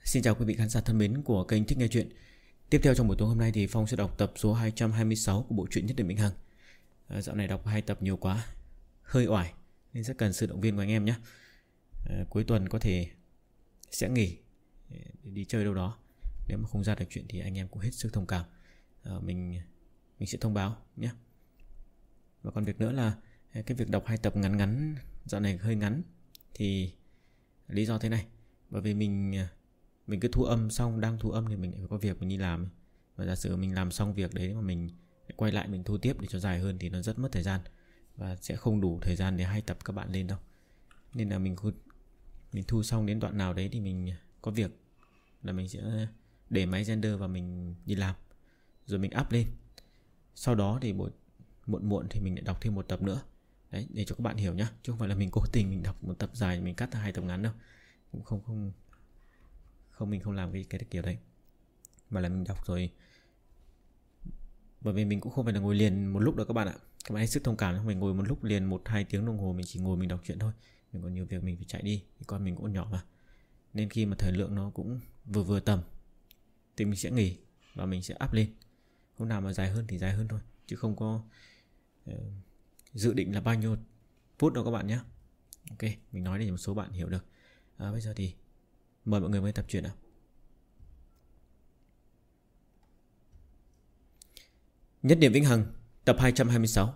Xin chào quý vị khán giả thân mến của kênh Thích Nghe Chuyện. Tiếp theo trong buổi tối hôm nay thì Phong sẽ đọc tập số 226 của bộ truyện Nhất Định Vĩnh Hằng. Dạo này đọc 2 tập nhiều quá, hơi oải nên rất cần sự động viên của anh em nhé. Cuối tuần có thể sẽ nghỉ để đi chơi đâu đó. Nếu mà không ra được chuyện thì anh em cũng hết sức thông cảm. Mình sẽ thông báo nhé. Và còn việc nữa là cái việc đọc 2 tập ngắn ngắn dạo này hơi ngắn thì lý do thế này. Bởi vì mình cứ thu âm xong, đang thu âm thì mình phải có việc mình đi làm. Và giả sử mình làm xong việc đấy mà mình quay lại mình thu tiếp để cho dài hơn thì nó rất mất thời gian. Và sẽ không đủ thời gian để 2 tập các bạn lên đâu. Nên là mình thu xong đến đoạn nào đấy thì mình có việc là mình sẽ để máy render và mình đi làm. Rồi mình up lên. Sau đó thì muộn thì mình lại đọc thêm 1 tập nữa. Đấy, để cho các bạn hiểu nhá. Chứ không phải là mình cố tình mình đọc 1 tập dài mình cắt ra 2 tập ngắn đâu. Cũng không mình không làm cái kiểu đấy. Mà là mình đọc rồi. Bởi vì mình cũng không phải là ngồi liền một lúc đâu các bạn ạ. Các bạn hãy sức thông cảm. Mình ngồi một lúc liền 1-2 tiếng đồng hồ. Mình chỉ ngồi mình đọc chuyện thôi. Mình còn nhiều việc mình phải chạy đi. Con mình cũng nhỏ mà. Nên khi mà thời lượng nó cũng vừa tầm thì mình sẽ nghỉ và mình sẽ up lên. Hôm nào mà dài hơn thì dài hơn thôi. Chứ không có dự định là bao nhiêu phút đâu các bạn nhé. Ok, mình nói để một số bạn hiểu được. Bây giờ thì mời mọi người với tập truyện nào. Nhất Niệm Vĩnh Hằng tập 226.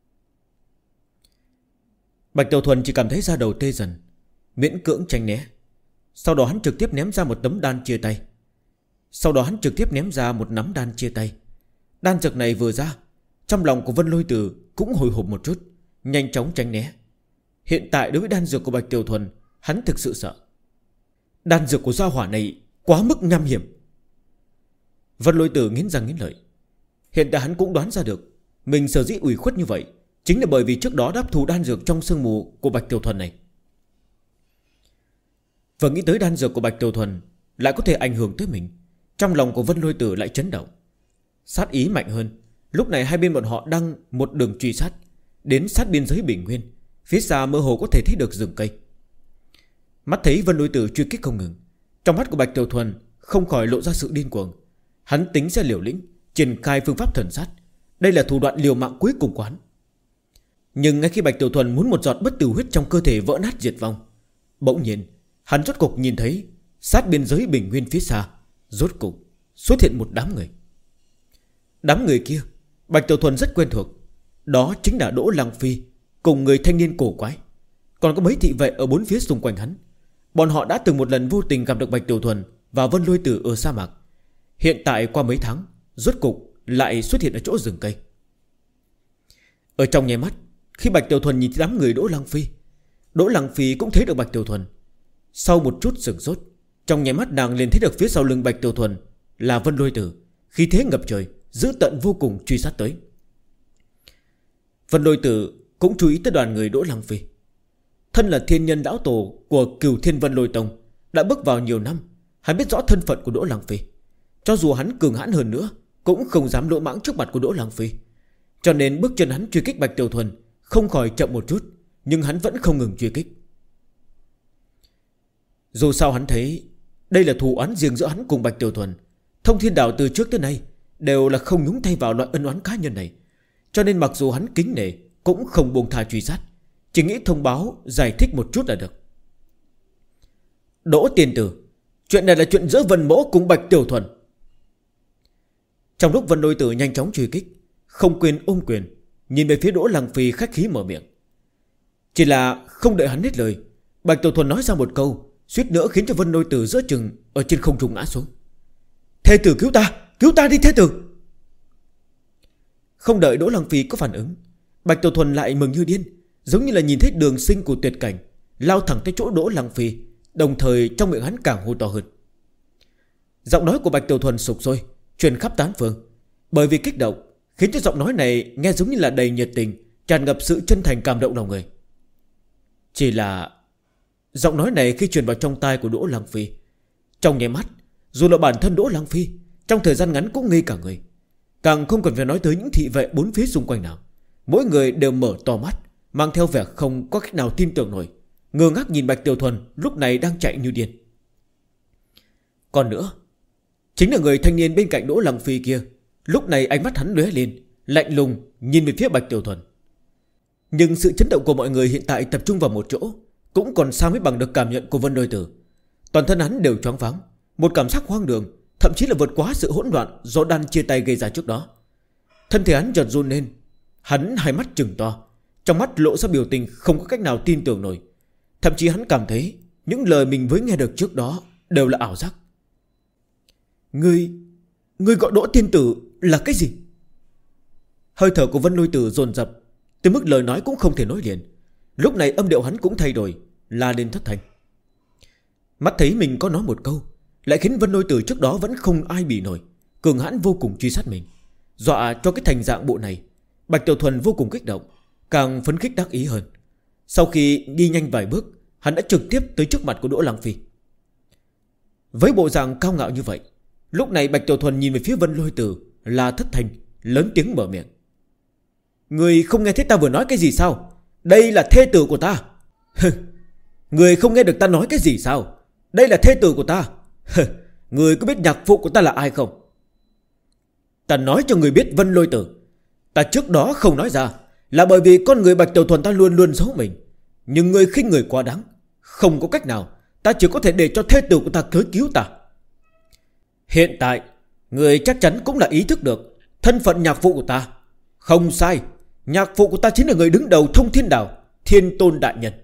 Bạch Tiểu Thuần chỉ cảm thấy da đầu tê dần, miễn cưỡng tránh né. Sau đó hắn trực tiếp ném ra một tấm đan chia tay. Sau đó hắn trực tiếp ném ra một nắm đan chia tay. Đan dược này vừa ra, trong lòng của Vân Lôi Tử cũng hồi hộp một chút, nhanh chóng tránh né. Hiện tại đối với đan dược của Bạch Tiểu Thuần, hắn thực sự sợ. Đan dược của gia hỏa này quá mức nham hiểm. Vân Lôi Tử nghiến răng nghiến lợi. Hiện tại hắn cũng đoán ra được mình sở dĩ ủy khuất như vậy chính là bởi vì trước đó đáp thù đan dược trong sương mù của Bạch Tiểu Thuần này. Và nghĩ tới đan dược của Bạch Tiểu Thuần lại có thể ảnh hưởng tới mình, trong lòng của Vân Lôi Tử lại chấn động. Sát ý mạnh hơn. Lúc này hai bên bọn họ đang một đường truy sát đến sát biên giới Bình Nguyên. Phía xa mơ hồ có thể thấy được rừng cây. Mắt thấy Vân Lôi Tử truy kích không ngừng, trong mắt của Bạch Tiểu Thuần không khỏi lộ ra sự điên cuồng. Hắn tính ra liều lĩnh triển khai phương pháp thần sát. Đây là thủ đoạn liều mạng cuối cùng của hắn. Nhưng ngay khi Bạch Tiểu Thuần muốn một giọt bất tử huyết trong cơ thể vỡ nát diệt vong, bỗng nhiên hắn rốt cục nhìn thấy sát biên giới Bình Nguyên phía xa rốt cục xuất hiện một đám người. Đám người kia Bạch Tiểu Thuần rất quen thuộc. Đó chính là Đỗ Lăng Phi cùng người thanh niên cổ quái. Còn có mấy thị vệ ở bốn phía xung quanh hắn. Bọn họ đã từng một lần vô tình gặp được Bạch Tiểu Thuần và Vân Lôi Tử ở sa mạc. Hiện tại qua mấy tháng rốt cục lại xuất hiện ở chỗ rừng cây. Ở trong nháy mắt, khi Bạch Tiểu Thuần nhìn thấy đám người Đỗ Lăng Phi cũng thấy được Bạch Tiểu Thuần. Sau một chút sửng sốt, trong nháy mắt nàng liền thấy được phía sau lưng Bạch Tiểu Thuần là Vân Lôi Tử, khí thế ngập trời, dữ tợn vô cùng truy sát tới. Vân Lôi Tử cũng chú ý tới đoàn người Đỗ Lăng Phi. Thân là thiên nhân lão tổ của Cửu Thiên Vân Lôi Tông, đã bước vào nhiều năm, hắn biết rõ thân phận của Đỗ Lăng Phi. Cho dù hắn cường hãn hơn nữa cũng không dám lỗ mãng trước mặt của Đỗ Lăng Phi. Cho nên bước chân hắn truy kích Bạch Tiểu Thuần không khỏi chậm một chút, nhưng hắn vẫn không ngừng truy kích. Dù sao hắn thấy đây là thù oán riêng giữa hắn cùng Bạch Tiểu Thuần. Thông Thiên Đạo từ trước tới nay đều là không nhúng tay vào loại ân oán cá nhân này. Cho nên mặc dù hắn kính nể cũng không buông tha truy sát, chỉ nghĩ thông báo giải thích một chút là được. Đỗ tiên tử, chuyện này là chuyện giữa Vân Mỗ cùng Bạch Tiểu Thuần. Trong lúc Vân Lôi Tử nhanh chóng truy kích, không quên ôm quyền nhìn về phía Đỗ Lăng Phi khách khí mở miệng. Chỉ là không đợi hắn hết lời, Bạch Tiểu Thuần nói ra một câu suýt nữa khiến cho Vân Lôi Tử giữa chừng ở trên không trung ngã xuống. Thê tử cứu ta đi thê tử. Không đợi Đỗ Lăng Phi có phản ứng, Bạch Tiểu Thuần lại mừng như điên, giống như là nhìn thấy đường sinh của tuyệt cảnh, lao thẳng tới chỗ Đỗ Lăng Phi, đồng thời trong miệng hắn càng hô to hơn. Giọng nói của Bạch Tiểu Thuần sục sôi, truyền khắp tán phương. Bởi vì kích động khiến cho giọng nói này nghe giống như là đầy nhiệt tình, tràn ngập sự chân thành cảm động lòng người. Chỉ là giọng nói này khi truyền vào trong tai của Đỗ Lăng Phi, trong nháy mắt, dù là bản thân Đỗ Lăng Phi trong thời gian ngắn cũng ngây cả người. Càng không cần phải nói tới những thị vệ bốn phía xung quanh nào. Mỗi người đều mở to mắt, mang theo vẻ không có cách nào tin tưởng nổi, ngơ ngác nhìn Bạch Tiểu Thuần lúc này đang chạy như điên. Còn nữa, chính là người thanh niên bên cạnh Đỗ Lăng Phi kia. Lúc này ánh mắt hắn lóe lên, lạnh lùng nhìn về phía Bạch Tiểu Thuần. Nhưng sự chấn động của mọi người hiện tại tập trung vào một chỗ, cũng còn xa mới bằng được cảm nhận của Vân Lôi Tử. Toàn thân hắn đều choáng váng, một cảm giác hoang đường, thậm chí là vượt quá sự hỗn loạn do đan chia tay gây ra trước đó. Thân thể hắn chợt run lên, hắn hai mắt trừng to, trong mắt lộ ra biểu tình không có cách nào tin tưởng nổi. Thậm chí hắn cảm thấy những lời mình mới nghe được trước đó đều là ảo giác. Ngươi gọi Đỗ Tiên Tử là cái gì? Hơi thở của Vân Lôi Tử dồn dập, tới mức lời nói cũng không thể nói liền. Lúc này âm điệu hắn cũng thay đổi, la lên thất thanh. Mắt thấy mình có nói một câu, lại khiến Vân Lôi Tử trước đó vẫn không ai bì nổi, cường hãn vô cùng truy sát mình, dọa cho cái thành dạng bộ này. Bạch Tiểu Thuần vô cùng kích động, càng phấn khích đắc ý hơn. Sau khi đi nhanh vài bước, hắn đã trực tiếp tới trước mặt của Đỗ Lăng Phi. Với bộ dạng cao ngạo như vậy, lúc này Bạch Tiểu Thuần nhìn về phía Vân Lôi Tử là thất thanh, lớn tiếng mở miệng. Người không nghe thấy ta vừa nói cái gì sao? Đây là thê tử của ta. Người không nghe được ta nói cái gì sao? Đây là thê tử của ta. Người có biết nhạc phụ của ta là ai không? Ta nói cho người biết Vân Lôi Tử, ta trước đó không nói ra là bởi vì con người Bạch Tiểu Thuần ta luôn luôn giấu mình. Nhưng người khinh người quá đáng, không có cách nào, ta chỉ có thể để cho thê tử của ta tới cứu ta. Hiện tại người chắc chắn cũng là ý thức được thân phận nhạc phụ của ta. Không sai, nhạc phụ của ta chính là người đứng đầu Thông Thiên Đảo, Thiên Tôn Đại Nhân.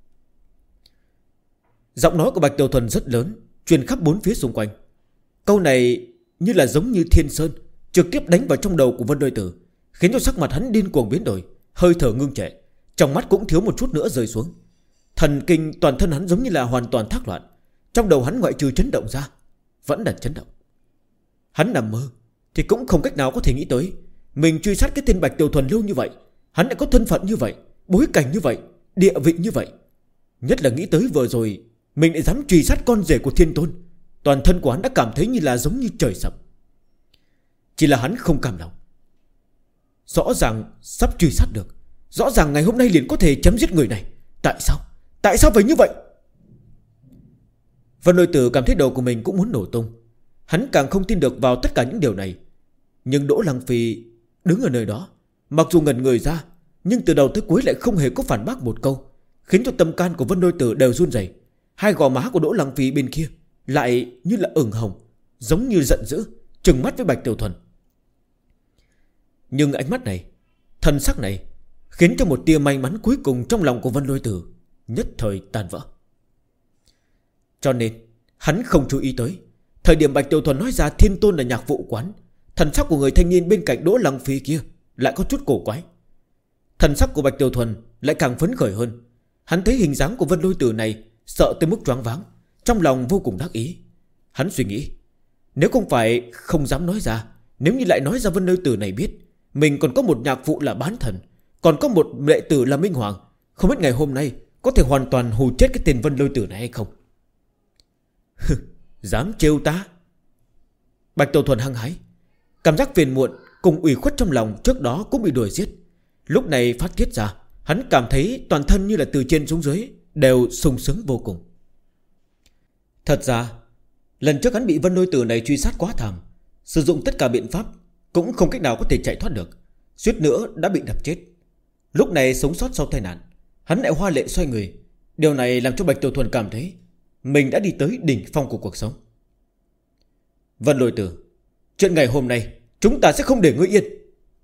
Giọng nói của Bạch Tiểu Thuần rất lớn, truyền khắp bốn phía xung quanh. Câu này như là giống như thiên sơn, trực tiếp đánh vào trong đầu của Vân Lôi Tử, khiến cho sắc mặt hắn điên cuồng biến đổi, hơi thở ngưng trệ, trong mắt cũng thiếu một chút nữa rơi xuống. Thần kinh toàn thân hắn giống như là hoàn toàn thác loạn. Trong đầu hắn ngoại trừ chấn động ra, vẫn là chấn động. Hắn nằm mơ thì cũng không cách nào có thể nghĩ tới mình truy sát cái tên Bạch Tiểu Thuần lâu như vậy, hắn lại có thân phận như vậy, bối cảnh như vậy, địa vị như vậy. Nhất là nghĩ tới vừa rồi mình lại dám truy sát con rể của Thiên Tôn. Toàn thân của hắn đã cảm thấy như là giống như trời sập. Chỉ là hắn không cam lòng. Rõ ràng sắp truy sát được, rõ ràng ngày hôm nay liền có thể chấm dứt người này. Tại sao? Tại sao phải như vậy? Vân Lôi Tử cảm thấy đầu của mình cũng muốn nổ tung. Hắn càng không tin được vào tất cả những điều này. Nhưng Đỗ Lăng Phi đứng ở nơi đó, mặc dù ngẩn người ra, nhưng từ đầu tới cuối lại không hề có phản bác một câu, khiến cho tâm can của Vân Lôi Tử đều run rẩy. Hai gò má của Đỗ Lăng Phi bên kia lại như là ửng hồng, giống như giận dữ, trừng mắt với Bạch Tiểu Thuần. Nhưng ánh mắt này, thần sắc này, khiến cho một tia may mắn cuối cùng trong lòng của Vân Lôi Tử nhất thời tan vỡ. Cho nên hắn không chú ý tới thời điểm Bạch Tiểu Thuần nói ra Thiên Tôn là nhạc vụ quán, thần sắc của người thanh niên bên cạnh Đỗ Lăng Phi kia lại có chút cổ quái. Thần sắc của Bạch Tiểu Thuần lại càng phấn khởi hơn. Hắn thấy hình dáng của Vân Lôi Tử này, sợ tới mức choáng váng, trong lòng vô cùng đắc ý. Hắn suy nghĩ, nếu không phải không dám nói ra, nếu như lại nói ra Vân Lôi Tử này biết mình còn có một nhạc phụ là bán thần, còn có một đệ tử là Minh Hoàng, không biết ngày hôm nay có thể hoàn toàn hù chết cái tên Vân Lôi Tử này hay không. Dám trêu ta? Bạch Tiểu Thuần hăng hái, cảm giác phiền muộn cùng ủy khuất trong lòng trước đó cũng bị đuổi giết, lúc này phát tiết ra. Hắn cảm thấy toàn thân như là từ trên xuống dưới đều sung sướng vô cùng. Thật ra lần trước hắn bị Vân Lôi Tử này truy sát quá thảm, sử dụng tất cả biện pháp cũng không cách nào có thể chạy thoát được, suýt nữa đã bị đập chết. Lúc này sống sót sau tai nạn, hắn lại hoa lệ xoay người. Điều này làm cho Bạch Tiểu Thuần cảm thấy mình đã đi tới đỉnh phong của cuộc sống. Vân Lôi Tử, chuyện ngày hôm nay chúng ta sẽ không để ngươi yên.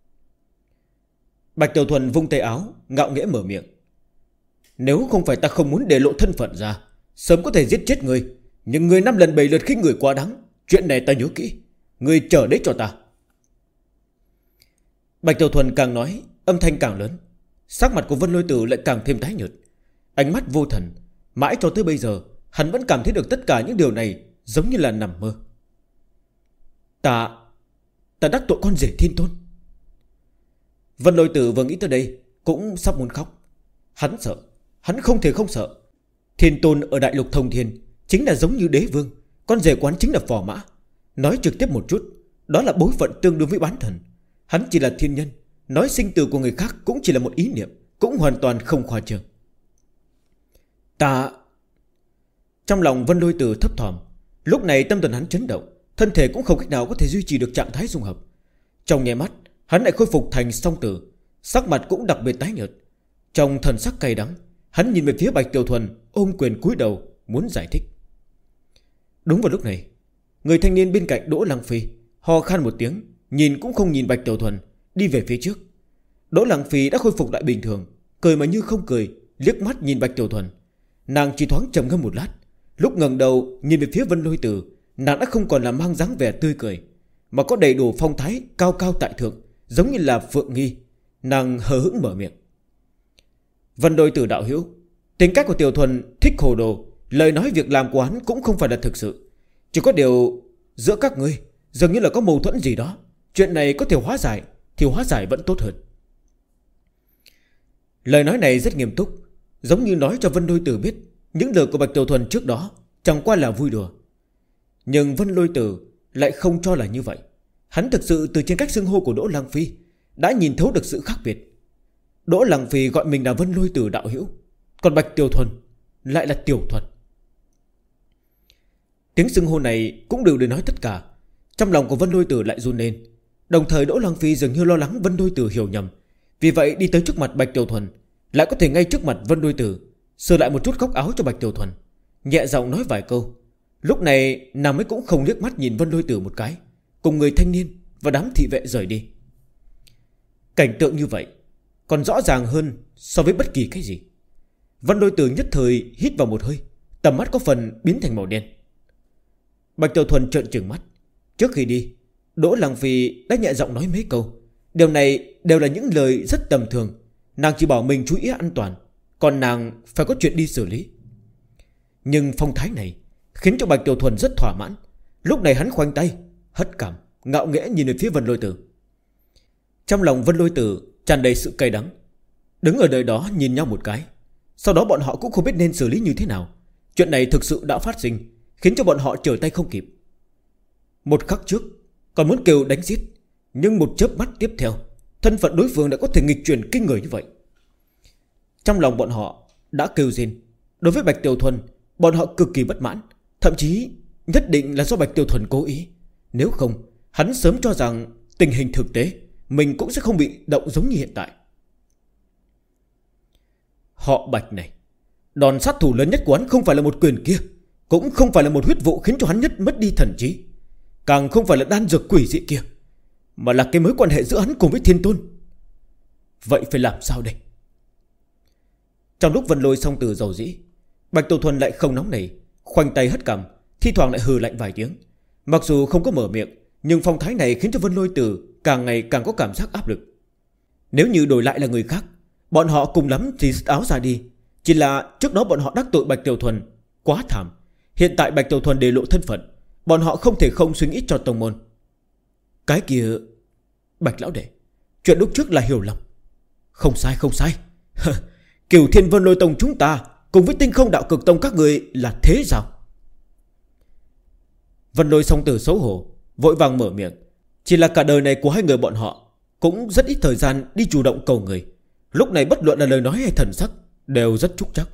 Bạch Tiểu Thuần vung tay áo, ngạo nghễ mở miệng. Nếu không phải ta không muốn để lộ thân phận ra, sớm có thể giết chết ngươi, nhưng ngươi 5 lần 7 lượt khinh người quá đáng. Chuyện này ta nhớ kỹ, ngươi chờ đấy cho ta. Bạch Tiểu Thuần càng nói, âm thanh càng lớn. Sắc mặt của Vân Lôi Tử lại càng thêm tái nhợt, ánh mắt vô thần. Mãi cho tới bây giờ hắn vẫn cảm thấy được tất cả những điều này giống như là nằm mơ. Ta đắc tội con rể Thiên Tôn. Vân Lôi Tử vừa nghĩ tới đây cũng sắp muốn khóc. Hắn sợ, hắn không thể không sợ. Thiên Tôn ở Đại Lục Thông Thiên chính là giống như đế vương, con rể quán chính là phò mã. Nói trực tiếp một chút, đó là bối phận tương đương với bán thần. Hắn chỉ là thiên nhân, nói sinh tử của người khác cũng chỉ là một ý niệm, cũng hoàn toàn không khoa trương. Trong lòng Vân Lôi Tử thấp thỏm. Lúc này tâm thần hắn chấn động, thân thể cũng không cách nào có thể duy trì được trạng thái dung hợp. Trong nháy mắt hắn lại khôi phục thành song tử, sắc mặt cũng đặc biệt tái nhợt. Trong thần sắc cay đắng, hắn nhìn về phía Bạch Tiểu Thuần, ôm quyền cúi đầu muốn giải thích. Đúng vào lúc này, người thanh niên bên cạnh Đỗ Lăng Phi ho khan một tiếng, nhìn cũng không nhìn Bạch Tiểu Thuần, đi về phía trước. Đỗ Lăng Phi đã khôi phục lại bình thường, cười mà như không cười, liếc mắt nhìn Bạch Tiểu Thuần. Nàng chỉ thoáng trầm ngâm một lát, lúc ngẩng đầu nhìn về phía Vân Lôi Tử, nàng đã không còn là mang dáng vẻ tươi cười, mà có đầy đủ phong thái cao cao tại thượng, giống như là Phượng Nghi. Nàng hờ hững mở miệng. Vân Lôi Tử đạo hữu, tính cách của Tiểu Thuần thích hồ đồ, lời nói việc làm của hắn cũng không phải là thực sự. Chỉ có điều giữa các ngươi dường như là có mâu thuẫn gì đó. Chuyện này có thể hóa giải thì hóa giải vẫn tốt hơn. Lời nói này rất nghiêm túc, giống như nói cho Vân Lôi Tử biết những lời của Bạch Tiểu Thuần trước đó chẳng qua là vui đùa. Nhưng Vân Lôi Tử lại không cho là như vậy. Hắn thực sự từ trên cách xưng hô của Đỗ Lăng Phi đã nhìn thấu được sự khác biệt. Đỗ Lăng Phi gọi mình là Vân Lôi Tử đạo hữu, còn Bạch Tiểu Thuần lại là Tiểu Thuần. Tiếng xưng hô này cũng đều để nói tất cả. Trong lòng của Vân Lôi Tử lại run lên. Đồng thời Đỗ Lăng Phi dường như lo lắng Vân Lôi Tử hiểu nhầm, vì vậy đi tới trước mặt Bạch Tiểu Thuần, lại có thể ngay trước mặt Vân Lôi Tử sửa lại một chút góc áo cho Bạch Tiểu Thuần, nhẹ giọng nói vài câu. Lúc này nàng mới cũng không liếc mắt nhìn Vân Lôi Tử một cái, cùng người thanh niên và đám thị vệ rời đi. Cảnh tượng như vậy còn rõ ràng hơn so với bất kỳ cái gì. Vân Lôi Tử nhất thời hít vào một hơi, tầm mắt có phần biến thành màu đen. Bạch Tiểu Thuần trợn trừng mắt. Trước khi đi, Đỗ Lăng Phi đã nhẹ giọng nói mấy câu. Điều này đều là những lời rất tầm thường. Nàng chỉ bảo mình chú ý an toàn, còn nàng phải có chuyện đi xử lý. Nhưng phong thái này khiến cho Bạch Tiểu Thuần rất thỏa mãn. Lúc này hắn khoanh tay, hất cằm, ngạo nghễ nhìn về phía Vân Lôi Tử. Trong lòng Vân Lôi Tử tràn đầy sự cay đắng. Đứng ở nơi đó nhìn nhau một cái, sau đó bọn họ cũng không biết nên xử lý như thế nào. Chuyện này thực sự đã phát sinh, khiến cho bọn họ trở tay không kịp. Một khắc trước còn muốn kêu đánh giết, nhưng một chớp mắt tiếp theo, thân phận đối phương đã có thể nghịch chuyển kinh người như vậy. Trong lòng bọn họ đã kêu rên. Đối với Bạch Tiểu Thuần, bọn họ cực kỳ bất mãn, thậm chí nhất định là do Bạch Tiểu Thuần cố ý. Nếu không, hắn sớm cho rằng tình hình thực tế mình cũng sẽ không bị động giống như hiện tại. Họ Bạch này, đòn sát thủ lớn nhất của hắn không phải là một quyền kia, cũng không phải là một huyết vụ khiến cho hắn nhất mất đi thần trí, càng không phải là đan dược quỷ dị kia, mà là cái mối quan hệ giữa hắn cùng với Thiên Tôn. Vậy phải làm sao đây? Trong lúc Vân Lôi song từ dầu dĩ, Bạch Tiểu Thuần lại không nóng nảy, khoanh tay hất cằm, thi thoảng lại hừ lạnh vài tiếng. Mặc dù không có mở miệng, nhưng phong thái này khiến cho Vân Lôi Tử càng ngày càng có cảm giác áp lực. Nếu như đổi lại là người khác, bọn họ cùng lắm thì dứt áo ra đi. Chỉ là trước đó bọn họ đắc tội Bạch Tiểu Thuần quá thảm. Hiện tại Bạch Tiểu Thuần đề lộ thân phận, bọn họ không thể không suy nghĩ cho tông môn. Cái kia, Bạch lão đệ, chuyện lúc trước là hiểu lầm. Không sai không sai. Cửu Thiên Vân Lôi Tông chúng ta cùng với Tinh Không Đạo Cực Tông các người là thế sao? Vân Lôi song tử xấu hổ, vội vàng mở miệng. Chỉ là cả đời này của hai người bọn họ cũng rất ít thời gian đi chủ động cầu người. Lúc này bất luận là lời nói hay thần sắc đều rất trúc chắc.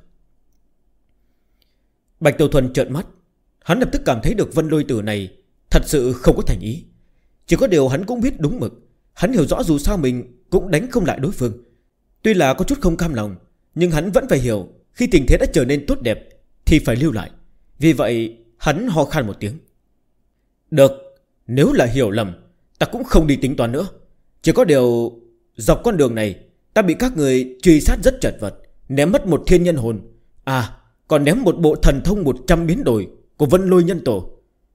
Bạch Tiểu Thuần trợn mắt. Hắn lập tức cảm thấy được Vân Lôi Tử này thật sự không có thành ý. Chỉ có điều hắn cũng biết đúng mực. Hắn hiểu rõ dù sao mình cũng đánh không lại đối phương. Tuy là có chút không cam lòng, nhưng hắn vẫn phải hiểu khi tình thế đã trở nên tốt đẹp thì phải lưu lại. Vì vậy hắn ho khan một tiếng. Được, nếu là hiểu lầm, ta cũng không đi tính toán nữa. Chỉ có điều dọc con đường này ta bị các người truy sát rất chật vật, ném mất một thiên nhân hồn, còn ném một bộ thần thông 100 biến đổi của Vân Lôi nhân tổ.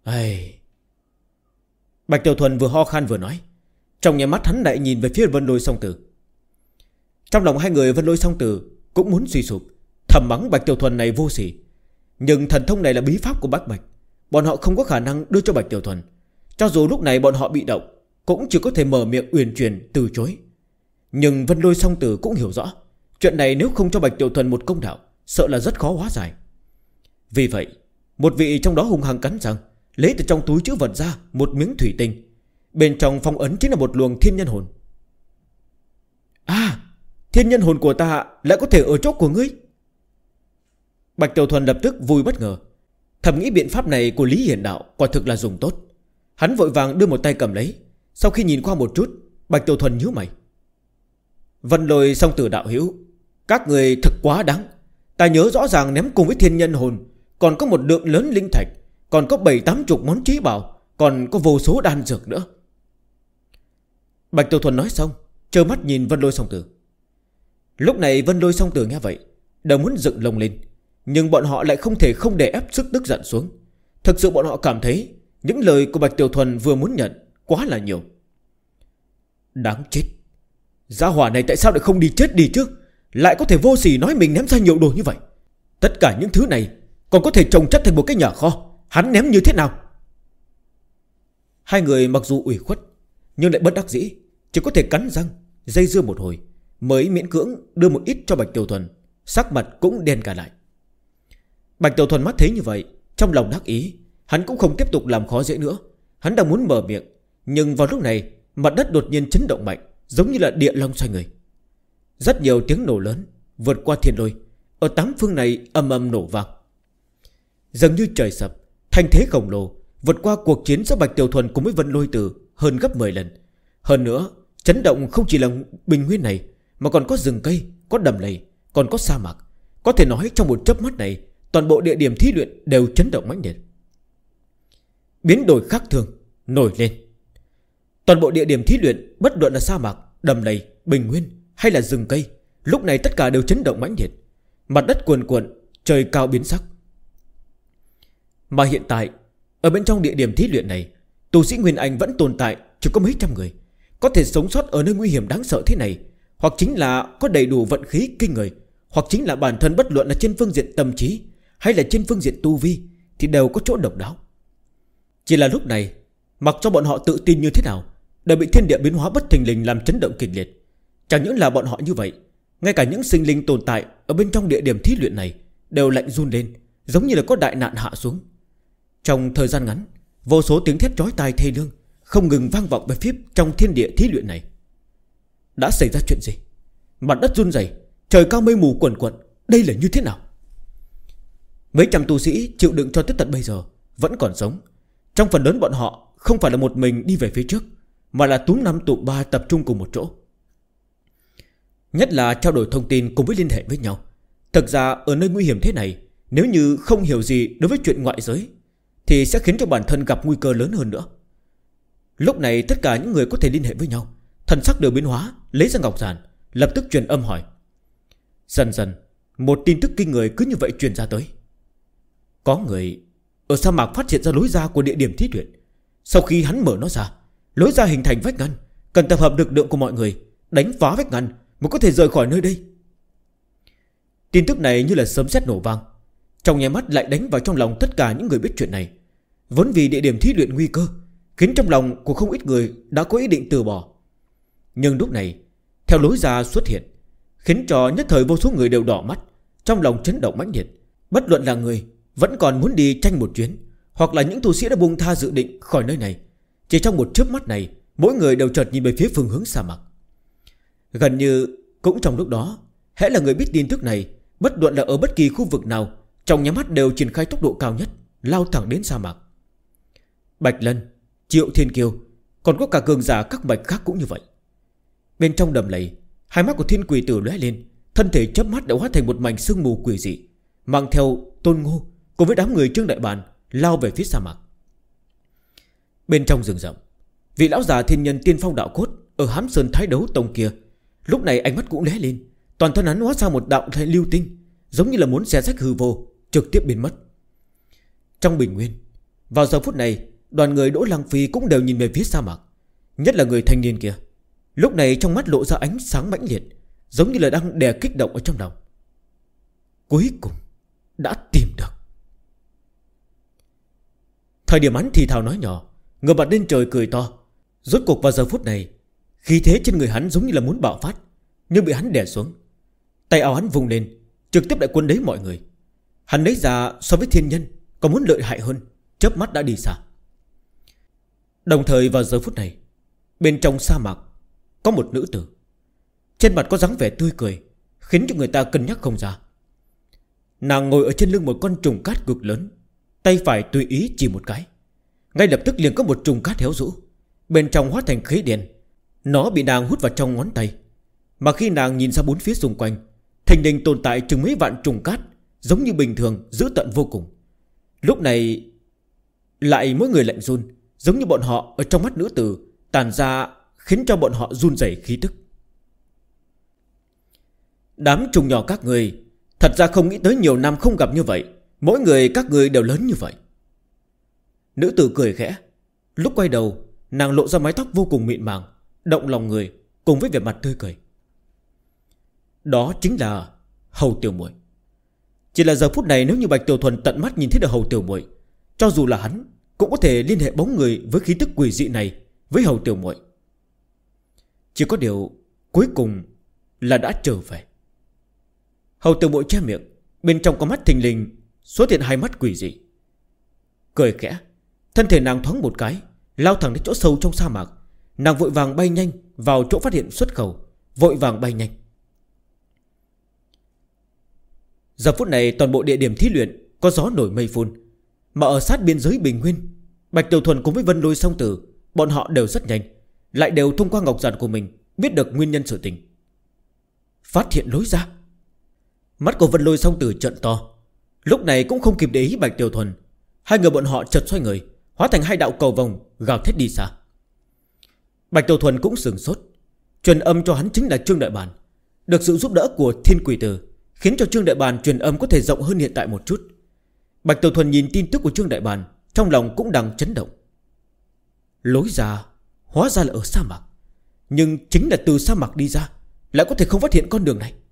Bạch Tiểu Thuần vừa ho khan vừa nói. Trong nhà mắt hắn lại nhìn về phía Vân Lôi song tử. Trong lòng hai người Vân Lôi song tử cũng muốn suy sụp, thầm mắng Bạch Tiểu Thuần này vô sỉ. Nhưng thần thông này là bí pháp của Bác Bạch, bọn họ không có khả năng đưa cho Bạch Tiểu Thuần. Cho dù lúc này bọn họ bị động, cũng chỉ có thể mở miệng uyển chuyển từ chối. Nhưng Vân Lôi song tử cũng hiểu rõ, chuyện này nếu không cho Bạch Tiểu Thuần một công đạo, sợ là rất khó hóa giải. Vì vậy một vị trong đó hung hăng cắn răng, lấy từ trong túi trữ vật ra một miếng thủy tinh. Bên trong phong ấn chính là một luồng thiên nhân hồn. Thiên nhân hồn của ta lại có thể ở chỗ của ngươi. Bạch Tiểu Thuần lập tức vui bất ngờ. Thầm nghĩ biện pháp này của Lý Hiển Đạo quả thực là dùng tốt. Hắn vội vàng đưa một tay cầm lấy. Sau khi nhìn qua một chút, Bạch Tiểu Thuần nhíu mày. Vân Lôi Song Tử đạo hữu, các người thật quá đáng. Ta nhớ rõ ràng ném cùng với thiên nhân hồn còn có một lượng lớn linh thạch, còn có 7-80 món trí bảo, còn có vô số đan dược nữa. Bạch Tiểu Thuần nói xong, trơ mắt nhìn Vân Lôi Song Tử. Lúc này Vân Lôi Song Tử nghe vậy đều muốn dựng lông lên, nhưng bọn họ lại không thể không để ép sức tức giận xuống. Thực sự bọn họ cảm thấy những lời của Bạch Tiểu Thuần vừa muốn nhận quá là nhiều. Đáng chết, gia hỏa này tại sao lại không đi chết đi chứ, lại có thể vô sỉ nói mình ném ra nhiều đồ như vậy. Tất cả những thứ này còn có thể trồng chất thành một cái nhà kho, hắn ném như thế nào? Hai người mặc dù ủy khuất nhưng lại bất đắc dĩ, chỉ có thể cắn răng dây dưa một hồi mới miễn cưỡng đưa một ít cho Bạch Tiểu Thuần. Sắc mặt cũng đen cả lại. Bạch Tiểu Thuần mắt thấy như vậy, trong lòng đắc ý, hắn cũng không tiếp tục làm khó dễ nữa. Hắn đang muốn mở miệng, nhưng vào lúc này mặt đất đột nhiên chấn động mạnh, giống như là địa long xoay người. Rất nhiều tiếng nổ lớn vượt qua thiên lôi, ở tám phương này ầm ầm nổ vang. Dường như trời sập, thanh thế khổng lồ vượt qua cuộc chiến giữa Bạch Tiểu Thuần cùng với Vân Lôi Tử hơn gấp 10 lần. Hơn nữa, chấn động không chỉ là bình nguyên này, mà còn có rừng cây, có đầm lầy, còn có sa mạc. Có thể nói trong một chớp mắt này, toàn bộ địa điểm thí luyện đều chấn động mãnh liệt. Biến đổi khác thường nổi lên. Toàn bộ địa điểm thí luyện, bất luận là sa mạc, đầm lầy, bình nguyên hay là rừng cây, lúc này tất cả đều chấn động mãnh liệt. Mặt đất cuồn cuộn, trời cao biến sắc. Mà hiện tại, ở bên trong địa điểm thí luyện này, tu sĩ Nguyên Anh vẫn tồn tại chỉ có mấy trăm người. Có thể sống sót ở nơi nguy hiểm đáng sợ thế này, hoặc chính là có đầy đủ vận khí kinh người, hoặc chính là bản thân bất luận là trên phương diện tâm trí hay là trên phương diện tu vi thì đều có chỗ độc đáo. Chỉ là lúc này, mặc cho bọn họ tự tin như thế nào, đều bị thiên địa biến hóa bất thình lình làm chấn động kịch liệt. Chẳng những là bọn họ như vậy, ngay cả những sinh linh tồn tại ở bên trong địa điểm thí luyện này đều lạnh run lên, giống như là có đại nạn hạ xuống. Trong thời gian ngắn, vô số tiếng thét chói tai thê lương không ngừng vang vọng về phía trong thiên địa thí luyện này. Đã xảy ra chuyện gì? Mặt đất run rẩy, trời cao mây mù quần quận, đây là như thế nào? Mấy trăm tu sĩ chịu đựng cho tới tận bây giờ vẫn còn sống. Trong phần lớn bọn họ không phải là một mình đi về phía trước, mà là túm năm tụm ba tập trung cùng một chỗ. Nhất là trao đổi thông tin cùng với liên hệ với nhau. Thực ra ở nơi nguy hiểm thế này, nếu như không hiểu gì đối với chuyện ngoại giới thì sẽ khiến cho bản thân gặp nguy cơ lớn hơn nữa. Lúc này tất cả những người có thể liên hệ với nhau, thần sắc đều biến hóa, lấy ra ngọc giản, lập tức truyền âm hỏi. Dần dần, một tin tức kinh người cứ như vậy truyền ra tới. Có người ở sa mạc phát hiện ra lối ra của địa điểm thí luyện. Sau khi hắn mở nó ra, lối ra hình thành vách ngăn, cần tập hợp lực lượng của mọi người đánh phá vách ngăn mới có thể rời khỏi nơi đây. Tin tức này như là sấm sét nổ vang, trong nháy mắt lại đánh vào trong lòng tất cả những người biết chuyện này. Vốn vì địa điểm thí luyện nguy cơ, khiến trong lòng của không ít người đã có ý định từ bỏ. Nhưng lúc này, theo lối ra xuất hiện, khiến cho nhất thời vô số người đều đỏ mắt, trong lòng chấn động mãnh liệt. Bất luận là người vẫn còn muốn đi tranh một chuyến, hoặc là những tu sĩ đã buông tha dự định khỏi nơi này, chỉ trong một chớp mắt này, mỗi người đều chợt nhìn về phía phương hướng sa mạc. Gần như cũng trong lúc đó, hễ là người biết tin tức này, bất luận là ở bất kỳ khu vực nào, trong nháy mắt đều triển khai tốc độ cao nhất, lao thẳng đến sa mạc. Bạch Lân, Triệu Thiên Kiêu, còn có cả cường giả các bạch khác cũng như vậy. Bên trong đầm lầy, hai mắt của Thiên Quỷ Tử lóe lên, thân thể chớp mắt đã hóa thành một mảnh sương mù quỷ dị, mang theo Tôn Ngô cùng với đám người Trương Đại Bàn lao về phía sa mạc. Bên trong rừng rậm, vị lão già thiên nhân tiên phong đạo cốt ở Hám Sơn Thái Đấu Tông kia, lúc này ánh mắt cũng lóe lên, toàn thân hắn hóa ra một đạo lưu tinh, giống như là muốn xé rách hư vô, trực tiếp biến mất. Trong bình nguyên, vào giờ phút này, đoàn người Đỗ Lăng Phi cũng đều nhìn về phía sa mạc. Nhất là người thanh niên kia, lúc này trong mắt lộ ra ánh sáng mãnh liệt, giống như là đang đè kích động ở trong lòng. Cuối cùng đã tìm được. Thời điểm hắn thì thào nói nhỏ, ngửa mặt lên trời cười to. Rốt cuộc vào giờ phút này, khí thế trên người hắn giống như là muốn bạo phát, nhưng bị hắn đè xuống. Tay áo hắn vùng lên, trực tiếp lại cuốn lấy mọi người. Hắn lấy ra so với thiên nhân còn muốn lợi hại hơn, chớp mắt đã đi xa. Đồng thời vào giờ phút này, bên trong sa mạc có một nữ tử, trên mặt có dáng vẻ tươi cười, khiến cho người ta cân nhắc không ra. Nàng ngồi ở trên lưng một con trùng cát cực lớn, tay phải tùy ý chỉ một cái, ngay lập tức liền có một trùng cát héo rũ, bên trong hóa thành khí đen. Nó bị nàng hút vào trong ngón tay. Mà khi nàng nhìn ra bốn phía xung quanh, thình lình tồn tại chừng mấy vạn trùng cát, giống như bình thường, dữ tợn vô cùng. Lúc này lại mỗi người lạnh run, giống như bọn họ ở trong mắt nữ tử tàn ra, khiến cho bọn họ run rẩy khí tức. Đám trùng nhỏ các người, thật ra không nghĩ tới nhiều năm không gặp như vậy, mỗi người các người đều lớn như vậy. Nữ tử cười khẽ. Lúc quay đầu, nàng lộ ra mái tóc vô cùng mịn màng, động lòng người, cùng với vẻ mặt tươi cười. Đó chính là Hầu tiểu muội. Chỉ là giờ phút này, nếu như Bạch Tiểu Thuần tận mắt nhìn thấy được Hầu tiểu muội, cho dù là hắn cũng có thể liên hệ bóng người với khí tức quỷ dị này với Hầu tiểu muội. Chỉ có điều cuối cùng là đã trở về. Hầu tiểu muội che miệng, bên trong có mắt thình lình xuất hiện hai mắt quỷ dị. Cười khẽ, thân thể nàng thoáng một cái, lao thẳng đến chỗ sâu trong sa mạc. Nàng vội vàng bay nhanh vào chỗ phát hiện xuất khẩu, vội vàng bay nhanh. Giờ phút này toàn bộ địa điểm thí luyện có gió nổi mây phun. Mà ở sát biên giới Bình Nguyên, Bạch Tiểu Thuần cùng với Vân Lôi Song Tử, bọn họ đều rất nhanh, lại đều thông qua ngọc giản của mình biết được nguyên nhân sự tình. Phát hiện lối ra. Mắt của Vân Lôi Song Tử trợn to. Lúc này cũng không kịp để ý Bạch Tiểu Thuần. Hai người bọn họ chợt xoay người, hóa thành hai đạo cầu vồng gào thét đi xa. Bạch Tiểu Thuần cũng sửng sốt. Truyền âm cho hắn chính là Trương Đại Bàn. Được sự giúp đỡ của Thiên Quỷ Tử, khiến cho Trương Đại Bàn truyền âm có thể rộng hơn hiện tại một chút. Bạch Tiểu Thuần nhìn tin tức của Trương Đại Bàn, trong lòng cũng đang chấn động. Lối ra hóa ra là ở sa mạc, nhưng chính là từ sa mạc đi ra lại có thể không phát hiện con đường này.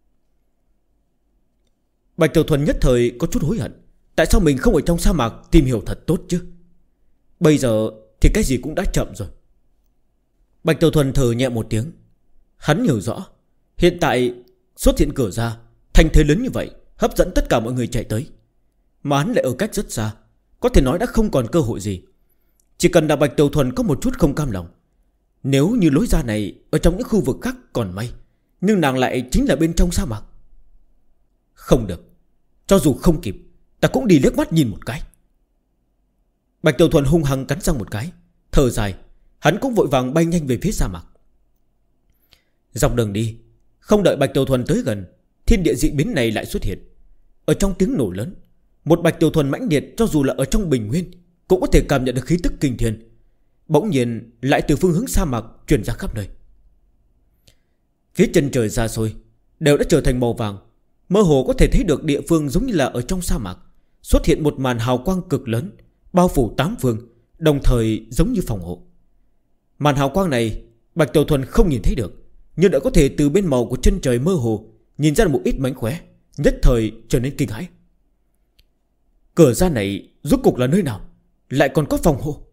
Bạch Tiểu Thuần nhất thời có chút hối hận. Tại sao mình không ở trong sa mạc tìm hiểu thật tốt chứ? Bây giờ thì cái gì cũng đã chậm rồi. Bạch Tiểu Thuần thở nhẹ một tiếng. Hắn hiểu rõ, hiện tại xuất hiện cửa ra, thành thế lớn như vậy, hấp dẫn tất cả mọi người chạy tới. Mà hắn lại ở cách rất xa, có thể nói đã không còn cơ hội gì. Chỉ cần là Bạch Tiểu Thuần có một chút không cam lòng. Nếu như lối ra này ở trong những khu vực khác còn may, nhưng nàng lại chính là bên trong sa mạc. Không được, cho dù không kịp, ta cũng đi liếc mắt nhìn một cái. Bạch Tiểu Thuần hung hăng cắn răng một cái, thở dài. Hắn cũng vội vàng bay nhanh về phía sa mạc. Dọc đường đi, không đợi Bạch Tiểu Thuần tới gần, thiên địa dị biến này lại xuất hiện. Ở trong tiếng nổ lớn, một Bạch Tiểu Thuần mãnh liệt cho dù là ở trong bình nguyên cũng có thể cảm nhận được khí tức kinh thiên. Bỗng nhiên lại từ phương hướng sa mạc truyền ra khắp nơi. Phía chân trời xa xôi đều đã trở thành màu vàng. Mơ hồ có thể thấy được địa phương giống như là ở trong sa mạc xuất hiện một màn hào quang cực lớn, bao phủ tám phương, đồng thời giống như phòng hộ. Màn hào quang này Bạch Tiểu Thuần không nhìn thấy được, nhưng đã có thể từ bên màu của chân trời mơ hồ nhìn ra một ít mánh khóe, nhất thời trở nên kinh hãi. Cửa ra này rốt cục là nơi nào, lại còn có phòng hộ?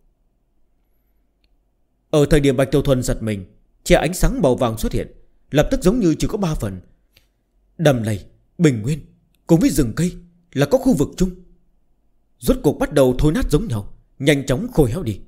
Ở thời điểm Bạch Tiểu Thuần giật mình, che ánh sáng màu vàng xuất hiện, lập tức giống như chỉ có 3 phần. Đầm lầy, bình nguyên cùng với rừng cây là có khu vực chung, rốt cuộc bắt đầu thối nát giống nhau, nhanh chóng khô héo đi.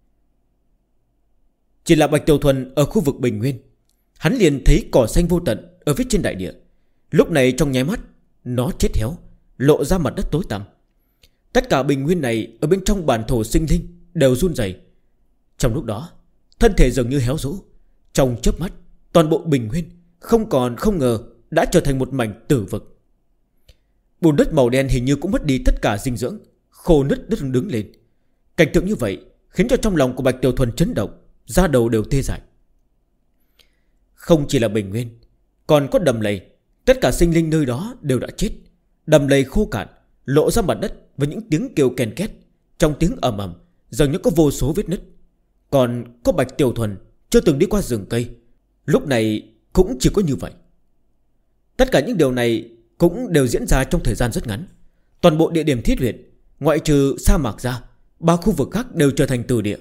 Chỉ là Bạch Tiểu Thuần ở khu vực bình nguyên, hắn liền thấy cỏ xanh vô tận ở phía trên đại địa. Lúc này trong nháy mắt, nó chết héo, lộ ra mặt đất tối tăm. Tất cả bình nguyên này ở bên trong bản thổ sinh linh đều run rẩy. Trong lúc đó, thân thể dường như héo rũ. Trong chớp mắt, toàn bộ bình nguyên không ngờ đã trở thành một mảnh tử vực. Bùn đất màu đen hình như cũng mất đi tất cả dinh dưỡng, khô nứt đất đứng lên. Cảnh tượng như vậy khiến cho trong lòng của Bạch Tiểu Thuần chấn động, da đầu đều tê dại. Không chỉ là bình nguyên, còn có đầm lầy. Tất cả sinh linh nơi đó đều đã chết. Đầm lầy khô cạn, lộ ra mặt đất với những tiếng kêu ken két. Trong tiếng ầm ầm dường như có vô số vết nứt. Còn có Bạch Tiểu Thuần chưa từng đi qua rừng cây, lúc này cũng chỉ có như vậy. Tất cả những điều này cũng đều diễn ra trong thời gian rất ngắn. Toàn bộ địa điểm thiết luyện, ngoại trừ sa mạc ra, 3 khu vực khác đều trở thành từ địa.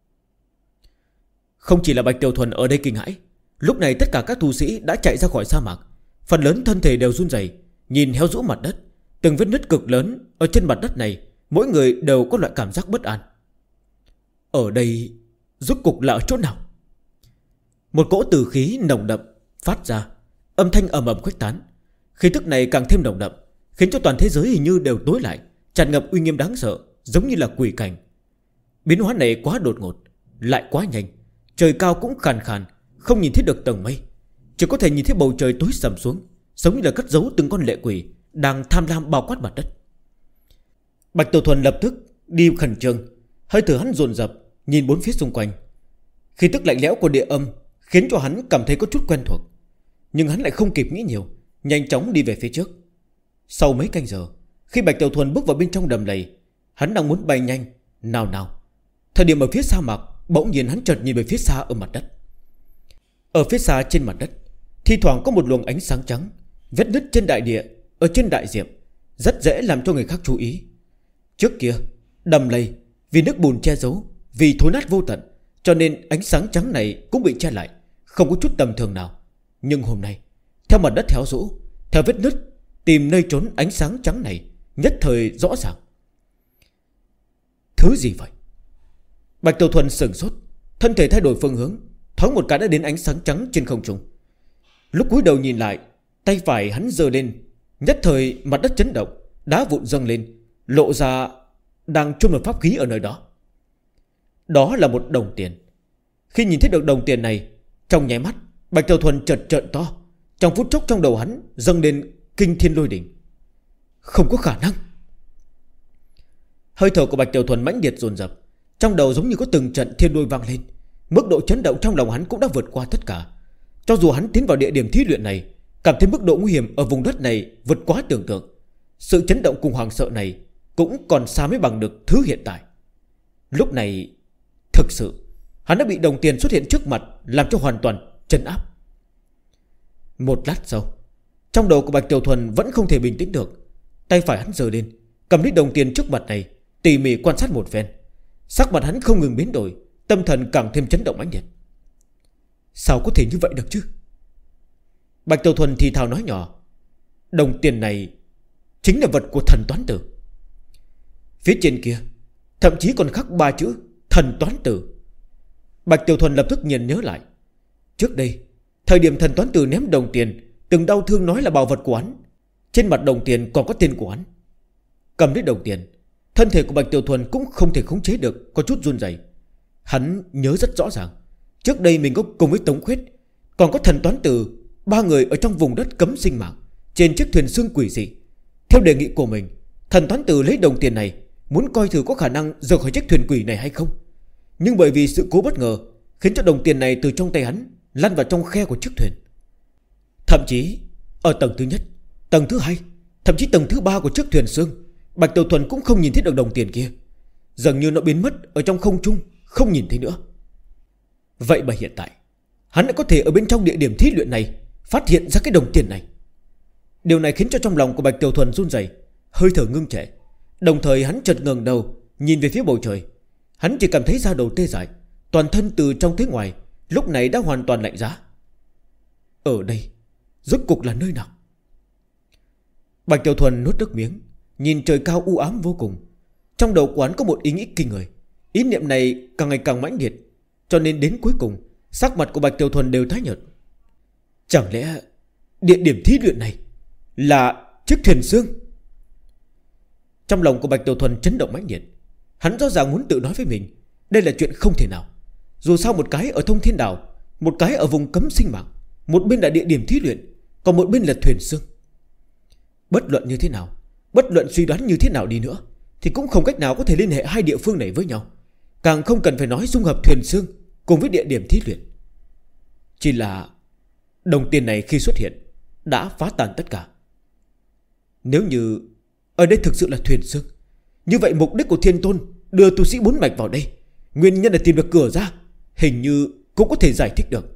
Không chỉ là Bạch Tiểu Thuần ở đây kinh hãi, lúc này tất cả các tu sĩ đã chạy ra khỏi sa mạc. Phần lớn thân thể đều run rẩy, nhìn héo rũ mặt đất, từng vết nứt cực lớn ở trên mặt đất này. Mỗi người đều có loại cảm giác bất an. Ở đây rốt cục là ở chỗ nào? Một cỗ tử khí nồng đậm phát ra, âm thanh ầm ầm khuếch tán. Khí tức này càng thêm nồng đậm, khiến cho toàn thế giới hình như đều tối lại, tràn ngập uy nghiêm đáng sợ, giống như là quỷ cảnh. Biến hóa này quá đột ngột, lại quá nhanh. Trời cao cũng khàn khàn, không nhìn thấy được tầng mây, chỉ có thể nhìn thấy bầu trời tối sầm xuống, giống như là cất giấu từng con lệ quỷ đang tham lam bao quát mặt đất. Bạch Tiểu Thuần lập tức đi khẩn trương, hơi thở hắn dồn dập, nhìn bốn phía xung quanh. Khí tức lạnh lẽo của địa âm khiến cho hắn cảm thấy có chút quen thuộc, nhưng hắn lại không kịp nghĩ nhiều, nhanh chóng đi về phía trước. Sau mấy canh giờ, khi Bạch Tiểu Thuần bước vào bên trong đầm lầy, hắn đang muốn bay nhanh. Nào, thời điểm ở phía sa mạc, bỗng nhiên hắn chợt nhìn về phía xa ở mặt đất. Ở phía xa trên mặt đất, thi thoảng có một luồng ánh sáng trắng, vết nứt trên đại địa, ở trên đại diệm, rất dễ làm cho người khác chú ý. Trước kia, đầm lầy vì nước bùn che giấu, vì thối nát vô tận, cho nên ánh sáng trắng này cũng bị che lại, không có chút tầm thường nào. Nhưng hôm nay, theo mặt đất héo rũ, theo vết nứt, tìm nơi trốn ánh sáng trắng này nhất thời rõ ràng. Thứ gì vậy? Bạch Tiểu Thuần sửng sốt, thân thể thay đổi phương hướng, thoáng một cái đã đến ánh sáng trắng trên không trung. Lúc cúi đầu nhìn lại, tay phải hắn giơ lên, nhất thời mặt đất chấn động, đá vụn dâng lên, lộ ra đang chôn một pháp khí ở nơi đó. Đó là một đồng tiền. Khi nhìn thấy được đồng tiền này, trong nháy mắt Bạch Tiểu Thuần chợt trợn to. Trong phút chốc trong đầu hắn dâng lên kinh thiên lôi đỉnh. Không có khả năng. Hơi thở của Bạch Tiểu Thuần mãnh liệt dồn dập, trong đầu giống như có từng trận thiên lôi vang lên. Mức độ chấn động trong lòng hắn cũng đã vượt qua tất cả. Cho dù hắn tiến vào địa điểm thí luyện này, cảm thấy mức độ nguy hiểm ở vùng đất này vượt quá tưởng tượng, sự chấn động cùng hoàng sợ này cũng còn xa mới bằng được thứ hiện tại. Lúc này thực sự hắn đã bị đồng tiền xuất hiện trước mặt làm cho hoàn toàn trấn áp. Một lát sau, trong đầu của Bạch Tiểu Thuần vẫn không thể bình tĩnh được. Tay phải hắn giơ lên, cầm lấy đồng tiền trước mặt này, tỉ mỉ quan sát một phen. Sắc mặt hắn không ngừng biến đổi, tâm thần càng thêm chấn động mãnh liệt. Sao có thể như vậy được chứ? Bạch Tiểu Thuần thì thào nói nhỏ, đồng tiền này chính là vật của thần toán tử. Phía trên kia thậm chí còn khắc 3 chữ thần toán tử. Bạch Tiểu Thuần lập tức nhìn nhớ lại, trước đây thời điểm thần toán tử ném đồng tiền, từng đau thương nói là bảo vật của hắn, trên mặt đồng tiền còn có tên của hắn. Cầm lấy đồng tiền, thân thể của Bạch Tiểu Thuần cũng không thể khống chế được, có chút run rẩy. Hắn nhớ rất rõ ràng, trước đây mình có cùng với Tống Khuyết, còn có thần toán tử, 3 người ở trong vùng đất cấm sinh mạng, trên chiếc thuyền xương quỷ dị. Theo đề nghị của mình, thần toán tử lấy đồng tiền này, muốn coi thử có khả năng rời khỏi chiếc thuyền quỷ này hay không. Nhưng bởi vì sự cố bất ngờ, khiến cho đồng tiền này từ trong tay hắn lăn vào trong khe của chiếc thuyền. Thậm chí ở tầng thứ nhất, tầng thứ hai, thậm chí tầng thứ 3 của chiếc thuyền xương, Bạch Tiểu Thuần cũng không nhìn thấy được đồng tiền kia. Dường như nó biến mất ở trong không trung, không nhìn thấy nữa. Vậy mà hiện tại hắn đã có thể ở bên trong địa điểm thí luyện này phát hiện ra cái đồng tiền này. Điều này khiến cho trong lòng của Bạch Tiểu Thuần run rẩy, hơi thở ngưng trệ. Đồng thời hắn chợt ngẩng đầu nhìn về phía bầu trời. Hắn chỉ cảm thấy da đầu tê dại, toàn thân từ trong tới ngoài lúc này đã hoàn toàn lạnh giá. Ở đây rốt cuộc là nơi nào? Bạch Tiểu Thuần nuốt nước miếng, nhìn trời cao u ám vô cùng. Trong đầu của hắn có một ý nghĩ kinh người. Ý niệm này càng ngày càng mãnh liệt, cho nên đến cuối cùng sắc mặt của Bạch Tiểu Thuần đều tái nhợt. Chẳng lẽ địa điểm thí luyện này là chiếc thuyền xương? Trong lòng của Bạch Tiểu Thuần chấn động mãnh liệt. Hắn rõ ràng muốn tự nói với mình, đây là chuyện không thể nào. Dù sao một cái ở Thông Thiên Đảo, một cái ở vùng cấm sinh mạng, một bên là địa điểm thí luyện, còn một bên là thuyền xương. Bất luận như thế nào, bất luận suy đoán như thế nào đi nữa, thì cũng không cách nào có thể liên hệ hai địa phương này với nhau. Càng không cần phải nói dung hợp thuyền xương cùng với địa điểm thí luyện. Chỉ là đồng tiền này khi xuất hiện đã phá tan tất cả. Nếu như ở đây thực sự là thuyền xương, như vậy mục đích của Thiên Tôn đưa tu sĩ 4 mạch vào đây, nguyên nhân là tìm được cửa ra, hình như cũng có thể giải thích được.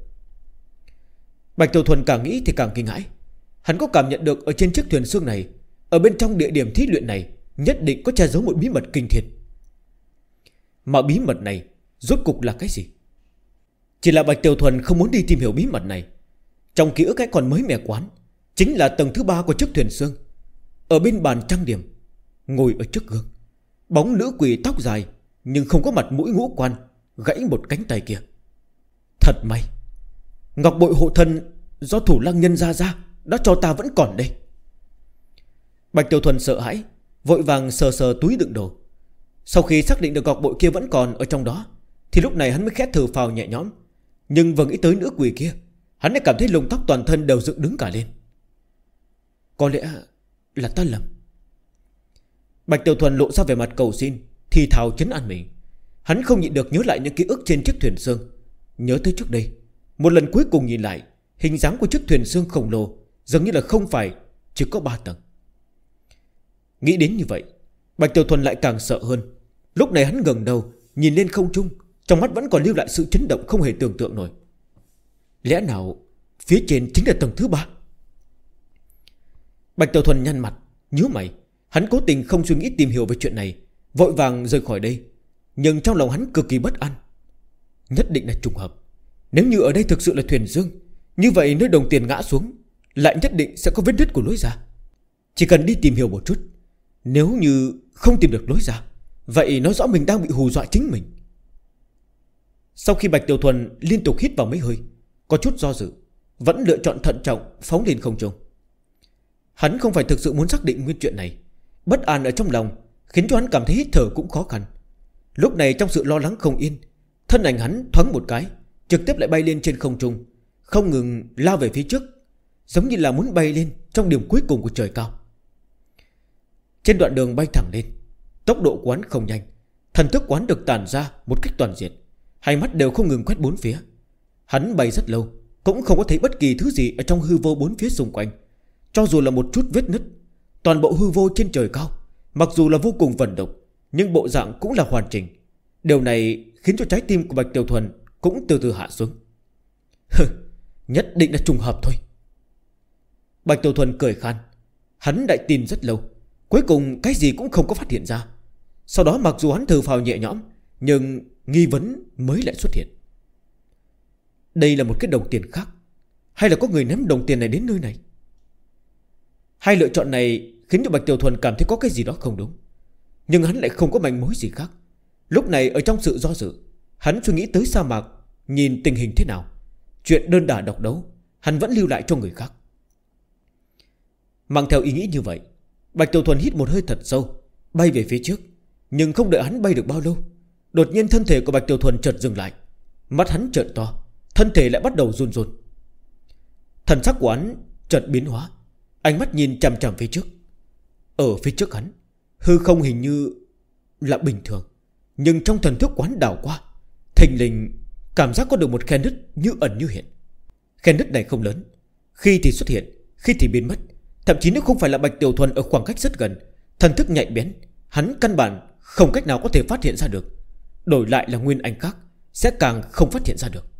Bạch Tiểu Thuần càng nghĩ thì càng kinh hãi. Hắn có cảm nhận được ở trên chiếc thuyền xương này, ở bên trong địa điểm thí luyện này nhất định có che giấu một bí mật kinh thiên. Mà bí mật này rốt cục là cái gì? Chỉ là Bạch Tiểu Thuần không muốn đi tìm hiểu bí mật này. Trong ký ức cái còn mới mẻ quán, chính là tầng thứ 3 của chiếc thuyền xương. Ở bên bàn trang điểm, ngồi ở trước gương, bóng nữ quỷ tóc dài nhưng không có mặt mũi ngũ quan, gãy một cánh tay kia. Thật may, ngọc bội hộ thân do Thủ Lăng Nhân ra đã cho ta vẫn còn đây. Bạch Tiểu Thuần sợ hãi, vội vàng sờ sờ túi đựng đồ. Sau khi xác định được ngọc bội kia vẫn còn ở trong đó, thì lúc này hắn mới khẽ thở phào nhẹ nhõm. Nhưng vừa nghĩ tới nữ quỷ kia, hắn đã cảm thấy lông tóc toàn thân đều dựng đứng cả lên. Có lẽ là ta lầm. Bạch Tiểu Thuần lộ ra vẻ mặt cầu xin, thì thào trấn an mình. Hắn không nhịn được nhớ lại những ký ức trên chiếc thuyền sương. Nhớ tới trước đây, một lần cuối cùng nhìn lại, hình dáng của chiếc thuyền sương khổng lồ dường như là không phải chỉ có 3 tầng. Nghĩ đến như vậy, Bạch Tiểu Thuần lại càng sợ hơn. Lúc này hắn ngẩng đầu nhìn lên không trung, trong mắt vẫn còn lưu lại sự chấn động không hề tưởng tượng nổi. Lẽ nào phía trên chính là tầng thứ 3? Bạch Tiểu Thuần nhăn mặt, nhíu mày. Hắn cố tình không suy nghĩ tìm hiểu về chuyện này, vội vàng rời khỏi đây. Nhưng trong lòng hắn cực kỳ bất an. Nhất định là trùng hợp. Nếu như ở đây thực sự là thuyền dương, như vậy nơi đồng tiền ngã xuống lại nhất định sẽ có vết nứt của lối ra. Chỉ cần đi tìm hiểu một chút. Nếu như không tìm được lối ra, vậy nói rõ mình đang bị hù dọa chính mình. Sau khi Bạch Tiểu Thuần liên tục hít vào mấy hơi, có chút do dự, vẫn lựa chọn thận trọng phóng lên không trung. Hắn không phải thực sự muốn xác định nguyên chuyện này. Bất an ở trong lòng khiến cho hắn cảm thấy hít thở cũng khó khăn. Lúc này trong sự lo lắng không yên, thân ảnh hắn thoáng một cái, trực tiếp lại bay lên trên không trung, không ngừng lao về phía trước, giống như là muốn bay lên trong điểm cuối cùng của trời cao. Trên đoạn đường bay thẳng lên, tốc độ của hắn không nhanh, thần thức của hắn được tản ra một cách toàn diện, hai mắt đều không ngừng quét bốn phía. Hắn bay rất lâu cũng không có thấy bất kỳ thứ gì ở trong hư vô bốn phía xung quanh. Cho dù là một chút vết nứt, toàn bộ hư vô trên trời cao mặc dù là vô cùng vận động, nhưng bộ dạng cũng là hoàn chỉnh. Điều này khiến cho trái tim của Bạch Tiểu Thuần cũng từ từ hạ xuống. Nhất định là trùng hợp thôi. Bạch Tiểu Thuần cười khan. Hắn đã tìm rất lâu, cuối cùng cái gì cũng không có phát hiện ra. Sau đó mặc dù hắn thở phào nhẹ nhõm, nhưng nghi vấn mới lại xuất hiện. Đây là một cái đồng tiền khác, hay là có người ném đồng tiền này đến nơi này? Hai lựa chọn này khiến cho Bạch Tiểu Thuần cảm thấy có cái gì đó không đúng, nhưng hắn lại không có manh mối gì khác. Lúc này ở trong sự do dự, hắn suy nghĩ tới sa mạc, nhìn tình hình thế nào. Chuyện đơn đả độc đấu hắn vẫn lưu lại cho người khác. Mang theo ý nghĩ như vậy, Bạch Tiểu Thuần hít một hơi thật sâu, bay về phía trước. Nhưng không đợi hắn bay được bao lâu, đột nhiên thân thể của Bạch Tiểu Thuần chợt dừng lại. Mắt hắn trợn to, thân thể lại bắt đầu run run. Thần sắc của hắn chợt biến hóa, ánh mắt nhìn chằm chằm phía trước. Ở phía trước hắn, hư không hình như là bình thường, nhưng trong thần thức của hắn đảo qua, thình lình cảm giác có được một khe nứt như ẩn như hiện. Khe nứt này không lớn, khi thì xuất hiện, khi thì biến mất. Thậm chí nếu không phải là Bạch Tiểu Thuần ở khoảng cách rất gần, thần thức nhạy bén, hắn căn bản không cách nào có thể phát hiện ra được. Đổi lại là nguyên anh khác, sẽ càng không phát hiện ra được.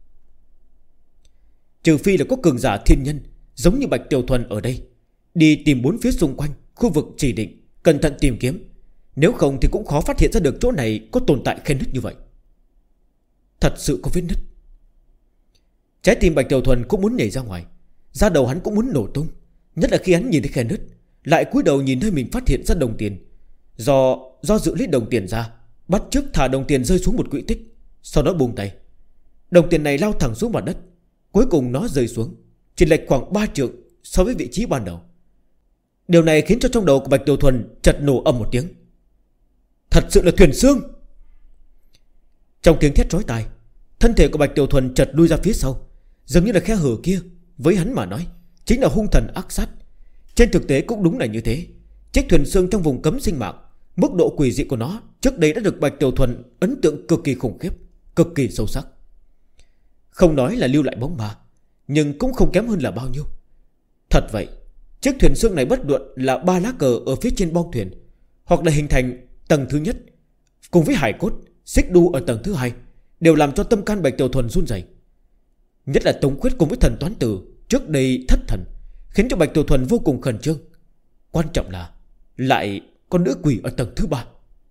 Trừ phi là có cường giả thiên nhân giống như Bạch Tiểu Thuần ở đây, đi tìm bốn phía xung quanh khu vực chỉ định, cẩn thận tìm kiếm. Nếu không thì cũng khó phát hiện ra được chỗ này có tồn tại khe nứt như vậy. Thật sự có vết nứt. Trái tim Bạch Tiểu Thuần cũng muốn nhảy ra ngoài, da đầu hắn cũng muốn nổ tung. Nhất là khi hắn nhìn thấy khe nứt, lại cúi đầu nhìn nơi mình phát hiện ra đồng tiền. Do dự lấy đồng tiền ra, bắt chước thả đồng tiền rơi xuống một quỹ tích, sau đó buông tay. Đồng tiền này lao thẳng xuống mặt đất. Cuối cùng nó rơi xuống, chỉ lệch khoảng 3 trượng so với vị trí ban đầu. Điều này khiến cho trong đầu của Bạch Tiểu Thuần chợt nổ ầm một tiếng. Thật sự là thuyền xương. Trong tiếng thét chói tai, thân thể của Bạch Tiểu Thuần chợt lui ra phía sau, dường như là khe hở kia với hắn mà nói chính là hung thần ác sát. Trên thực tế cũng đúng là như thế. Chiếc thuyền xương trong vùng cấm sinh mạng, mức độ quỷ dị của nó trước đây đã được Bạch Tiểu Thuần ấn tượng cực kỳ khủng khiếp, cực kỳ sâu sắc. Không nói là lưu lại bóng ma, nhưng cũng không kém hơn là bao nhiêu. Thật vậy, chiếc thuyền xương này bất luận là 3 lá cờ ở phía trên bong thuyền, hoặc là hình thành tầng thứ nhất, cùng với hải cốt, xích đu ở tầng thứ 2, đều làm cho tâm can Bạch Tiểu Thuần run rẩy. Nhất là Tống Khuyết cùng với thần toán tử trước đây thất thần, khiến cho Bạch Tiểu Thuần vô cùng khẩn trương. Quan trọng là lại con nữ quỷ ở tầng thứ 3.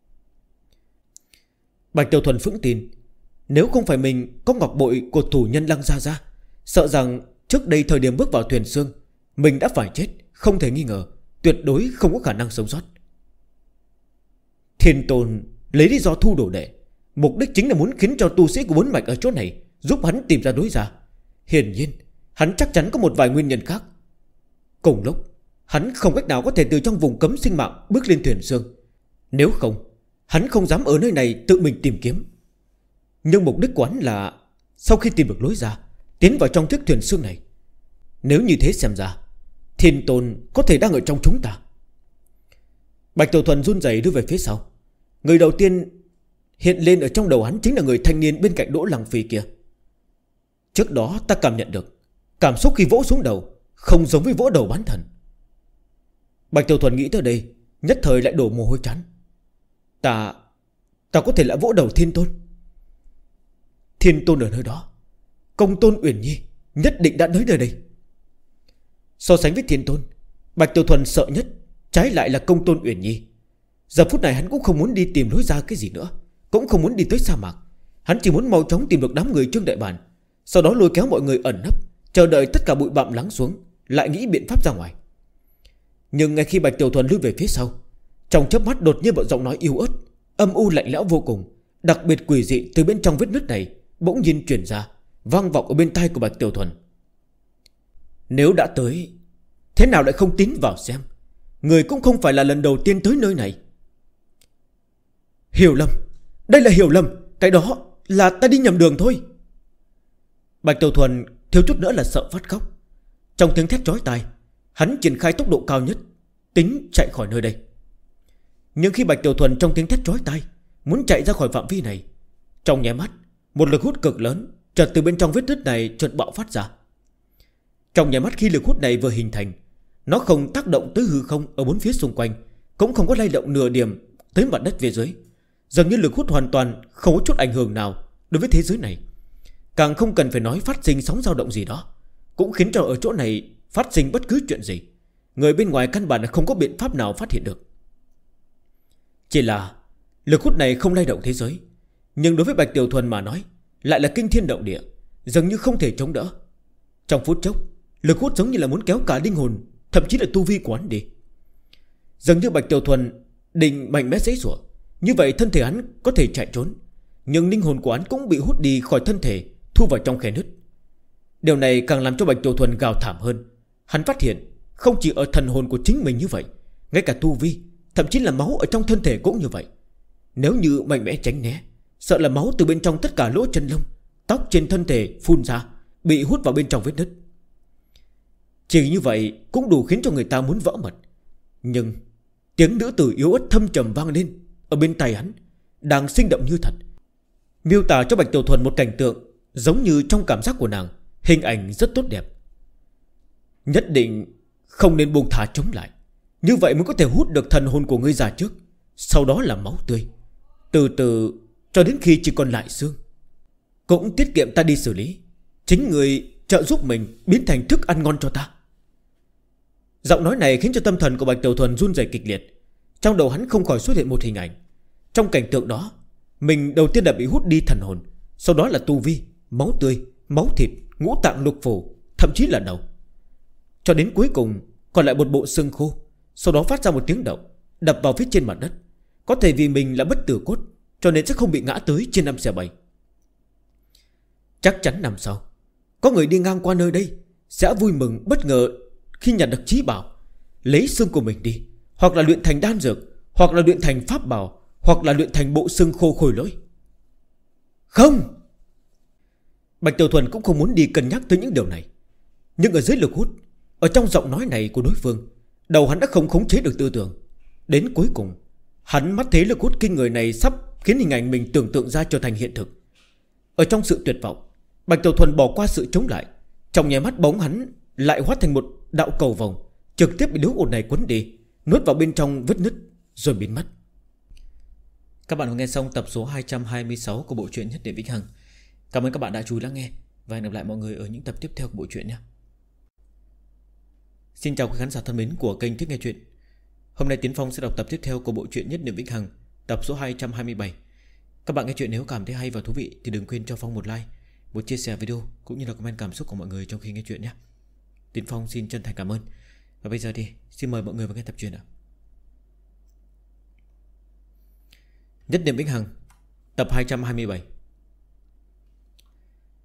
Bạch Tiểu Thuần vững tin, nếu không phải mình có ngọc bội của thủ nhân Lăng Gia Gia, sợ rằng trước đây thời điểm bước vào thuyền xương, mình đã phải chết, không thể nghi ngờ, tuyệt đối không có khả năng sống sót. Thiên Tôn lấy lý do thu đồ đệ, mục đích chính là muốn khiến cho tu sĩ của 4 mạch ở chỗ này giúp hắn tìm ra đối ra. Hiển nhiên hắn chắc chắn có một vài nguyên nhân khác. Cùng lúc hắn không cách nào có thể từ trong vùng cấm sinh mạng bước lên thuyền xương. Nếu không, hắn không dám ở nơi này tự mình tìm kiếm. Nhưng mục đích của hắn là sau khi tìm được lối ra, tiến vào trong chiếc thuyền xương này. Nếu như thế xem ra, Thiên Tôn có thể đang ở trong chúng ta. Bạch Tiểu Thuần run rẩy đưa về phía sau. Người đầu tiên hiện lên ở trong đầu hắn chính là người thanh niên bên cạnh Đỗ Lăng Phi kia. Trước đó ta cảm nhận được cảm xúc khi vỗ xuống đầu không giống với vỗ đầu bán thần. Bạch Tiểu Thuần nghĩ tới đây, nhất thời lại đổ mồ hôi chán. Ta có thể là vỗ đầu Thiên Tôn. Thiên Tôn ở nơi đó, Công Tôn Uyển Nhi nhất định đã tới nơi đây. So sánh với Thiên Tôn, Bạch Tiểu Thuần sợ nhất trái lại là Công Tôn Uyển Nhi. Giờ phút này hắn cũng không muốn đi tìm lối ra cái gì nữa, cũng không muốn đi tới sa mạc. Hắn chỉ muốn mau chóng tìm được đám người Trương Đại Bản, sau đó lôi kéo mọi người ẩn nấp, chờ đợi tất cả bụi bặm lắng xuống, lại nghĩ biện pháp ra ngoài. Nhưng ngay khi Bạch Tiểu Thuần lùi về phía sau, trong chớp mắt đột nhiên một giọng nói yếu ớt, âm u lạnh lẽo vô cùng, đặc biệt quỷ dị từ bên trong vết nứt này bỗng nhiên truyền ra, vang vọng ở bên tai của Bạch Tiểu Thuần. Nếu đã tới, thế nào lại không tiến vào xem? Người cũng không phải là lần đầu tiên tới nơi này. Hiểu lầm, đây là hiểu lầm, cái đó là ta đi nhầm đường thôi. Bạch Tiểu Thuần thiếu chút nữa là sợ phát khóc. Trong tiếng thét chói tai, hắn triển khai tốc độ cao nhất, tính chạy khỏi nơi đây. Nhưng khi Bạch Tiểu Thuần trong tiếng thét chói tai muốn chạy ra khỏi phạm vi này, trong nháy mắt một lực hút cực lớn chợt từ bên trong vết nứt này chợt bạo phát ra. Trong nháy mắt khi lực hút này vừa hình thành, nó không tác động tới hư không ở bốn phía xung quanh, cũng không có lay động nửa điểm tới mặt đất phía dưới. Dường như lực hút hoàn toàn không có chút ảnh hưởng nào đối với thế giới này. Càng không cần phải nói phát sinh sóng dao động gì đó, cũng khiến cho ở chỗ này phát sinh bất cứ chuyện gì. Người bên ngoài căn bản là không có biện pháp nào phát hiện được. Chỉ là lực hút này không lay động thế giới, nhưng đối với Bạch Tiểu Thuần mà nói lại là kinh thiên động địa, dường như không thể chống đỡ. Trong phút chốc, lực hút giống như là muốn kéo cả linh hồn, thậm chí là tu vi của hắn đi. Dường như Bạch Tiểu Thuần định mạnh mẽ giãy giụa, như vậy thân thể hắn có thể chạy trốn, nhưng linh hồn của hắn cũng bị hút đi khỏi thân thể, thu vào trong khe nứt. Điều này càng làm cho Bạch Tiểu Thuần gào thảm hơn. Hắn phát hiện không chỉ ở thần hồn của chính mình như vậy, ngay cả tu vi, thậm chí là máu ở trong thân thể cũng như vậy. Nếu như mạnh mẽ tránh né, sợ là máu từ bên trong tất cả lỗ chân lông, tóc trên thân thể phun ra, bị hút vào bên trong vết nứt. Chỉ như vậy cũng đủ khiến cho người ta muốn vỡ mật. Nhưng tiếng nữ tử yếu ớt thâm trầm vang lên ở bên tai hắn, đang sinh động như thật, miêu tả cho Bạch Tiểu Thuần một cảnh tượng giống như trong cảm giác của nàng. Hình ảnh rất tốt đẹp. Nhất định không nên buông thả chống lại, như vậy mới có thể hút được thần hồn của ngươi ra trước, sau đó là máu tươi, từ từ cho đến khi chỉ còn lại xương. Cũng tiết kiệm ta đi xử lý, chính người trợ giúp mình biến thành thức ăn ngon cho ta. Giọng nói này khiến cho tâm thần của Bạch Tiểu Thuần run rẩy kịch liệt. Trong đầu hắn không khỏi xuất hiện một hình ảnh. Trong cảnh tượng đó, mình đầu tiên đã bị hút đi thần hồn, sau đó là tu vi, máu tươi, máu thịt, ngũ tạng lục phủ, thậm chí là đầu, cho đến cuối cùng còn lại một bộ xương khô. Sau đó phát ra một tiếng động, đập vào phía trên mặt đất. Có thể vì mình là bất tử cốt, cho nên sẽ không bị ngã tới trên 5 xe 7. Chắc chắn năm sau có người đi ngang qua nơi đây sẽ vui mừng bất ngờ khi nhận được chí bảo, lấy xương của mình đi, hoặc là luyện thành đan dược, hoặc là luyện thành pháp bảo, hoặc là luyện thành bộ xương khô khôi lỗi. Không! Bạch Tiểu Thuần cũng không muốn đi cân nhắc tới những điều này. Nhưng ở dưới lực hút, ở trong giọng nói này của đối phương, đầu hắn đã không khống chế được tư tưởng. Đến cuối cùng, hắn mắt thấy lực hút kinh người này sắp khiến hình ảnh mình tưởng tượng ra trở thành hiện thực. Ở trong sự tuyệt vọng, Bạch Tiểu Thuần bỏ qua sự chống lại. Trong nháy mắt bóng hắn lại hóa thành một đạo cầu vòng, trực tiếp bị lũ ồn này quấn đi, nuốt vào bên trong vết nứt rồi biến mất. Các bạn vừa nghe xong tập số 226 của bộ truyện Nhất Điểm Vĩnh Hằng. Cảm ơn các bạn đã chú ý lắng nghe, và hẹn gặp lại mọi người ở những tập tiếp theo của bộ truyện nhé. Xin chào quý khán giả thân mến của kênh Thích Nghe Chuyện. Hôm nay Tiến Phong sẽ đọc tập tiếp theo của bộ truyện Nhất Điểm Vĩnh Hằng, tập số 227. Các bạn nghe chuyện nếu cảm thấy hay và thú vị thì đừng quên cho Phong một like, một chia sẻ video cũng như là comment cảm xúc của mọi người trong khi nghe chuyện nhé. Tiến Phong xin chân thành cảm ơn. Và bây giờ thì xin mời mọi người vào nghe tập truyện ạ. Nhất Điểm Vĩnh Hằng, tập 227.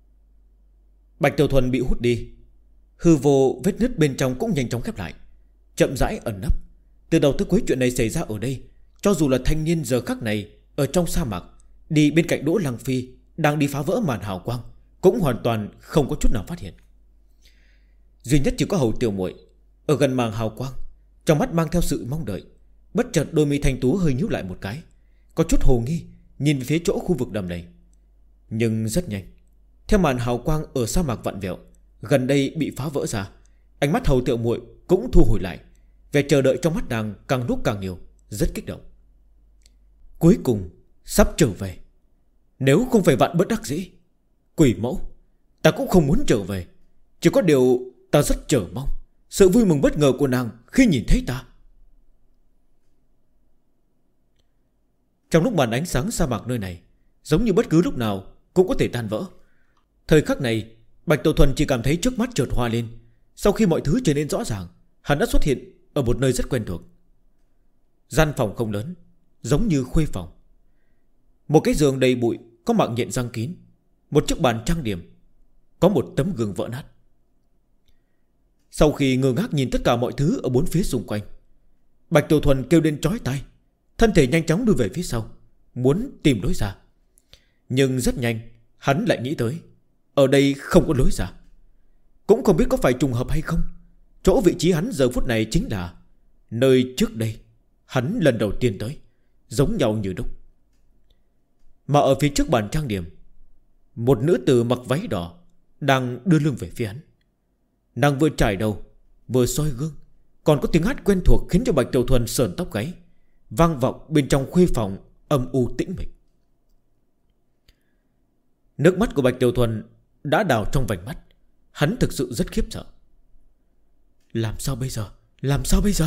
Bạch Tiểu Thuần bị hút đi, hư vô vết nứt bên trong cũng nhanh chóng khép lại. chậm rãi ẩn nấp. Từ đầu tới cuối chuyện này xảy ra ở đây, cho dù là thanh niên giờ khắc này ở trong sa mạc, đi bên cạnh Đỗ Lăng Phi đang đi phá vỡ màn hào quang, cũng hoàn toàn không có chút nào phát hiện. Duy nhất chỉ có Hầu Tiểu Muội ở gần màn hào quang, trong mắt mang theo sự mong đợi. Bất chợt đôi mi thanh tú hơi nhíu lại một cái, có chút hồ nghi nhìn về phía chỗ khu vực đầm này. Nhưng rất nhanh, theo màn hào quang ở sa mạc vặn vẹo gần đây bị phá vỡ ra, ánh mắt Hầu Tiểu Muội cũng thu hồi lại. Vẻ chờ đợi trong mắt nàng càng lúc càng nhiều, rất kích động. Cuối cùng sắp trở về. Nếu không phải vạn bất đắc dĩ, Quỷ Mẫu, ta cũng không muốn trở về. Chỉ có điều ta rất chờ mong sự vui mừng bất ngờ của nàng khi nhìn thấy ta. Trong lúc màn ánh sáng sa mạc nơi này giống như bất cứ lúc nào cũng có thể tan vỡ. Thời khắc này, Bạch Tiểu Thuần chỉ cảm thấy trước mắt chợt hoa lên. Sau khi mọi thứ trở nên rõ ràng, hắn đã xuất hiện ở một nơi rất quen thuộc. Gian phòng không lớn, giống như khuê phòng. Một cái giường đầy bụi, có mạng nhện răng kín. Một chiếc bàn trang điểm, có một tấm gương vỡ nát. Sau khi ngơ ngác nhìn tất cả mọi thứ ở bốn phía xung quanh, Bạch Tiểu Thuần kêu lên chói tai, thân thể nhanh chóng lùi về phía sau, muốn tìm lối ra. Nhưng rất nhanh hắn lại nghĩ tới, ở đây không có lối ra. Cũng không biết có phải trùng hợp hay không, chỗ vị trí hắn giờ phút này chính là nơi trước đây hắn lần đầu tiên tới, giống nhau như đúc. Mà ở phía trước bàn trang điểm, một nữ tử mặc váy đỏ đang đưa lưng về phía hắn. Nàng vừa trải đầu vừa soi gương, còn có tiếng hát quen thuộc khiến cho Bạch Tiểu Thuần sởn tóc gáy, vang vọng bên trong khuê phòng âm u tĩnh mịch. Nước mắt của Bạch Tiểu Thuần đã đào trong vành mắt. Hắn thực sự rất khiếp sợ. Làm sao bây giờ? Làm sao bây giờ?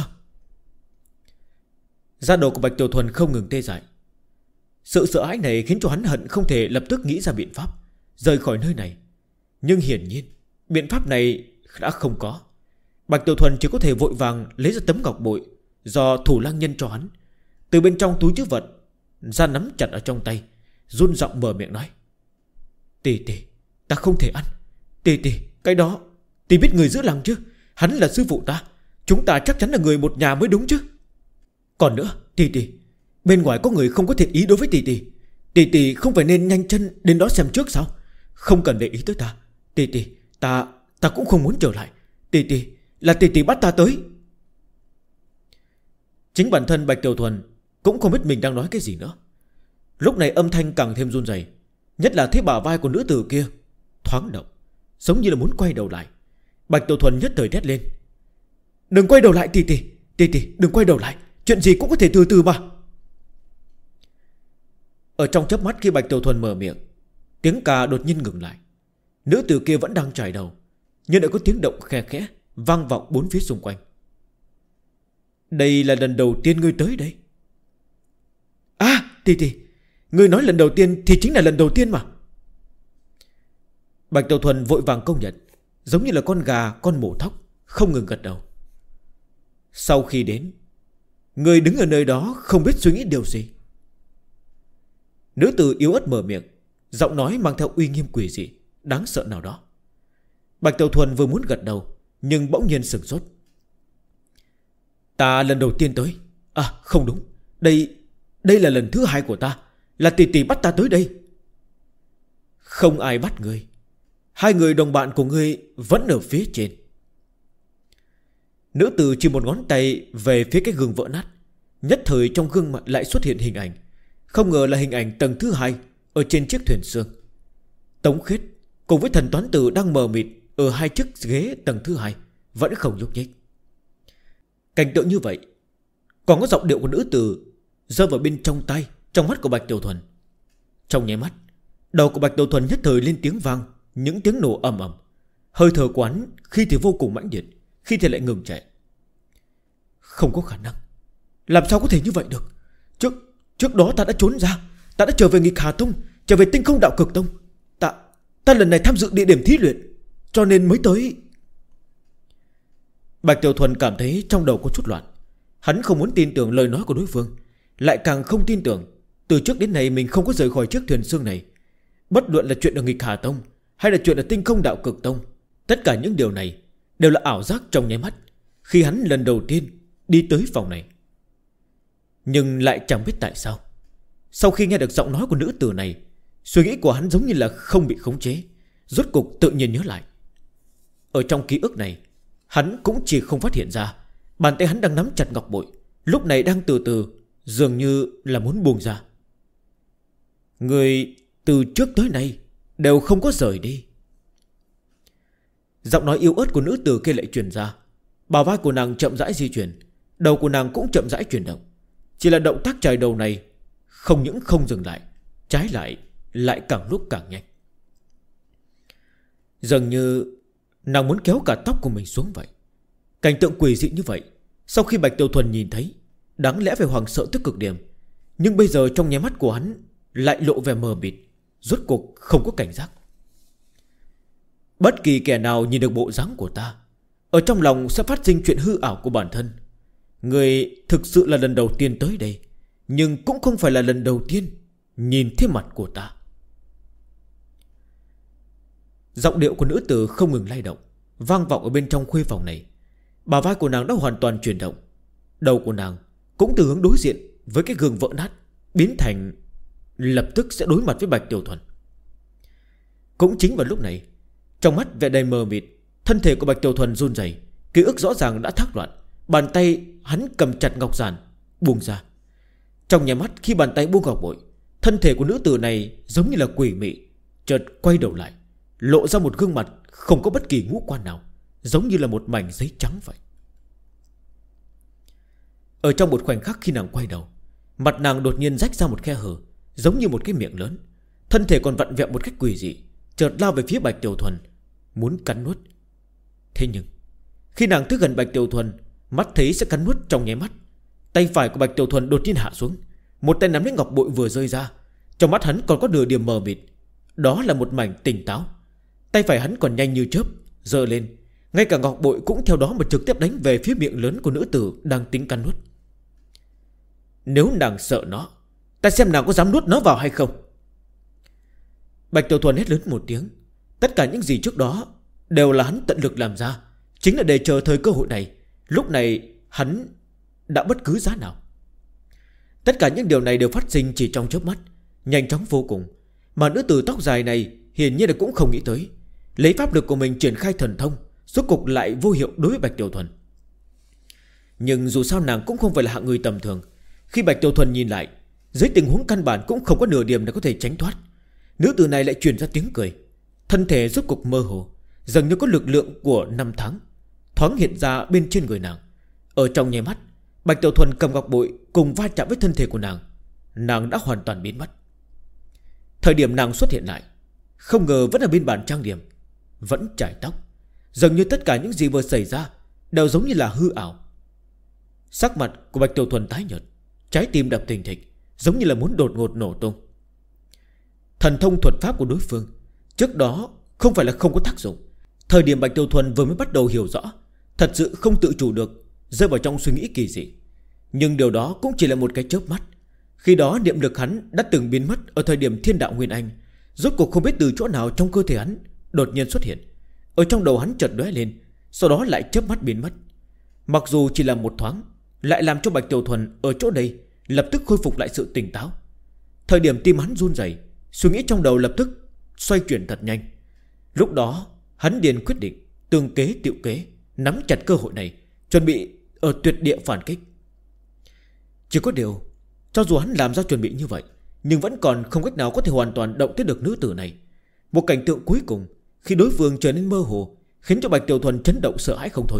Da đầu của Bạch Tiểu Thuần không ngừng tê dại. Sự sợ hãi này khiến cho hắn hận không thể lập tức nghĩ ra biện pháp rời khỏi nơi này. Nhưng hiển nhiên biện pháp này đã không có. Bạch Tiểu Thuần chỉ có thể vội vàng lấy ra tấm ngọc bội do Thủ Lăng Nhân cho hắn, từ bên trong túi trữ vật ra nắm chặt ở trong tay, run giọng mở miệng nói: Tỷ tỷ, ta không thể ăn. Tỷ tỷ, cái đó tỷ biết người giữ làng chứ? Hắn là sư phụ ta, chúng ta chắc chắn là người một nhà mới đúng chứ. Còn nữa, tỷ tỷ, bên ngoài có người không có thiện ý đối với tỷ tỷ. Tỷ tỷ không phải nên nhanh chân đến đó xem trước sao? Không cần để ý tới ta. Tỷ tỷ, ta cũng không muốn trở lại. Tỷ tỷ, là tỷ tỷ bắt ta tới. Chính bản thân Bạch Tiểu Thuần cũng không biết mình đang nói cái gì nữa. Lúc này âm thanh càng thêm run rẩy, nhất là thấy bả vai của nữ tử kia thoáng động, giống như là muốn quay đầu lại. Bạch Tiểu Thuần nhất thời thét lên: Đừng quay đầu lại tỷ tỷ, tỷ tỷ đừng quay đầu lại, chuyện gì cũng có thể từ từ mà. Ở trong chớp mắt khi Bạch Tiểu Thuần mở miệng, tiếng ca đột nhiên ngừng lại. Nữ tử kia vẫn đang chải đầu, nhưng lại có tiếng động khe khẽ vang vọng bốn phía xung quanh. Đây là lần đầu tiên ngươi tới đây? À, tỷ, ngươi nói lần đầu tiên thì chính là lần đầu tiên mà. Bạch Tiểu Thuần vội vàng công nhận, giống như là con gà con mổ thóc, không ngừng gật đầu. Sau khi đến, ngươi đứng ở nơi đó không biết suy nghĩ điều gì. Nữ tử yếu ớt mở miệng, giọng nói mang theo uy nghiêm quỷ dị, đáng sợ nào đó. Bạch Tiểu Thuần vừa muốn gật đầu, nhưng bỗng nhiên sửng sốt. Ta lần đầu tiên tới. À không đúng, đây là lần thứ hai của ta. Là tỷ tỷ bắt ta tới đây. Không ai bắt ngươi. Hai người đồng bạn của ngươi vẫn ở phía trên. Nữ tử chỉ một ngón tay về phía cái gương vỡ nát. Nhất thời trong gương mặt lại xuất hiện hình ảnh. Không ngờ là hình ảnh tầng thứ hai ở trên chiếc thuyền sương. Tống Khiết cùng với Thần Toán Tử đang mờ mịt ở hai chiếc ghế tầng thứ hai, vẫn không nhúc nhích. Cảnh tượng như vậy, còn có giọng điệu của nữ tử rơi vào bên trong tay, trong mắt của Bạch Tiểu Thuần. Trong nháy mắt, đầu của Bạch Tiểu Thuần nhất thời lên tiếng vang, những tiếng nổ ầm ầm. Hơi thở quán khi thì vô cùng mãnh liệt, khi thì lại ngừng chạy. Không có khả năng, làm sao có thể như vậy được? Trước đó ta đã trốn ra, ta đã trở về Nghịch Hà Tông, trở về Tinh Không Đạo Cực Tông. Ta lần này tham dự địa điểm thí luyện, cho nên mới tới. Bạch Tiểu Thuần cảm thấy trong đầu có chút loạn. Hắn không muốn tin tưởng lời nói của đối phương, lại càng không tin tưởng từ trước đến nay mình không có rời khỏi chiếc thuyền sương này. Bất luận là chuyện ở Nghịch Hà Tông hay là chuyện ở Tinh Không Đạo Cực Tông, tất cả những điều này đều là ảo giác trong nháy mắt, khi hắn lần đầu tiên đi tới phòng này. Nhưng lại chẳng biết tại sao, sau khi nghe được giọng nói của nữ tử này, suy nghĩ của hắn giống như là không bị khống chế, rốt cục tự nhiên nhớ lại. Ở trong ký ức này, hắn cũng chỉ không phát hiện ra bàn tay hắn đang nắm chặt ngọc bội, lúc này đang từ từ, dường như là muốn buông ra. Người từ trước tới nay đều không có rời đi. Giọng nói yếu ớt của nữ tử kia lại truyền ra. Bả vai của nàng chậm rãi di chuyển, đầu của nàng cũng chậm rãi chuyển động. Chỉ là động tác chải đầu này không những không dừng lại, trái lại càng lúc càng nhanh. Dường như nàng muốn kéo cả tóc của mình xuống vậy. Cảnh tượng quỷ dị như vậy, sau khi Bạch Tiểu Thuần nhìn thấy, đáng lẽ phải hoảng sợ tới cực điểm, nhưng bây giờ trong nháy mắt của hắn lại lộ vẻ mờ mịt, rốt cuộc không có cảnh giác. Bất kỳ kẻ nào nhìn được bộ dáng của ta, ở trong lòng sẽ phát sinh chuyện hư ảo của bản thân. Người thực sự là lần đầu tiên tới đây, nhưng cũng không phải là lần đầu tiên nhìn thấy mặt của ta. Giọng điệu của nữ tử không ngừng lay động, vang vọng ở bên trong khuê phòng này. Bả vai của nàng đã hoàn toàn chuyển động, đầu của nàng cũng từ hướng đối diện với cái gương vỡ nát biến thành lập tức sẽ đối mặt với Bạch Tiểu Thuần. Cũng chính vào lúc này, trong mắt vẻ đầy mờ mịt, thân thể của Bạch Tiểu Thuần run rẩy, ký ức rõ ràng đã thác loạn. Bàn tay hắn cầm chặt ngọc giản buông ra. Trong nháy mắt khi bàn tay buông ngọc bội, thân thể của nữ tử này giống như là quỷ mị, chợt quay đầu lại, lộ ra một gương mặt không có bất kỳ ngũ quan nào, giống như là một mảnh giấy trắng vậy. Ở trong một khoảnh khắc khi nàng quay đầu, mặt nàng đột nhiên rách ra một khe hở, giống như một cái miệng lớn. Thân thể còn vặn vẹo một cách quỷ dị, chợt lao về phía Bạch Tiểu Thuần, muốn cắn nuốt. Thế nhưng khi nàng tới gần Bạch Tiểu Thuần, mắt thấy sẽ cắn nuốt trong nháy mắt, tay phải của Bạch Tiểu Thuần đột nhiên hạ xuống, một tay nắm lấy ngọc bội vừa rơi ra. Trong mắt hắn còn có nửa điểm mờ mịt, đó là một mảnh tỉnh táo. Tay phải hắn còn nhanh như chớp giơ lên, ngay cả ngọc bội cũng theo đó mà trực tiếp đánh về phía miệng lớn của nữ tử đang tính cắn nuốt. Nếu nàng sợ nó, ta xem nàng có dám nuốt nó vào hay không. Bạch Tiểu Thuần hét lớn một tiếng. Tất cả những gì trước đó đều là hắn tận lực làm ra, chính là để chờ thời cơ hội này. Lúc này hắn đã bất cứ giá nào. Tất cả những điều này đều phát sinh chỉ trong chớp mắt, nhanh chóng vô cùng. Mà nữ tử tóc dài này hiển nhiên là cũng không nghĩ tới, lấy pháp lực của mình triển khai thần thông, rốt cục lại vô hiệu đối với Bạch Tiểu Thuần. Nhưng dù sao nàng cũng không phải là hạng người tầm thường. Khi Bạch Tiểu Thuần nhìn lại, dưới tình huống căn bản cũng không có nửa điểm để có thể tránh thoát, nữ tử này lại truyền ra tiếng cười. Thân thể rốt cục mơ hồ, dường như có lực lượng của năm tháng thoáng hiện ra bên trên người nàng. Ở trong nháy mắt, Bạch Tiểu Thuần cầm ngọc bội cùng va chạm với thân thể của nàng, nàng đã hoàn toàn biến mất. Thời điểm nàng xuất hiện lại, không ngờ vẫn ở bên bàn trang điểm, vẫn chải tóc. Dường như tất cả những gì vừa xảy ra đều giống như là hư ảo. Sắc mặt của Bạch Tiểu Thuần tái nhợt, trái tim đập thình thịch, giống như là muốn đột ngột nổ tung. Thần thông thuật pháp của đối phương trước đó không phải là không có tác dụng. Thời điểm Bạch Tiểu Thuần vừa mới bắt đầu hiểu rõ, thật sự không tự chủ được rơi vào trong suy nghĩ kỳ dị. Nhưng điều đó cũng chỉ là một cái chớp mắt. Khi đó niệm lực hắn đã từng biến mất ở thời điểm thiên đạo Nguyên Anh, rốt cuộc không biết từ chỗ nào trong cơ thể hắn đột nhiên xuất hiện. Ở trong đầu hắn chợt lóe lên, sau đó lại chớp mắt biến mất. Mặc dù chỉ là một thoáng, lại làm cho Bạch Tiểu Thuần ở chỗ đây lập tức khôi phục lại sự tỉnh táo. Thời điểm tim hắn run rẩy, suy nghĩ trong đầu lập tức xoay chuyển thật nhanh. Lúc đó hắn liền quyết định tương kế tiệu kế, nắm chặt cơ hội này, chuẩn bị ở tuyệt địa phản kích. Chỉ có điều, cho dù hắn làm ra chuẩn bị như vậy, nhưng vẫn còn không cách nào có thể hoàn toàn động tới được nữ tử này. Một cảnh tượng cuối cùng khi đối phương trở nên mơ hồ, khiến cho Bạch Tiểu Thuần chấn động sợ hãi không thôi.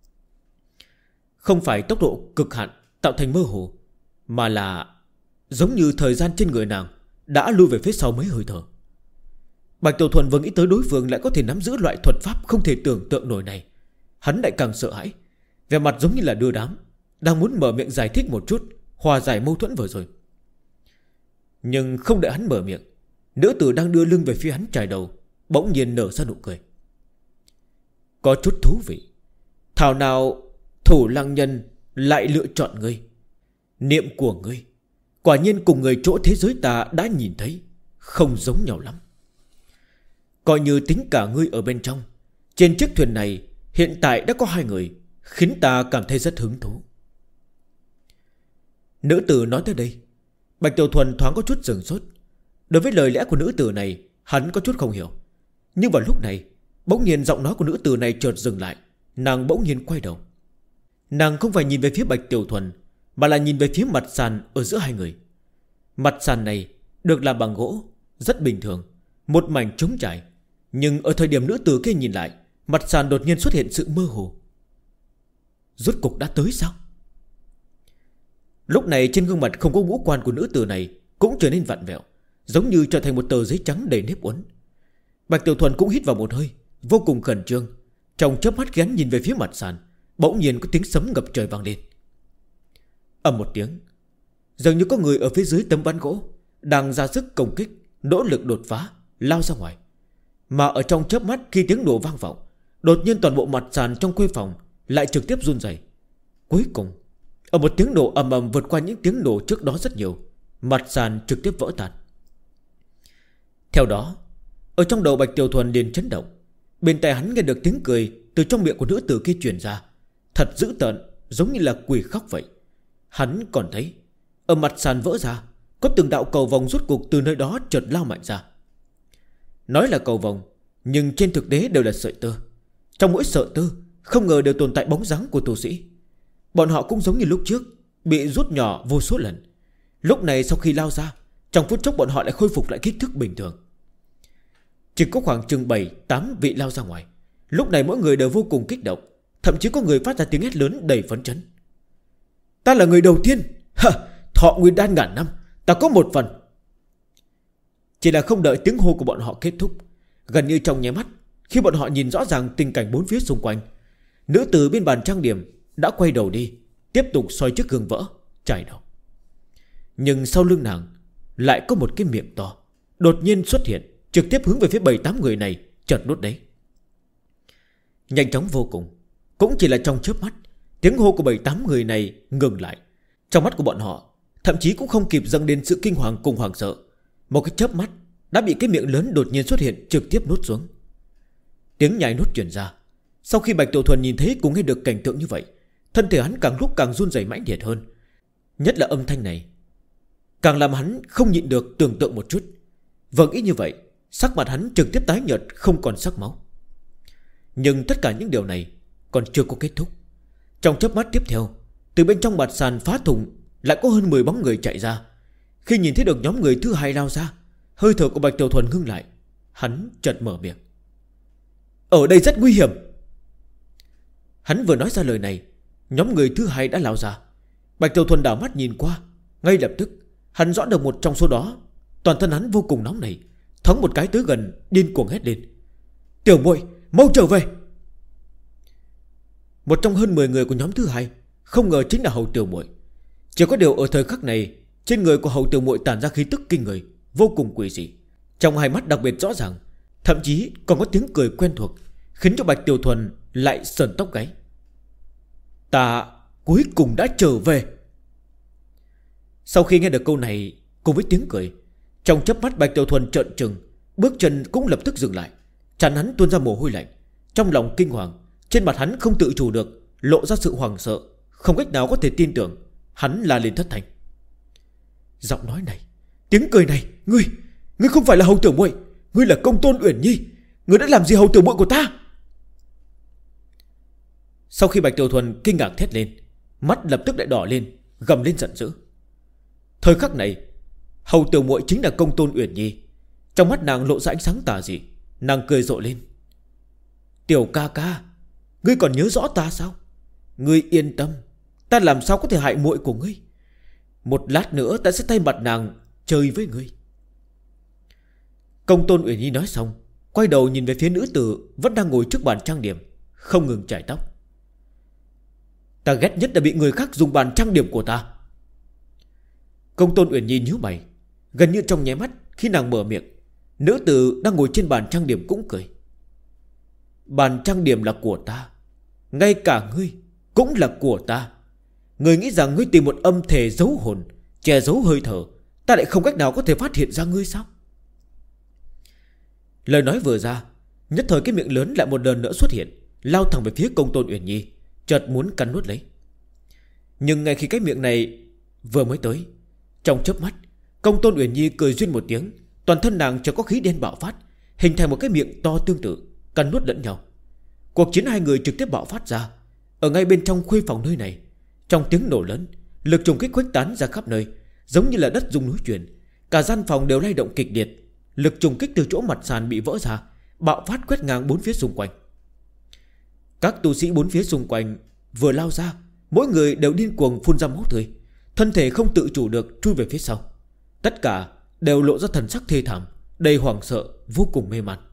Không phải tốc độ cực hạn tạo thành mơ hồ, mà là giống như thời gian trên người nàng đã lui về phía sau mấy hơi thở. Bạch Tiểu Thuần vừa nghĩ tới đối phương lại có thể nắm giữ loại thuật pháp không thể tưởng tượng nổi này, hắn lại càng sợ hãi, vẻ mặt giống như là đưa đám, đang muốn mở miệng giải thích một chút, hòa giải mâu thuẫn vừa rồi. Nhưng không đợi hắn mở miệng, nữ tử đang đưa lưng về phía hắn chải đầu bỗng nhiên nở ra nụ cười. Có chút thú vị. Thảo nào Thủ Lăng Nhân lại lựa chọn ngươi. Niệm của ngươi quả nhiên cùng người chỗ thế giới ta đã nhìn thấy không giống nhau lắm. Coi như tính cả ngươi ở bên trong, trên chiếc thuyền này hiện tại đã có 2 người, khiến ta cảm thấy rất hứng thú. Nữ tử nói tới đây, Bạch Tiểu Thuần thoáng có chút sửng sốt. Đối với lời lẽ của nữ tử này, hắn có chút không hiểu. Nhưng vào lúc này, bỗng nhiên giọng nói của nữ tử này chợt dừng lại. Nàng bỗng nhiên quay đầu. Nàng không phải nhìn về phía Bạch Tiểu Thuần, mà là nhìn về phía mặt sàn ở giữa hai người. Mặt sàn này được làm bằng gỗ, rất bình thường, một mảnh trống trải. Nhưng ở thời điểm nữ tử kia nhìn lại, mặt sàn đột nhiên xuất hiện sự mơ hồ. Rốt cục đã tới sao? Lúc này trên gương mặt không có ngũ quan của nữ tử này cũng trở nên vặn vẹo, giống như trở thành một tờ giấy trắng đầy nếp uốn. Bạch Tiểu Thuần cũng hít vào một hơi, vô cùng khẩn trương. Trong chớp mắt ghén nhìn về phía mặt sàn, bỗng nhiên có tiếng sấm ngập trời vang lên. Ầm một tiếng, dường như có người ở phía dưới tấm ván gỗ đang ra sức công kích, nỗ lực đột phá, lao ra ngoài. Mà ở trong chớp mắt khi tiếng nổ vang vọng, đột nhiên toàn bộ mặt sàn trong khuê phòng lại trực tiếp run rẩy. Cuối cùng, ở một tiếng nổ ầm ầm vượt qua những tiếng nổ trước đó rất nhiều, mặt sàn trực tiếp vỡ tan. Theo đó, ở trong đầu Bạch Tiểu Thuần liền chấn động. Bên tai hắn nghe được tiếng cười từ trong miệng của nữ tử kia truyền ra, thật dữ tợn, giống như là quỷ khóc vậy. Hắn còn thấy ở mặt sàn vỡ ra, có từng đạo cầu vồng rút cục từ nơi đó chợt lao mạnh ra. Nói là cầu vồng, nhưng trên thực tế đều là sợi tơ. Trong mỗi sợi tơ không ngờ đều tồn tại bóng dáng của tu sĩ. Bọn họ cũng giống như lúc trước, bị rút nhỏ vô số lần. Lúc này sau khi lao ra, trong phút chốc bọn họ lại khôi phục lại kích thước bình thường. Chỉ có khoảng chừng 7-8 vị lao ra ngoài. Lúc này mỗi người đều vô cùng kích động, thậm chí có người phát ra tiếng hét lớn đầy phấn chấn. Ta là người đầu tiên, thọ nguyên đan ngàn năm, ta có một phần. Chỉ là không đợi tiếng hô của bọn họ kết thúc, gần như trong nháy mắt, khi bọn họ nhìn rõ ràng tình cảnh bốn phía xung quanh, nữ tử bên bàn trang điểm đã quay đầu đi, tiếp tục soi chiếc gương vỡ, chảy đầu. Nhưng sau lưng nàng lại có một cái miệng to đột nhiên xuất hiện, trực tiếp hướng về phía 7-8 người này, chợt nuốt đấy. Nhanh chóng vô cùng, cũng chỉ là trong chớp mắt, tiếng hô của 7-8 người này ngừng lại. Trong mắt của bọn họ thậm chí cũng không kịp dâng đến sự kinh hoàng cùng hoảng sợ, một cái chớp mắt đã bị cái miệng lớn đột nhiên xuất hiện trực tiếp nuốt xuống. Tiếng nhai nuốt truyền ra. Sau khi Bạch Tiểu Thuần nhìn thấy cũng nghe được cảnh tượng như vậy, thân thể hắn càng lúc càng run rẩy mãnh liệt hơn. Nhất là âm thanh này càng làm hắn không nhịn được tưởng tượng một chút. Vâng, ý như vậy, sắc mặt hắn trực tiếp tái nhợt, không còn sắc máu. Nhưng tất cả những điều này còn chưa có kết thúc. Trong chớp mắt tiếp theo, từ bên trong mặt sàn phá thủng lại có hơn 10 bóng người chạy ra. Khi nhìn thấy được nhóm người thứ hai lao ra, hơi thở của Bạch Tiểu Thuần ngưng lại. Hắn chợt mở miệng. Ở đây rất nguy hiểm. Hắn vừa nói ra lời này, nhóm người thứ hai đã lao ra. Bạch Tiểu Thuần đảo mắt nhìn qua, ngay lập tức hắn rõ được một trong số đó. Toàn thân hắn vô cùng nóng nảy, thoáng một cái tới gần, điên cuồng hét lên. Tiểu muội, mau trở về. Một trong hơn 10 người của nhóm thứ hai không ngờ chính là Hầu Tiểu muội. Chỉ có điều ở thời khắc này, trên người của Hầu Tiểu muội tản ra khí tức kinh người, vô cùng quỷ dị. Trong hai mắt đặc biệt rõ ràng, thậm chí còn có tiếng cười quen thuộc, khiến cho Bạch Tiểu Thuần lại sờn tóc gáy. Ta cuối cùng đã trở về. Sau khi nghe được câu này cùng với tiếng cười, trong chớp mắt Bạch Tiểu Thuần trợn trừng, bước chân cũng lập tức dừng lại. Trán hắn tuôn ra mồ hôi lạnh. Trong lòng kinh hoàng, trên mặt hắn không tự chủ được lộ ra sự hoảng sợ, không cách nào có thể tin tưởng. Hắn la lên thất thanh. Giọng nói này, tiếng cười này, ngươi không phải là Hầu Tiểu muội, ngươi là Công Tôn Uyển Nhi. Ngươi đã làm gì Hầu Tiểu muội của ta? Sau khi Bạch Tiểu Thuần kinh ngạc thét lên, mắt lập tức lại đỏ lên, gầm lên giận dữ. Thời khắc này, Hầu Tiểu muội chính là Công Tôn Uyển Nhi. Trong mắt nàng lộ ra ánh sáng tà dị, nàng cười rộ lên. Tiểu ca ca, ngươi còn nhớ rõ ta sao? Ngươi yên tâm, ta làm sao có thể hại muội của ngươi. Một lát nữa ta sẽ thay mặt nàng chơi với ngươi. Công Tôn Uyển Nhi nói xong, quay đầu nhìn về phía nữ tử vẫn đang ngồi trước bàn trang điểm, không ngừng chải tóc. Ta ghét nhất là bị người khác dùng bàn trang điểm của ta. Công Tôn Uyển Nhi nhíu mày. Gần như trong nháy mắt khi nàng mở miệng, nữ tử đang ngồi trên bàn trang điểm cũng cười. Bàn trang điểm là của ta, ngay cả ngươi cũng là của ta. Ngươi nghĩ rằng ngươi tìm một âm thể giấu hồn, che giấu hơi thở, ta lại không cách nào có thể phát hiện ra ngươi sao? Lời nói vừa ra, nhất thời cái miệng lớn lại một lần nữa xuất hiện, lao thẳng về phía Công Tôn Uyển Nhi. chợt muốn cắn nuốt lấy. Nhưng ngay khi cái miệng này vừa mới tới, trong chớp mắt, Công Tôn Uyển Nhi cười duyên một tiếng, toàn thân nàng chợt có khí đen bạo phát, hình thành một cái miệng to tương tự, cắn nuốt lẫn nhau. Cuộc chiến hai người trực tiếp bạo phát ra ở ngay bên trong khuê phòng nơi này. Trong tiếng nổ lớn, lực trùng kích khuếch tán ra khắp nơi, giống như là đất rung núi chuyển. Cả gian phòng đều lay động kịch liệt. Lực trùng kích từ chỗ mặt sàn bị vỡ ra, bạo phát quét ngang bốn phía xung quanh. Các tu sĩ bốn phía xung quanh vừa lao ra, mỗi người đều điên cuồng phun ra máu tươi, thân thể không tự chủ được chui về phía sau. Tất cả đều lộ ra thần sắc thê thảm, đầy hoảng sợ, vô cùng mê man.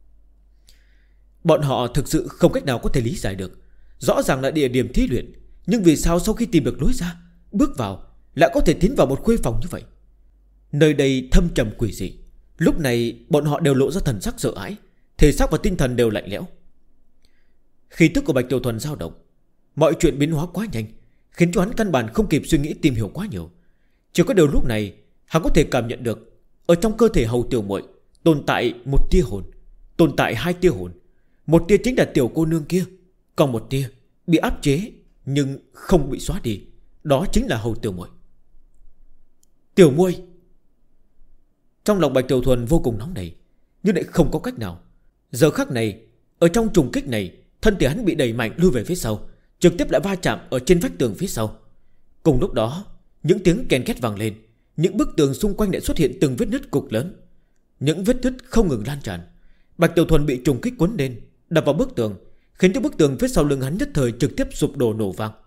Bọn họ thực sự không cách nào có thể lý giải được. Rõ ràng là địa điểm thí luyện, nhưng vì sao sau khi tìm được lối ra, bước vào lại có thể tiến vào một khuê phòng như vậy? Nơi đây thâm trầm quỷ dị. Lúc này bọn họ đều lộ ra thần sắc sợ hãi, thể xác và tinh thần đều lạnh lẽo. Khí tức của Bạch Tiểu Thuần dao động, mọi chuyện biến hóa quá nhanh, khiến cho hắn căn bản không kịp suy nghĩ tìm hiểu quá nhiều. Chỉ có điều lúc này hắn có thể cảm nhận được ở trong cơ thể Hầu Tiểu Muội tồn tại một tia hồn, tồn tại hai tia hồn. Một tia chính là tiểu cô nương kia, còn một tia bị áp chế nhưng không bị xóa đi, đó chính là Hầu Tiểu Muội. Tiểu Muội. Trong lòng Bạch Tiểu Thuần vô cùng nóng nảy, nhưng lại không có cách nào. Giờ khắc này, ở trong trùng kích này, thân thể hắn bị đẩy mạnh lui về phía sau, trực tiếp lại va chạm ở trên vách tường phía sau. Cùng lúc đó, những tiếng ken két vang lên, những bức tường xung quanh lại xuất hiện từng vết nứt cực lớn. Những vết nứt không ngừng lan tràn. Bạch Tiểu Thuần bị trùng kích cuốn lên, đập vào bức tường, khiến cho bức tường phía sau lưng hắn nhất thời trực tiếp sụp đổ nổ vang.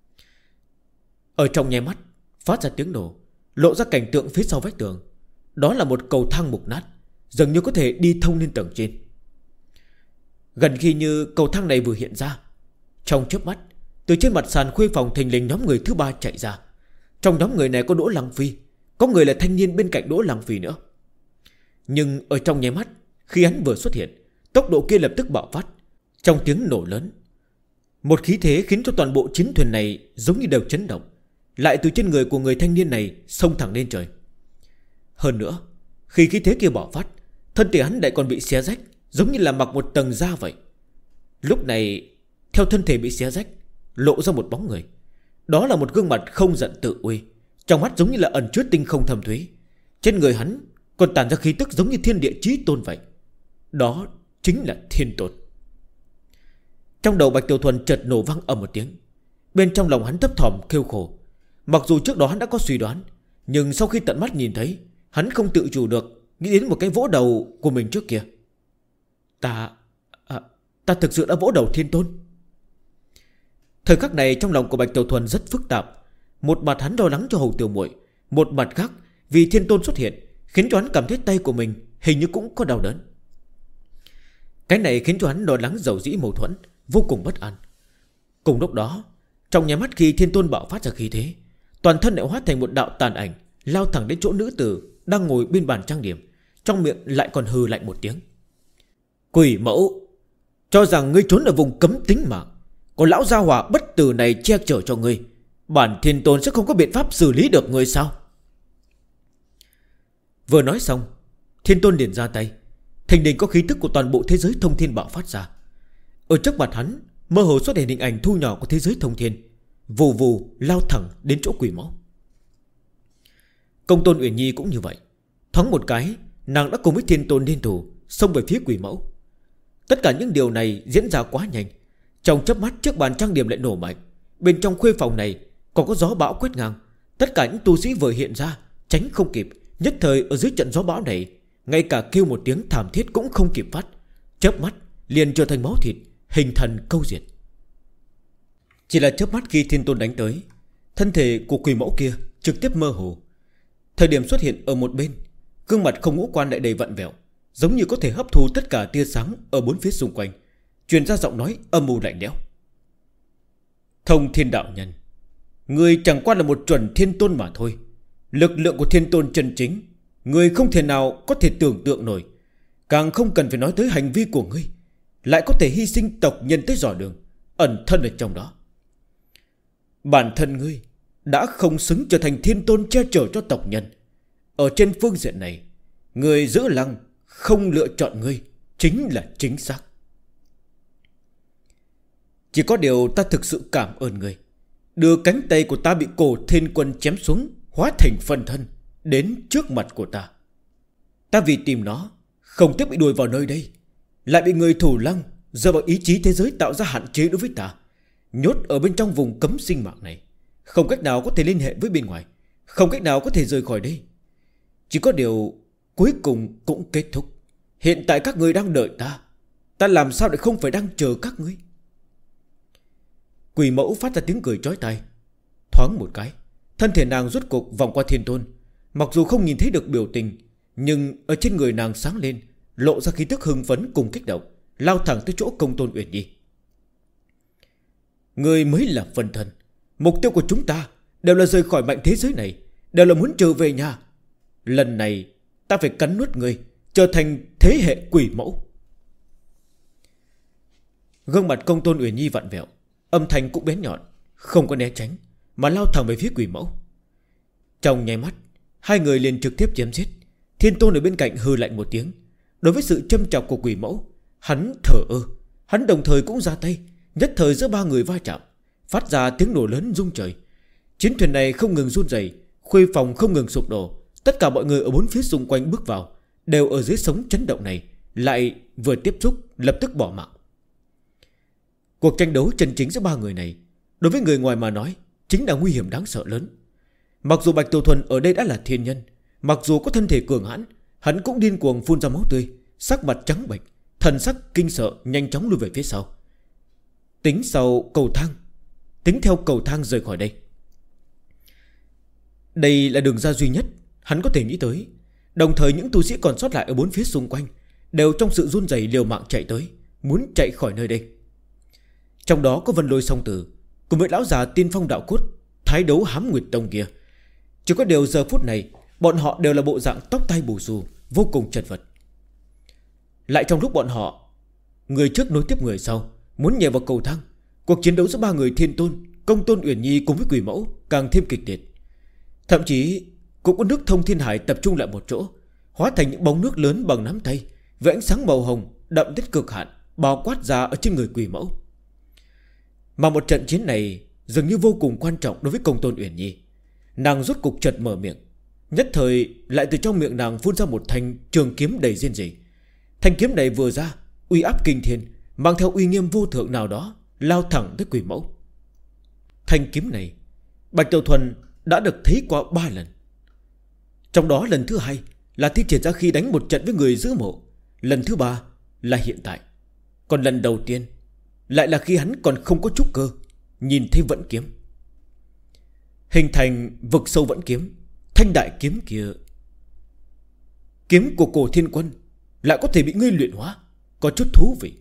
Ở trong nháy mắt phát ra tiếng nổ, lộ ra cảnh tượng phía sau vách tường. Đó là một cầu thang mục nát, dường như có thể đi thông lên tầng trên. Gần khi như cầu thang này vừa hiện ra, trong chớp mắt, từ trên mặt sàn khuê phòng thình lình nhóm người thứ ba chạy ra. Trong nhóm người này có Đỗ Lăng Phi, có người là thanh niên bên cạnh Đỗ Lăng Phi nữa. Nhưng ở trong nháy mắt, khi hắn vừa xuất hiện, tốc độ kia lập tức bạo phát. Trong tiếng nổ lớn, một khí thế khiến cho toàn bộ chiến thuyền này giống như đều chấn động, lại từ trên người của người thanh niên này xông thẳng lên trời. Hơn nữa, khi khí thế kia bạo phát, thân thể hắn lại còn bị xé rách, giống như là mặc một tầng da vậy. Lúc này, theo thân thể bị xé rách, lộ ra một bóng người. Đó là một gương mặt không giận tự uy, trong mắt giống như là ẩn chứa tinh không thâm thúy. Trên người hắn còn tản ra khí tức giống như thiên địa chí tôn vậy. Đó chính là Thiên Tôn. Trong đầu Bạch Tiểu Thuần chợt nổ vang ầm một tiếng. Bên trong lòng hắn thấp thỏm kêu khổ. Mặc dù trước đó hắn đã có suy đoán, nhưng sau khi tận mắt nhìn thấy, hắn không tự chủ được nghĩ đến một cái vỗ đầu của mình trước kia. Ta thực sự đã vỗ đầu Thiên Tôn. Thời khắc này trong lòng của Bạch Tiểu Thuần rất phức tạp. Một mặt hắn lo lắng cho Hầu Tiểu Muội, một mặt khác vì Thiên Tôn xuất hiện, khiến cho hắn cảm thấy tay của mình hình như cũng có đau đớn. Cái này khiến cho hắn lo lắng dầu dĩ mâu thuẫn, vô cùng bất an. Cùng lúc đó, trong nháy mắt khi Thiên Tôn bạo phát ra khí thế, toàn thân lại hóa thành một đạo tàn ảnh, lao thẳng đến chỗ nữ tử đang ngồi bên bàn trang điểm, trong miệng lại còn hừ lạnh một tiếng. Quỷ mẫu, cho rằng ngươi trốn ở vùng cấm tính mạng, có lão gia hỏa bất tử này che chở cho ngươi, bản Thiên Tôn sẽ không có biện pháp xử lý được ngươi sao? Vừa nói xong, Thiên Tôn liền ra tay. Thình lình có khí tức của toàn bộ thế giới thông thiên bạo phát ra. Ở trước mặt hắn mơ hồ xuất hiện hình ảnh thu nhỏ của thế giới thông thiên, vù vù lao thẳng đến chỗ quỷ mẫu. Công Tôn Uyển Nhi cũng như vậy. Thoáng một cái, nàng đã cùng với Thiên Tôn liên thủ xông về phía quỷ mẫu. Tất cả những điều này diễn ra quá nhanh. Trong chớp mắt trước bàn trang điểm lại nổ mạnh. Bên trong khuê phòng này còn có gió bão quét ngang. Tất cả những tu sĩ vừa hiện ra tránh không kịp. Nhất thời ở dưới trận gió bão này, ngay cả kêu một tiếng thảm thiết cũng không kịp phát. Chớp mắt liền trở thành máu thịt, hình thần câu diệt. Chỉ là chớp mắt khi Thiên Tôn đánh tới, thân thể của quỷ mẫu kia trực tiếp mơ hồ. Thời điểm xuất hiện ở một bên, gương mặt không ngũ quan lại đầy vặn vẹo, giống như có thể hấp thu tất cả tia sáng ở bốn phía xung quanh, truyền ra giọng nói âm u lạnh lẽo. Thông Thiên đạo nhân, người chẳng qua là một chuẩn Thiên Tôn mà thôi. Lực lượng của Thiên Tôn chân chính, người không thể nào có thể tưởng tượng nổi. Càng không cần phải nói tới hành vi của ngươi, lại có thể hy sinh tộc nhân tới dò đường, ẩn thân ở trong đó. Bản thân ngươi đã không xứng trở thành Thiên Tôn che chở cho tộc nhân. Ở trên phương diện này, người giữ lăng không lựa chọn ngươi chính là chính xác. Chỉ có điều ta thực sự cảm ơn người, đưa cánh tay của ta bị Cổ Thiên Quân chém xuống, hóa thành phân thân, đến trước mặt của ta. Ta vì tìm nó, không tiếp bị đuổi vào nơi đây, lại bị người Thủ Lăng dựa vào ý chí thế giới tạo ra hạn chế đối với ta, nhốt ở bên trong vùng cấm sinh mạng này, không cách nào có thể liên hệ với bên ngoài, không cách nào có thể rời khỏi đây. Chỉ có điều cuối cùng cũng kết thúc. Hiện tại các ngươi đang đợi ta, ta làm sao lại không phải đang chờ các ngươi. Quỷ mẫu phát ra tiếng cười chói tai. Thoáng một cái, thân thể nàng rốt cục vòng qua Thiên Tôn. Mặc dù không nhìn thấy được biểu tình, nhưng ở trên người nàng sáng lên, lộ ra khí tức hưng phấn cùng kích động, lao thẳng tới chỗ Công Tôn Uyển Nhi. Người mới là phân thân. Mục tiêu của chúng ta đều là rời khỏi mảnh thế giới này, đều là muốn trở về nhà. Lần này ta phải cắn nuốt người, trở thành thế hệ quỷ mẫu. Gương mặt Công Tôn Uyển Nhi vặn vẹo, âm thanh cũng bén nhọn, không có né tránh, mà lao thẳng về phía quỷ mẫu. Trong nháy mắt, hai người liền trực tiếp chém giết. Thiên Tôn ở bên cạnh hừ lạnh một tiếng. Đối với sự châm chọc của quỷ mẫu, hắn thở ơ. Hắn đồng thời cũng ra tay. Nhất thời giữa ba người va chạm, phát ra tiếng nổ lớn rung trời. Chiến thuyền này không ngừng run rẩy, khuê phòng không ngừng sụp đổ. Tất cả mọi người ở bốn phía xung quanh bước vào, đều ở dưới sóng chấn động này, lại vừa tiếp xúc lập tức bỏ mạng. Cuộc tranh đấu chân chính giữa ba người này, đối với người ngoài mà nói, chính là nguy hiểm đáng sợ lớn. Mặc dù Bạch Tiểu Thuần ở đây đã là thiên nhân, mặc dù có thân thể cường hãn, hắn cũng điên cuồng phun ra máu tươi, sắc mặt trắng bệch, thần sắc kinh sợ, nhanh chóng lùi về phía sau. Tính theo cầu thang rời khỏi đây. Đây là đường ra duy nhất hắn có thể nghĩ tới. Đồng thời những tu sĩ còn sót lại ở bốn phía xung quanh đều trong sự run rẩy liều mạng chạy tới, muốn chạy khỏi nơi đây. Trong đó có Vân Lôi Song Tử cùng với lão già Tiên Phong Đạo Cốt, thái đấu Hám Nguyệt Tông kia. Chỉ có điều giờ phút này, bọn họ đều là bộ dạng tóc tai bù xù, vô cùng chật vật. Lại trong lúc bọn họ, người trước nối tiếp người sau, muốn nhảy vào cầu thang, cuộc chiến đấu giữa ba người Thiên Tôn, Công Tôn Uyển Nhi cùng với quỷ mẫu càng thêm kịch liệt. Thậm chí cũng có nước thông thiên hải tập trung lại một chỗ, hóa thành những bóng nước lớn bằng nắm tay, với ánh sáng màu hồng đậm đến cực hạn, bao quát ra ở trên người quỷ mẫu. Mà một trận chiến này dường như vô cùng quan trọng đối với Công Tôn Uyển Nhi. Nàng rốt cục chợt mở miệng, nhất thời lại từ trong miệng nàng phun ra một thanh trường kiếm đầy diên rỉ. Thanh kiếm này vừa ra, uy áp kinh thiên, mang theo uy nghiêm vô thượng nào đó, lao thẳng tới quỷ mẫu. Thanh kiếm này Bạch Tiểu Thuần đã được thấy qua 3 lần. Trong đó lần thứ 2 là thi triển ra khi đánh một trận với người giữ mộ, lần thứ 3 là hiện tại. Còn lần đầu tiên lại là khi hắn còn không có trúc cơ, nhìn thấy vẫn kiếm, hình thành vực sâu vẫn kiếm. Thanh đại kiếm kia, kiếm của Cổ Thiên Quân, lại có thể bị ngươi luyện hóa, có chút thú vị.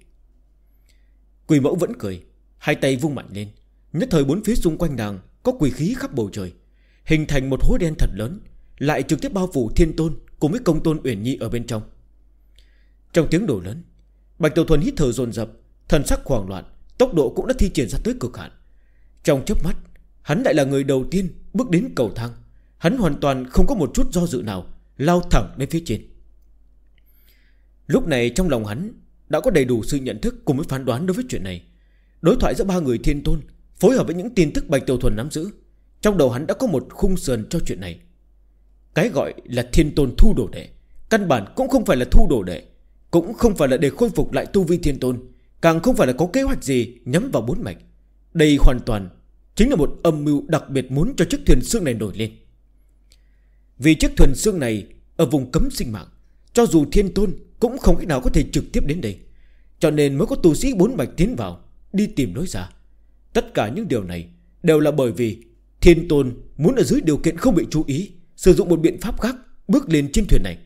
Quỷ mẫu vẫn cười, hai tay vung mạnh lên. Nhất thời bốn phía xung quanh nàng có quỷ khí khắp bầu trời, hình thành một hố đen thật lớn, lại trực tiếp bao phủ Thiên Tôn cùng với Công Tôn Uyển Nhi ở bên trong. Trong tiếng nổ lớn, Bạch Tiểu Thuần hít thở dồn dập, thần sắc hoảng loạn, tốc độ cũng đã thi triển ra tới cực hạn. Trong chớp mắt, hắn lại là người đầu tiên bước đến cầu thang. Hắn hoàn toàn không có một chút do dự nào, lao thẳng lên phía trên. Lúc này trong lòng hắn đã có đầy đủ sự nhận thức cùng với phán đoán đối với chuyện này. Đối thoại giữa ba người Thiên Tôn phối hợp với những tin tức Bạch Tiểu Thuần nắm giữ, trong đầu hắn đã có một khung sườn cho chuyện này. Cái gọi là Thiên Tôn thu đồ đệ, căn bản cũng không phải là thu đồ đệ, cũng không phải là để khôi phục lại tu vi Thiên Tôn, càng không phải là có kế hoạch gì nhắm vào bốn mạch. Đây hoàn toàn chính là một âm mưu đặc biệt muốn cho chiếc thuyền xương này nổi lên. Vì chiếc thuyền xương này ở vùng cấm sinh mạng, cho dù Thiên Tôn cũng không cách nào có thể trực tiếp đến đây, cho nên mới có tu sĩ bốn mạch tiến vào, đi tìm lối ra. Tất cả những điều này đều là bởi vì Thiên Tôn muốn ở dưới điều kiện không bị chú ý, sử dụng một biện pháp khác bước lên trên thuyền này.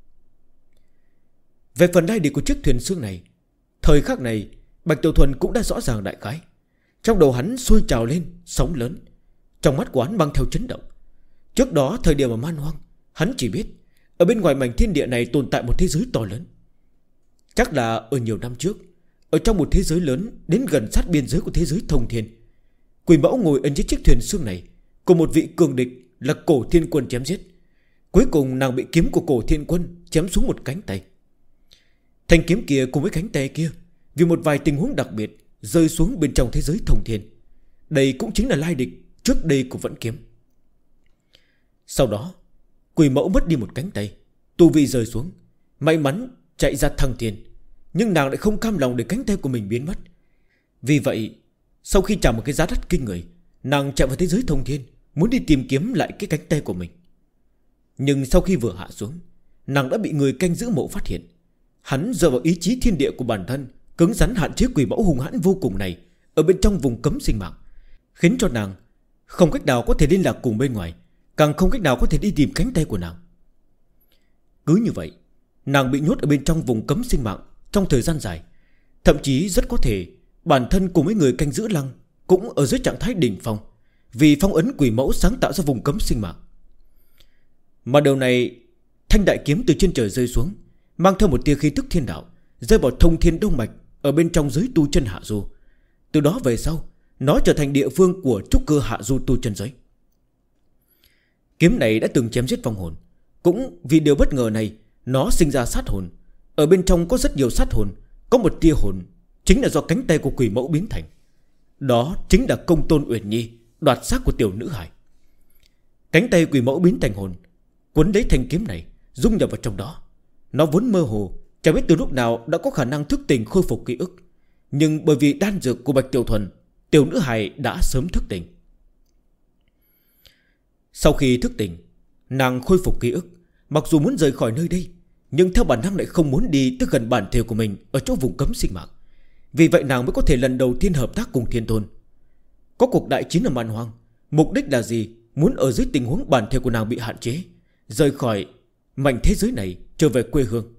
Về phần lai lịch của chiếc thuyền xương này, thời khắc này Bạch Tiểu Thuần cũng đã rõ ràng đại khái. Trong đầu hắn sôi trào lên sóng lớn, trong mắt của hắn mang theo chấn động. Trước đó thời điểm ở Man Hoang, hắn chỉ biết ở bên ngoài mảnh thiên địa này tồn tại một thế giới to lớn. Chắc là ở nhiều năm trước, ở trong một thế giới lớn đến gần sát biên giới của thế giới thông thiên, quỷ mẫu ngồi ở trên chiếc thuyền xương này cùng một vị cường địch là Cổ Thiên Quân chém giết. Cuối cùng nàng bị kiếm của Cổ Thiên Quân chém xuống một cánh tay. Thanh kiếm kia cùng với cánh tay kia vì một vài tình huống đặc biệt rơi xuống bên trong thế giới thông thiên. Đây cũng chính là lai lịch trước đây của Vẫn Kiếm. Sau đó quỷ mẫu mất đi một cánh tay, tu vi rơi xuống, may mắn chạy ra thăng thiên. Nhưng nàng lại không cam lòng để cánh tay của mình biến mất. Vì vậy sau khi trả một cái giá đắt kinh người, nàng chạy vào thế giới thông thiên, muốn đi tìm kiếm lại cái cánh tay của mình. Nhưng sau khi vừa hạ xuống, nàng đã bị người canh giữ mộ phát hiện. Hắn dựa vào ý chí thiên địa của bản thân, cứng rắn hạn chế quỷ mẫu hung hãn vô cùng này ở bên trong vùng cấm sinh mạng, khiến cho nàng không cách nào có thể liên lạc cùng bên ngoài, càng không cách nào có thể đi tìm cánh tay của nàng. Cứ như vậy, nàng bị nhốt ở bên trong vùng cấm sinh mạng trong thời gian dài. Thậm chí rất có thể bản thân cùng với người canh giữ lăng cũng ở dưới trạng thái đỉnh phong, vì phong ấn quỷ mẫu sáng tạo ra vùng cấm sinh mạng. Mà điều này, thanh đại kiếm từ trên trời rơi xuống, mang theo một tia khí tức thiên đạo, rơi vào thông thiên đông mạch ở bên trong giới tu chân hạ du. Từ đó về sau, nó trở thành địa phương của trúc cơ hạ du tu chân giới. Kiếm này đã từng chém giết vong hồn, cũng vì điều bất ngờ này, nó sinh ra sát hồn. Ở bên trong có rất nhiều sát hồn, có một tia hồn chính là do cánh tay của quỷ mẫu biến thành. Đó chính là Công Tôn Uyển Nhi đoạt xác của tiểu nữ hài. Cánh tay quỷ mẫu biến thành hồn, quấn lấy thanh kiếm này, dung nhập vào trong đó. Nó vốn mơ hồ, chẳng biết từ lúc nào đã có khả năng thức tỉnh khôi phục ký ức. Nhưng bởi vì đan dược của Bạch Tiểu Thuần, tiểu nữ hài đã sớm thức tỉnh. Sau khi thức tỉnh, nàng khôi phục ký ức. Mặc dù muốn rời khỏi nơi đây, nhưng theo bản năng lại không muốn đi tới gần bản thể của mình ở chỗ vùng cấm sinh mạng. Vì vậy nàng mới có thể lần đầu tiên hợp tác cùng Thiên Tôn. Có cuộc đại chiến ở Man Hoang, mục đích là gì? Muốn ở dưới tình huống bản thể của nàng bị hạn chế, rời khỏi mảnh thế giới này, trở về quê hương.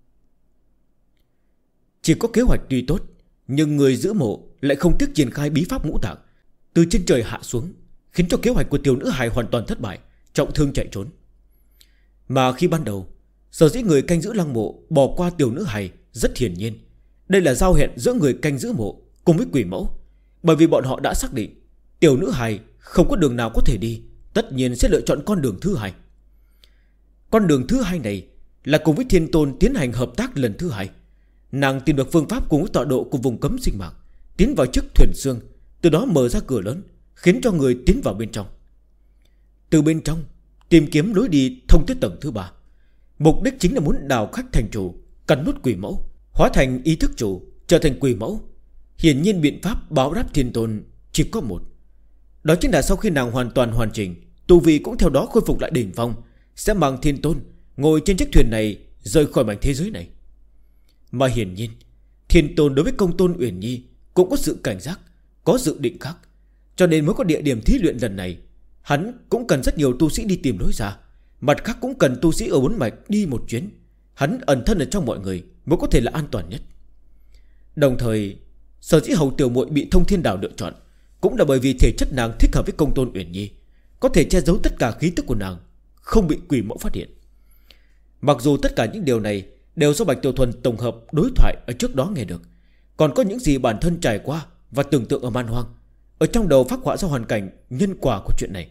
Chỉ có kế hoạch tuy tốt, nhưng người giữ mộ lại không tiếc triển khai bí pháp ngũ tạng từ trên trời hạ xuống, khiến cho kế hoạch của tiểu nữ hài hoàn toàn thất bại, trọng thương chạy trốn. Mà khi ban đầu, sở dĩ người canh giữ lăng mộ bỏ qua tiểu nữ hài rất hiển nhiên, đây là giao hẹn giữa người canh giữ mộ cùng với quỷ mẫu. Bởi vì bọn họ đã xác định tiểu nữ hài không có đường nào có thể đi, tất nhiên sẽ lựa chọn con đường thứ hai. Con đường thứ hai này là cùng với Thiên Tôn tiến hành hợp tác lần thứ hai. Nàng tìm được phương pháp cùng với tọa độ của vùng cấm sinh mạng, tiến vào chiếc thuyền xương, từ đó mở ra cửa lớn, khiến cho người tiến vào bên trong. Từ bên trong tìm kiếm lối đi thông tới tầng thứ 3. Mục đích chính là muốn đào khách thành chủ, cắn nuốt quỷ mẫu, hóa thành ý thức chủ, trở thành quỷ mẫu. Hiển nhiên biện pháp báo đáp Thiên Tôn chỉ có một, đó chính là sau khi nàng hoàn toàn hoàn chỉnh, tu vi cũng theo đó khôi phục lại đỉnh phong, sẽ mang Thiên Tôn ngồi trên chiếc thuyền này rời khỏi mảnh thế giới này. Mà hiển nhiên Thiên Tôn đối với Công Tôn Uyển Nhi cũng có sự cảnh giác, có dự định khác, cho nên mới có địa điểm thí luyện lần này. Hắn cũng cần rất nhiều tu sĩ đi tìm lối ra, mặt khác cũng cần tu sĩ ở bốn mạch đi một chuyến. Hắn ẩn thân ở trong mọi người mới có thể là an toàn nhất. Đồng thời, sở dĩ hầu tiểu muội bị Thông Thiên Đảo lựa chọn cũng là bởi vì thể chất nàng thích hợp với Công Tôn Uyển Nhi, có thể che giấu tất cả khí tức của nàng, không bị quỷ mẫu phát hiện. Mặc dù tất cả những điều này đều do Bạch Tiểu Thuần tổng hợp đối thoại ở trước đó nghe được, còn có những gì bản thân trải qua và tưởng tượng ở Man Hoang, ở trong đầu phác họa ra hoàn cảnh nhân quả của chuyện này.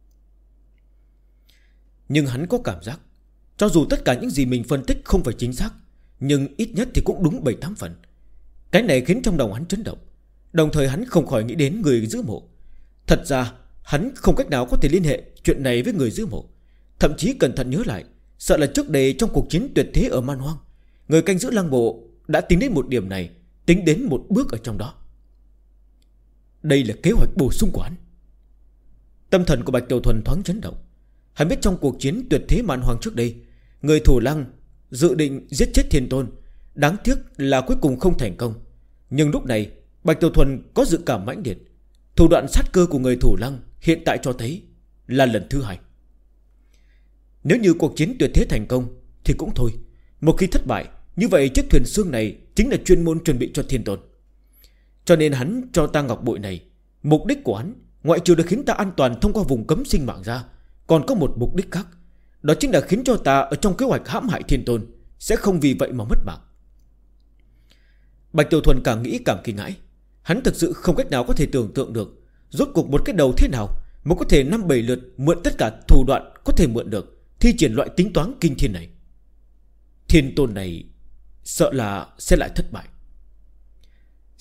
Nhưng hắn có cảm giác, cho dù tất cả những gì mình phân tích không phải chính xác, nhưng ít nhất thì cũng đúng 7-8 phần. Cái này khiến trong đầu hắn chấn động. Đồng thời hắn không khỏi nghĩ đến người giữ mộ. Thật ra hắn không cách nào có thể liên hệ chuyện này với người giữ mộ. Thậm chí cẩn thận nhớ lại, sợ là trước đây trong cuộc chiến tuyệt thế ở Man Hoang, người canh giữ lăng mộ đã tính đến một điểm này, tính đến một bước ở trong đó. Đây là kế hoạch bổ sung của hắn. Tâm thần của Bạch Tiểu Thuần thoáng chấn động. Hắn biết trong cuộc chiến tuyệt thế Man Hoang trước đây, người thủ lăng dự định giết chết Thiên Tôn, đáng tiếc là cuối cùng không thành công. Nhưng lúc này Bạch Tiểu Thuần có dự cảm mãnh liệt. Thủ đoạn sát cơ của người thủ lăng hiện tại cho thấy là lần thứ 2. Nếu như cuộc chiến tuyệt thế thành công thì cũng thôi, một khi thất bại, như vậy chiếc thuyền xương này chính là chuyên môn chuẩn bị cho Thiên Tôn. Cho nên hắn cho ta ngọc bội này, mục đích của hắn ngoại trừ được khiến ta an toàn thông qua vùng cấm sinh mạng ra, còn có một mục đích khác. Đó chính là khiến cho ta ở trong kế hoạch hãm hại Thiên Tôn sẽ không vì vậy mà mất mạng. Bạch Tiểu Thuần càng nghĩ càng kinh hãi. Hắn thực sự không cách nào có thể tưởng tượng được rốt cuộc một cái đầu thế nào mới có thể 5-7 lượt mượn tất cả thủ đoạn có thể mượn được, thi triển loại tính toán kinh thiên này. Thiên Tôn này sợ là sẽ lại thất bại.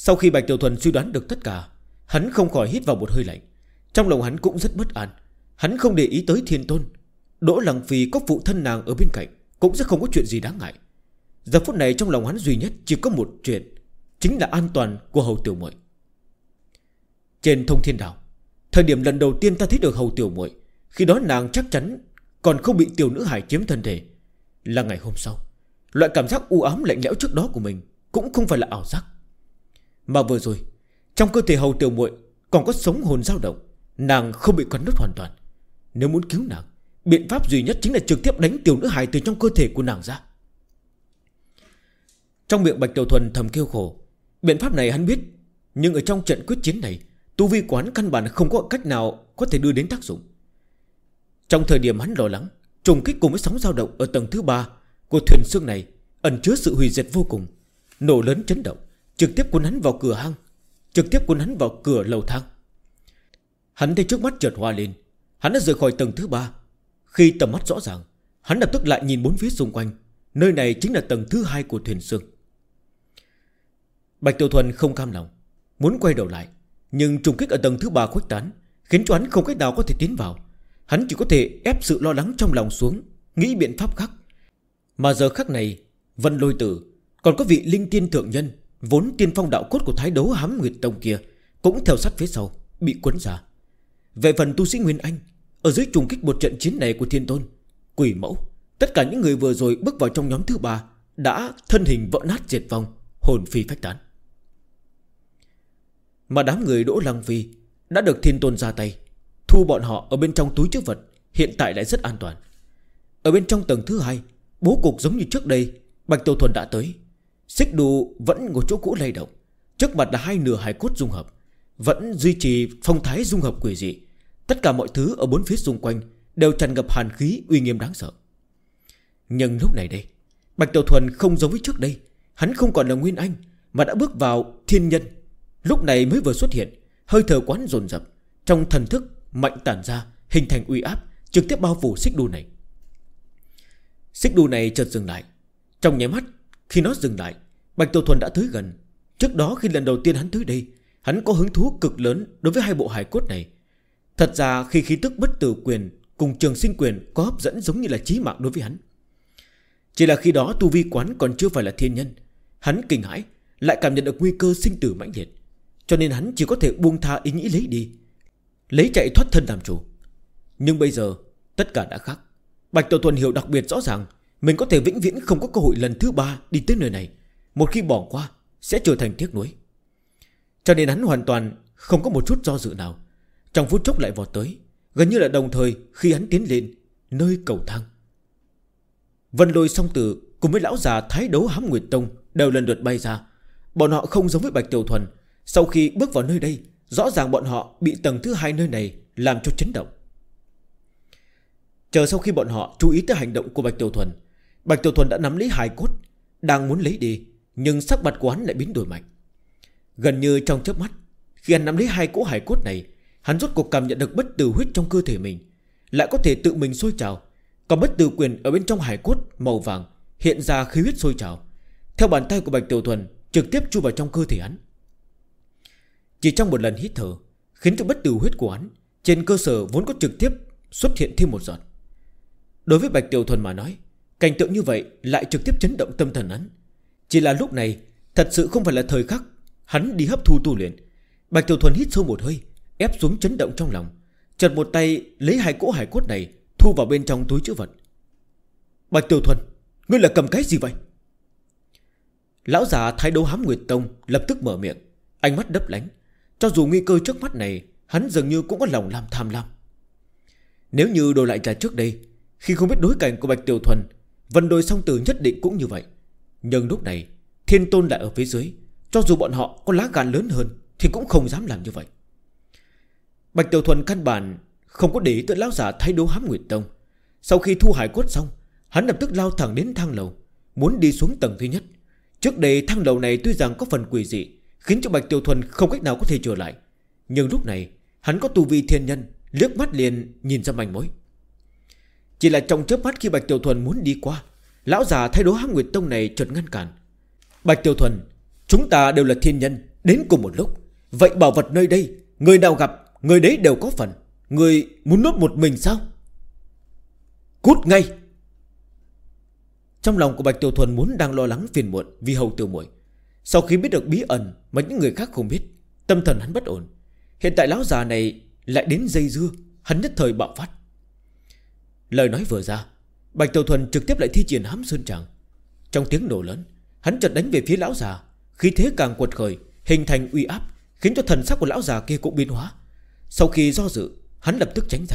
Sau khi Bạch Tiểu Thuần suy đoán được tất cả, hắn không khỏi hít vào một hơi lạnh. Trong lòng hắn cũng rất bất an. Hắn không để ý tới Thiên Tôn. Đỗ Lăng Phi có phụ thân nàng ở bên cạnh, cũng sẽ không có chuyện gì đáng ngại. Giờ phút này trong lòng hắn duy nhất chỉ có một chuyện, chính là an toàn của Hầu Tiểu Muội. Trên Thông Thiên Đảo, thời điểm lần đầu tiên ta thấy được Hầu Tiểu Muội, khi đó nàng chắc chắn còn không bị tiểu nữ hải chiếm thân thể. Là ngày hôm sau, loại cảm giác u ám lạnh lẽo trước đó của mình cũng không phải là ảo giác. Mà vừa rồi, trong cơ thể Hầu Tiểu Muội còn có sống hồn dao động. Nàng không bị cắn đứt hoàn toàn. Nếu muốn cứu nàng, biện pháp duy nhất chính là trực tiếp đánh tiểu nữ hài từ trong cơ thể của nàng ra. Trong miệng Bạch Tiểu Thuần thầm kêu khổ. Biện pháp này hắn biết, nhưng ở trong trận quyết chiến này, tu vi quán căn bản không có cách nào có thể đưa đến tác dụng. Trong thời điểm hắn lo lắng, trùng kích cùng với sóng dao động ở tầng thứ 3 của thuyền xương này ẩn chứa sự hủy diệt vô cùng. Nổ lớn chấn động, trực tiếp cuốn hắn vào cửa hang, trực tiếp cuốn hắn vào cửa lầu thang. Hắn thấy trước mắt chợt hoa lên. Hắn đã rời khỏi tầng thứ 3. Khi tầm mắt rõ ràng, hắn lập tức lại nhìn bốn phía xung quanh. Nơi này chính là tầng thứ 2 của thuyền xương. Bạch Tiểu Thuần không cam lòng, muốn quay đầu lại, nhưng trùng kích ở tầng thứ 3 khuếch tán, khiến cho hắn không cách nào có thể tiến vào. Hắn chỉ có thể ép sự lo lắng trong lòng xuống, nghĩ biện pháp khác. Mà giờ khắc này, Vân Lôi Tử, còn có vị linh tiên thượng nhân, vốn tiên phong đạo cốt của Thái Đấu Hám Nguyệt Tông kia, cũng theo sát phía sau, bị cuốn ra. Về phần tu sĩ Nguyên Anh, ở dưới trùng kích một trận chiến này của Thiên Tôn, Quỷ Mẫu, tất cả những người vừa rồi bước vào trong nhóm thứ 3 đã thân hình vỡ nát diệt vong, hồn phi phách tán. Mà đám người Đỗ Lăng Phi đã được Thiên Tôn ra tay, thu bọn họ ở bên trong túi trữ vật, hiện tại lại rất an toàn. Ở bên trong tầng thứ 2, bố cục giống như trước đây. Bạch Tiểu Thuần đã tới. Xích đu vẫn ngồi chỗ cũ lay động. Trước mặt là hai nửa hài cốt dung hợp, vẫn duy trì phong thái dung hợp quỷ dị. Tất cả mọi thứ ở bốn phía xung quanh đều tràn ngập hàn khí uy nghiêm đáng sợ. Nhưng lúc này đây, Bạch Tiểu Thuần không giống với trước đây. Hắn không còn là Nguyên Anh, mà đã bước vào thiên nhân. Lúc này mới vừa xuất hiện, hơi thở quán dồn dập, trong thần thức mạnh tản ra, hình thành uy áp, trực tiếp bao phủ xích đu này. Xích đu này chợt dừng lại. Trong nháy mắt, khi nó dừng lại, Bạch Tiểu Thuần đã tới gần. Trước đó khi lần đầu tiên hắn tới đây, hắn có hứng thú cực lớn đối với hai bộ hài cốt này. Thật ra khi khí tức bất tử quyền cùng trường sinh quyền có hấp dẫn giống như là chí mạng đối với hắn. Chỉ là khi đó tu vi quán còn chưa phải là thiên nhân. Hắn kinh hãi, lại cảm nhận được nguy cơ sinh tử mãnh liệt, cho nên hắn chỉ có thể buông tha ý nghĩ lấy đi, lấy chạy thoát thân làm chủ. Nhưng bây giờ tất cả đã khác. Bạch Tiểu Thuần hiểu đặc biệt rõ ràng mình có thể vĩnh viễn không có cơ hội lần thứ 3 đi tới nơi này. Một khi bỏ qua sẽ trở thành tiếc nuối. Cho nên hắn hoàn toàn không có một chút do dự nào. Trong phút chốc lại vọt tới, gần như là đồng thời khi hắn tiến lên nơi cầu thang. Vân Lôi Song Tử cùng với lão già Thái Đấu Hám Nguyệt Tông đều lần lượt bay ra. Bọn họ không giống với Bạch Tiểu Thuần. Sau khi bước vào nơi đây, rõ ràng bọn họ bị tầng thứ 2 nơi này làm cho chấn động. Chờ sau khi bọn họ chú ý tới hành động của Bạch Tiểu Thuần, Bạch Tiểu Thuần đã nắm lấy hài cốt, đang muốn lấy đi, nhưng sắc mặt của hắn lại biến đổi mạnh. Gần như trong chớp mắt, khi hắn nắm lấy hai cỗ hài cốt này, hắn rốt cuộc cảm nhận được bất tử huyết trong cơ thể mình lại có thể tự mình sôi trào. Còn bất tử quyền ở bên trong hài cốt màu vàng hiện ra khí huyết sôi trào, theo bàn tay của Bạch Tiểu Thuần trực tiếp chui vào trong cơ thể hắn. Chỉ trong một lần hít thở, khiến cho bất tử huyết của hắn trên cơ sở vốn có trực tiếp xuất hiện thêm một giọt. Đối với Bạch Tiểu Thuần mà nói, cảnh tượng như vậy lại trực tiếp chấn động tâm thần hắn. Chỉ là lúc này thật sự không phải là thời khắc hắn đi hấp thu tu luyện. Bạch Tiểu Thuần hít sâu một hơi, ép xuống chấn động trong lòng, chợt một tay lấy hai cỗ hài cốt này thu vào bên trong túi trữ vật. Bạch Tiểu Thuần, ngươi là cầm cái gì vậy? Lão già Thái Đấu Hám Nguyệt Tông lập tức mở miệng, ánh mắt đấp lánh. Cho dù nguy cơ trước mắt này, hắn dường như cũng có lòng tham lam. Nếu như đổi lại trả trước đây, khi không biết đối cảnh của Bạch Tiểu Thuần, Vân Đôi Song Tử nhất định cũng như vậy. Nhưng lúc này Thiên Tôn lại ở phía dưới, cho dù bọn họ có lá gan lớn hơn thì cũng không dám làm như vậy. Bạch Tiểu Thuần căn bản không có để ý tới lão giả Thái Đấu Hám Nguyệt Tông. Sau khi thu hải cốt xong, hắn lập tức lao thẳng đến thang lầu, muốn đi xuống tầng thứ nhất. Trước đây thang lầu này tuy rằng có phần quỷ dị, khiến cho Bạch Tiểu Thuần không cách nào có thể trở lại, nhưng lúc này hắn có tu vi thiên nhân, liếc mắt liền nhìn ra manh mối. Chỉ là trong chớp mắt khi Bạch Tiểu Thuần muốn đi qua, lão già Thái Đấu Hám Nguyệt Tông này chợt ngăn cản. Bạch Tiểu Thuần, chúng ta đều là thiên nhân, đến cùng một lúc. Vậy bảo vật nơi đây, người nào gặp, người đấy đều có phần. Người muốn nuốt một mình sao? Cút ngay! Trong lòng của Bạch Tiểu Thuần muốn đang lo lắng phiền muộn vì Hầu Tiểu Muội. Sau khi biết được bí ẩn mà những người khác không biết, tâm thần hắn bất ổn. Hiện tại lão già này lại đến dây dưa, hắn nhất thời bạo phát. Lời nói vừa ra, Bạch Tiểu Thuần trực tiếp lại thi triển Hám Sơn Tràng. Trong tiếng nổ lớn, hắn chợt đánh về phía lão già, khí thế càng quật khởi, hình thành uy áp, khiến cho thần sắc của lão già kia cũng biến hóa. Sau khi do dự, hắn lập tức tránh ra.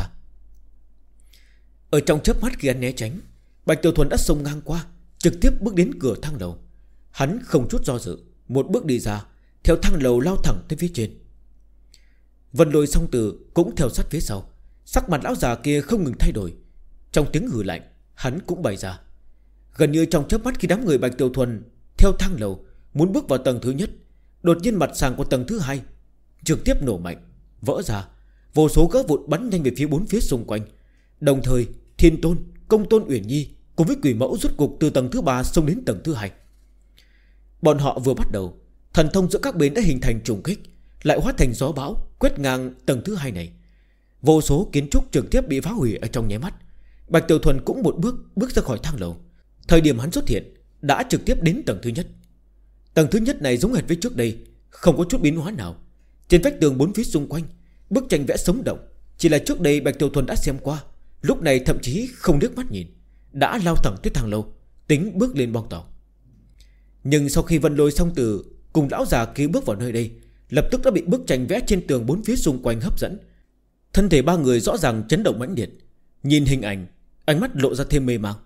Ở trong chớp mắt khi hắn né tránh, Bạch Tiểu Thuần đã xông ngang qua, trực tiếp bước đến cửa thang lầu. Hắn không chút do dự, một bước đi ra, theo thang lầu lao thẳng tới phía trên. Vân Lôi Song Tử cũng theo sát phía sau. Sắc mặt lão già kia không ngừng thay đổi. Trong tiếng hừ lạnh, hắn cũng bày ra. Gần như trong chớp mắt khi đám người Bạch Tiểu Thuần theo thang lầu muốn bước vào tầng thứ nhất, đột nhiên mặt sàn của tầng thứ hai trực tiếp nổ mạnh, vỡ ra. Vô số gỡ vụn bắn nhanh về phía bốn phía xung quanh. Đồng thời Thiên Tôn, Công Tôn Uyển Nhi cùng với Quỷ Mẫu rút cục từ tầng thứ 3 xông đến tầng thứ 2. Bọn họ vừa bắt đầu, thần thông giữa các bên đã hình thành trùng kích, lại hóa thành gió bão quét ngang tầng thứ 2 này. Vô số kiến trúc trực tiếp bị phá hủy ở trong nháy mắt. Bạch Tiểu Thuần cũng một bước ra khỏi thang lầu. Thời điểm hắn xuất hiện đã trực tiếp đến tầng thứ nhất. Tầng thứ nhất này giống hệt với trước đây, không có chút biến hóa nào. Trên vách tường bốn phía xung quanh, bức tranh vẽ sống động. Chỉ là trước đây Bạch Tiểu Thuần đã xem qua, lúc này thậm chí không liếc mắt nhìn, đã lao thẳng tới thang lầu, tính bước lên bong tàu. Nhưng sau khi Vân Lôi Song Tử cùng lão già kia bước vào nơi đây, lập tức đã bị bức tranh vẽ trên tường bốn phía xung quanh hấp dẫn. Thân thể ba người rõ ràng chấn động mãnh liệt. Nhìn hình ảnh, ánh mắt lộ ra thêm mê mang.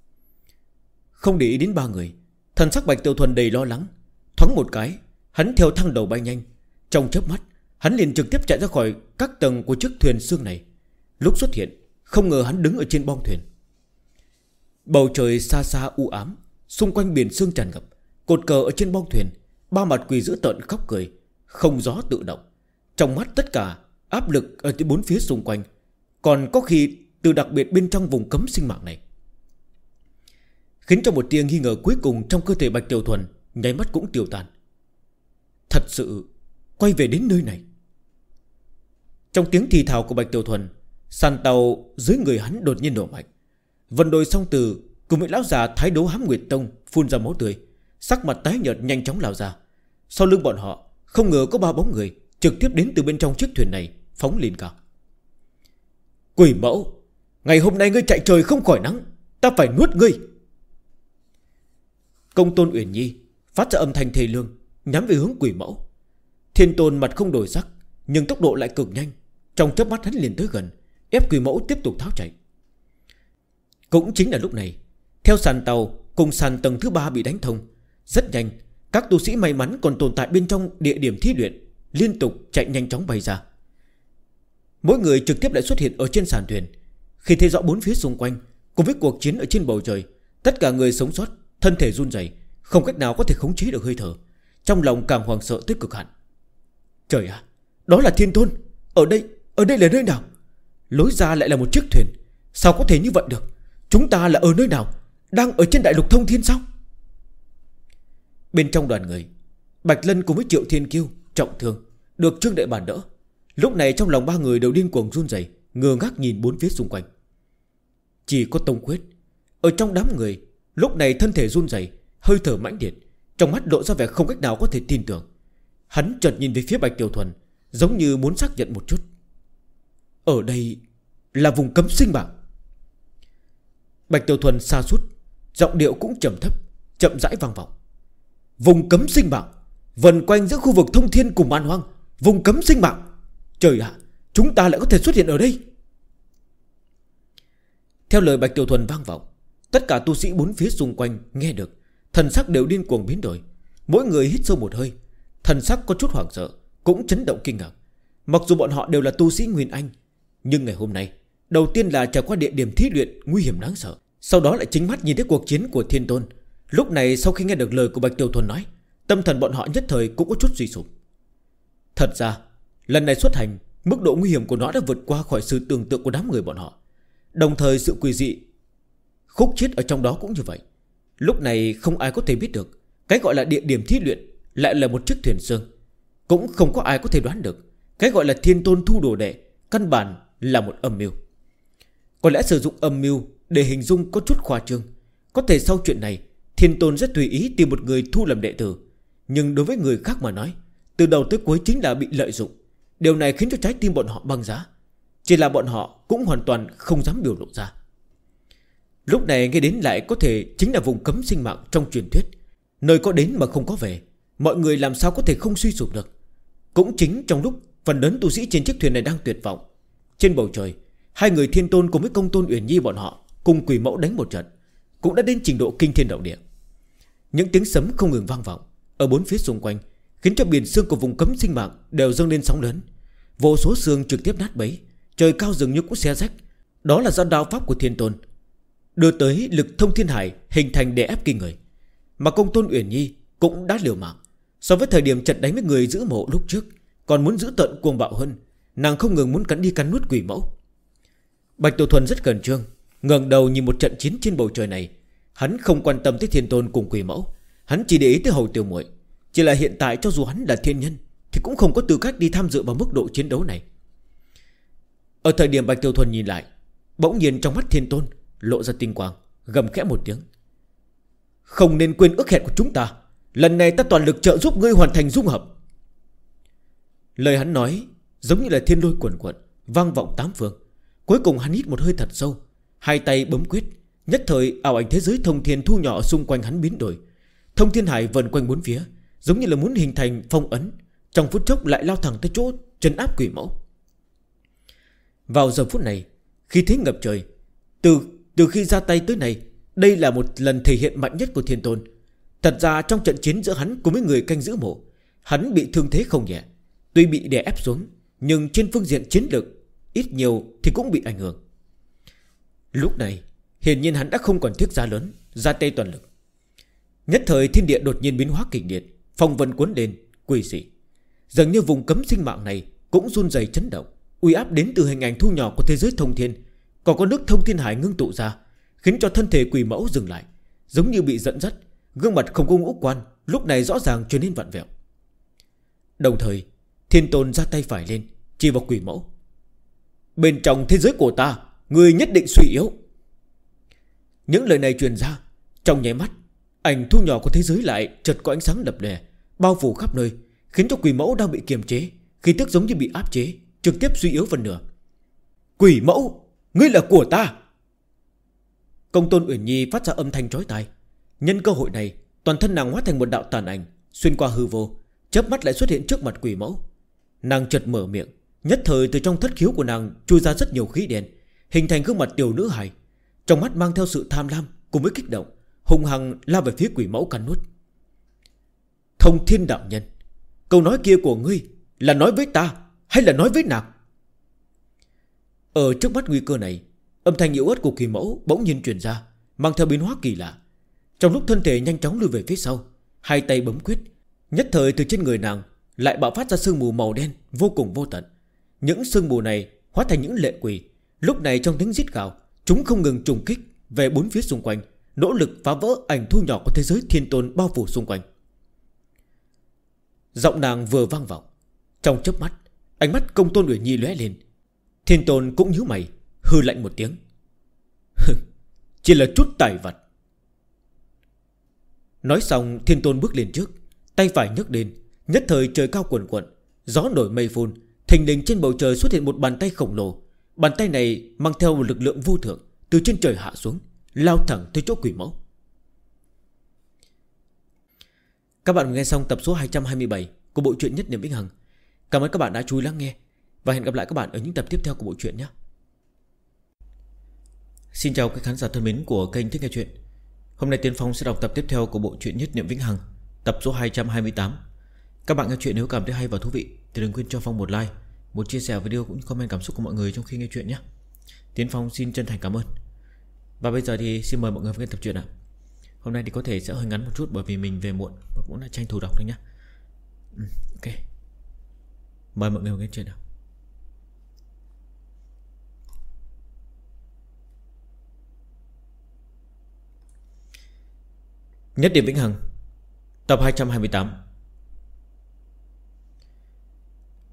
Không để ý đến ba người, thần sắc Bạch Tiểu Thuần đầy lo lắng. Thoáng một cái, hắn theo thang đầu bay nhanh. Trong chớp mắt, hắn liền trực tiếp chạy ra khỏi các tầng của chiếc thuyền xương này. Lúc xuất hiện, không ngờ hắn đứng ở trên bong thuyền. Bầu trời xa xa u ám, xung quanh biển sương tràn ngập. Cột cờ ở trên bong thuyền, ba mặt quỷ dữ tợn khóc cười, không gió tự động. Trong mắt tất cả áp lực ở bốn phía xung quanh, còn có khi từ đặc biệt bên trong vùng cấm sinh mạng này, khiến cho một tia nghi ngờ cuối cùng trong cơ thể Bạch Tiểu Thuần nháy mắt cũng tiêu tan. Thật sự quay về đến nơi này. Trong tiếng thì thào của Bạch Tiểu Thuần, sàn tàu dưới người hắn đột nhiên nổ mạnh. Vân Lôi Song Tử cùng với lão già Thái Đấu Hám Nguyệt Tông phun ra máu tươi, sắc mặt tái nhợt nhanh chóng lao ra. Sau lưng bọn họ không ngờ có ba bóng người trực tiếp đến từ bên trong chiếc thuyền này, phóng lên cao. Quỷ Mẫu, ngày hôm nay ngươi chạy trời không khỏi nắng, ta phải nuốt ngươi. Công Tôn Uyển Nhi phát ra âm thanh thê lương, nhắm về hướng Quỷ Mẫu. Thiên Tôn mặt không đổi sắc, nhưng tốc độ lại cực nhanh. Trong chớp mắt hắn liền tới gần, ép Quỷ Mẫu tiếp tục tháo chạy. Cũng chính là lúc này, theo sàn tàu cùng sàn tầng thứ 3 bị đánh thông, rất nhanh các tu sĩ may mắn còn tồn tại bên trong địa điểm thí luyện liên tục chạy nhanh chóng bay ra. Mỗi người trực tiếp lại xuất hiện ở trên sàn thuyền. Khi thấy rõ bốn phía xung quanh cùng với cuộc chiến ở trên bầu trời, tất cả người sống sót thân thể run rẩy, không cách nào có thể khống chế được hơi thở, trong lòng càng hoảng sợ tới cực hạn. Trời ạ, đó là Thiên Tôn. Ở đây là nơi nào? Lối ra lại là một chiếc thuyền, sao có thể như vậy được? Chúng ta là ở nơi nào? Đang ở trên đại lục thông thiên sao? Bên trong đoàn người, Bạch Lân cùng với Triệu Thiên Kiêu trọng thương, được Trương Đại Bản đỡ. Lúc này trong lòng ba người đều điên cuồng run rẩy, ngơ ngác nhìn bốn phía xung quanh. Chỉ có Tông Khuyết ở trong đám người, lúc này thân thể run rẩy, hơi thở mãnh liệt, trong mắt lộ ra vẻ không cách nào có thể tin tưởng. Hắn chợt nhìn về phía Bạch Tiểu Thuần, giống như muốn xác nhận một chút. Ở đây là vùng cấm sinh mạng. Bạch Tiểu Thuần sa sút, giọng điệu cũng trầm thấp, chậm rãi vang vọng. Vùng cấm sinh mạng, vần quanh giữa khu vực thông thiên cùng man hoang. Vùng cấm sinh mạng. Trời ạ, chúng ta lại có thể xuất hiện ở đây. Theo lời Bạch Tiểu Thuần vang vọng, tất cả tu sĩ bốn phía xung quanh nghe được, thần sắc đều điên cuồng biến đổi. Mỗi người hít sâu một hơi, thần sắc có chút hoảng sợ, cũng chấn động kinh ngạc. Mặc dù bọn họ đều là tu sĩ Nguyên Anh, nhưng ngày hôm nay đầu tiên là trải qua địa điểm thí luyện nguy hiểm đáng sợ, sau đó lại chính mắt nhìn thấy cuộc chiến của Thiên Tôn. Lúc này sau khi nghe được lời của Bạch Tiểu Thuần nói, tâm thần bọn họ nhất thời cũng có chút suy sụp. Thật ra lần này xuất hành, mức độ nguy hiểm của nó đã vượt qua khỏi sự tưởng tượng của đám người bọn họ. Đồng thời sự quỷ dị khúc chiết ở trong đó cũng như vậy. Lúc này không ai có thể biết được cái gọi là địa điểm thí luyện lại là một chiếc thuyền sương. cũng không có ai có thể đoán được cái gọi là Thiên Tôn thu đồ đệ căn bản là một âm mưu. Có lẽ sử dụng âm mưu để hình dung có chút khoa trương. Có thể sau chuyện này Thiên Tôn rất tùy ý tìm một người thu làm đệ tử, nhưng đối với người khác mà nói, từ đầu tới cuối chính là bị lợi dụng. Điều này khiến cho trái tim bọn họ băng giá. Chỉ là bọn họ cũng hoàn toàn không dám biểu lộ ra. Lúc này nghe đến lại có thể chính là vùng cấm sinh mạng trong truyền thuyết, nơi có đến mà không có về. Mọi người làm sao có thể không suy sụp được. Cũng chính trong lúc phần lớn tu sĩ trên chiếc thuyền này đang tuyệt vọng, trên bầu trời, hai người Thiên Tôn cùng với Công Tôn Uyển Nhi bọn họ cùng Quỷ Mẫu đánh một trận, cũng đã đến trình độ kinh thiên động địa. Những tiếng sấm không ngừng vang vọng ở bốn phía xung quanh, khiến cho biển xương của vùng cấm sinh mạng đều dâng lên sóng lớn. Vô số xương trực tiếp nát bấy, trời cao dường như cũng xé rách. Đó là do đạo pháp của Thiên Tôn đưa tới lực thông thiên hải hình thành đè ép kinh người. Mà Công Tôn Uyển Nhi cũng đã liều mạng. So với thời điểm trận đánh với người giữ mộ lúc trước, còn muốn giữ tận cuồng bạo hơn. Nàng không ngừng muốn cắn đi cắn nuốt Quỷ Mẫu. Bạch Tiểu Thuần rất khẩn trương, ngẩng đầu nhìn một trận chiến trên bầu trời này. Hắn không quan tâm tới Thiên Tôn cùng Quỷ Mẫu, hắn chỉ để ý tới Hầu Tiểu Muội. Chỉ là hiện tại cho dù hắn là thiên nhân thì cũng không có tư cách đi tham dự vào mức độ chiến đấu này. Ở thời điểm Bạch Tiểu Thuần nhìn lại, bỗng nhiên trong mắt Thiên Tôn lộ ra tinh quang, gầm khẽ một tiếng: "Không nên quên ước hẹn của chúng ta. Lần này ta toàn lực trợ giúp ngươi hoàn thành dung hợp." Lời hắn nói giống như là thiên lôi cuồn cuộn, vang vọng tám phương. Cuối cùng hắn hít một hơi thật sâu, hai tay bấm quyết, nhất thời ảo ảnh thế giới thông thiên thu nhỏ xung quanh hắn biến đổi. Thông thiên hải vần quanh bốn phía, giống như là muốn hình thành phong ấn, trong phút chốc lại lao thẳng tới chỗ trấn áp Quỷ Mẫu. Vào giờ phút này, khi thế ngập trời, từ khi ra tay tới này, đây là một lần thể hiện mạnh nhất của Thiên Tôn. Thật ra trong trận chiến giữa hắn cùng với người canh giữ mộ, hắn bị thương thế không nhẹ. Tuy bị đè ép xuống, nhưng trên phương diện chiến lược ít nhiều thì cũng bị ảnh hưởng. Lúc này hiển nhiên hắn đã không còn tiếc giá lớn, ra tay toàn lực. Nhất thời thiên địa đột nhiên biến hóa kịch liệt, phong vân cuốn lên, quỷ dị. Dường như vùng cấm sinh mạng này cũng run rẩy chấn động. Uy áp đến từ hình ảnh thu nhỏ của thế giới thông thiên, còn có nước thông thiên hải ngưng tụ ra, khiến cho thân thể Quỷ Mẫu dừng lại, giống như bị dẫn dắt. Gương mặt không có ngũ quan lúc này rõ ràng trở nên vặn vẹo. Đồng thời Thiên Tôn ra tay phải lên, chỉ vào Quỷ Mẫu: "Bên trong thế giới của ta, người nhất định suy yếu." Những lời này truyền ra, trong nháy mắt, ảnh thu nhỏ của thế giới lại chợt có ánh sáng lập lòe, bao phủ khắp nơi, khiến cho Quỷ Mẫu đang bị kiềm chế, khí tức giống như bị áp chế, trực tiếp suy yếu phần nửa. "Quỷ Mẫu, ngươi là của ta!" Công Tôn Uyển Nhi phát ra âm thanh chói tai. Nhân cơ hội này, toàn thân nàng hóa thành một đạo tàn ảnh, xuyên qua hư vô, chớp mắt lại xuất hiện trước mặt Quỷ Mẫu. Nàng chợt mở miệng, nhất thời từ trong thất khiếu của nàng chui ra rất nhiều khí đen, hình thành gương mặt tiểu nữ hài, trong mắt mang theo sự tham lam cùng với kích động, hung hăng lao về phía Quỷ Mẫu cắn nuốt. "Thông Thiên đạo nhân, câu nói kia của ngươi là nói với ta hay là nói với nàng?" Ở trước mắt nguy cơ này, âm thanh yếu ớt của Quỷ Mẫu bỗng nhiên truyền ra, mang theo biến hóa kỳ lạ. Trong lúc thân thể nhanh chóng lùi về phía sau, hai tay bấm quyết, nhất thời từ trên người nàng lại bạo phát ra sương mù màu đen vô cùng vô tận. Những sương mù này hóa thành những lệ quỷ. Lúc này trong tiếng rít gào, chúng không ngừng trùng kích về bốn phía xung quanh, nỗ lực phá vỡ ảnh thu nhỏ của thế giới Thiên Tôn bao phủ xung quanh. Giọng nàng vừa vang vọng, trong chớp mắt, ánh mắt Công Tôn Uyển Nhi lóe lên. Thiên Tôn cũng nhíu mày, hừ lạnh một tiếng: "Chỉ là chút tài vật." Nói xong, Thiên Tôn bước lên trước, tay phải nhấc lên, nhất thời trời cao cuồn cuộn, gió nổi mây phun, thình lình trên bầu trời xuất hiện một bàn tay khổng lồ. Bàn tay này mang theo một lực lượng vô thượng, từ trên trời hạ xuống, lao thẳng tới chỗ Quỷ Mẫu. Các bạn nghe xong tập số 227 của bộ truyện Nhất Niệm Vĩnh Hằng. Cảm ơn các bạn đã chú ý lắng nghe, và hẹn gặp lại các bạn ở những tập tiếp theo của bộ truyện nhé. Xin chào các khán giả thân mến của kênh Thích Nghe Chuyện. Hôm nay Tiến Phong sẽ đọc tập tiếp theo của bộ truyện Nhất Niệm Vĩnh Hằng, tập số 228. Các bạn nghe chuyện nếu cảm thấy hay và thú vị thì đừng quên cho Phong một like, một chia sẻ video cũng comment cảm xúc của mọi người trong khi nghe chuyện nhé. Tiến Phong xin chân thành cảm ơn. Và bây giờ thì xin mời mọi người vào nghe tập truyện ạ. Hôm nay thì có thể sẽ hơi ngắn một chút bởi vì mình về muộn và cũng là tranh thủ đọc thôi nhé. Ok, mời mọi người vào nghe chuyện nào. Nhất Điểm Vĩnh Hằng, tập 228.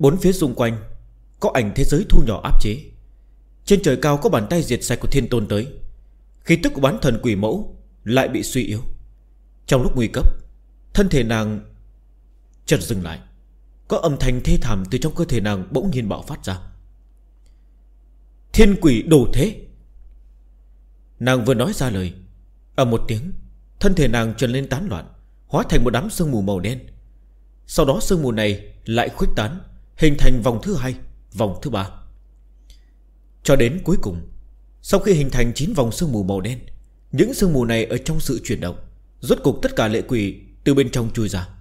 Bốn phía xung quanh có ảnh thế giới thu nhỏ áp chế. Trên trời cao có bàn tay diệt sạch của Thiên Tôn tới. Khí tức của bán thần quỷ mẫu lại bị suy yếu. Trong lúc nguy cấp, thân thể nàng chợt dừng lại. Có âm thanh thê thảm từ trong cơ thể nàng bỗng nhiên bạo phát ra. Thiên quỷ đồ thế. Nàng vừa nói ra lời, ở một tiếng, thân thể nàng trần lên tán loạn, hóa thành một đám sương mù màu đen. Sau đó sương mù này lại khuếch tán, hình thành vòng thứ hai, vòng thứ ba. Cho đến cuối cùng, sau khi hình thành 9 vòng sương mù màu đen, những sương mù này ở trong sự chuyển động, rốt cục tất cả lệ quỷ từ bên trong chui ra.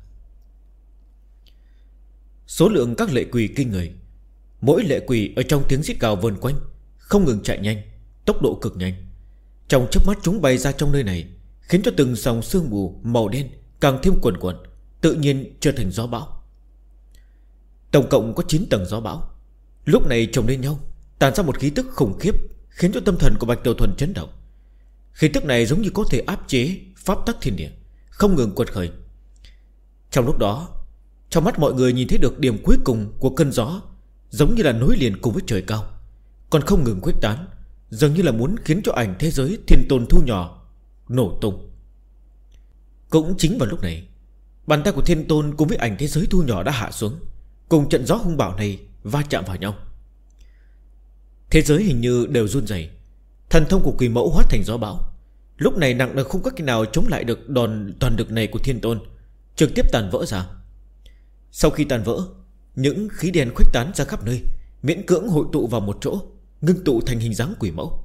Số lượng các lệ quỷ kinh người. Mỗi lệ quỷ ở trong tiếng rít gào vờn quanh, không ngừng chạy nhanh, tốc độ cực nhanh. Trong chớp mắt chúng bay ra trong nơi này, khiến cho từng dòng sương mù màu đen càng thêm cuồn cuộn, tự nhiên trở thành gió bão. Tổng cộng có 9 tầng gió bão, lúc này chồng lên nhau, tàn ra một khí tức khủng khiếp, khiến cho tâm thần của Bạch Tiểu Thuần chấn động. Khí tức này giống như có thể áp chế pháp tắc thiên địa, không ngừng quật khởi. Trong lúc đó, trong mắt mọi người nhìn thấy được điểm cuối cùng của cơn gió, giống như là nối liền cùng với trời cao, còn không ngừng khuếch tán, dường như là muốn khiến cho ảnh thế giới Thiên Tôn thu nhỏ nổ tung. Cũng chính vào lúc này, bàn tay của Thiên Tôn cùng với ảnh thế giới thu nhỏ đã hạ xuống, cùng trận gió hung bạo này va chạm vào nhau. Thế giới hình như đều run rẩy. Thần thông của quỷ mẫu hóa thành gió bão. Lúc này nàng đã không có cách nào chống lại được đòn toàn lực này của Thiên Tôn, trực tiếp tàn vỡ ra. Sau khi tàn vỡ, những khí đen khuếch tán ra khắp nơi, miễn cưỡng hội tụ vào một chỗ, ngưng tụ thành hình dáng quỷ mẫu.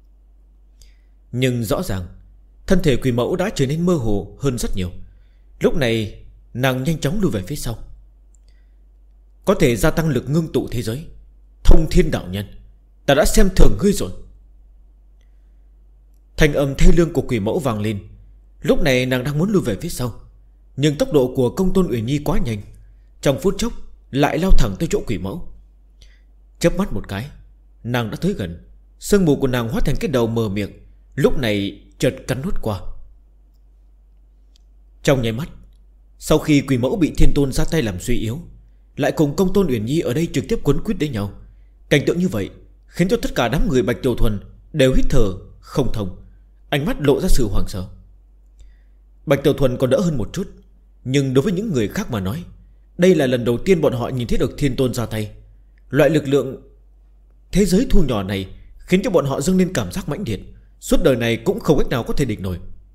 Nhưng rõ ràng thân thể quỷ mẫu đã trở nên mơ hồ hơn rất nhiều. Lúc này nàng nhanh chóng lùi về phía sau. Có thể gia tăng lực ngưng tụ thế giới, Thông Thiên đạo nhân, ta đã xem thường ngươi rồi. Thanh âm thê lương của quỷ mẫu vang lên. Lúc này nàng đang muốn lùi về phía sau, nhưng tốc độ của Công Tôn Uyển Nhi quá nhanh, trong phút chốc lại lao thẳng tới chỗ quỷ mẫu. Chớp mắt một cái, nàng đã tới gần. Sương mù của nàng hóa thành cái đầu mờ miệng, lúc này chợt cắn nuốt qua. Trong nháy mắt, sau khi quỷ mẫu bị Thiên Tôn ra tay làm suy yếu, lại cùng Công Tôn Uyển Nhi ở đây trực tiếp quấn quýt đến nhau. Cảnh tượng như vậy khiến cho tất cả đám người Bạch Tiểu Thuần đều hít thở không thông, ánh mắt lộ ra sự hoảng sợ. Bạch Tiểu Thuần còn đỡ hơn một chút, nhưng đối với những người khác mà nói, đây là lần đầu tiên bọn họ nhìn thấy được Thiên Tôn ra tay. Loại lực lượng thế giới thu nhỏ này khiến cho bọn họ dâng lên cảm giác mãnh liệt, suốt đời này cũng không cách nào có thể địch nổi.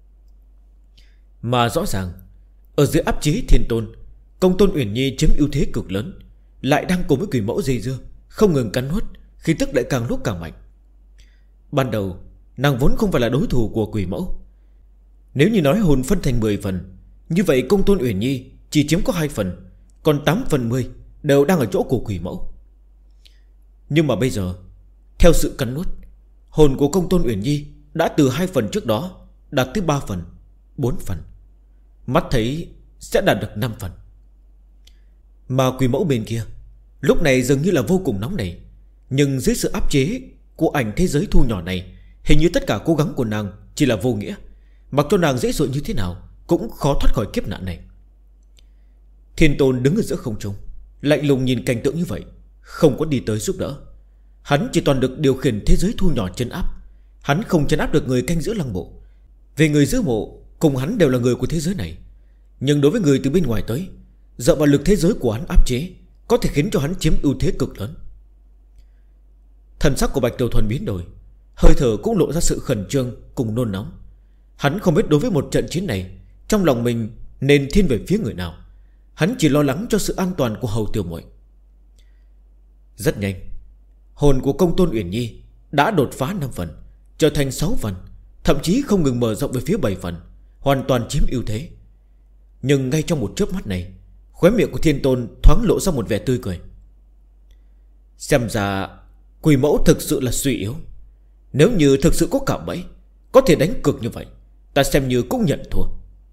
Mà rõ ràng ở dưới áp chế Thiên Tôn, Công Tôn Uyển Nhi chiếm ưu thế cực lớn, lại đang cùng với quỷ mẫu dây dưa, không ngừng cắn nuốt, khí tức lại càng lúc càng mạnh. Ban đầu nàng vốn không phải là đối thủ của quỷ mẫu. Nếu như nói hồn phân thành 10 phần, như vậy Công Tôn Uyển Nhi chỉ chiếm có 2 phần, còn 8 phần 10 đều đang ở chỗ của quỷ mẫu. Nhưng mà bây giờ, theo sự cắn nuốt, hồn của Công Tôn Uyển Nhi đã từ 2 phần trước đó đạt tới 3 phần, 4 phần, mắt thấy sẽ đạt được 5 phần. Mà quỷ mẫu bên kia lúc này dường như là vô cùng nóng nảy, nhưng dưới sự áp chế của ảnh thế giới thu nhỏ này, hình như tất cả cố gắng của nàng chỉ là vô nghĩa. Mặc cho nàng dễ dụa như thế nào cũng khó thoát khỏi kiếp nạn này. Thiên Tôn đứng ở giữa không trung, lạnh lùng nhìn cảnh tượng như vậy, không có đi tới giúp đỡ. Hắn chỉ toàn được điều khiển thế giới thu nhỏ trấn áp. Hắn không trấn áp được người canh giữ lăng mộ. Về người giữ mộ cùng hắn đều là người của thế giới này, nhưng đối với người từ bên ngoài tới, dựa vào lực thế giới của hắn áp chế, có thể khiến cho hắn chiếm ưu thế cực lớn. Thần sắc của Bạch Tiểu Thuần biến đổi, hơi thở cũng lộ ra sự khẩn trương cùng nôn nóng. Hắn không biết đối với một trận chiến này, trong lòng mình nên thiên về phía người nào. Hắn chỉ lo lắng cho sự an toàn của Hầu Tiểu Muội. Rất nhanh, hồn của Công Tôn Uyển Nhi đã đột phá 5 phần, trở thành 6 phần, thậm chí không ngừng mở rộng về phía 7 phần, hoàn toàn chiếm ưu thế. Nhưng ngay trong một chớp mắt này, khóe miệng của Thiên Tôn thoáng lộ ra một vẻ tươi cười. Xem ra quỷ mẫu thực sự là suy yếu. Nếu như thực sự có cạm bẫy, có thể đánh cược như vậy, ta xem như cũng nhận thua.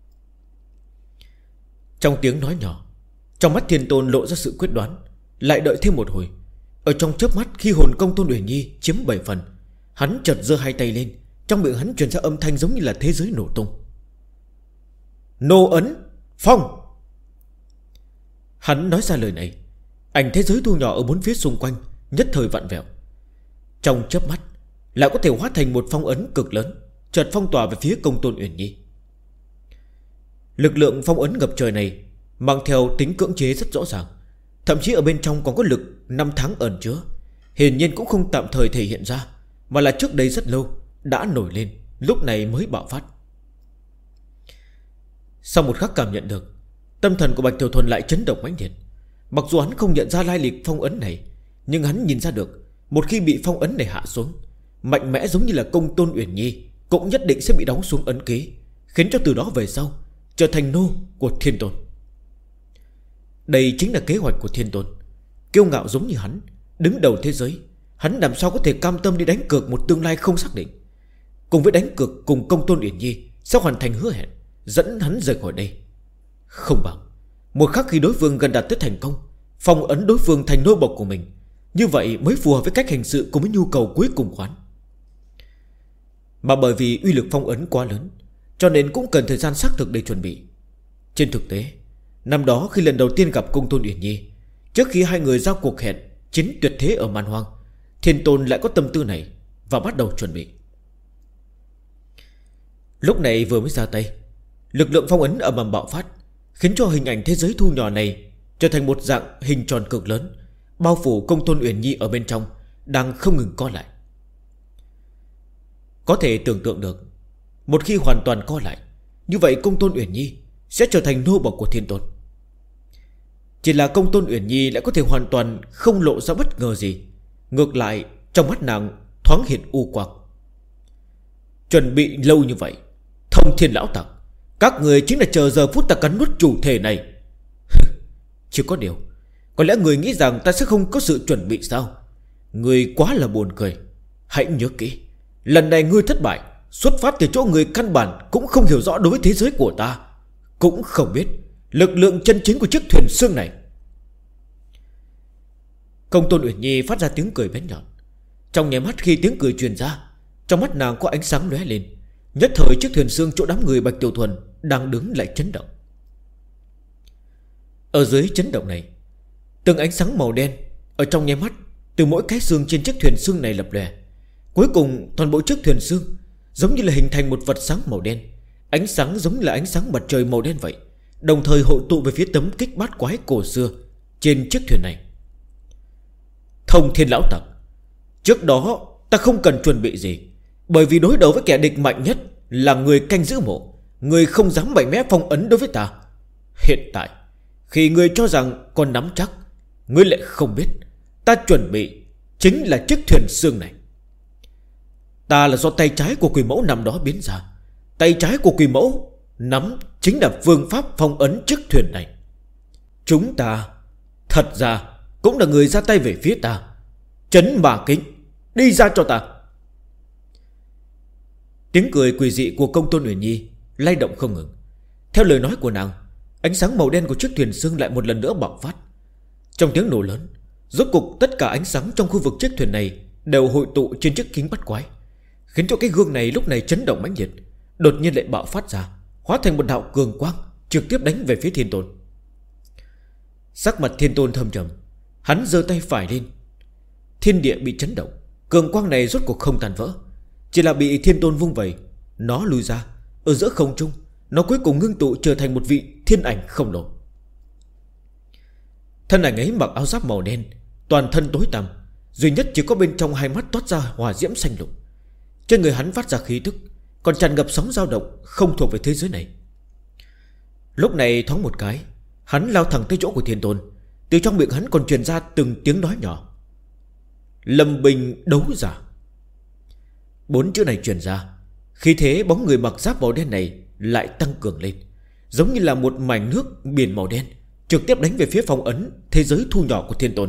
Trong tiếng nói nhỏ, trong mắt Thiên Tôn lộ ra sự quyết đoán. Lại đợi thêm một hồi. Ở trong chớp mắt khi hồn Công Tôn Uyển Nhi chiếm 7 phần, hắn chợt giơ hai tay lên, trong miệng hắn truyền ra âm thanh giống như là thế giới nổ tung. Nô ấn phong. Hắn nói ra lời này, Ảnh thế giới thu nhỏ ở bốn phía xung quanh nhất thời vặn vẹo. Trong chớp mắt lại có thể hóa thành một phong ấn cực lớn, chợt phong tỏa về phía Công Tôn Uyển Nhi. Lực lượng phong ấn ngập trời này mang theo tính cưỡng chế rất rõ ràng, thậm chí ở bên trong còn có lực năm tháng ẩn chứa. Hiển nhiên cũng không tạm thời thể hiện ra, mà là trước đây rất lâu đã nổi lên, lúc này mới bạo phát. Sau một khắc cảm nhận được, tâm thần của Bạch Tiểu Thuần lại chấn động mãnh liệt. Mặc dù hắn không nhận ra lai lịch phong ấn này, nhưng hắn nhìn ra được, một khi bị phong ấn này hạ xuống, mạnh mẽ giống như là Công Tôn Uyển Nhi cũng nhất định sẽ bị đóng xuống ấn ký, khiến cho từ đó về sau trở thành nô của Thiên Tôn. Đây chính là kế hoạch của Thiên Tôn. Kiêu ngạo giống như hắn, đứng đầu thế giới, hắn làm sao có thể cam tâm đi đánh cược một tương lai không xác định. Cùng với đánh cược cùng Công Tôn Uyển Nhi sẽ hoàn thành hứa hẹn, dẫn hắn rời khỏi đây. Không bằng một khắc khi đối phương gần đạt tới thành công, phong ấn đối phương thành nô bộc của mình, như vậy mới phù hợp với cách hành sự cùng với nhu cầu cuối cùng của hắn. Mà bởi vì uy lực phong ấn quá lớn, cho nên cũng cần thời gian xác thực để chuẩn bị. Trên thực tế, năm đó khi lần đầu tiên gặp Công Tôn Uyển Nhi, trước khi hai người ra cuộc hẹn chiến tuyệt thế ở Man Hoang, Thiên Tôn lại có tâm tư này và bắt đầu chuẩn bị. Lúc này vừa mới ra tay, lực lượng phong ấn ầm ầm bạo phát, khiến cho hình ảnh thế giới thu nhỏ này trở thành một dạng hình tròn cực lớn, bao phủ Công Tôn Uyển Nhi ở bên trong, đang không ngừng co lại. Có thể tưởng tượng được, một khi hoàn toàn co lại, như vậy Công Tôn Uyển Nhi sẽ trở thành nô bộc của Thiên Tôn. Chỉ là Công Tôn Uyển Nhi lại có thể hoàn toàn không lộ ra bất ngờ gì, ngược lại trong mắt nàng thoáng hiện u quang. Chuẩn bị lâu như vậy, Thông Thiên lão tặc, các người chính là chờ giờ phút ta cắn nuốt chủ thể này. Chỉ có điều, có lẽ người nghĩ rằng ta sẽ không có sự chuẩn bị sao? Người quá là buồn cười. Hãy nhớ kỹ, lần này ngươi thất bại xuất phát từ chỗ người căn bản cũng không hiểu rõ đối với thế giới của ta, cũng không biết lực lượng chân chính của chiếc thuyền xương này. Công Tôn Uyển Nhi phát ra tiếng cười bén nhọn. Trong nháy mắt khi tiếng cười truyền ra, trong mắt nàng có ánh sáng lóe lên. Nhất thời chiếc thuyền xương chỗ đám người Bạch Tiểu Thuần đang đứng lại chấn động. Ở dưới chấn động này, từng ánh sáng màu đen ở trong nháy mắt từ mỗi cái xương trên chiếc thuyền xương này lập lòe. Cuối cùng toàn bộ chiếc thuyền xương giống như là hình thành một vật sáng màu đen, ánh sáng giống như là ánh sáng mặt trời màu đen vậy, đồng thời hội tụ về phía tấm kích bát quái cổ xưa trên chiếc thuyền này. Thông Thiên lão tặc, trước đó ta không cần chuẩn bị gì, bởi vì đối đầu với kẻ địch mạnh nhất là người canh giữ mộ, người không dám mạnh mẽ phong ấn đối với ta. Hiện tại khi người cho rằng còn nắm chắc, ngươi lại không biết ta chuẩn bị chính là chiếc thuyền xương này. Ta là do tay trái của Quỷ Mẫu năm đó biến ra. Tay trái của Quỷ Mẫu nắm chính là phương pháp phong ấn chiếc thuyền này. Chúng ta thật ra cũng là người ra tay về phía ta. Trấn Ma Kính, đi ra cho ta. Tiếng cười quỷ dị của Công Tôn Uyển Nhi lay động không ngừng. Theo lời nói của nàng, ánh sáng màu đen của chiếc thuyền xương lại một lần nữa bạo phát. Trong tiếng nổ lớn, rốt cục tất cả ánh sáng trong khu vực chiếc thuyền này đều hội tụ trên chiếc kính bắt quái, khiến cho cái gương này lúc này chấn động mãnh liệt, đột nhiên lại bạo phát ra, hóa thành một đạo cường quang trực tiếp đánh về phía Thiên Tôn. Sắc mặt Thiên Tôn thâm trầm, hắn giơ tay phải lên. Thiên địa bị chấn động, cường quang này rốt cuộc không tàn vỡ, chỉ là bị Thiên Tôn vung vẩy, nó lùi ra. Ở giữa không trung, nó cuối cùng ngưng tụ trở thành một vị thiên ảnh khổng lồ. Thân ảnh ấy mặc áo giáp màu đen, toàn thân tối tăm, duy nhất chỉ có bên trong hai mắt toát ra hỏa diễm xanh lục. Trên người hắn phát ra khí tức còn tràn ngập sóng dao động không thuộc về thế giới này. Lúc này thoáng một cái, hắn lao thẳng tới chỗ của Thiên Tôn. Từ trong miệng hắn còn truyền ra từng tiếng nói nhỏ: Lâm Bình đấu giả. 4 chữ này truyền ra, khí thế bóng người mặc giáp màu đen này lại tăng cường lên, giống như là một mảnh nước biển màu đen trực tiếp đánh về phía phong ấn thế giới thu nhỏ của Thiên Tôn.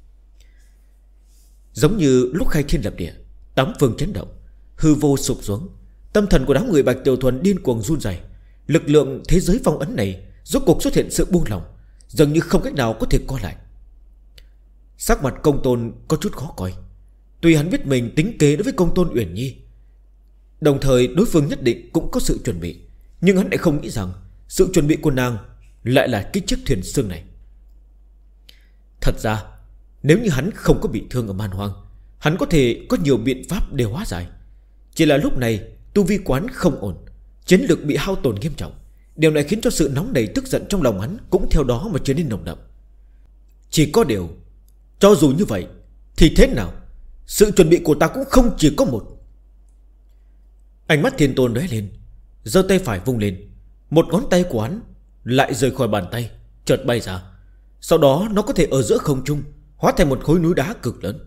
Giống như lúc khai thiên lập địa, tám phương chấn động, hư vô sụp xuống. Tâm thần của đám người Bạch Tiểu Thuần điên cuồng run rẩy. Lực lượng thế giới phong ấn này rốt cuộc xuất hiện sự buông lỏng, dường như không cách nào có thể co lại. Sắc mặt Công Tôn có chút khó coi. Tuy hắn biết mình tính kế đối với Công Tôn Uyển Nhi, đồng thời đối phương nhất định cũng có sự chuẩn bị, nhưng hắn lại không nghĩ rằng sự chuẩn bị của nàng lại là cái chiếc thuyền xương này. Thật ra nếu như hắn không có bị thương ở man hoang, hắn có thể có nhiều biện pháp để hóa giải. Chỉ là lúc này tu vi quán không ổn, chiến lực bị hao tổn nghiêm trọng. Điều này khiến cho sự nóng nảy tức giận trong lòng hắn cũng theo đó mà trở nên nồng đậm. Chỉ có điều, cho dù như vậy thì thế nào, sự chuẩn bị của ta cũng không chỉ có một. Ánh mắt Thiên Tôn lóe lên, giơ tay phải vung lên. Một ngón tay của hắn lại rời khỏi bàn tay, chợt bay ra. Sau đó nó có thể ở giữa không trung hóa thành một khối núi đá cực lớn.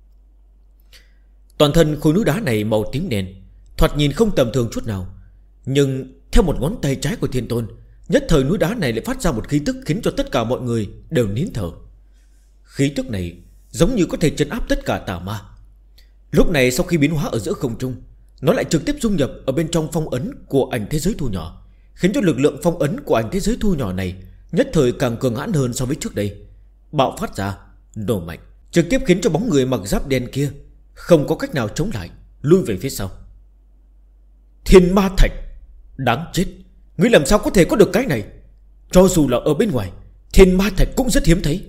Toàn thân khối núi đá này màu tím đen, thoạt nhìn không tầm thường chút nào. Nhưng theo một ngón tay trái của Thiên Tôn, nhất thời núi đá này lại phát ra một khí tức khiến cho tất cả mọi người đều nín thở. Khí tức này giống như có thể trấn áp tất cả tà ma. Lúc này sau khi biến hóa ở giữa không trung, nó lại trực tiếp dung nhập ở bên trong phong ấn của ảnh thế giới thu nhỏ, khiến cho lực lượng phong ấn của ảnh thế giới thu nhỏ này nhất thời càng cường hãn hơn so với trước đây. Bạo phát ra, nổ mạnh, trực tiếp khiến cho bóng người mặc giáp đen kia không có cách nào chống lại, lui về phía sau. Thiên ma thạch, đáng chết, ngươi làm sao có thể có được cái này? Cho dù là ở bên ngoài, thiên ma thạch cũng rất hiếm thấy.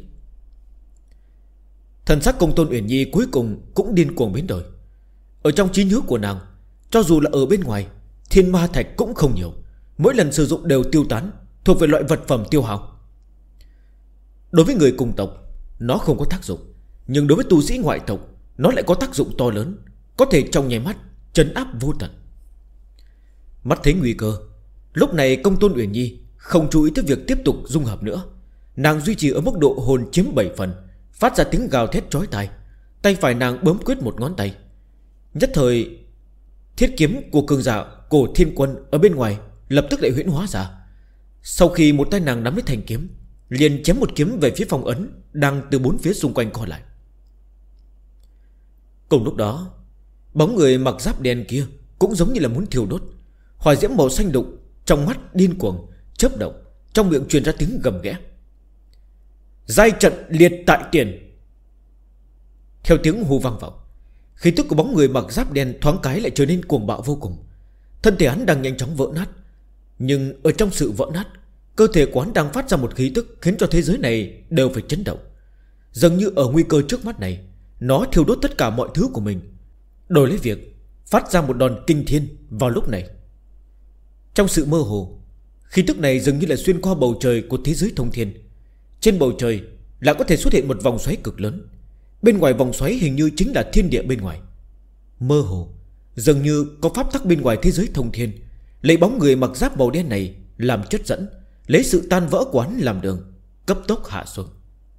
Thần sắc Công Tôn Uyển Nhi cuối cùng cũng điên cuồng biến đổi. Ở trong trí nhớ của nàng, cho dù là ở bên ngoài, thiên ma thạch cũng không nhiều, mỗi lần sử dụng đều tiêu tán, thuộc về loại vật phẩm tiêu hao. Đối với người cùng tộc, nó không có tác dụng, nhưng đối với tu sĩ ngoại tộc, nó lại có tác dụng to lớn, có thể trong nháy mắt trấn áp vô tận. Mắt thấy nguy cơ, lúc này Công Tôn Uyển Nhi không chú ý tới việc tiếp tục dung hợp nữa. Nàng duy trì ở mức độ hồn chiếm 7 phần, phát ra tiếng gào thét chói tai. Tay phải nàng bấm quyết một ngón tay, nhất thời thiết kiếm của cường giả Cổ Thiên Quân ở bên ngoài lập tức lại huyễn hóa ra. Sau khi một tay nàng nắm lấy thanh kiếm, liền chém một kiếm về phía phong ấn đang từ bốn phía xung quanh co lại. Cùng lúc đó, bóng người mặc giáp đen kia cũng giống như là muốn thiêu đốt. Hỏa diễm màu xanh đục trong mắt điên cuồng chớp động, trong miệng truyền ra tiếng gầm ghẽ. Giai trận liệt tại tiền. Theo tiếng hú vang vọng, khí tức của bóng người mặc giáp đen thoáng cái lại trở nên cuồng bạo vô cùng. Thân thể hắn đang nhanh chóng vỡ nát, nhưng ở trong sự vỡ nát, cơ thể của hắn đang phát ra một khí tức khiến cho thế giới này đều phải chấn động. Dường như ở nguy cơ trước mắt này, nó thiêu đốt tất cả mọi thứ của mình, đổi lấy việc phát ra một đòn kinh thiên vào lúc này. Trong sự mơ hồ, khí tức này dường như là xuyên qua bầu trời của thế giới thông thiên. Trên bầu trời lại có thể xuất hiện một vòng xoáy cực lớn. Bên ngoài vòng xoáy hình như chính là thiên địa bên ngoài. Mơ hồ, dường như có pháp tắc bên ngoài thế giới thông thiên, lấy bóng người mặc giáp màu đen này làm chất dẫn, lấy sự tan vỡ của hắn làm đường, cấp tốc hạ xuống.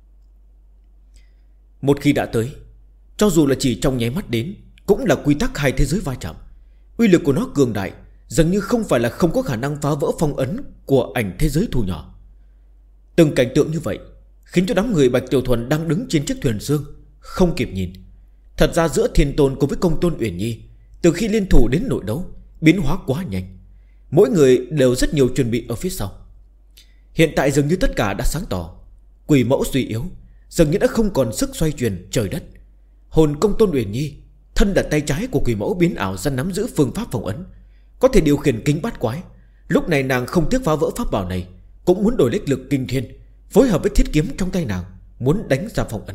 Một khi đã tới, cho dù là chỉ trong nháy mắt đến, cũng là quy tắc hai thế giới va chạm. Uy lực của nó cường đại, dường như không phải là không có khả năng phá vỡ phong ấn của ảnh thế giới thu nhỏ. Từng cảnh tượng như vậy khiến cho đám người Bạch Tiểu Thuần đang đứng trên chiếc thuyền sương không kịp nhìn. Thật ra giữa Thiên Tôn cùng với Công Tôn Uyển Nhi, từ khi liên thủ đến nội đấu, biến hóa quá nhanh. Mỗi người đều rất nhiều chuẩn bị ở phía sau. Hiện tại dường như tất cả đã sáng tỏ. Quỷ mẫu suy yếu, dường như đã không còn sức xoay chuyển trời đất. Hồn Công Tôn Uyển Nhi, thân đặt tay trái của quỷ mẫu biến ảo ra nắm giữ phương pháp phong ấn, có thể điều khiển kính bát quái. Lúc này nàng không tiếc phá vỡ pháp bảo này, cũng muốn đổi lích lực kinh thiên, phối hợp với thiết kiếm trong tay nàng, muốn đánh ra phong ấn.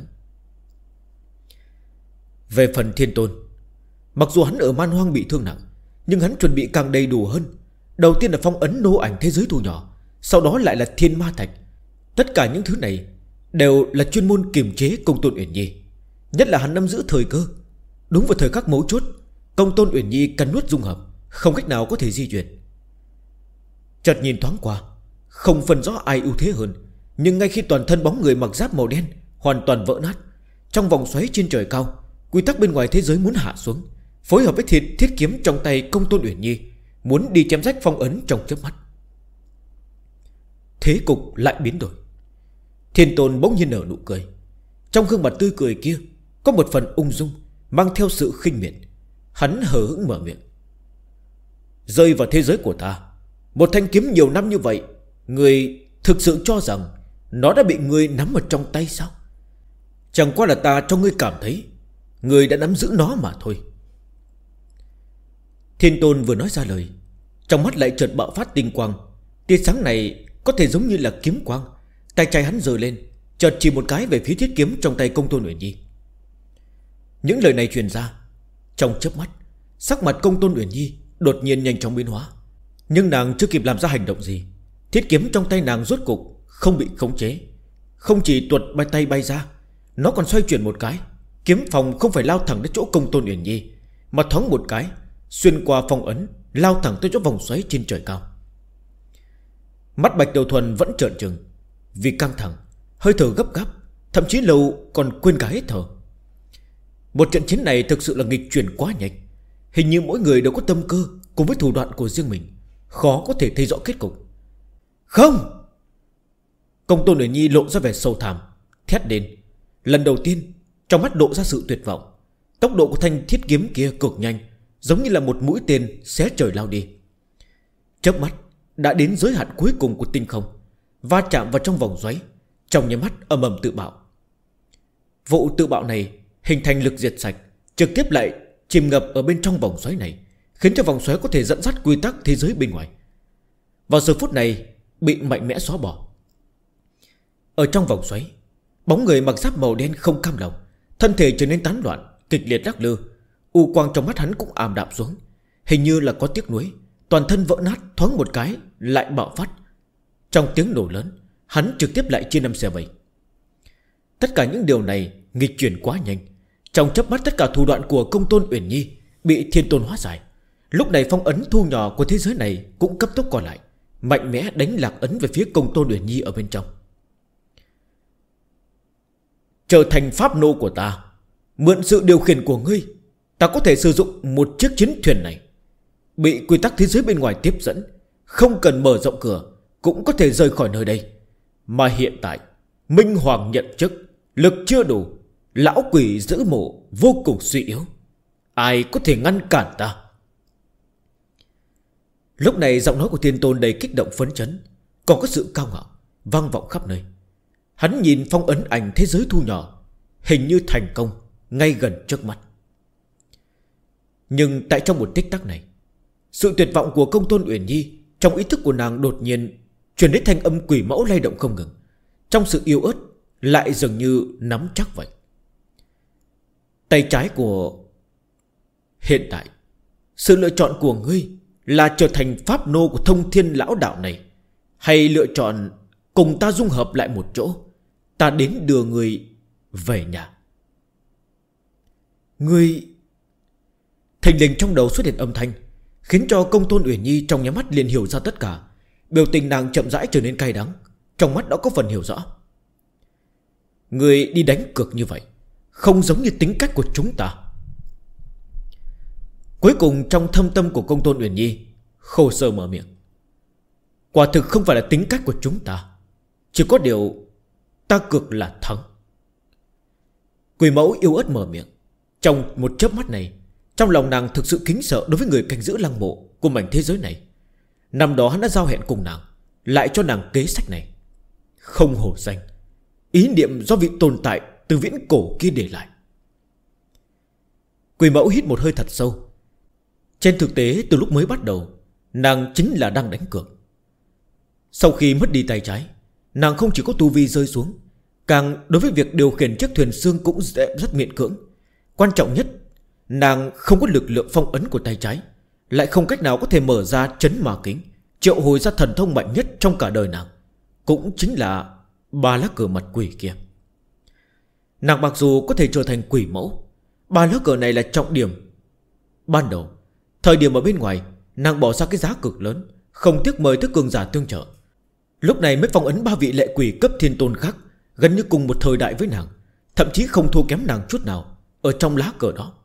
Về phần Thiên Tôn, mặc dù hắn ở man hoang bị thương nặng, nhưng hắn chuẩn bị càng đầy đủ hơn. Đầu tiên là phong ấn nô ảnh thế giới thu nhỏ, sau đó lại là thiên ma thạch. Tất cả những thứ này đều là chuyên môn kiềm chế Công Tôn Uyển Nhi. Nhất là hắn nắm giữ thời cơ. Đúng vào thời khắc mấu chốt, Công Tôn Uyển Nhi cần nuốt dung hợp, không cách nào có thể di chuyển. Chợt nhìn thoáng qua, không phân rõ ai ưu thế hơn, nhưng ngay khi toàn thân bóng người mặc giáp màu đen hoàn toàn vỡ nát, trong vòng xoáy trên trời cao, quy tắc bên ngoài thế giới muốn hạ xuống, phối hợp với thiết kiếm trong tay Công Tôn Uyển Nhi, muốn đi chém rách phong ấn trong chớp mắt. Thế cục lại biến đổi. Thiên Tôn bỗng nhiên nở nụ cười. Trong gương mặt tươi cười kia có một phần ung dung, mang theo sự khinh miệt. Hắn hờ hững mở miệng. Rơi vào thế giới của ta, một thanh kiếm nhiều năm như vậy, người thực sự cho rằng nó đã bị người nắm ở trong tay sao? Chẳng qua là ta cho ngươi cảm thấy người đã nắm giữ nó mà thôi. Thiên Tôn vừa nói ra lời, trong mắt lại chợt bạo phát tinh quang. Tia sáng này có thể giống như là kiếm quang. Tay trái hắn giơ lên, chợt chỉ một cái về phía thiết kiếm trong tay Công Tôn Uyển Nhi. Những lời này truyền ra, trong chớp mắt, sắc mặt Công Tôn Uyển Nhi đột nhiên nhanh chóng biến hóa. Nhưng nàng chưa kịp làm ra hành động gì, thiết kiếm trong tay nàng rốt cục không bị khống chế. Không chỉ tuột bay tay bay ra, nó còn xoay chuyển một cái. Kiếm phòng không phải lao thẳng đến chỗ Công Tôn Uyển Nhi, mà thoáng một cái xuyên qua phong ấn, lao thẳng tới chỗ vòng xoáy trên trời cao. Mắt Bạch Đầu Thuần vẫn trợn trừng, vì căng thẳng, hơi thở gấp gáp, thậm chí lâu còn quên cả hết thở. Một trận chiến này thực sự là nghịch chuyển quá nhanh. Hình như mỗi người đều có tâm cơ cùng với thủ đoạn của riêng mình, khó có thể thấy rõ kết cục. Không! Công Tôn Uyển Nhi lộ ra vẻ sâu thẳm, thét lên. Lần đầu tiên trong mắt lộ ra sự tuyệt vọng. Tốc độ của thanh thiết kiếm kia cực nhanh, giống như là một mũi tên xé trời lao đi. Chớp mắt đã đến giới hạn cuối cùng của tinh không, va chạm vào trong vòng xoáy, trong nháy mắt ầm ầm tự bạo. Vụ tự bạo này hình thành lực diệt sạch, trực tiếp lại chìm ngập ở bên trong vòng xoáy này, khiến cho vòng xoáy có thể dẫn dắt quy tắc thế giới bên ngoài. Vào giờ phút này bị mạnh mẽ xóa bỏ. Ở trong vòng xoáy, bóng người mặc giáp màu đen không cam lòng, thân thể trở nên tán loạn, kịch liệt lắc lư. U quang trong mắt hắn cũng ảm đạm xuống, hình như là có tiếc nuối. Toàn thân vỡ nát, thoáng một cái lại bạo phát. Trong tiếng nổ lớn, hắn trực tiếp lại chia 5 xẻ 7. Tất cả những điều này nghịch chuyển quá nhanh. Trong chớp mắt tất cả thủ đoạn của Công Tôn Uyển Nhi bị thiên tôn hóa giải. Lúc này phong ấn thu nhỏ của thế giới này cũng cấp tốc còn lại, mạnh mẽ đánh lạc ấn về phía Công Tôn Uyển Nhi ở bên trong. Trở thành pháp nô của ta, mượn sự điều khiển của ngươi, ta có thể sử dụng một chiếc chiến thuyền này, bị quy tắc thế giới bên ngoài tiếp dẫn, không cần mở rộng cửa cũng có thể rời khỏi nơi đây. Mà hiện tại Minh Hoàng nhận chức, lực chưa đủ, lão quỷ giữ mộ vô cùng suy yếu, ai có thể ngăn cản ta? Lúc này giọng nói của thiên tôn đầy kích động phấn chấn, còn có sự cao ngạo vang vọng khắp nơi. Hắn nhìn phong ấn ảnh thế giới thu nhỏ, hình như thành công ngay gần trước mắt. Nhưng tại trong một tích tắc này, sự tuyệt vọng của Công Tôn Uyển Nhi trong ý thức của nàng đột nhiên truyền đến thanh âm quỷ mẫu lay động không ngừng. Trong sự yếu ớt lại dường như nắm chắc vậy. Tay trái của... Hiện tại sự lựa chọn của ngươi là trở thành pháp nô của Thông Thiên lão đạo này, hay lựa chọn cùng ta dung hợp lại một chỗ, ta đến đưa ngươi về nhà? Ngươi... Thình lình trong đầu xuất hiện âm thanh, khiến cho Công Tôn Uyển Nhi trong nháy mắt liền hiểu ra tất cả. Biểu tình nàng chậm rãi trở nên cay đắng, trong mắt đã có phần hiểu rõ. Ngươi đi đánh cược như vậy không giống như tính cách của chúng ta. Cuối cùng trong thâm tâm của Công Tôn Uyển Nhi khô sơ mở miệng. Quả thực không phải là tính cách của chúng ta, chỉ có điều ta cược là thắng. Quỷ mẫu yếu ớt mở miệng. Trong một chớp mắt này, trong lòng nàng thực sự kính sợ đối với người canh giữ lăng mộ của mảnh thế giới này. Năm đó hắn đã giao hẹn cùng nàng, lại cho nàng kế sách này. Không hổ danh, ý niệm do vị tồn tại từ viễn cổ kia để lại. Quỷ mẫu hít một hơi thật sâu. Trên thực tế từ lúc mới bắt đầu, nàng chính là đang đánh cược. Sau khi mất đi tay trái, nàng không chỉ có tu vi rơi xuống, càng đối với việc điều khiển chiếc thuyền xương cũng rất miễn cưỡng. Quan trọng nhất, nàng không có lực lượng phong ấn của tay trái, lại không cách nào có thể mở ra chấn ma kính, triệu hồi ra thần thông mạnh nhất trong cả đời nàng, cũng chính là 3 lá cờ mặt quỷ kia. Nàng mặc dù có thể trở thành quỷ mẫu, 3 lá cờ này là trọng điểm. Ban đầu, thời điểm ở bên ngoài, nàng bỏ ra cái giá cực lớn, không tiếc mời tới cường giả tương trợ. Lúc này mới phong ấn 3 vị lệ quỷ cấp thiên tôn khác, gần như cùng một thời đại với nàng, thậm chí không thua kém nàng chút nào ở trong lá cờ đó.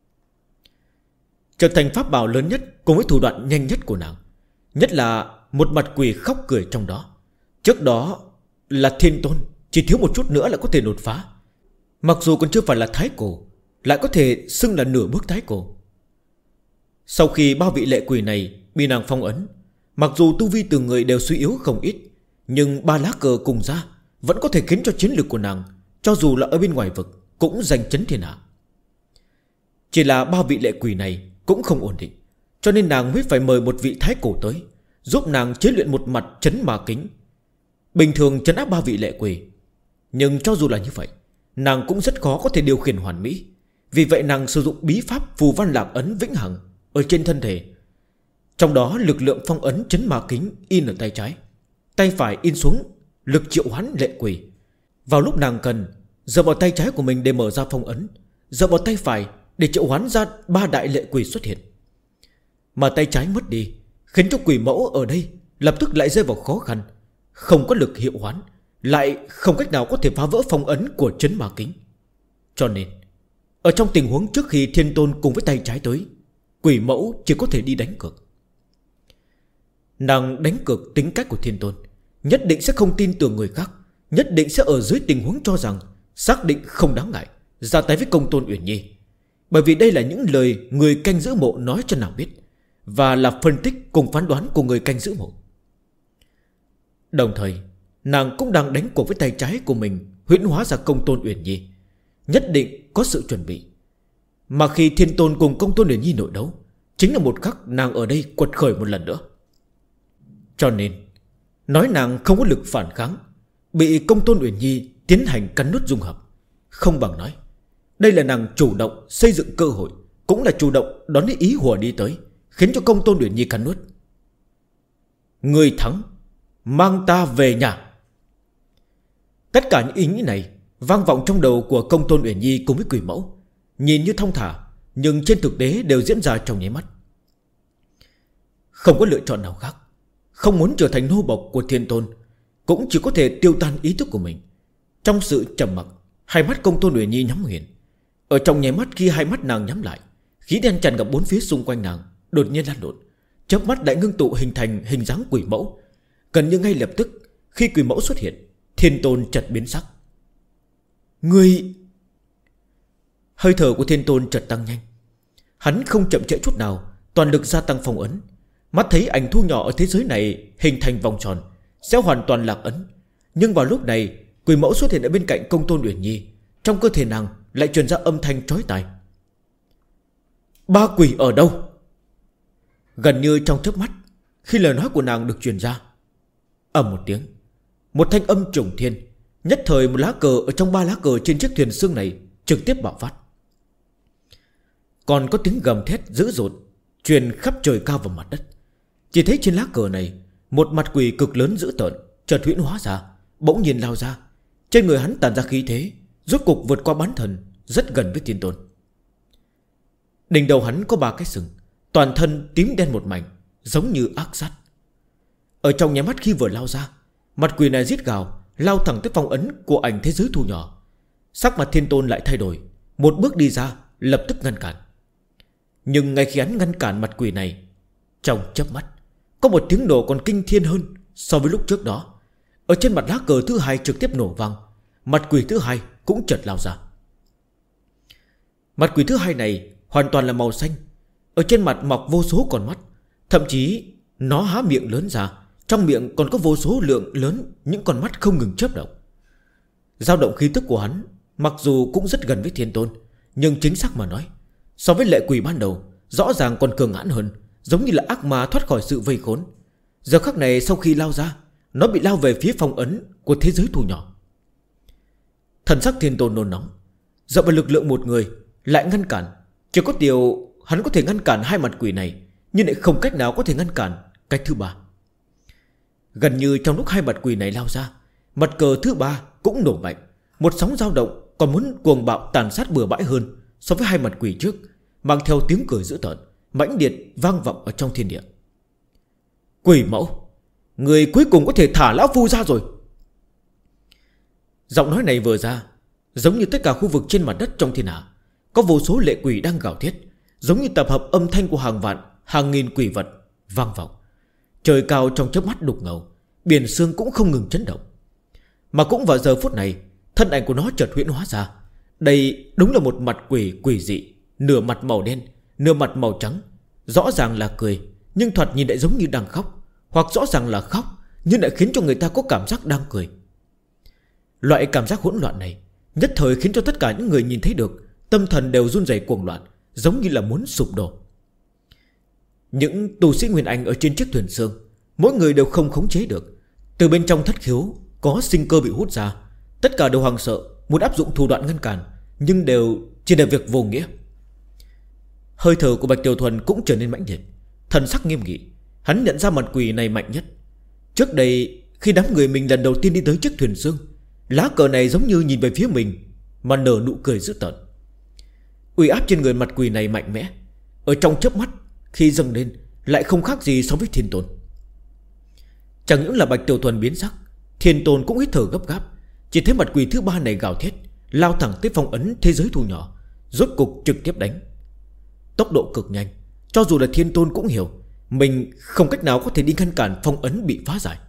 Trở thành pháp bảo lớn nhất cùng với thủ đoạn nhanh nhất của nàng, nhất là một mặt quỷ khóc cười trong đó. Trước đó là thiên tôn, chỉ thiếu một chút nữa là có thể đột phá. Mặc dù còn chưa phải là thái cổ, lại có thể xưng là nửa bước thái cổ. Sau khi 3 vị lệ quỷ này bị nàng phong ấn, mặc dù tu vi từng người đều suy yếu không ít, nhưng 3 lá cờ cùng ra vẫn có thể khiến cho chiến lược của nàng, cho dù là ở bên ngoài vực, cũng giành chấn thiên hạ. Chỉ là 3 vị lệ quỷ này cũng không ổn định, cho nên nàng mới phải mời một vị thái cổ tới, giúp nàng chế luyện một mặt chấn ma kính. Bình thường chấn áp 3 vị lệ quỷ, Nhưng cho dù là như vậy, nàng cũng rất khó có thể điều khiển hoàn mỹ. Vì vậy nàng sử dụng bí pháp phù văn lạc ấn vĩnh hằng ở trên thân thể. Trong đó lực lượng phong ấn chấn ma kính in ở tay trái, tay phải in xuống lực triệu hoán lệ quỷ. Vào lúc nàng cần, dựa vào tay trái của mình để mở ra phong ấn, dựa vào tay phải để triệu hoán ra 3 đại lệ quỷ xuất hiện. Mà tay trái mất đi, khiến cho quỷ mẫu ở đây lập tức lại rơi vào khó khăn. Không có lực hiệu hoán, lại không cách nào có thể phá vỡ phong ấn của chấn ma kính. Cho nên ở trong tình huống trước khi Thiên Tôn cùng với tay trái tới, quỷ mẫu chỉ có thể đi đánh cược. Nàng đánh cược tính cách của Thiên Tôn, nhất định sẽ không tin tưởng người khác, nhất định sẽ ở dưới tình huống cho rằng xác định không đáng ngại ra tay với Công Tôn Uyển Nhi. Bởi vì đây là những lời người canh giữ mộ nói cho nàng biết, và là phân tích cùng phán đoán của người canh giữ mộ. Đồng thời nàng cũng đang đánh cuộc với tay trái của mình, huyễn hóa ra Công Tôn Uyển Nhi, nhất định có sự chuẩn bị. Mà khi Thiên Tôn cùng Công Tôn Uyển Nhi nội đấu, chính là một khắc nàng ở đây quật khởi một lần nữa. Cho nên nói nàng không có lực phản kháng, bị Công Tôn Uyển Nhi tiến hành cắn nuốt dung hợp, không bằng nói đây là nàng chủ động xây dựng cơ hội, cũng là chủ động đón lấy ý hùa đi tới, khiến cho Công Tôn Uyển Nhi cắn nuốt. Người thắng, mang ta về nhà. Tất cả những ý nghĩ này vang vọng trong đầu của Công Tôn Uyển Nhi cùng với quỷ mẫu, nhìn như thong thả, nhưng trên thực tế đều diễn ra trong nháy mắt. Không có lựa chọn nào khác, không muốn trở thành nô bộc của Thiên Tôn, cũng chỉ có thể tiêu tan ý thức của mình. Trong sự trầm mặc, hai mắt Công Tôn Uyển Nhi nhắm nghiền. Ở trong nháy mắt khi hai mắt nàng nhắm lại, khí đen tràn ngập bốn phía xung quanh nàng đột nhiên lan lộn, chớp mắt đã ngưng tụ hình thành hình dáng quỷ mẫu. Gần như ngay lập tức khi quỷ mẫu xuất hiện, Thiên Tôn chợt biến sắc. Ngươi... Hơi thở của Thiên Tôn chợt tăng nhanh. Hắn không chậm trễ chút nào, toàn lực gia tăng phong ấn. Mắt thấy ảnh thu nhỏ ở thế giới này hình thành vòng tròn, sẽ hoàn toàn lạc ấn. Nhưng vào lúc này, quỷ mẫu xuất hiện ở bên cạnh Công Tôn Uyển Nhi. Trong cơ thể nàng lại truyền ra âm thanh chói tai. Ba quỷ ở đâu? Gần như trong chớp mắt, khi lời nói của nàng được truyền ra, ầm một tiếng, một thanh âm trùng thiên. Nhất thời một lá cờ ở trong 3 lá cờ trên chiếc thuyền xương này trực tiếp bạo phát. Còn có tiếng gầm thét dữ dội truyền khắp trời cao và mặt đất. Chỉ thấy trên lá cờ này, một mặt quỷ cực lớn dữ tợn chợt huyễn hóa ra, bỗng nhiên lao ra. Trên người hắn tản ra khí thế, rốt cục vượt qua bán thần, rất gần với Thiên Tôn. Đỉnh đầu hắn có 3 cái sừng, toàn thân tím đen một mảnh, giống như ác sát. Ở trong nháy mắt khi vừa lao ra, mặt quỷ này rít gào, lao thẳng tới phong ấn của ảnh thế giới thu nhỏ. Sắc mặt Thiên Tôn lại thay đổi, một bước đi ra, lập tức ngăn cản. Nhưng ngay khi hắn ngăn cản mặt quỷ này, trong chớp mắt, có một tiếng nổ còn kinh thiên hơn so với lúc trước đó. Ở trên mặt lá cờ thứ 2 trực tiếp nổ vang, mặt quỷ thứ 2 cũng chợt lao ra. Mặt quỷ thứ 2 này hoàn toàn là màu xanh, ở trên mặt mọc vô số con mắt. Thậm chí nó há miệng lớn ra, trong miệng còn có vô số lượng lớn những con mắt không ngừng chớp động. Dao động khí tức của hắn mặc dù cũng rất gần với Thiên Tôn, nhưng chính xác mà nói, so với lệ quỷ ban đầu rõ ràng còn cường hãn hơn, giống như là ác ma thoát khỏi sự vây khốn. Giờ khắc này sau khi lao ra, nó bị lao về phía phong ấn của thế giới thu nhỏ. Thần sắc Thiên Tôn nôn nóng, dựa vào lực lượng một người lại ngăn cản. Chỉ có điều hắn có thể ngăn cản 2 mặt quỷ này, nhưng lại không cách nào có thể ngăn cản cái thứ 3. Gần như trong lúc 2 mặt quỷ này lao ra, mặt cờ thứ 3 cũng nổ mạnh. Một sóng dao động còn muốn cuồng bạo tàn sát bừa bãi hơn so với 2 mặt quỷ trước, mang theo tiếng cười dữ tợn mãnh liệt vang vọng ở trong thiên địa. Quỷ mẫu, người cuối cùng có thể thả lão phu ra rồi. Giọng nói này vừa ra, giống như tất cả khu vực trên mặt đất trong thiên hạ có vô số lệ quỷ đang gào thét, giống như tập hợp âm thanh của hàng vạn, hàng nghìn quỷ vật vang vọng. Trời cao trong chớp mắt đục ngầu, biển sương cũng không ngừng chấn động. Mà cũng vào giờ phút này, thân ảnh của nó chợt huyễn hóa ra. Đây đúng là một mặt quỷ quỷ dị, nửa mặt màu đen, nửa mặt màu trắng. Rõ ràng là cười, nhưng thoạt nhìn lại giống như đang khóc, hoặc rõ ràng là khóc, nhưng lại khiến cho người ta có cảm giác đang cười. Loại cảm giác hỗn loạn này nhất thời khiến cho tất cả những người nhìn thấy được tâm thần đều run rẩy cuồng loạn, giống như là muốn sụp đổ. Những tù sĩ Nguyên Anh ở trên chiếc thuyền sương, mỗi người đều không khống chế được. Từ bên trong thất khiếu có sinh cơ bị hút ra, Tất cả đều hoảng sợ, muốn áp dụng thủ đoạn ngăn cản, nhưng đều chỉ là việc vô nghĩa. Hơi thở của Bạch Tiểu Thuần cũng trở nên mãnh liệt, thần sắc nghiêm nghị. Hắn nhận ra mặt quỷ này mạnh nhất. Trước đây khi đám người mình lần đầu tiên đi tới chiếc thuyền sương, lá cờ này giống như nhìn về phía mình mà nở nụ cười dữ tợn. Uy áp trên người mặt quỷ này mạnh mẽ, ở trong chớp mắt khi dâng lên lại không khác gì so với Thiên Tôn. Chẳng những là Bạch Tiểu Thuần biến sắc, Thiên Tôn cũng hít thở gấp gáp. Chỉ thấy mặt quỷ thứ ba này gào thét, lao thẳng tới phong ấn thế giới thu nhỏ, rốt cục trực tiếp đánh. Tốc độ cực nhanh, cho dù là Thiên Tôn cũng hiểu mình không cách nào có thể đi ngăn cản phong ấn bị phá giải.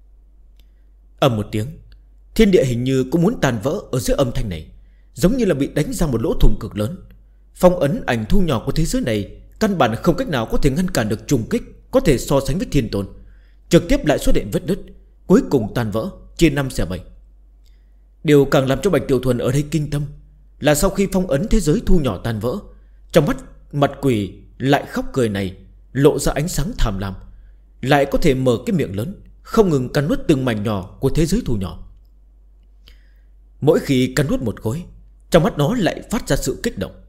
Ầm một tiếng, thiên địa hình như cũng muốn tàn vỡ ở dưới âm thanh này, giống như là bị đánh ra một lỗ thủng cực lớn. Phong ấn ảnh thu nhỏ của thế giới này căn bản không cách nào có thể ngăn cản được trùng kích có thể so sánh với Thiên Tôn. Trực tiếp lại xuất hiện vết nứt, cuối cùng tan vỡ, chia 5 xẻ 7. Điều càng làm cho Bạch Tiểu Thuần ở đây kinh tâm là sau khi phong ấn thế giới thu nhỏ tan vỡ, trong mắt mặt quỷ lại khóc cười này lộ ra ánh sáng thảm lam, lại có thể mở cái miệng lớn, không ngừng cắn nuốt từng mảnh nhỏ của thế giới thu nhỏ. Mỗi khi cắn nuốt một khối, trong mắt nó lại phát ra sự kích động.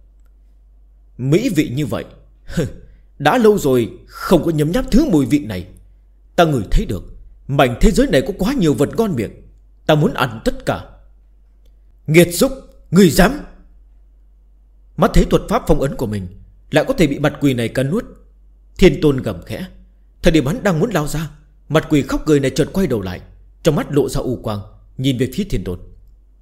Mỹ vị như vậy, đã lâu rồi không có nhấm nháp thứ mùi vị này. Ta ngửi thấy được mảnh thế giới này có quá nhiều vật ngon miệng, ta muốn ăn tất cả. Nghiệt xúc, người dám! Mắt thấy thuật pháp phong ấn của mình lại có thể bị mặt quỷ này cắn nuốt, Thiên Tôn gầm khẽ. Thời điểm hắn đang muốn lao ra, mặt quỷ khóc cười này chợt quay đầu lại, trong mắt lộ ra u quang, nhìn về phía Thiên Tôn.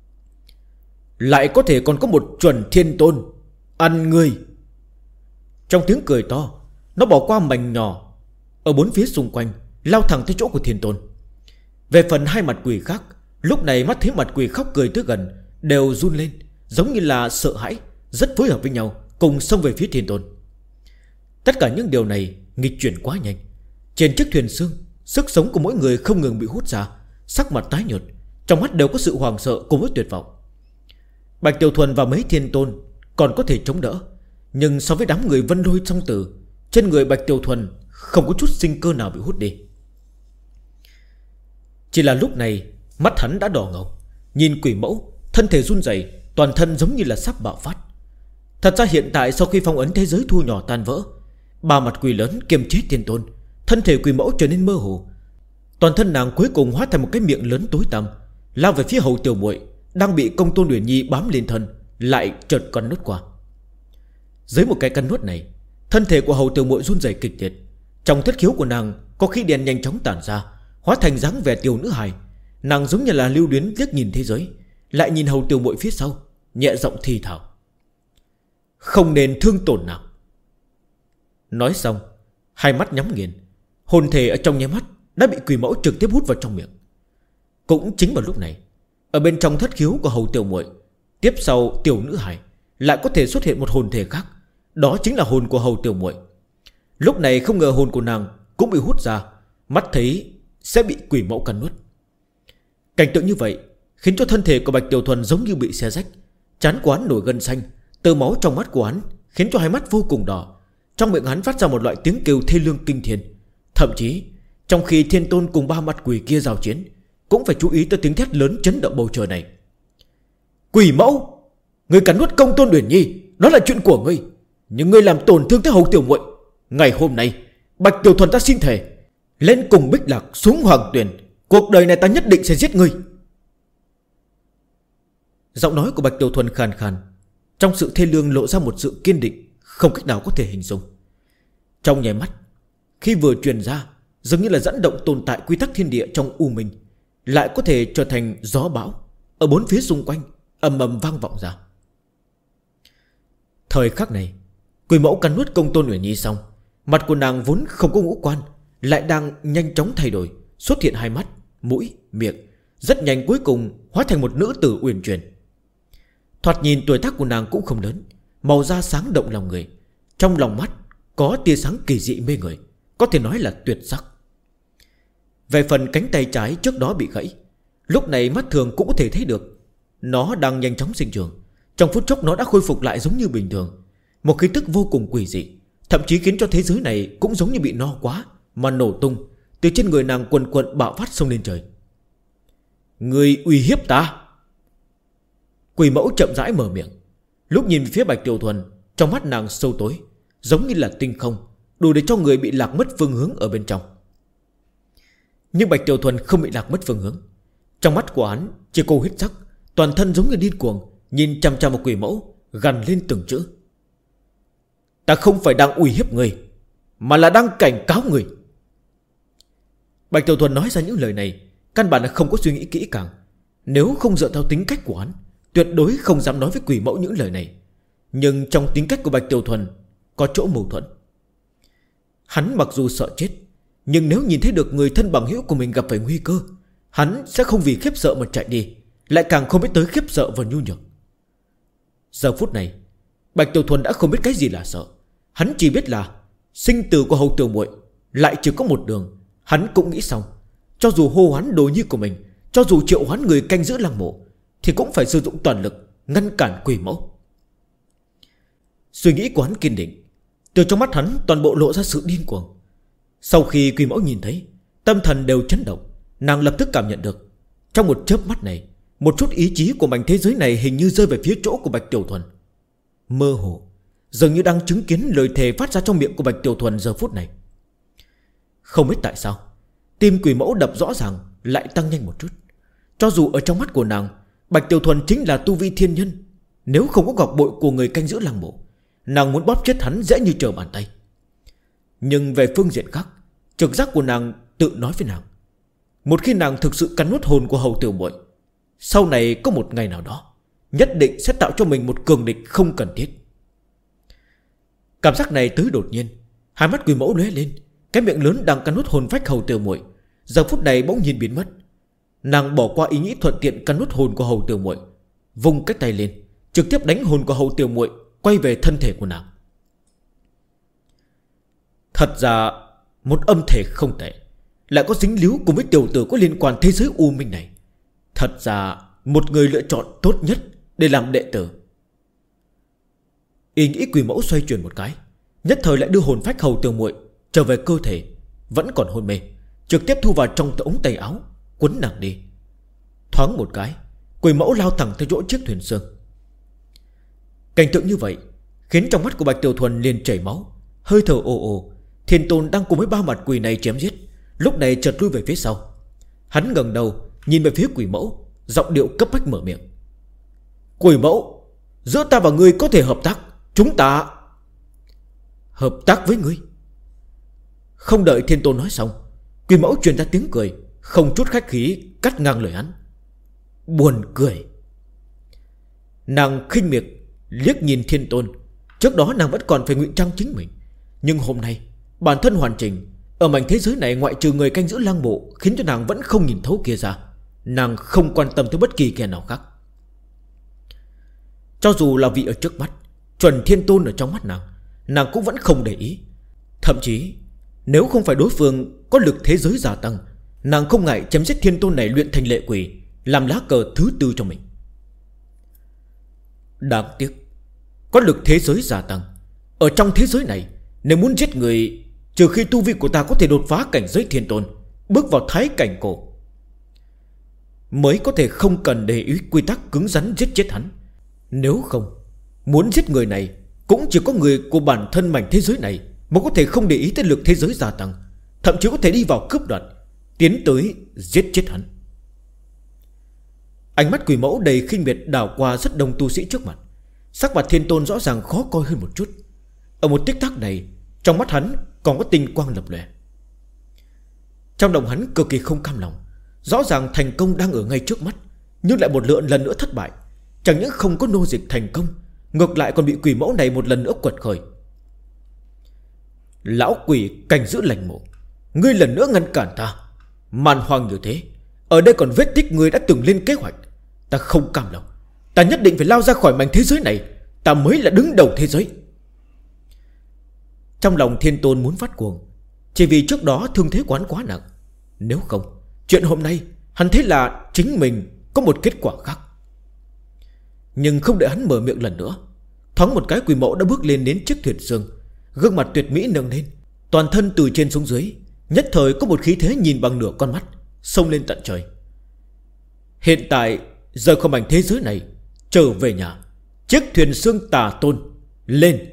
Lại có thể còn có một chuẩn Thiên Tôn ăn ngươi. Trong tiếng cười to, nó bỏ qua mảnh nhỏ ở bốn phía xung quanh, lao thẳng tới chỗ của Thiên Tôn. Về phần hai mặt quỷ khác, lúc này mắt thấy mặt quỷ khóc cười tới gần đều run lên, giống như là sợ hãi, rất phối hợp với nhau, cùng xông về phía Thiên Tôn. Tất cả những điều này nghịch chuyển quá nhanh. Trên chiếc thuyền sương, sức sống của mỗi người không ngừng bị hút ra, sắc mặt tái nhợt, trong mắt đều có sự hoảng sợ cùng với tuyệt vọng. Bạch Tiểu Thuần và mấy Thiên Tôn còn có thể chống đỡ, nhưng so với đám người Vân Lôi Song Tử, trên người Bạch Tiểu Thuần không có chút sinh cơ nào bị hút đi. Chỉ là lúc này mắt hắn đã đỏ ngầu, nhìn quỷ mẫu, thân thể run rẩy, toàn thân giống như là sắp bạo phát. Thật ra hiện tại sau khi phong ấn thế giới thu nhỏ tan vỡ, ba mặt quỷ lớn kiềm chế Thiên Tôn, thân thể quỷ mẫu trở nên mơ hồ. Toàn thân nàng cuối cùng hóa thành một cái miệng lớn tối tăm, lao về phía Hầu Tiểu Muội đang bị Công Tôn Uyển Nhi bám lên thân, lại chợt cắn nuốt qua. Dưới một cái cắn nuốt này, thân thể của Hầu Tiểu Muội run rẩy kịch liệt. Trong thất khiếu của nàng có khí đen nhanh chóng tản ra, hóa thành dáng vẻ tiểu nữ hài. Nàng giống như là lưu luyến liếc nhìn thế giới, lại nhìn Hầu Tiểu Muội phía sau, nhẹ giọng thì thào: không nên thương tổn nào. Nói xong, hai mắt nhắm nghiền, hồn thể ở trong nháy mắt đã bị quỷ mẫu trực tiếp hút vào trong miệng. Cũng chính vào lúc này, ở bên trong thất khiếu của Hầu Tiểu Muội, tiếp sau tiểu nữ hài, lại có thể xuất hiện một hồn thể khác. Đó chính là hồn của Hầu Tiểu Muội. Lúc này không ngờ hồn của nàng cũng bị hút ra, mắt thấy sẽ bị quỷ mẫu cắn nuốt. Cảnh tượng như vậy khiến cho thân thể của Bạch Tiểu Thuần giống như bị xé rách, trán của hắn nổi gân xanh, tơ máu trong mắt của hắn khiến cho hai mắt vô cùng đỏ. Trong miệng hắn phát ra một loại tiếng kêu thê lương kinh thiên. Thậm chí trong khi Thiên Tôn cùng ba mặt quỷ kia giao chiến, cũng phải chú ý tới tiếng thét lớn chấn động bầu trời này. Quỷ mẫu, ngươi cắn nuốt Công Tôn Uyển Nhi, đó là chuyện của ngươi, nhưng ngươi làm tổn thương tới Hầu Tiểu Muội. Ngày hôm nay Bạch Tiểu Thuần ta xin thề, lên cùng Bích Lạc xuống Hoàng Tuyền, cuộc đời này ta nhất định sẽ giết ngươi. Giọng nói của Bạch Tiểu Thuần khàn khàn, trong sự thê lương lộ ra một sự kiên định không cách nào có thể hình dung. Trong nháy mắt, khi vừa truyền ra, dường như là dẫn động tồn tại quy tắc thiên địa trong u minh, lại có thể trở thành gió bão ở bốn phía xung quanh ầm ầm vang vọng ra. Thời khắc này, quỷ mẫu cắn nuốt Công Tôn Uyển Nhi xong, mặt của nàng vốn không có ngũ quan lại đang nhanh chóng thay đổi, xuất hiện hai mắt, mũi, miệng, rất nhanh cuối cùng hóa thành một nữ tử uyển chuyển. Thoạt nhìn tuổi tác của nàng cũng không lớn, màu da sáng động lòng người, trong lòng mắt có tia sáng kỳ dị mê người, có thể nói là tuyệt sắc. Về phần cánh tay trái trước đó bị gãy, lúc này mắt thường cũng có thể thấy được nó đang nhanh chóng sinh trưởng. Trong phút chốc nó đã khôi phục lại giống như bình thường, một khí tức vô cùng quỷ dị, thậm chí khiến cho thế giới này cũng giống như bị no quá mà nổ tung. Từ trên người nàng quần quần bạo phát xông lên trời. Ngươi uy hiếp ta, Quỷ mẫu chậm rãi mở miệng. Lúc nhìn về phía Bạch Tiểu Thuần, trong mắt nàng sâu tối, giống như là tinh không, đủ để cho người bị lạc mất phương hướng ở bên trong. Nhưng Bạch Tiểu Thuần không bị lạc mất phương hướng. Trong mắt của hắn chỉ có huyết sắc, toàn thân giống như điên cuồng, nhìn chằm chằm vào quỷ mẫu, gằn lên từng chữ. Ta không phải đang uy hiếp người, mà là đang cảnh cáo người. Bạch Tiểu Thuần nói ra những lời này, căn bản là không có suy nghĩ kỹ càng. Nếu không dựa theo tính cách của hắn, tuyệt đối không dám nói với quỷ mẫu những lời này. Nhưng trong tính cách của Bạch Tiểu Thuần có chỗ mâu thuẫn. Hắn mặc dù sợ chết, nhưng nếu nhìn thấy được người thân bằng hữu của mình gặp phải nguy cơ, hắn sẽ không vì khiếp sợ mà chạy đi, lại càng không biết tới khiếp sợ và nhu nhược. Giờ phút này, Bạch Tiểu Thuần đã không biết cái gì là sợ. Hắn chỉ biết là sinh tử của Hầu Tiểu Muội lại chỉ có một đường. Hắn cũng nghĩ xong, cho dù hô hoán đồ nhi của mình, cho dù triệu hoán người canh giữ lăng mộ, thì cũng phải sử dụng toàn lực ngăn cản quỷ mẫu. Suy nghĩ của hắn kiên định. Từ trong mắt hắn toàn bộ lộ ra sự điên cuồng. Sau khi quỷ mẫu nhìn thấy, tâm thần đều chấn động. Nàng lập tức cảm nhận được, trong một chớp mắt này, một chút ý chí của mảnh thế giới này hình như rơi về phía chỗ của Bạch Tiểu Thuần. Mơ hồ, dường như đang chứng kiến lời thề phát ra trong miệng của Bạch Tiểu Thuần giờ phút này. Không biết tại sao, tim quỷ mẫu đập rõ ràng lại tăng nhanh một chút. Cho dù ở trong mắt của nàng, Bạch Tiểu Thuần chính là tu vi thiên nhân. Nếu không có ngọc bội của người canh giữ lăng mộ, nàng muốn bóp chết hắn dễ như trở bàn tay. Nhưng về phương diện khác, trực giác của nàng tự nói với nàng, một khi nàng thực sự cắn nuốt hồn của Hầu Tiểu Muội, sau này có một ngày nào đó nhất định sẽ tạo cho mình một cường địch không cần thiết. Cảm giác này tới đột nhiên, hai mắt quỷ mẫu lóe lên. Cái miệng lớn đang cắn nuốt hồn phách Hầu Tiểu Muội giờ phút này bỗng nhiên biến mất. Nàng bỏ qua ý nghĩ thuận tiện cắn nuốt hồn của Hầu Tiểu Muội, vung cái tay lên, trực tiếp đánh hồn của Hầu Tiểu Muội quay về thân thể của nàng. Thật ra một âm thể không tệ, lại có dính líu cùng với tiểu tử có liên quan thế giới u minh này. Thật ra một người lựa chọn tốt nhất để làm đệ tử. Ý nghĩ quỷ mẫu xoay chuyển một cái, nhất thời lại đưa hồn phách Hầu Tiểu Muội trở về cơ thể vẫn còn hôn mê, trực tiếp thu vào trong ống tay áo, quấn nàng đi. Thoáng một cái, quỷ mẫu lao thẳng tới chỗ chiếc thuyền sương. Cảnh tượng như vậy khiến trong mắt của Bạch Tiểu Thuần liền chảy máu, hơi thở ồ ồ. Thiên Tôn đang cùng với ba mặt quỷ này chém giết, lúc này chợt lui về phía sau. Hắn ngẩng đầu nhìn về phía quỷ mẫu, giọng điệu cấp bách mở miệng. Quỷ mẫu, giữa ta và ngươi có thể hợp tác. Chúng ta hợp tác với ngươi. Không đợi Thiên Tôn nói xong, quỷ mẫu truyền ra tiếng cười, không chút khách khí cắt ngang lời hắn. Buồn cười. Nàng khinh miệt liếc nhìn Thiên Tôn. Trước đó nàng vẫn còn phải ngụy trang chính mình, nhưng hôm nay bản thân hoàn chỉnh. Ở mảnh thế giới này ngoại trừ người canh giữ lăng mộ khiến cho nàng vẫn không nhìn thấu kia ra. Nàng không quan tâm tới bất kỳ kẻ nào khác. Cho dù là vị ở trước mắt, chuẩn Thiên Tôn ở trong mắt nàng cũng vẫn không để ý. Thậm chí nếu không phải đối phương có lực thế giới gia tăng, nàng không ngại chém giết Thiên Tôn này luyện thành lệ quỷ, làm lá cờ thứ tư cho mình. Đáng tiếc, có lực thế giới gia tăng, ở trong thế giới này, nếu muốn giết người, trừ khi tu vi của ta có thể đột phá cảnh giới Thiên Tôn, bước vào thái cảnh cổ, mới có thể không cần để ý quy tắc cứng rắn giết chết hắn. Nếu không, muốn giết người này, cũng chỉ có người của bản thân mảnh thế giới này mới có thể không để ý tới lực thế giới gia tăng, thậm chí có thể đi vào cướp đoạt, tiến tới giết chết hắn. Ánh mắt quỷ mẫu đầy khinh miệt đảo qua rất đông tu sĩ trước mặt. Sắc mặt Thiên Tôn rõ ràng khó coi hơn một chút. Ở một tích tắc này, trong mắt hắn còn có tinh quang lập lòe. Trong lòng hắn cực kỳ không cam lòng. Rõ ràng thành công đang ở ngay trước mắt, nhưng lại một lần nữa thất bại. Chẳng những không có nô dịch thành công, ngược lại còn bị quỷ mẫu này một lần nữa quật khởi. Lão quỷ canh giữ lành mộ, ngươi lần nữa ngăn cản ta. Man hoang như thế, ở đây còn vết tích ngươi đã từng lên kế hoạch. Ta không cam lòng, ta nhất định phải lao ra khỏi mảnh thế giới này. Ta mới là đứng đầu thế giới. Trong lòng Thiên Tôn muốn phát cuồng, chỉ vì trước đó thương thế quán quá nặng. Nếu không, chuyện hôm nay hắn thấy là chính mình có một kết quả khác. Nhưng không đợi hắn mở miệng lần nữa, thoáng một cái quỷ mẫu đã bước lên đến chiếc thuyền sương, gương mặt tuyệt mỹ nâng lên, toàn thân từ trên xuống dưới, nhất thời có một khí thế nhìn bằng nửa con mắt, xông lên tận trời. Hiện tại rời khỏi mảnh thế giới này, Trở về nhà. Chiếc thuyền xương tà tôn. Lên.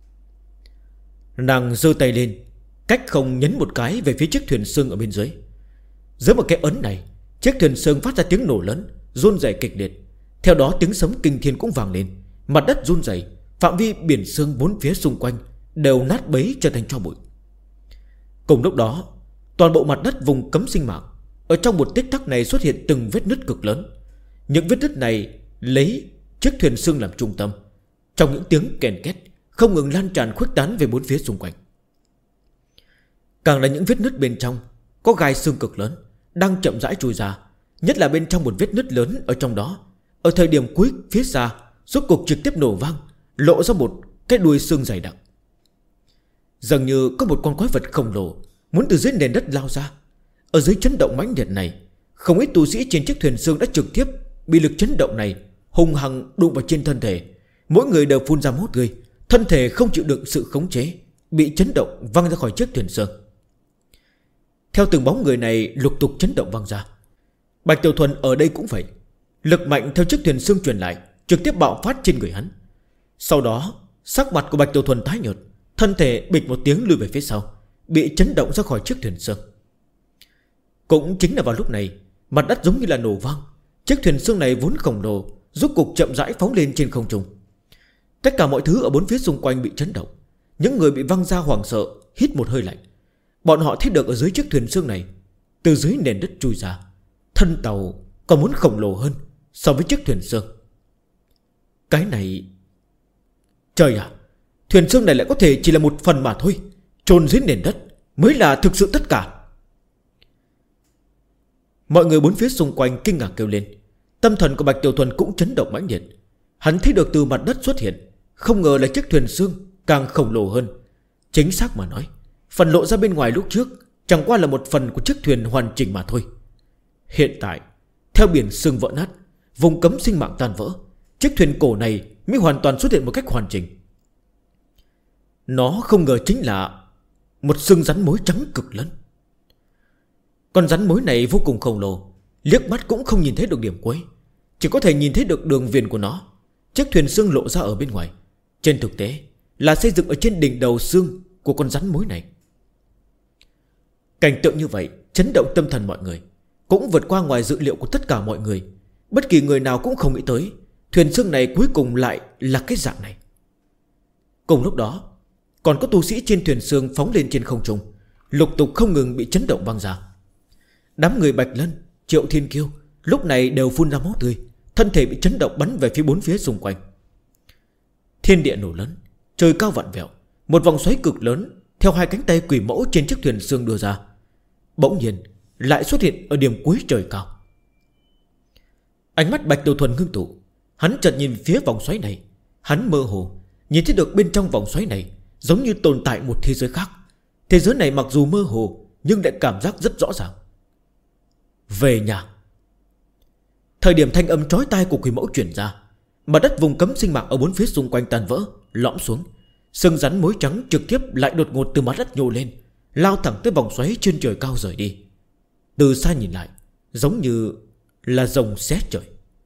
Nàng giơ tay lên, cách không nhấn một cái về phía chiếc thuyền xương ở bên dưới. Dưới một cái ấn này, chiếc thuyền xương phát ra tiếng nổ lớn, run rẩy kịch liệt. Theo đó tiếng sấm kinh thiên cũng vang lên. Mặt đất run rẩy, phạm vi biển xương bốn phía xung quanh đều nát bấy trở thành tro bụi. Cùng lúc đó, toàn bộ mặt đất vùng cấm sinh mạng ở trong một tích tắc này xuất hiện từng vết nứt cực lớn. Những vết nứt này lấy chiếc thuyền xương làm trung tâm. Trong những tiếng kèn két không ngừng lan tràn khuếch tán về bốn phía xung quanh. Càng là những vết nứt bên trong có gai xương cực lớn đang chậm rãi chui ra. Nhất là bên trong một vết nứt lớn ở trong đó, ở thời điểm cuối phía xa rốt cuộc trực tiếp nổ vang, lộ ra một cái đuôi xương dày đặc. Dường như có một con quái vật khổng lồ muốn từ dưới nền đất lao ra. Ở dưới chấn động mãnh liệt này, không ít tu sĩ trên chiếc thuyền xương đã trực tiếp bị lực chấn động này hung hăng đụng vào trên thân thể. Mỗi người đều phun ra máu tươi, thân thể không chịu đựng sự khống chế, bị chấn động văng ra khỏi chiếc thuyền xương. Theo từng bóng người này lục tục chấn động văng ra, Bạch Tiểu Thuần ở đây cũng vậy. Lực mạnh theo chiếc thuyền xương truyền lại trực tiếp bạo phát trên người hắn. Sau đó sắc mặt của Bạch Tiểu Thuần tái nhợt, thân thể bịch một tiếng lùi về phía sau, bị chấn động ra khỏi chiếc thuyền xương. Cũng chính là vào lúc này, mặt đất giống như là nổ vang. Chiếc thuyền xương này vốn khổng lồ rốt cục chậm rãi phóng lên trên không trung. Tất cả mọi thứ ở bốn phía xung quanh bị chấn động. Những người bị văng ra hoảng sợ hít một hơi lạnh. Bọn họ thấy được ở dưới chiếc thuyền xương này, từ dưới nền đất chui ra thân tàu còn muốn khổng lồ hơn so với chiếc thuyền xương. Cái này, trời ạ, thuyền xương này lại có thể chỉ là một phần mà thôi. Chôn dưới nền đất mới là thực sự tất cả. Mọi người bốn phía xung quanh kinh ngạc kêu lên. Tâm thần của Bạch Tiểu Thuần cũng chấn động mãnh liệt. Hắn thấy được từ mặt đất xuất hiện, không ngờ là chiếc thuyền xương càng khổng lồ hơn. Chính xác mà nói, phần lộ ra bên ngoài lúc trước chẳng qua là một phần của chiếc thuyền hoàn chỉnh mà thôi. Hiện tại, theo biển xương vỡ nát, vùng cấm sinh mạng tan vỡ, chiếc thuyền cổ này mới hoàn toàn xuất hiện một cách hoàn chỉnh. Nó không ngờ chính là một xương rắn mối trắng cực lớn. Con rắn mối này vô cùng khổng lồ, liếc mắt cũng không nhìn thấy được điểm cuối, chỉ có thể nhìn thấy được đường viền của nó. Chiếc thuyền xương lộ ra ở bên ngoài, trên thực tế là xây dựng ở trên đỉnh đầu xương của con rắn mối này. Cảnh tượng như vậy chấn động tâm thần mọi người, cũng vượt qua ngoài dự liệu của tất cả mọi người. Bất kỳ người nào cũng không nghĩ tới thuyền xương này cuối cùng lại là cái dạng này. Cùng lúc đó, còn có tu sĩ trên thuyền xương phóng lên trên không trung, lục tục không ngừng bị chấn động văng ra. Đám người Bạch Lân, Triệu Thiên Kiêu lúc này đều phun ra máu tươi, thân thể bị chấn động bắn về phía bốn phía xung quanh. Thiên địa nổ lớn, trời cao vặn vẹo, một vòng xoáy cực lớn theo hai cánh tay quỷ mẫu trên chiếc thuyền xương đưa ra, bỗng nhiên lại xuất hiện ở điểm cuối trời cao. Ánh mắt Bạch Tiểu Thuần ngưng tụ, hắn chợt nhìn phía vòng xoáy này. Hắn mơ hồ nhìn thấy được bên trong vòng xoáy này giống như tồn tại một thế giới khác. Thế giới này mặc dù mơ hồ nhưng lại cảm giác rất rõ ràng. Về nhà. Thời điểm thanh âm chói tai của quỷ mẫu truyền ra, mặt đất vùng cấm sinh mạng ở bốn phía xung quanh tan vỡ, lõm xuống. Sừng rắn mối trắng trực tiếp lại đột ngột từ mặt đất nhô lên, lao thẳng tới vòng xoáy trên trời cao rời đi. Từ xa nhìn lại, giống như là rồng xé trời.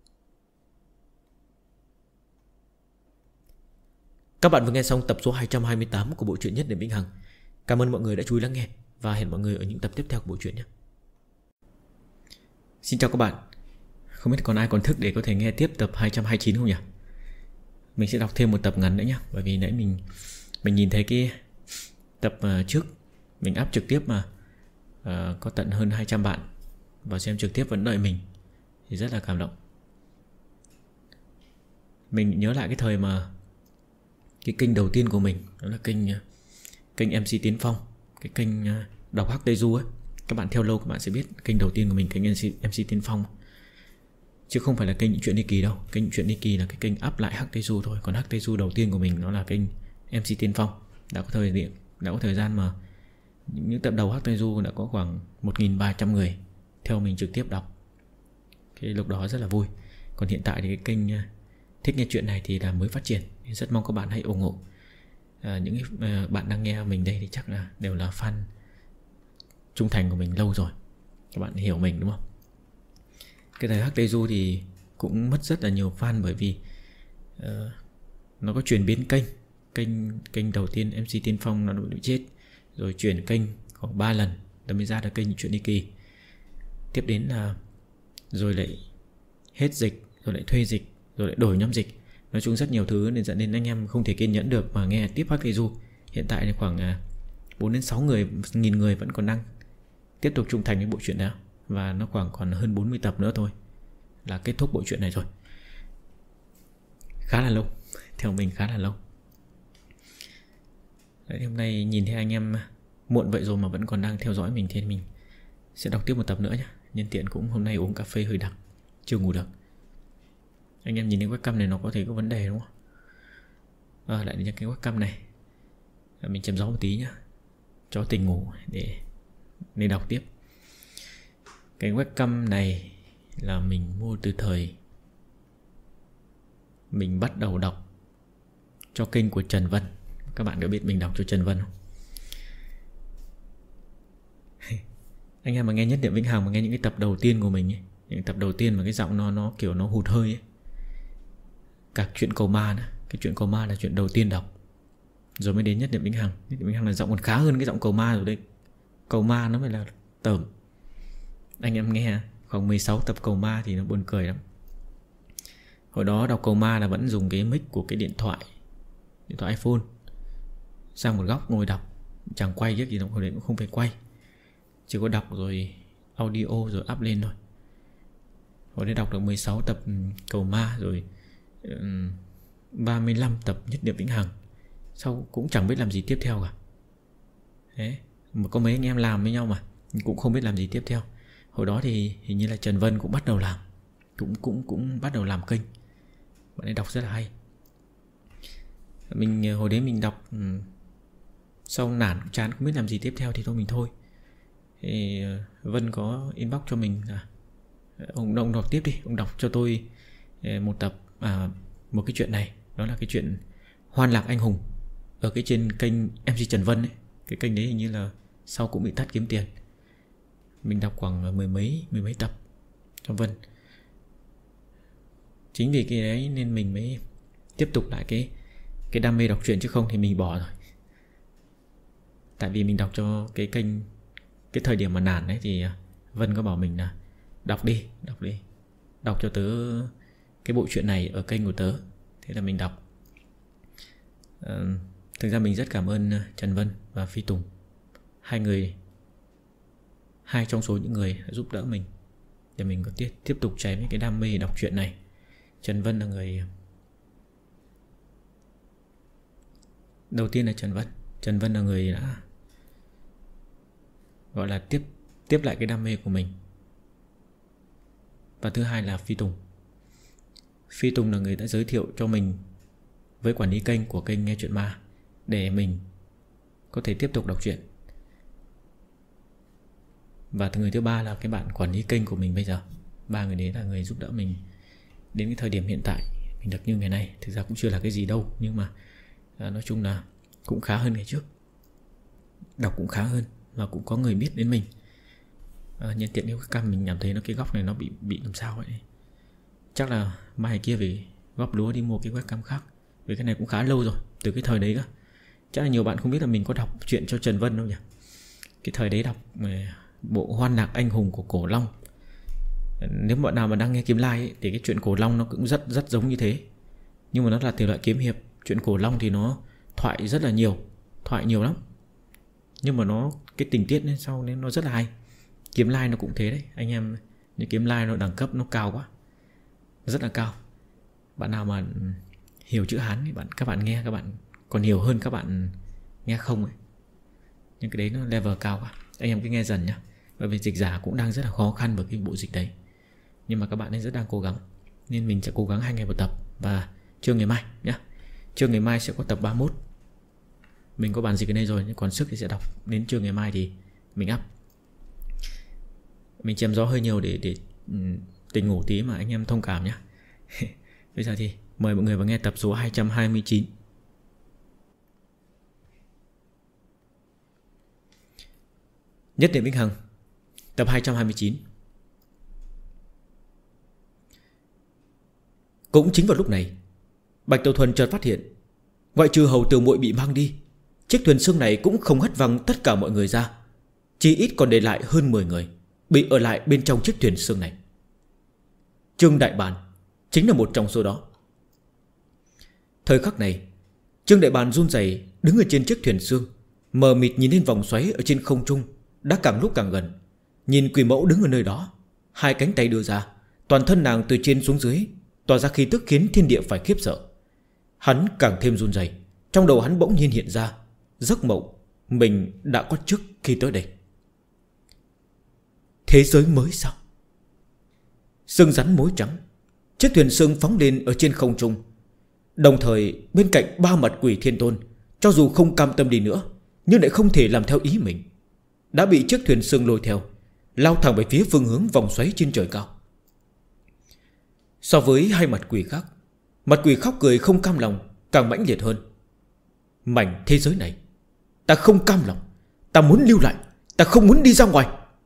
Các bạn vừa nghe xong tập số 228 của bộ truyện Nhất Niệm Vĩnh Hằng. Cảm ơn mọi người đã chú ý lắng nghe, và hẹn mọi người ở những tập tiếp theo của bộ truyện nhé. Xin chào các bạn. Không biết còn ai còn thức để có thể nghe tiếp tập 229 không nhỉ? Mình sẽ đọc thêm một tập ngắn nữa nhé. Bởi vì nãy mình nhìn thấy cái tập trước mình up trực tiếp mà có tận hơn 200 bạn vào xem trực tiếp vẫn đợi mình, thì rất là cảm động. Mình nhớ lại cái thời mà cái kênh đầu tiên của mình, đó là kênh MC Tiến Phong, cái kênh đọc Hắc Tây Du ấy. Các bạn theo lâu các bạn sẽ biết kênh đầu tiên của mình, kênh MC Tiến Phong, chứ không phải là kênh Những Chuyện Đi Kỳ đâu. Kênh Những Chuyện Đi Kỳ là cái kênh up lại Hắc Tây Du thôi. Còn Hắc Tây Du đầu tiên của mình nó là kênh MC Tiến Phong. Đã có thời gian mà những tập đầu Hắc Tây Du đã có khoảng 1.300 người theo mình trực tiếp đọc. Cái lúc đó rất là vui. Còn hiện tại thì cái kênh Thích Nghe Chuyện này thì là mới phát triển, thì rất mong các bạn hãy ủng hộ. Những bạn đang nghe mình đây thì chắc là đều là fan trung thành của mình lâu rồi. Các bạn hiểu mình đúng không? Cái thời Hắc Tây Du thì cũng mất rất là nhiều fan bởi vì nó có chuyển biến kênh. Kênh đầu tiên MC Tiên Phong nó bị chết, rồi chuyển kênh khoảng 3 lần nó mới ra được kênh Chuyện Đi Kỳ. Tiếp đến là rồi lại hết dịch, rồi lại thuê dịch, rồi lại đổi nhóm dịch. Nói chung rất nhiều thứ nên dẫn đến anh em không thể kiên nhẫn được mà nghe tiếp Hắc Kỳ Du. Hiện tại thì khoảng 4 đến 6 nghìn người vẫn còn đang tiếp tục trung thành với bộ truyện đó. Và nó còn hơn 40 tập nữa thôi là kết thúc bộ truyện này rồi. Khá là lâu, theo mình khá là lâu. Đấy, hôm nay nhìn thấy anh em muộn vậy rồi mà vẫn còn đang theo dõi mình thì mình sẽ đọc tiếp một tập nữa nhé. Nhân tiện cũng hôm nay uống cà phê hơi đặc, chưa ngủ được. Anh em nhìn thấy webcam này nó có thể có vấn đề đúng không? Lại đến cái webcam này mình chém gió một tí nhá, cho tỉnh ngủ để đọc tiếp. Cái webcam này là mình mua từ thời mình bắt đầu đọc cho kênh của Trần Vân. Các bạn có biết mình đọc cho Trần Vân không? Anh em mà nghe Nhất Niệm Vĩnh Hằng, mà nghe những cái tập đầu tiên của mình ấy, những tập đầu tiên mà cái giọng nó kiểu nó hụt hơi ấy. Cả chuyện Cầu Ma nữa. Cái chuyện Cầu Ma là chuyện đầu tiên đọc, rồi mới đến Nhất Niệm Vĩnh Hằng. Nhất Niệm Vĩnh Hằng là giọng còn khá hơn cái giọng Cầu Ma rồi đấy. Cầu Ma nó mới là tởm. Anh em nghe khoảng 16 tập Cầu Ma thì nó buồn cười lắm. Hồi đó đọc Cầu Ma là vẫn dùng cái mic của cái điện thoại iPhone, sang một góc ngồi đọc, chẳng quay cái gì đâu, hồi đấy cũng không phải quay, chỉ có đọc rồi audio rồi up lên thôi. Hồi đấy đọc được 16 tập Cầu Ma, rồi 35 tập Nhất Niệm Vĩnh Hằng. Sau cũng chẳng biết làm gì tiếp theo cả. Thế mà có mấy anh em làm với nhau mà cũng không biết làm gì tiếp theo. Hồi đó thì hình như là Trần Vân cũng bắt đầu làm, cũng bắt đầu làm kênh. Bạn ấy đọc rất là hay. Mình hồi đấy mình đọc sau nản chán không biết làm gì tiếp theo thì thôi mình thôi. Thì Vân có inbox cho mình là ông đọc tiếp đi, ông đọc cho tôi một tập một cái chuyện này. Đó là cái chuyện Hoan Lạc Anh Hùng ở cái trên kênh MC Trần Vân ấy. Cái kênh đấy hình như là sau cũng bị tắt kiếm tiền. Mình đọc khoảng mười mấy tập cho Vân. Chính vì cái đấy nên mình mới tiếp tục lại cái đam mê đọc truyện, chứ không thì mình bỏ rồi. Tại vì mình đọc cho cái kênh, cái thời điểm mà nản ấy thì Vân có bảo mình là đọc đi, đọc cho tớ cái bộ truyện này ở kênh của tớ. Thế là mình đọc. Thực ra mình rất cảm ơn Trần Vân và Phi Tùng. Hai trong số những người đã giúp đỡ mình để mình có tiếp tục cháy với cái đam mê đọc truyện này. Trần Vân là người đầu tiên, là Trần Vân là người đã gọi là tiếp lại cái đam mê của mình. Và thứ hai là Phi Tùng là người đã giới thiệu cho mình với quản lý kênh của kênh Nghe Chuyện Ma để mình có thể tiếp tục đọc truyện. Và người thứ ba là cái bạn quản lý kênh của mình bây giờ. Ba người đấy là người giúp đỡ mình đến cái thời điểm hiện tại mình được như ngày nay. Thực ra cũng chưa là cái gì đâu, nhưng mà nói chung là cũng khá hơn ngày trước, đọc cũng khá hơn và cũng có người biết đến mình. Nhân tiện cái webcam mình cảm thấy cái góc này nó bị làm sao vậy. Chắc là mai kia về góp lúa đi mua cái webcam khác, vì cái này cũng khá lâu rồi, từ cái thời đấy cơ. Chắc là nhiều bạn không biết là mình có đọc chuyện cho Trần Vân đâu nhỉ. Cái thời đấy đọc bộ Hoan Lạc Anh Hùng của Cổ Long. Nếu bạn nào mà đang nghe Kiếm Lai ấy, thì cái chuyện Cổ Long nó cũng rất giống như thế. Nhưng mà nó là thể loại kiếm hiệp. Chuyện Cổ Long thì nó thoại rất là nhiều, thoại nhiều lắm, nhưng mà nó cái tình tiết nên sau nên nó rất là hay. Kiếm Lai nó cũng thế đấy anh em. Nhưng Kiếm Lai nó đẳng cấp nó cao quá, rất là cao. Bạn nào mà hiểu chữ Hán thì các bạn nghe, các bạn còn hiểu hơn các bạn nghe không ấy. Nhưng cái đấy nó level cao quá. Anh em cứ nghe dần nhá. Bởi vì dịch giả cũng đang rất là khó khăn với cái bộ dịch đấy. Nhưng mà các bạn ấy rất đang cố gắng. Nên mình sẽ cố gắng 2 ngày một tập. Và trưa ngày mai nhá. Trưa ngày mai sẽ có tập 31. Mình có bàn dịch ở đây rồi, nhưng còn sức thì sẽ đọc. Đến trưa ngày mai thì mình up. Mình chém gió hơi nhiều để tỉnh ngủ tí mà anh em thông cảm nhá. Bây giờ thì mời mọi người vào nghe tập số 229. Nhất Niệm Vĩnh Hằng, tập 229. Cũng chính vào lúc này, Bạch Tiểu Thuần chợt phát hiện, ngoại trừ Hầu Tiểu Muội bị mang đi, chiếc thuyền xương này cũng không hất văng tất cả mọi người ra, chỉ ít còn để lại hơn 10 người bị ở lại bên trong chiếc thuyền xương này. Trương Đại Bàn chính là một trong số đó. Thời khắc này, Trương Đại Bàn run rẩy đứng ở trên chiếc thuyền xương, mờ mịt nhìn lên vòng xoáy ở trên không trung đã càng lúc càng gần. Nhìn Quỷ Mẫu đứng ở nơi đó, hai cánh tay đưa ra, toàn thân nàng từ trên xuống dưới tỏa ra khí tức khiến thiên địa phải khiếp sợ. Hắn càng thêm run rẩy. Trong đầu hắn bỗng nhiên hiện ra giấc mộng mình đã có trước khi tới đây. Thế giới mới sao? Sương rắn mối trắng, chiếc thuyền sương phóng lên ở trên không trung. Đồng thời bên cạnh ba mặt quỷ thiên tôn, cho dù không cam tâm đi nữa nhưng lại không thể làm theo ý mình, đã bị chiếc thuyền sương lôi theo, lao thẳng về phía phương hướng vòng xoáy trên trời cao. So với hai mặt quỷ khác, mặt quỷ khóc cười không cam lòng càng mãnh liệt hơn. Mảnh thế giới này, ta không cam lòng, ta muốn lưu lại, ta không muốn đi ra ngoài.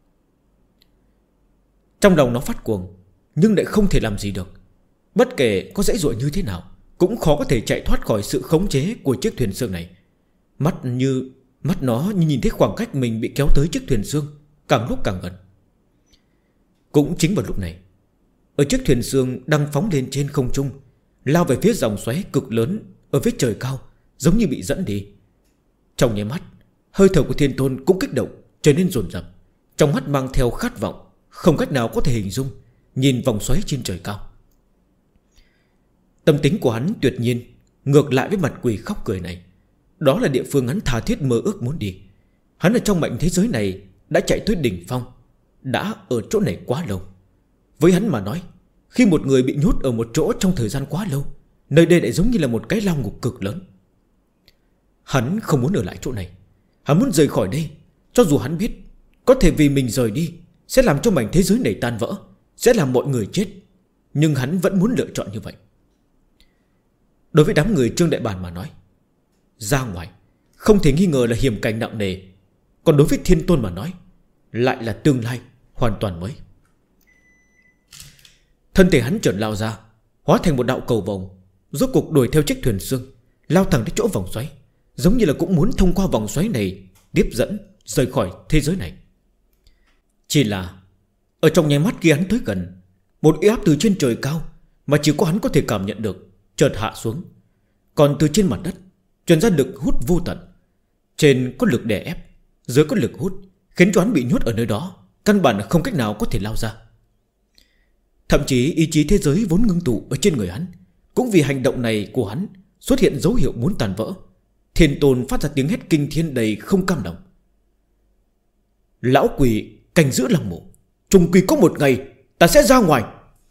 Trong lòng nó phát cuồng, nhưng lại không thể làm gì được. Bất kể có dãy dụa như thế nào, cũng khó có thể chạy thoát khỏi sự khống chế của chiếc thuyền sương này. Mắt nó như nhìn thấy khoảng cách mình bị kéo tới chiếc thuyền sương càng lúc càng gần. Cũng chính vào lúc này, ở chiếc thuyền sương đang phóng lên trên không trung, lao về phía dòng xoáy cực lớn ở phía trời cao, giống như bị dẫn đi. Trong nháy mắt, hơi thở của Thiên Tôn cũng kích động, trở nên dồn dập, trong mắt mang theo khát vọng không cách nào có thể hình dung, nhìn vòng xoáy trên trời cao. Tâm tính của hắn tuyệt nhiên ngược lại với mặt quỷ khóc cười này. Đó là địa phương hắn tha thiết mơ ước muốn đi. Hắn ở trong mệnh thế giới này đã chạy tới đỉnh phong, đã ở chỗ này quá lâu. Với hắn mà nói, khi một người bị nhốt ở một chỗ trong thời gian quá lâu, nơi đây lại giống như là một cái lao ngục cực lớn. Hắn không muốn ở lại chỗ này, hắn muốn rời khỏi đây. Cho dù hắn biết có thể vì mình rời đi sẽ làm cho mảnh thế giới này tan vỡ, sẽ làm mọi người chết, nhưng hắn vẫn muốn lựa chọn như vậy. Đối với đám người Trương Đại Bàn mà nói, ra ngoài không thể nghi ngờ là hiểm cảnh nặng nề. Còn đối với Thiên Tôn mà nói, lại là tương lai hoàn toàn mới. Thân thể hắn chợt lao ra, hóa thành một đạo cầu vồng, rốt cuộc đuổi theo chiếc thuyền sương, lao thẳng đến chỗ vòng xoáy, giống như là cũng muốn thông qua vòng xoáy này tiếp dẫn rời khỏi thế giới này. Chỉ là ở trong nháy mắt khi hắn tới gần, một uy áp từ trên trời cao mà chỉ có hắn có thể cảm nhận được chợt hạ xuống. Còn từ trên mặt đất truyền ra lực hút vô tận. Trên có lực đè ép, dưới có lực hút, khiến cho hắn bị nhốt ở nơi đó, căn bản không cách nào có thể lao ra. Thậm chí ý chí thế giới vốn ngưng tụ ở trên người hắn cũng vì hành động này của hắn xuất hiện dấu hiệu muốn tàn vỡ. Thiên Tôn phát ra tiếng hét kinh thiên đầy không cam lòng. Lão quỷ canh giữ lăng mộ, trùng quy có một ngày ta sẽ ra ngoài.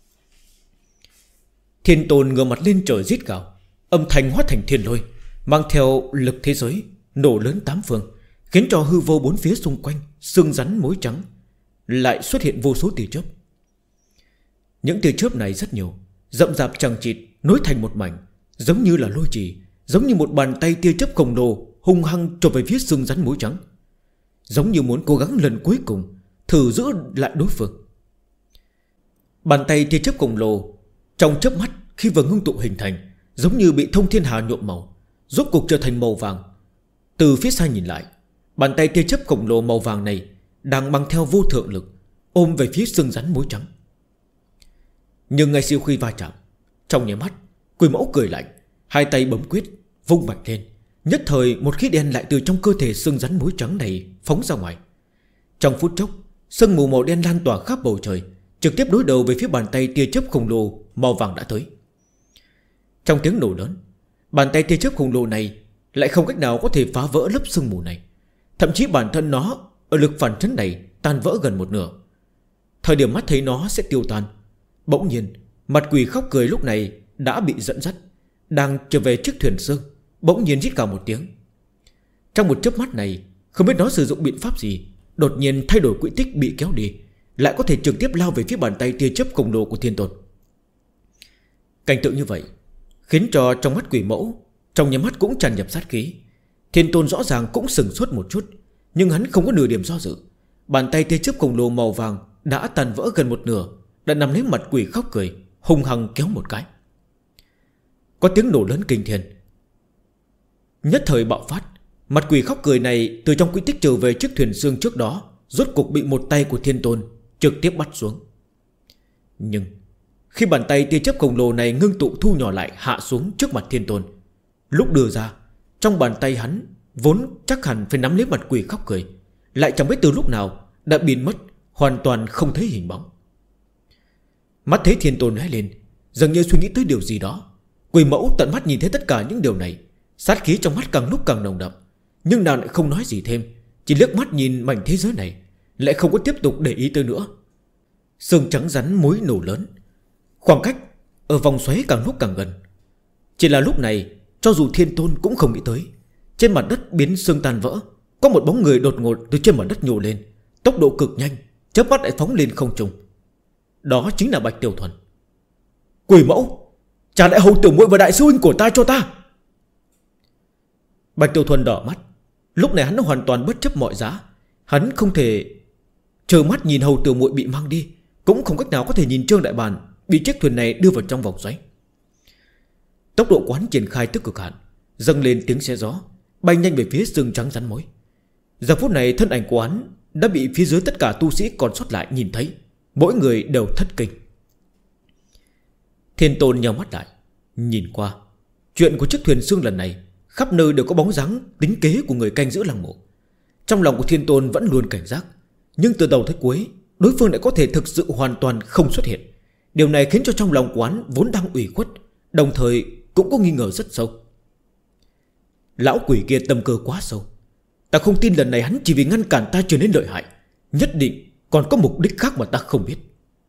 Thiên Tôn ngửa mặt lên trời rít gào, âm thanh hóa thành thiên lôi, mang theo lực thế giới nổ lớn tám phương, khiến cho hư vô bốn phía xung quanh sương rắn mối trắng lại xuất hiện vô số tia chớp. Những tia chớp này rất nhiều, rậm rạp chằng chịt nối thành một mảnh, giống như là lôi trì, giống như một bàn tay tia chớp khổng lồ hung hăng chộp về phía sương rắn mối trắng, giống như muốn cố gắng lần cuối cùng thử giữ lại đối phương. Bàn tay tia chớp khổng lồ trong chớp mắt khi vừa ngưng tụ hình thành, giống như bị thông thiên hà nhuộm màu, rốt cuộc trở thành màu vàng. Từ phía xa nhìn lại, bàn tay tia chớp khổng lồ màu vàng này đang mang theo vô thượng lực ôm về phía sương rắn mối trắng. Nhưng ngay sau khi va chạm, trong nháy mắt, Quỷ Mẫu cười lạnh, hai tay bấm quyết vung mạnh lên, nhất thời một khí đen lại từ trong cơ thể sương rắn mối trắng này phóng ra ngoài. Trong phút chốc, sương mù màu đen lan tỏa khắp bầu trời, trực tiếp đối đầu với phía bàn tay tia chớp khổng lồ màu vàng đã tới. Trong tiếng nổ lớn, bàn tay tia chớp khổng lồ này lại không cách nào có thể phá vỡ lớp sương mù này. Thậm chí bản thân nó ở lực phản chấn này tan vỡ gần một nửa. Thời điểm mắt thấy nó sẽ tiêu tan, bỗng nhiên mặt quỷ khóc cười lúc này đã bị dẫn dắt, đang trở về chiếc thuyền sương, bỗng nhiên rít gào một tiếng. Trong một chớp mắt này, không biết nó sử dụng biện pháp gì, đột nhiên thay đổi quỹ tích bị kéo đi, lại có thể trực tiếp lao về phía bàn tay tia chớp khổng lồ của Thiên Tôn. Cảnh tượng như vậy khiến cho trong mắt Quỷ Mẫu trong nháy mắt cũng tràn nhập sát khí. Thiên Tôn rõ ràng cũng sừng sốt một chút, nhưng hắn không có nửa điểm do dự. Bàn tay tia chớp khổng lồ màu vàng đã tàn vỡ gần một nửa, đã nằm lấy mặt quỷ khóc cười, hung hăng kéo một cái. có tiếng nổ lớn kinh thiên. Nhất thời bạo phát. Mặt quỷ khóc cười này từ trong quỹ tích trở về chiếc thuyền xương trước đó, rốt cục bị một tay của Thiên Tôn trực tiếp bắt xuống. Nhưng khi bàn tay tia chớp khổng lồ này ngưng tụ thu nhỏ lại hạ xuống trước mặt Thiên Tôn, lúc đưa ra, trong bàn tay hắn vốn chắc hẳn phải nắm lấy mặt quỷ khóc cười, lại chẳng biết từ lúc nào đã biến mất, hoàn toàn không thấy hình bóng. Mắt thấy Thiên Tôn hé lên, dường như suy nghĩ tới điều gì đó. Quỷ mẫu tận mắt nhìn thấy tất cả những điều này, sát khí trong mắt càng lúc càng nồng đậm. Nhưng nàng lại không nói gì thêm, chỉ liếc mắt nhìn mảnh thế giới này, lại không có tiếp tục để ý tới nữa. Sương trắng rắn mối nổ lớn, khoảng cách ở vòng xoáy càng lúc càng gần. Chỉ là lúc này, cho dù Thiên Tôn cũng không nghĩ tới, trên mặt đất biến sương tan vỡ, có một bóng người đột ngột từ trên mặt đất nhô lên, tốc độ cực nhanh, chớp mắt lại phóng lên không trung. Đó chính là Bạch Tiểu Thuần. Quỷ mẫu, trả lại hầu tiểu muội và đại sư huynh của ta cho ta. Bạch Tiểu Thuần đỏ mắt. Lúc này hắn hoàn toàn bất chấp mọi giá. Hắn không thể trơ mắt nhìn hầu tiểu muội bị mang đi, cũng không cách nào có thể nhìn Trương Đại Bàn bị chiếc thuyền này đưa vào trong vòng xoáy. Tốc độ của hắn triển khai tức cực hạn, dâng lên tiếng xé gió, bay nhanh về phía xương trắng rắn mối. Giờ phút này thân ảnh của hắn đã bị phía dưới tất cả tu sĩ còn sót lại nhìn thấy, mỗi người đều thất kinh. Thiên Tôn nhắm mắt lại, nhìn qua. Chuyện của chiếc thuyền xương lần này khắp nơi đều có bóng dáng tính kế của người canh giữ lăng mộ. Trong lòng của Thiên Tôn vẫn luôn cảnh giác, nhưng từ đầu tới cuối đối phương lại có thể thực sự hoàn toàn không xuất hiện. Điều này khiến cho trong lòng của hắn vốn đang ủy khuất, đồng thời cũng có nghi ngờ rất sâu. Lão quỷ kia tâm cơ quá sâu. Ta không tin lần này hắn chỉ vì ngăn cản ta trở nên lợi hại, nhất định còn có mục đích khác mà ta không biết.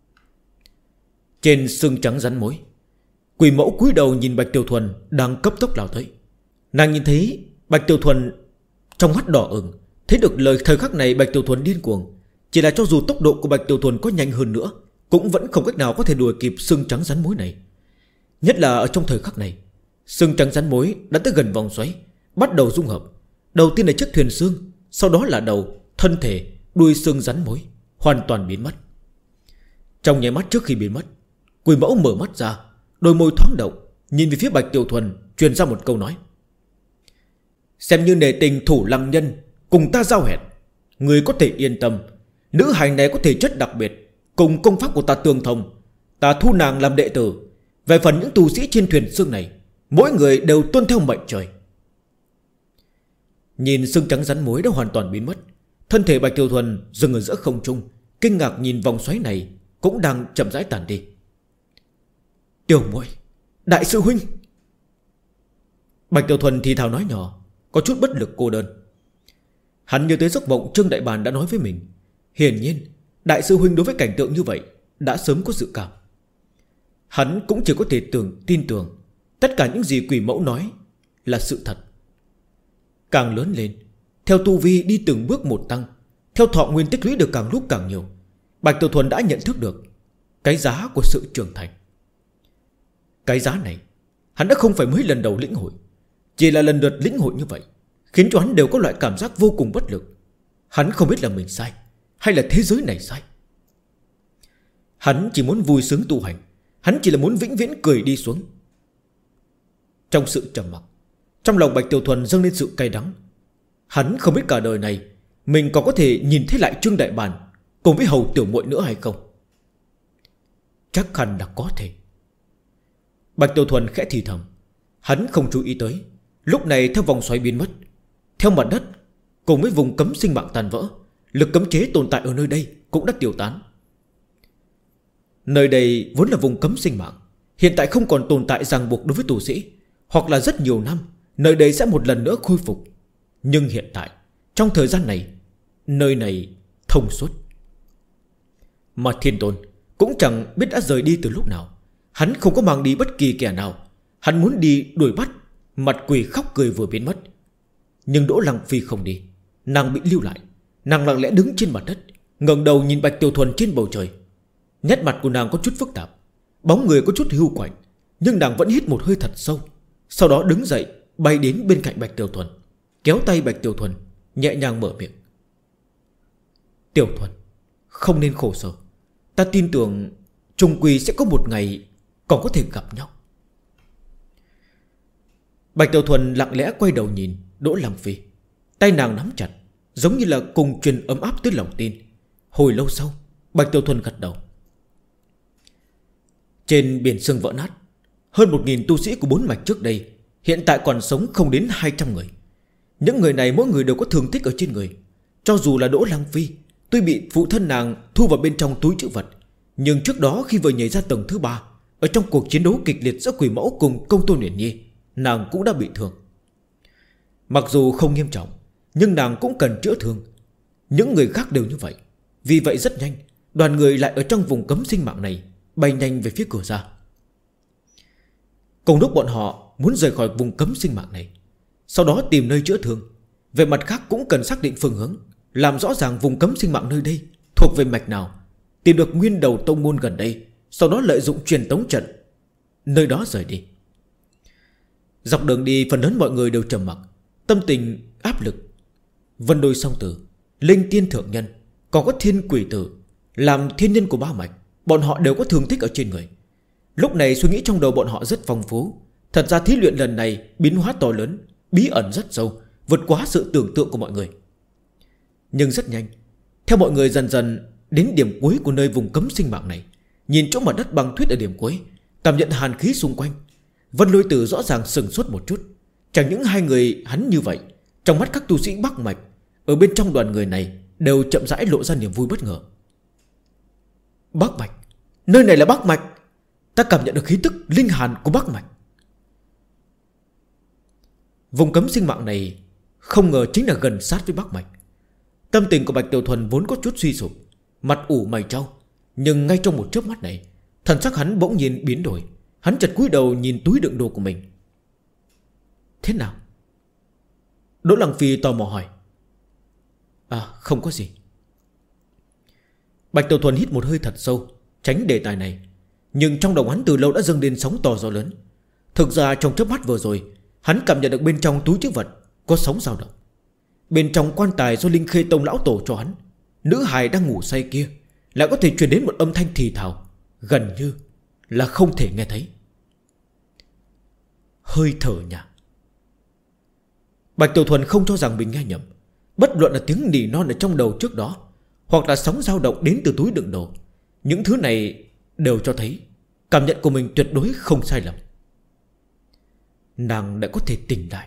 Trên xương trắng rắn mối, quỷ mẫu cúi đầu nhìn Bạch Tiểu Thuần đang cấp tốc lao tới. Nàng nhìn thấy Bạch Tiểu Thuần trong mắt đỏ ửng, thấy được lời thời khắc này Bạch Tiểu Thuần điên cuồng. Chỉ là cho dù tốc độ của Bạch Tiểu Thuần có nhanh hơn nữa, cũng vẫn không cách nào có thể đuổi kịp xương trắng rắn mối này. Nhất là ở trong thời khắc này, xương trắng rắn mối đã tới gần vòng xoáy, bắt đầu dung hợp. Đầu tiên là chiếc thuyền xương, sau đó là đầu, thân thể, đuôi xương rắn mối hoàn toàn biến mất. Trong nháy mắt trước khi biến mất, quỷ mẫu mở mắt ra, đôi môi thoáng động, nhìn về phía Bạch Tiểu Thuần, truyền ra một câu nói: xem như nể tình thủ lăng nhân cùng ta giao hẹn, người có thể yên tâm, nữ hài này có thể chất đặc biệt, cùng công pháp của ta tương thông, ta thu nàng làm đệ tử. Về phần những tu sĩ trên thuyền xương này, mỗi người đều tuân theo mệnh trời. Nhìn xương trắng rắn mối đã hoàn toàn biến mất, thân thể Bạch Tiểu Thuần dừng ở giữa không trung, kinh ngạc nhìn vòng xoáy này cũng đang chậm rãi tàn đi. Tiểu muội, đại sư huynh. Bạch Tiểu Thuần thì thào nói nhỏ, có chút bất lực cô đơn. Hắn nhớ tới giấc mộng Trương Đại Bàn đã nói với mình. Hiển nhiên đại sư huynh đối với cảnh tượng như vậy đã sớm có dự cảm. Hắn cũng chỉ có thể tin tưởng tất cả những gì quỷ mẫu nói là sự thật. Càng lớn lên, theo tu vi đi từng bước một tăng, theo thọ nguyên tích lũy được càng lúc càng nhiều, Bạch Tiểu Thuần đã nhận thức được cái giá của sự trưởng thành. Cái giá này hắn đã không phải mới lần đầu lĩnh hội, chỉ là lần lượt lĩnh hội như vậy khiến cho hắn đều có loại cảm giác vô cùng bất lực. Hắn không biết là mình sai hay là thế giới này sai. Hắn chỉ muốn vui sướng tu hành, hắn chỉ là muốn vĩnh viễn cười đi xuống. Trong sự trầm mặc, trong lòng Bạch Tiểu Thuần dâng lên sự cay đắng. Hắn không biết cả đời này mình còn có thể nhìn thấy lại Trương Đại Bàn cùng với hầu tiểu muội nữa hay không. Chắc hẳn là có thể. Bạch Tiểu Thuần khẽ thì thầm. Hắn không chú ý tới, lúc này theo vòng xoáy biến mất, theo mặt đất cùng với vùng cấm sinh mạng tàn vỡ, lực cấm chế tồn tại ở nơi đây cũng đã tiêu tán. Nơi đây vốn là vùng cấm sinh mạng, hiện tại không còn tồn tại ràng buộc đối với tu sĩ, hoặc là rất nhiều năm nơi đây sẽ một lần nữa khôi phục. Nhưng hiện tại, trong thời gian này, nơi này thông suốt. Mà Thiên Tôn cũng chẳng biết đã rời đi từ lúc nào. Hắn không có mang đi bất kỳ kẻ nào. Hắn muốn đi đuổi bắt. Mặt quỷ khóc cười vừa biến mất. Nhưng Đỗ Lăng Phi không đi, nàng bị lưu lại. Nàng lặng lẽ đứng trên mặt đất, ngẩng đầu nhìn Bạch Tiểu Thuần trên bầu trời. Nét mặt của nàng có chút phức tạp, bóng người có chút hưu quạnh, nhưng nàng vẫn hít một hơi thật sâu. Sau đó đứng dậy, bay đến bên cạnh Bạch Tiểu Thuần, kéo tay Bạch Tiểu Thuần, nhẹ nhàng mở miệng: Tiểu Thuần, không nên khổ sở. Ta tin tưởng chung quy sẽ có một ngày còn có thể gặp nhau. Bạch Tiểu Thuần lặng lẽ quay đầu nhìn Đỗ Lăng Phi. Tay nàng nắm chặt, giống như là cùng truyền ấm áp tới lòng tin. Hồi lâu sau, Bạch Tiểu Thuần gật đầu. Trên biển sương vỡ nát, hơn 1000 tu sĩ của 4 mạch trước đây hiện tại còn sống không đến 200 người. Những người này mỗi người đều có thương tích ở trên người. Cho dù là Đỗ Lăng Phi, tuy bị phụ thân nàng thu vào bên trong túi trữ vật, nhưng trước đó khi vừa nhảy ra tầng thứ 3, ở trong cuộc chiến đấu kịch liệt giữa Quỷ Mẫu cùng Công Tôn Uyển Nhi, nàng cũng đã bị thương. Mặc dù không nghiêm trọng, nhưng nàng cũng cần chữa thương. Những người khác đều như vậy. Vì vậy rất nhanh, đoàn người lại ở trong vùng cấm sinh mạng này bay nhanh về phía cửa ra. Cùng lúc bọn họ muốn rời khỏi vùng cấm sinh mạng này, sau đó tìm nơi chữa thương, về mặt khác cũng cần xác định phương hướng, làm rõ ràng vùng cấm sinh mạng nơi đây thuộc về mạch nào, tìm được nguyên đầu tông môn gần đây, sau đó lợi dụng truyền tống trận nơi đó rời đi. Dọc đường đi phần lớn mọi người đều trầm mặc, tâm tình áp lực. Vân Đôi Song Tử, Linh Tiên Thượng Nhân, còn có Thiên Quỷ Tử, làm thiên nhân của 3 mạch, bọn họ đều có thương tích ở trên người. Lúc này suy nghĩ trong đầu bọn họ rất phong phú. Thật ra thí luyện lần này biến hóa to lớn, bí ẩn rất sâu, vượt quá sự tưởng tượng của mọi người. Nhưng rất nhanh, theo mọi người dần dần đến điểm cuối của nơi vùng cấm sinh mạng này, nhìn chỗ mặt đất băng tuyết ở điểm cuối, cảm nhận hàn khí xung quanh, Vân Lôi Tử rõ ràng sừng sốt một chút. Chẳng những hai người hắn như vậy, trong mắt các tu sĩ Bắc mạch ở bên trong đoàn người này đều chậm rãi lộ ra niềm vui bất ngờ. Bắc mạch, nơi này là Bắc mạch. Ta cảm nhận được khí tức linh hàn của Bắc mạch. Vùng cấm sinh mạng này không ngờ chính là gần sát với Bắc mạch. Tâm tình của Bạch Tiểu Thuần vốn có chút suy sụp, mặt ủ mày trao, nhưng ngay trong một chớp mắt này, thần sắc hắn bỗng nhiên biến đổi. Hắn chợt cúi đầu nhìn túi đựng đồ của mình. Thế nào? Đỗ Lăng Phi tò mò hỏi. Không có gì. Bạch Tiểu Thuần hít một hơi thật sâu, tránh đề tài này. Nhưng trong đầu hắn từ lâu đã dâng lên sóng to gió lớn. Thực ra trong chớp mắt vừa rồi, hắn cảm nhận được bên trong túi trữ vật có sóng dao động. Bên trong quan tài do Linh Khê Tông lão tổ cho hắn, nữ hài đang ngủ say kia lại có thể truyền đến một âm thanh thì thào, gần như là không thể nghe thấy. Hơi thở nhà. Bạch Tiểu Thuần không cho rằng mình nghe nhầm. Bất luận là tiếng nỉ non ở trong đầu trước đó, hoặc là sóng dao động đến từ túi đựng đồ, những thứ này đều cho thấy cảm nhận của mình tuyệt đối không sai lầm. Nàng đã có thể tỉnh lại.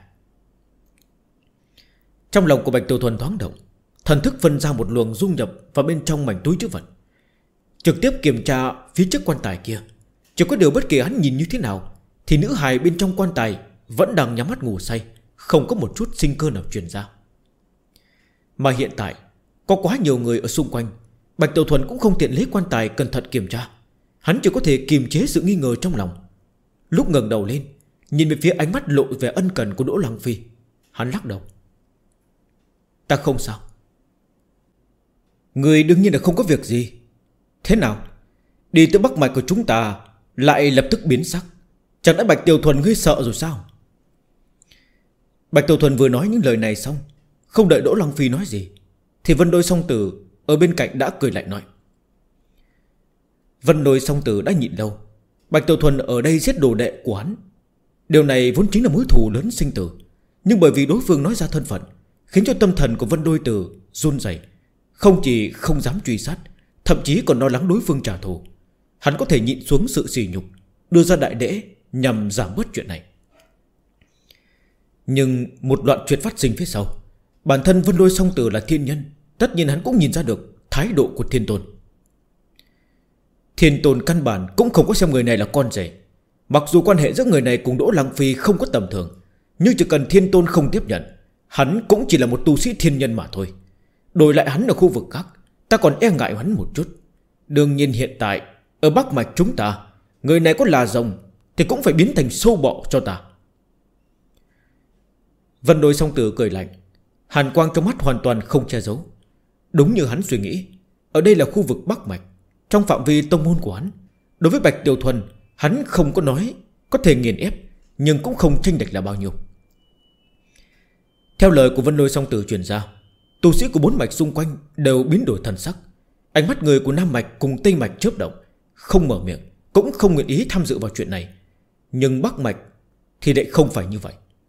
Trong lòng của Bạch Tiểu Thuần thoáng động, thần thức phân ra một luồng dung nhập vào bên trong mảnh túi trữ vật, trực tiếp kiểm tra phía trước quan tài kia. Chỉ có điều bất kỳ hắn nhìn như thế nào thì nữ hài bên trong quan tài vẫn đang nhắm mắt ngủ say, không có một chút sinh cơ nào truyền ra. Mà hiện tại có quá nhiều người ở xung quanh, Bạch Tiểu Thuần cũng không tiện lấy quan tài cẩn thận kiểm tra. Hắn chỉ có thể kiềm chế sự nghi ngờ trong lòng. Lúc ngẩng đầu lên, nhìn về phía ánh mắt lộ vẻ ân cần của Đỗ Lăng Phi, hắn lắc đầu. Ta không sao. Người đương nhiên là không có việc gì. Thế nào, đi tới Bắc mạch của chúng ta lại lập tức biến sắc? Chẳng lẽ Bạch Tiểu Thuần ngươi sợ rồi sao? Bạch Tiểu Thuần vừa nói những lời này xong, không đợi Đỗ Lăng Phi nói gì thì Vân Đôi Song Tử ở bên cạnh đã cười lạnh nói. Vân Đôi Song Tử đã nhịn lâu. Bạch Tiểu Thuần ở đây giết đồ đệ của hắn, điều này vốn chính là mối thù lớn sinh tử. Nhưng bởi vì đối phương nói ra thân phận, khiến cho tâm thần của Vân Đôi Tử run rẩy, không chỉ không dám truy sát, thậm chí còn lo lắng đối phương trả thù. Hắn có thể nhịn xuống sự sỉ nhục, đưa ra đại lễ nhằm giảm bớt chuyện này. Nhưng một đoạn chuyện phát sinh phía sau, bản thân Vân Đôi Song Tử là thiên nhân, tất nhiên hắn cũng nhìn ra được thái độ của Thiên Tôn. Thiên Tôn căn bản cũng không có xem người này là con rể. Mặc dù quan hệ giữa người này cùng Đỗ Lăng Phi không có tầm thường, nhưng chỉ cần Thiên Tôn không tiếp nhận, hắn cũng chỉ là một tu sĩ thiên nhân mà thôi. Đổi lại hắn ở khu vực khác, ta còn e ngại hắn một chút. Đương nhiên hiện tại ở Bắc mạch chúng ta, người này có là rồng thì cũng phải biến thành sâu bọ cho ta. Vân Đôi Song Tử cười lạnh, hàn quang trong mắt hoàn toàn không che giấu. Đúng như hắn suy nghĩ, ở đây là khu vực Bắc mạch, trong phạm vi tông môn của hắn. Đối với Bạch Tiểu Thuần, hắn không có nói có thể nghiền ép, nhưng cũng không chênh lệch là bao nhiêu. Theo lời của Vân Đôi Song Tử truyền ra, tu sĩ của 4 mạch xung quanh đều biến đổi thần sắc. Ánh mắt người của Nam mạch cùng Tây mạch chớp động, không mở miệng, cũng không nguyện ý tham dự vào chuyện này. Nhưng Bắc mạch thì lại không phải như vậy.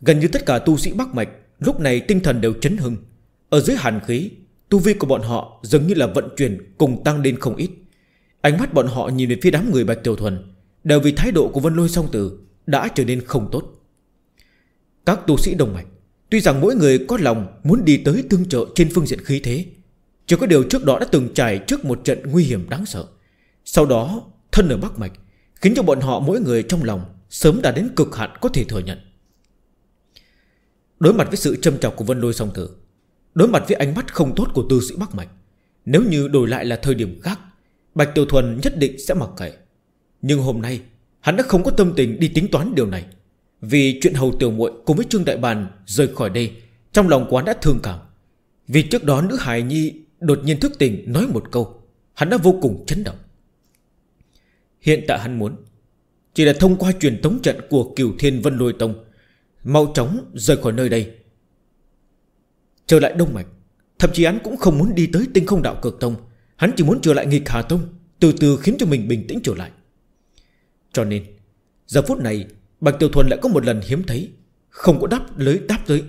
Gần như tất cả tu sĩ Bắc Mạch lúc này tinh thần đều chấn hưng. Ở dưới hàn khí, tu vi của bọn họ dường như là vận chuyển cùng tăng lên không ít. Ánh mắt bọn họ nhìn về phía đám người Bạch Tiểu Thuần đều vì thái độ của Vân Lôi Song Tử đã trở nên không tốt. Các tu sĩ Đông Mạch tuy rằng mỗi người có lòng muốn đi tới tương trợ trên phương diện khí thế, chỉ có điều trước đó đã từng trải trước một trận nguy hiểm đáng sợ. Sau đó thân ở Bắc Mạch khiến cho bọn họ mỗi người trong lòng sớm đã đến cực hạn có thể thừa nhận. Đối mặt với sự châm chọc của Vân Lôi Song Tử, đối mặt với ánh mắt không tốt của tu sĩ Bắc Mạch, nếu như đổi lại là thời điểm khác, Bạch Tiểu Thuần nhất định sẽ mặc kệ. Nhưng hôm nay hắn đã không có tâm tình đi tính toán điều này. Vì chuyện Hầu Tiểu Muội cùng với Trương Đại Bàn rời khỏi đây, trong lòng của hắn đã thương cảm. Vì trước đó nữ hài nhi đột nhiên thức tỉnh nói một câu, hắn đã vô cùng chấn động. Hiện tại hắn muốn chỉ là thông qua truyền tống trận của Cửu Thiên Vân Lôi Tông, mau chóng rời khỏi nơi đây, trở lại Đông Mạch. Thậm chí hắn cũng không muốn đi tới Tinh Không Đạo Cực Tông, hắn chỉ muốn trở lại Nghịch Hà Tông, từ từ khiến cho mình bình tĩnh trở lại. Cho nên giờ phút này Bạch Tiểu Thuần lại có một lần hiếm thấy không có đáp tới.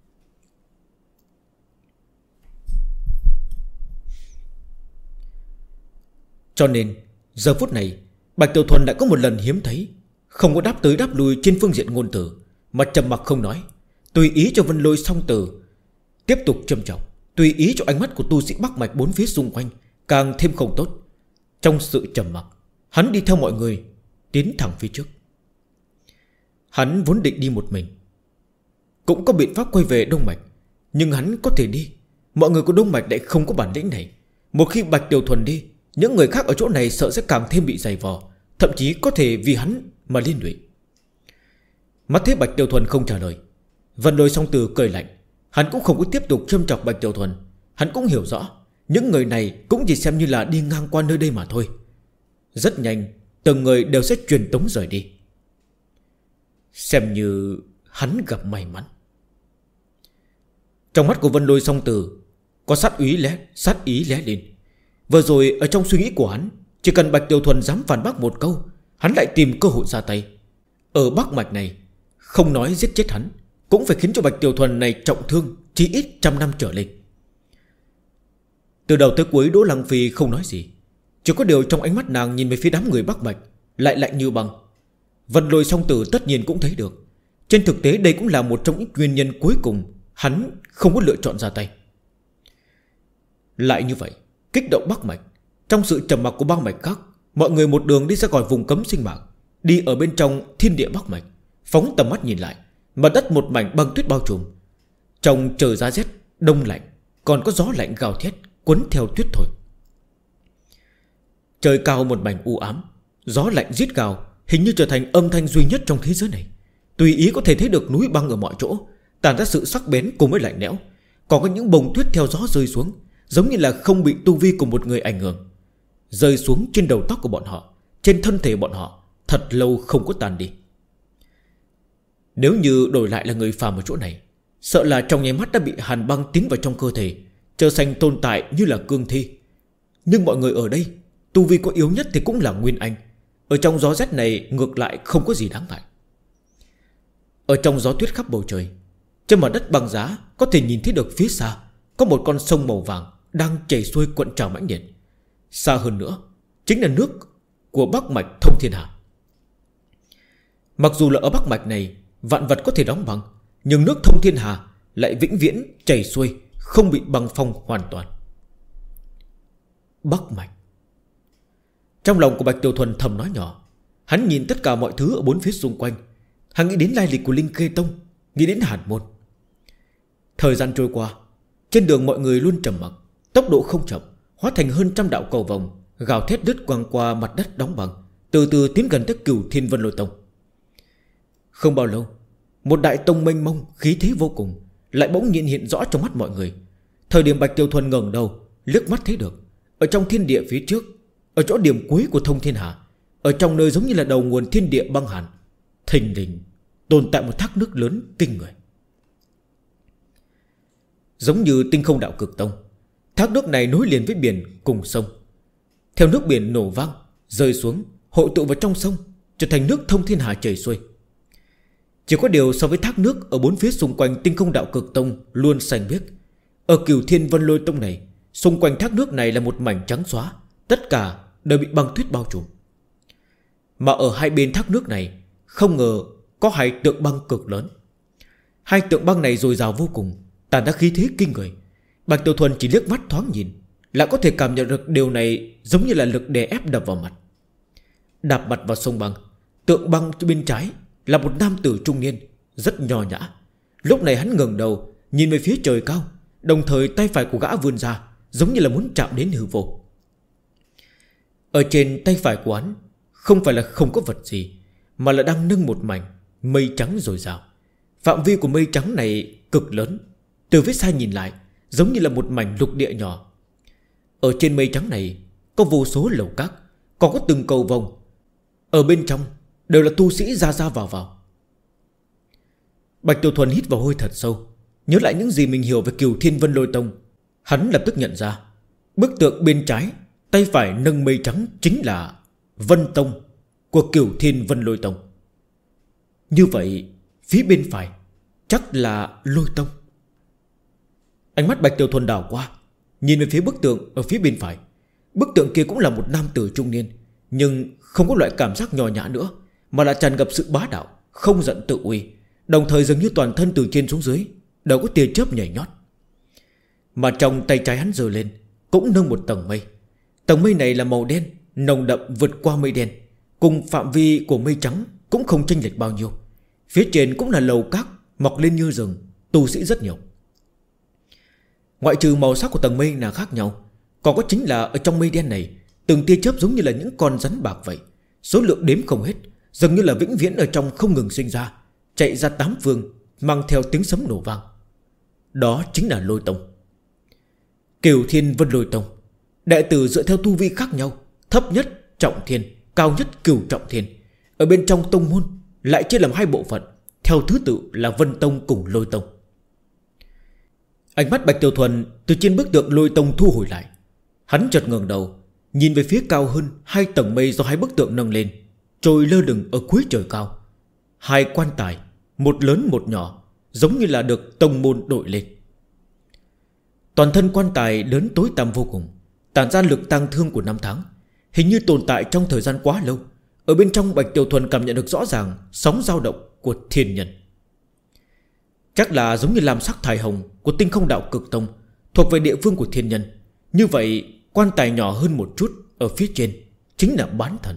Cho nên giờ phút này Bạch Tiểu Thuần lại có một lần hiếm thấy không có đáp tới đáp lui trên phương diện ngôn từ, mà trầm mặc không nói, tùy ý cho Vân Lôi Song Tử tiếp tục châm chọc, tùy ý cho ánh mắt của tu sĩ Bắc Mạch bốn phía xung quanh càng thêm không tốt. Trong sự trầm mặc, hắn đi theo mọi người tiến thẳng phía trước. Hắn vốn định đi một mình, cũng có biện pháp quay về Đông Mạch, nhưng hắn có thể đi, mọi người của Đông Mạch lại không có bản lĩnh này. Một khi Bạch Tiểu Thuần đi, những người khác ở chỗ này sợ sẽ càng thêm bị dày vò, thậm chí có thể vì hắn mà liên lụy. Mắt thấy Bạch Tiểu Thuần không trả lời, Vân Lôi Song Tử cười lạnh. Hắn cũng không có tiếp tục châm chọc Bạch Tiểu Thuần. Hắn cũng hiểu rõ những người này cũng chỉ xem như là đi ngang qua nơi đây mà thôi. Rất nhanh từng người đều sẽ truyền tống rời đi, xem như hắn gặp may mắn. Trong mắt của Vân Lôi Song Tử có sát ý lóe lên. Vừa rồi ở trong suy nghĩ của hắn, chỉ cần Bạch Tiểu Thuần dám phản bác một câu, hắn lại tìm cơ hội ra tay. Ở Bắc Mạch này, không nói giết chết hắn, cũng phải khiến cho Bạch Tiểu Thuần này trọng thương chỉ ít 100 năm trở lên. Từ đầu tới cuối Đỗ Lăng Phi không nói gì, chỉ có điều trong ánh mắt nàng nhìn về phía đám người Bắc Mạch lại lạnh như băng. Vân Lôi Song Tử tất nhiên cũng thấy được, trên thực tế đây cũng là một trong những nguyên nhân cuối cùng hắn không có lựa chọn ra tay. Lại như vậy, kích động Bắc Mạch. Trong sự trầm mặc của ba mạch khác, mọi người một đường đi ra khỏi vùng cấm sinh mạng, đi ở bên trong thiên địa Bắc Mạch, phóng tầm mắt nhìn lại, mặt đất một mảnh băng tuyết bao trùm. Trong trời giá rét đông lạnh, còn có gió lạnh gào thét cuốn theo tuyết thổi. Trời cao một mảnh u ám, gió lạnh rít gào hình như trở thành âm thanh duy nhất trong thế giới này. Tùy ý có thể thấy được núi băng ở mọi chỗ tản ra sự sắc bén cùng với lạnh lẽo. Còn có những bông tuyết theo gió rơi xuống, giống như là không bị tu vi của một người ảnh hưởng, rơi xuống trên đầu tóc của bọn họ, trên thân thể bọn họ, thật lâu không có tan đi. Nếu như đổi lại là người phàm ở chỗ này, sợ là trong nháy mắt đã bị hàn băng tiến vào trong cơ thể, trở thành tồn tại như là cương thi. Nhưng mọi người ở đây, tu vi có yếu nhất thì cũng là Nguyên Anh. Ở trong gió rét này ngược lại không có gì đáng ngại. Ở trong gió tuyết khắp bầu trời, trên mặt đất băng giá có thể nhìn thấy được phía xa có một con sông màu vàng đang chảy xuôi cuộn trào mãnh liệt. Xa hơn nữa chính là nước của Bắc Mạch Thông Thiên Hà. Mặc dù là ở Bắc Mạch này vạn vật có thể đóng băng, nhưng nước Thông Thiên Hà lại vĩnh viễn chảy xuôi, không bị băng phong hoàn toàn. Bắc Mạch. Trong lòng của Bạch Tiểu Thuần thầm nói nhỏ. Hắn nhìn tất cả mọi thứ ở bốn phía xung quanh. Hắn nghĩ đến lai lịch của Linh Khê Tông, nghĩ đến Hàn Môn. Thời gian trôi qua, trên đường mọi người luôn trầm mặc, tốc độ không chậm, hóa thành hơn 100 đạo cầu vồng gào thét lướt quang qua mặt đất đóng băng, từ từ tiến gần tới Cửu Thiên Vân Lôi Tông. Không bao lâu, một đại tông mênh mông khí thế vô cùng lại bỗng nhiên hiện rõ trong mắt mọi người. Thời điểm Bạch Tiểu Thuần ngẩng đầu liếc mắt thấy được, ở trong thiên địa phía trước, ở chỗ điểm cuối của Thông Thiên Hà, ở trong nơi giống như là đầu nguồn thiên địa băng hàn, thình lình tồn tại một thác nước lớn kinh người. Giống như Tinh Không Đạo Cực Tông, thác nước này nối liền với biển cùng sông. Theo nước biển nổ vang rơi xuống, hội tụ vào trong sông, trở thành nước Thông Thiên Hà chảy xuôi. Chỉ có điều so với thác nước ở bốn phía xung quanh Tinh Không Đạo Cực Tông luôn xanh biếc, ở Cửu Thiên Vân Lôi Tông này, xung quanh thác nước này là một mảnh trắng xóa, tất cả đều bị băng tuyết bao trùm. Mà ở hai bên thác nước này không ngờ có hai tượng băng cực lớn. Hai tượng băng này dồi dào vô cùng, tản ra khí thế kinh người. Bạch Tiểu Thuần chỉ liếc mắt thoáng nhìn là có thể cảm nhận được điều này giống như là lực đè ép đập vào mặt. Đạp mặt vào sông băng, tượng băng bên trái là một nam tử trung niên rất nho nhã. Lúc này hắn ngẩng đầu nhìn về phía trời cao, đồng thời tay phải của gã vươn ra, giống như là muốn chạm đến hư vô. Ở trên tay phải của hắn không phải là không có vật gì, mà là đang nâng một mảnh mây trắng dồi dào. Phạm vi của mây trắng này cực lớn, từ phía xa nhìn lại giống như là một mảnh lục địa nhỏ. Ở trên mây trắng này có vô số lầu các, còn có từng cầu vồng, ở bên trong đều là tu sĩ ra ra vào vào. Bạch Tiểu Thuần hít vào hơi thật sâu, nhớ lại những gì mình hiểu về Cửu Thiên Vân Lôi Tông. Hắn lập tức nhận ra bức tượng bên trái tay phải nâng mây trắng chính là Vân Tông của Cửu Thiên Vân Lôi Tông. Như vậy phía bên phải chắc là Lôi Tông. Ánh mắt Bạch Tiểu Thuần đảo qua, nhìn về phía bức tượng ở phía bên phải. Bức tượng kia cũng là một nam tử trung niên, nhưng không có loại cảm giác nhỏ nhã nữa, mà là tràn ngập sự bá đạo, không giận tự uy. Đồng thời dường như toàn thân từ trên xuống dưới đều có tia chớp nhảy nhót. Mà trong tay trái hắn giơ lên cũng nâng một tầng mây. Tầng mây này là màu đen, nồng đậm vượt qua mây đen, cùng phạm vi của mây trắng cũng không chênh lệch bao nhiêu. Phía trên cũng là lầu các mọc lên như rừng, tu sĩ rất nhiều. Ngoại trừ màu sắc của tầng mây là khác nhau, còn có chính là ở trong mây đen này, từng tia chớp giống như là những con rắn bạc vậy, số lượng đếm không hết, dường như là vĩnh viễn ở trong không ngừng sinh ra, chạy ra tám phương, mang theo tiếng sấm nổ vang. Đó chính là Lôi Tông. Cửu Thiên Vân Lôi Tông, đệ tử dựa theo tu vi khác nhau, thấp nhất trọng thiên, cao nhất cửu trọng thiên. Ở bên trong tông môn lại chia làm hai bộ phận, theo thứ tự là Vân Tông cùng Lôi Tông. Ánh mắt Bạch Tiểu Thuần từ trên bức tượng Lôi Tông thu hồi lại. Hắn chợt ngẩng đầu, nhìn về phía cao hơn hai tầng mây do hai bức tượng nâng lên, trôi lơ lửng ở cuối trời cao. Hai quan tài, một lớn một nhỏ, giống như là được tông môn đội lên. Toàn thân quan tài lớn tối tăm vô cùng, tản ra lực tang thương của năm tháng, hình như tồn tại trong thời gian quá lâu. Ở bên trong Bạch Tiểu Thuần cảm nhận được rõ ràng sóng dao động của thiên nhân. Chắc là giống như làm sắc thải hồng của Tinh Không Đạo Cực Tông, thuộc về địa phương của thiên nhân. Như vậy quan tài nhỏ hơn một chút ở phía trên chính là bán thần.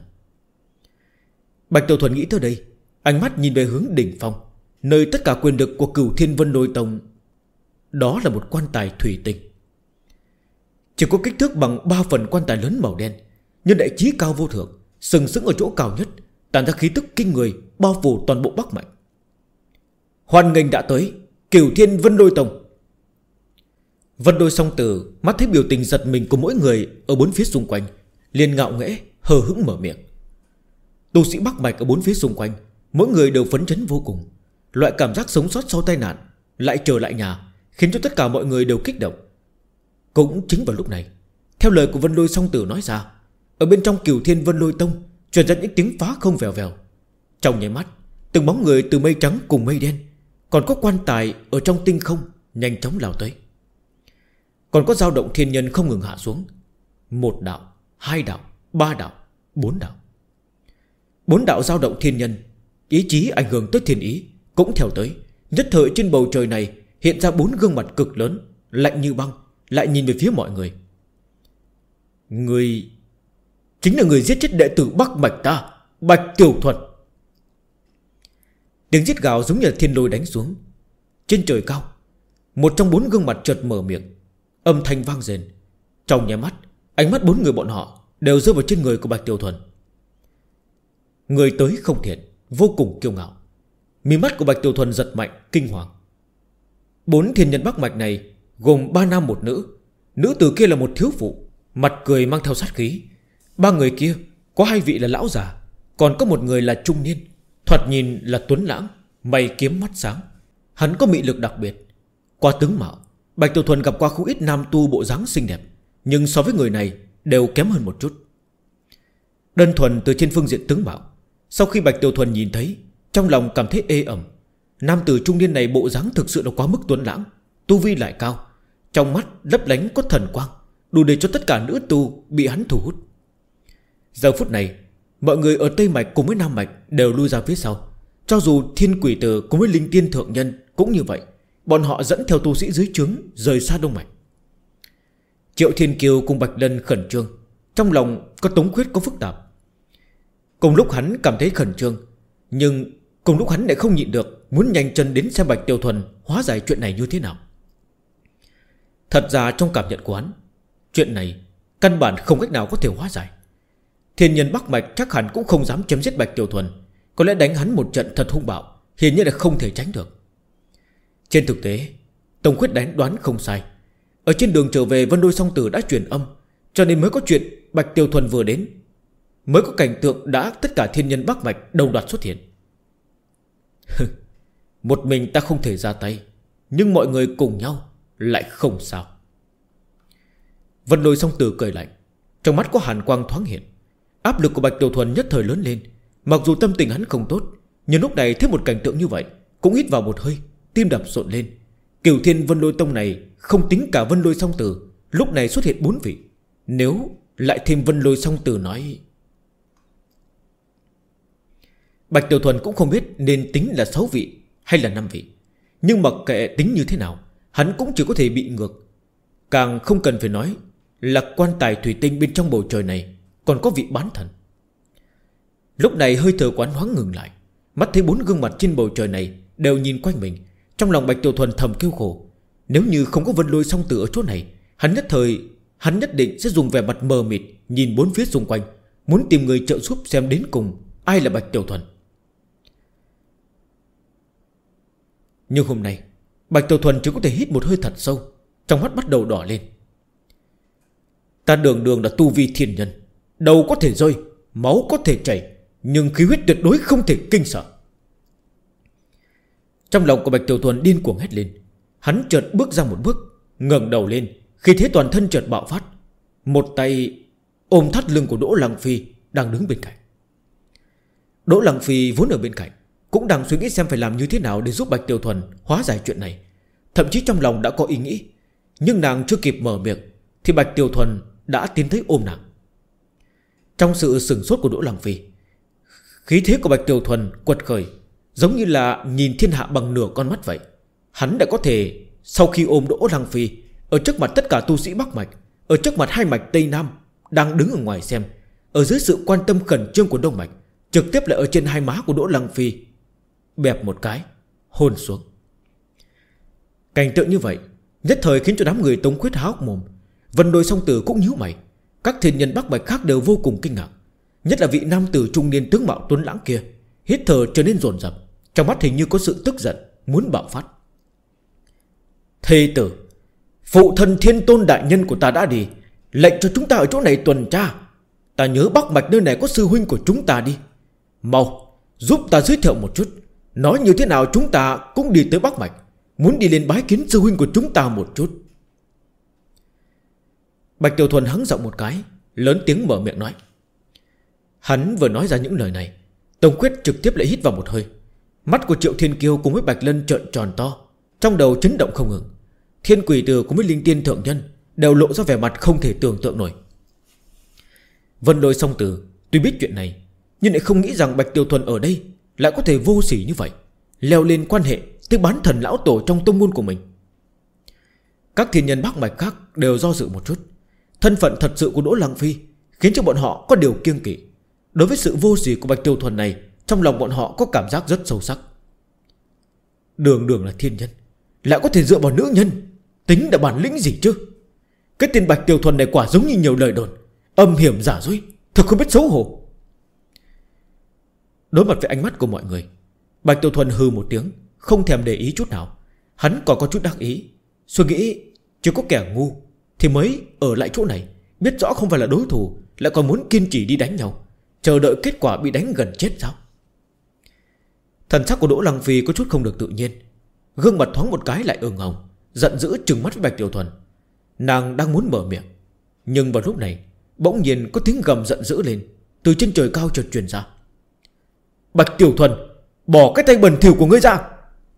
Bạch Tiểu Thuần nghĩ tới đây, ánh mắt nhìn về hướng đỉnh phong, nơi tất cả quyền lực của Cửu Thiên Vân Lôi Tông. Đó là một quan tài thủy tinh, chỉ có kích thước bằng 3 phần quan tài lớn màu đen, nhưng đại trí cao vô thượng, sừng sững ở chỗ cao nhất, tản ra khí tức kinh người, bao phủ toàn bộ Bắc Mạnh. Hoan nghênh đã tới Cửu Thiên Vân Lôi Tông. Vân Đôi song tử mắt thấy biểu tình giật mình của mỗi người ở bốn phía xung quanh, liền ngạo nghễ hờ hững mở miệng. Tu sĩ Bắc Mạch ở bốn phía xung quanh, mỗi người đều phấn chấn vô cùng. Loại cảm giác sống sót sau tai nạn lại trở lại nhà khiến cho tất cả mọi người đều kích động. Cũng chính vào lúc này, theo lời của Vân Lôi song tử nói ra, ở bên trong Cửu Thiên Vân Lôi Tông truyền ra những tiếng phá không vèo vèo. Trong nháy mắt, từng bóng người từ mây trắng cùng mây đen, còn có quan tài ở trong tinh không nhanh chóng lao tới. Còn có dao động thiên nhân không ngừng hạ xuống. 1 đạo, 2 đạo, 3 đạo, 4 đạo. 4 đạo dao động thiên nhân, ý chí ảnh hưởng tới thiên ý, cũng theo tới. Nhất thời trên bầu trời này hiện ra 4 gương mặt cực lớn, lạnh như băng, lại nhìn về phía mọi người. Người chính là người giết chết đệ tử Bắc Mạch ta, Bạch Tiểu Thuần. Tiếng giết gào giống như là thiên lôi đánh xuống. Trên trời cao, một trong 4 gương mặt chợt mở miệng, âm thanh vang rền. Trong nháy mắt, ánh mắt 4 người bọn họ đều rơi vào trên người của Bạch Tiểu Thuần. Người tới không thiện, vô cùng kiêu ngạo. Mí mắt của Bạch Tiểu Thuần giật mạnh, kinh hoàng. 4 thiên nhân Bắc Mạch này gồm 3 nam 1 nữ. Nữ tử kia là một thiếu phụ, mặt cười mang theo sát khí. 3 người kia có 2 vị là lão già, còn có 1 người là trung niên, thoạt nhìn là tuấn lãng, mày kiếm mắt sáng. Hắn có mị lực đặc biệt. Qua tướng mạo, Bạch Tiểu Thuần gặp qua không ít nam tu bộ dáng xinh đẹp, nhưng so với người này đều kém hơn một chút. Đơn thuần từ trên phương diện tướng mạo, sau khi Bạch Tiểu Thuần nhìn thấy, trong lòng cảm thấy ê ẩm, Nam tử trung niên này bộ dáng thực sự là quá mức tuấn lãng, tu vi lại cao, trong mắt lấp lánh có thần quang, đủ để cho tất cả nữ tu bị hắn thu hút. Giờ phút này, mọi người ở Tây Mạch cùng với Nam Mạch đều lui ra phía sau. Cho dù Thiên Quỷ Tử cùng với Linh Tiên Thượng Nhân cũng như vậy, bọn họ dẫn theo tu sĩ dưới trướng rời xa Đông Mạch. Triệu Thiên Kiều cùng Bạch Lân khẩn trương, trong lòng có Tống Khuyết có phức tạp. Cùng lúc hắn cảm thấy khẩn trương, nhưng cùng lúc hắn lại không nhịn được, muốn nhanh chân đến xem Bạch Tiểu Thuần hóa giải chuyện này như thế nào. Thật ra trong cảm nhận của hắn, chuyện này căn bản không cách nào có thể hóa giải. Thiên nhân Bắc Mạch chắc hẳn cũng không dám chấm dứt Bạch Tiểu Thuần, có lẽ đánh hắn một trận thật hung bạo, hiển nhiên là không thể tránh được. Trên thực tế, Tống Khuyết đoán không sai. Ở trên đường trở về, Vân Đôi Song Tử đã truyền âm, cho nên mới có chuyện Bạch Tiểu Thuần vừa đến, mới có cảnh tượng đã tất cả thiên nhân Bắc Mạch đồng loạt xuất hiện. Một mình ta không thể ra tay, nhưng mọi người cùng nhau lại không sao. Vân Đôi Song Tử cười lạnh, trong mắt có hàn quang thoáng hiện. Áp lực của Bạch Tiểu Thuần nhất thời lớn lên. Mặc dù tâm tình hắn không tốt, nhưng lúc này thấy một cảnh tượng như vậy cũng hít vào một hơi, tim đập rộn lên. Cửu Thiên Vân Lôi Tông này không tính cả Vân Lôi Song Tử, lúc này xuất hiện 4 vị. Nếu lại thêm Vân Lôi Song Tử nói, Bạch Tiểu Thuần cũng không biết nên tính là 6 vị hay là 5 vị. Nhưng mặc kệ tính như thế nào, hắn cũng chỉ có thể bị ngược. Càng không cần phải nói là quan tài thủy tinh bên trong bầu trời này còn có vị bán thần. Lúc này hơi thở quán hoáng ngừng lại, mắt thấy 4 gương mặt trên bầu trời này đều nhìn quanh mình. Trong lòng Bạch Tiểu Thuần thầm kêu khổ. Nếu như không có Vân Lôi Song Tử ở chỗ này, hắn nhất định sẽ dùng vẻ mặt mờ mịt nhìn bốn phía xung quanh, muốn tìm người trợ giúp xem đến cùng ai là Bạch Tiểu Thuần. Nhưng hôm nay Bạch Tiểu Thuần chỉ có thể hít một hơi thật sâu, trong mắt bắt đầu đỏ lên. Ta đường là tu vi thiên nhân, đầu có thể rơi, máu có thể chảy, nhưng khí huyết tuyệt đối không thể kinh sợ. Trong lòng của Bạch Tiểu Thuần điên cuồng hét lên. Hắn chợt bước ra một bước, ngẩng đầu lên, khi thế toàn thân chợt bạo phát, một tay ôm thắt lưng của Đỗ Lăng Phi đang đứng bên cạnh. Đỗ Lăng Phi vốn ở bên cạnh cũng đang suy nghĩ xem phải làm như thế nào để giúp Bạch Tiểu Thuần hóa giải chuyện này. Thậm chí trong lòng đã có ý nghĩ, nhưng nàng chưa kịp mở miệng thì Bạch Tiểu Thuần đã tiến tới ôm nàng. Trong sự sửng sốt của Đỗ Lăng Phi, khí thế của Bạch Tiểu Thuần quật khởi, giống như là nhìn thiên hạ bằng nửa con mắt vậy. Hắn đã có thể sau khi ôm Đỗ Lăng Phi, ở trước mặt tất cả tu sĩ Bắc Mạch, ở trước mặt hai mạch Tây Nam đang đứng ở ngoài xem, ở dưới sự quan tâm khẩn trương của Đông Mạch, trực tiếp lại ở trên hai má của Đỗ Lăng Phi bẹp một cái, hôn xuống. Cảnh tượng như vậy nhất thời khiến cho đám người Tống Khuyết há hốc mồm. Vân Đôi Song Tử cũng nhíu mày. Các thiên nhân Bắc Mạch khác đều vô cùng kinh ngạc, nhất là vị nam tử trung niên tướng mạo tuấn lãng kia, hít thở trở nên dồn dập, trong mắt hình như có sự tức giận muốn bạo phát. Thê tử, phụ thân Thiên Tôn đại nhân của ta đã đi, lệnh cho chúng ta ở chỗ này tuần tra. Ta nhớ Bắc Mạch nơi này có sư huynh của chúng ta đi. Mau giúp ta giới thiệu một chút, nói như thế nào chúng ta cũng đi tới Bắc Mạch, muốn đi lên bái kiến sư huynh của chúng ta một chút. Bạch Tiểu Thuần hắng giọng một cái, lớn tiếng mở miệng nói. Hắn vừa nói ra những lời này, Tống Khuyết trực tiếp lại hít vào một hơi. Mắt của Triệu Thiên Kiêu cùng với Bạch Lân trợn tròn to, trong đầu chấn động không ngừng. Thiên Quỷ Tử cùng với Linh Tiên Thượng Nhân đều lộ ra vẻ mặt không thể tưởng tượng nổi. Vân Lôi Song Tử tuy biết chuyện này, nhưng lại không nghĩ rằng Bạch Tiểu Thuần ở đây lại có thể vô sỉ như vậy, leo lên quan hệ tới bán thần lão tổ trong tông môn của mình. Các thiên nhân Bắc Mạch khác đều do dự một chút. Thân phận thật sự của Đỗ Lăng Phi khiến cho bọn họ có điều kiêng kỵ. Đối với sự vô sỉ của Bạch Tiểu Thuần này, trong lòng bọn họ có cảm giác rất sâu sắc. Đường là thiên nhân, lại có thể dựa vào nữ nhân, tính là bản lĩnh gì chứ? Cái tên Bạch Tiểu Thuần này quả giống như nhiều lời đồn, âm hiểm giả dối, thật không biết xấu hổ. Đối mặt với ánh mắt của mọi người, Bạch Tiểu Thuần hừ một tiếng, không thèm để ý chút nào. Hắn còn có chút đắc ý, suy nghĩ chỉ có kẻ ngu thì mới ở lại chỗ này, biết rõ không phải là đối thủ, lại còn muốn kiên trì đi đánh nhau, chờ đợi kết quả bị đánh gần chết sao? Thần sắc của Đỗ Lăng Phi có chút không được tự nhiên, gương mặt thoáng một cái lại ửng hồng, giận dữ trừng mắt với Bạch Tiểu Thuần. Nàng đang muốn mở miệng, nhưng vào lúc này bỗng nhiên có tiếng gầm giận dữ lên từ trên trời cao chợt truyền ra. Bạch Tiểu Thuần, bỏ cái tay bẩn thỉu của ngươi ra,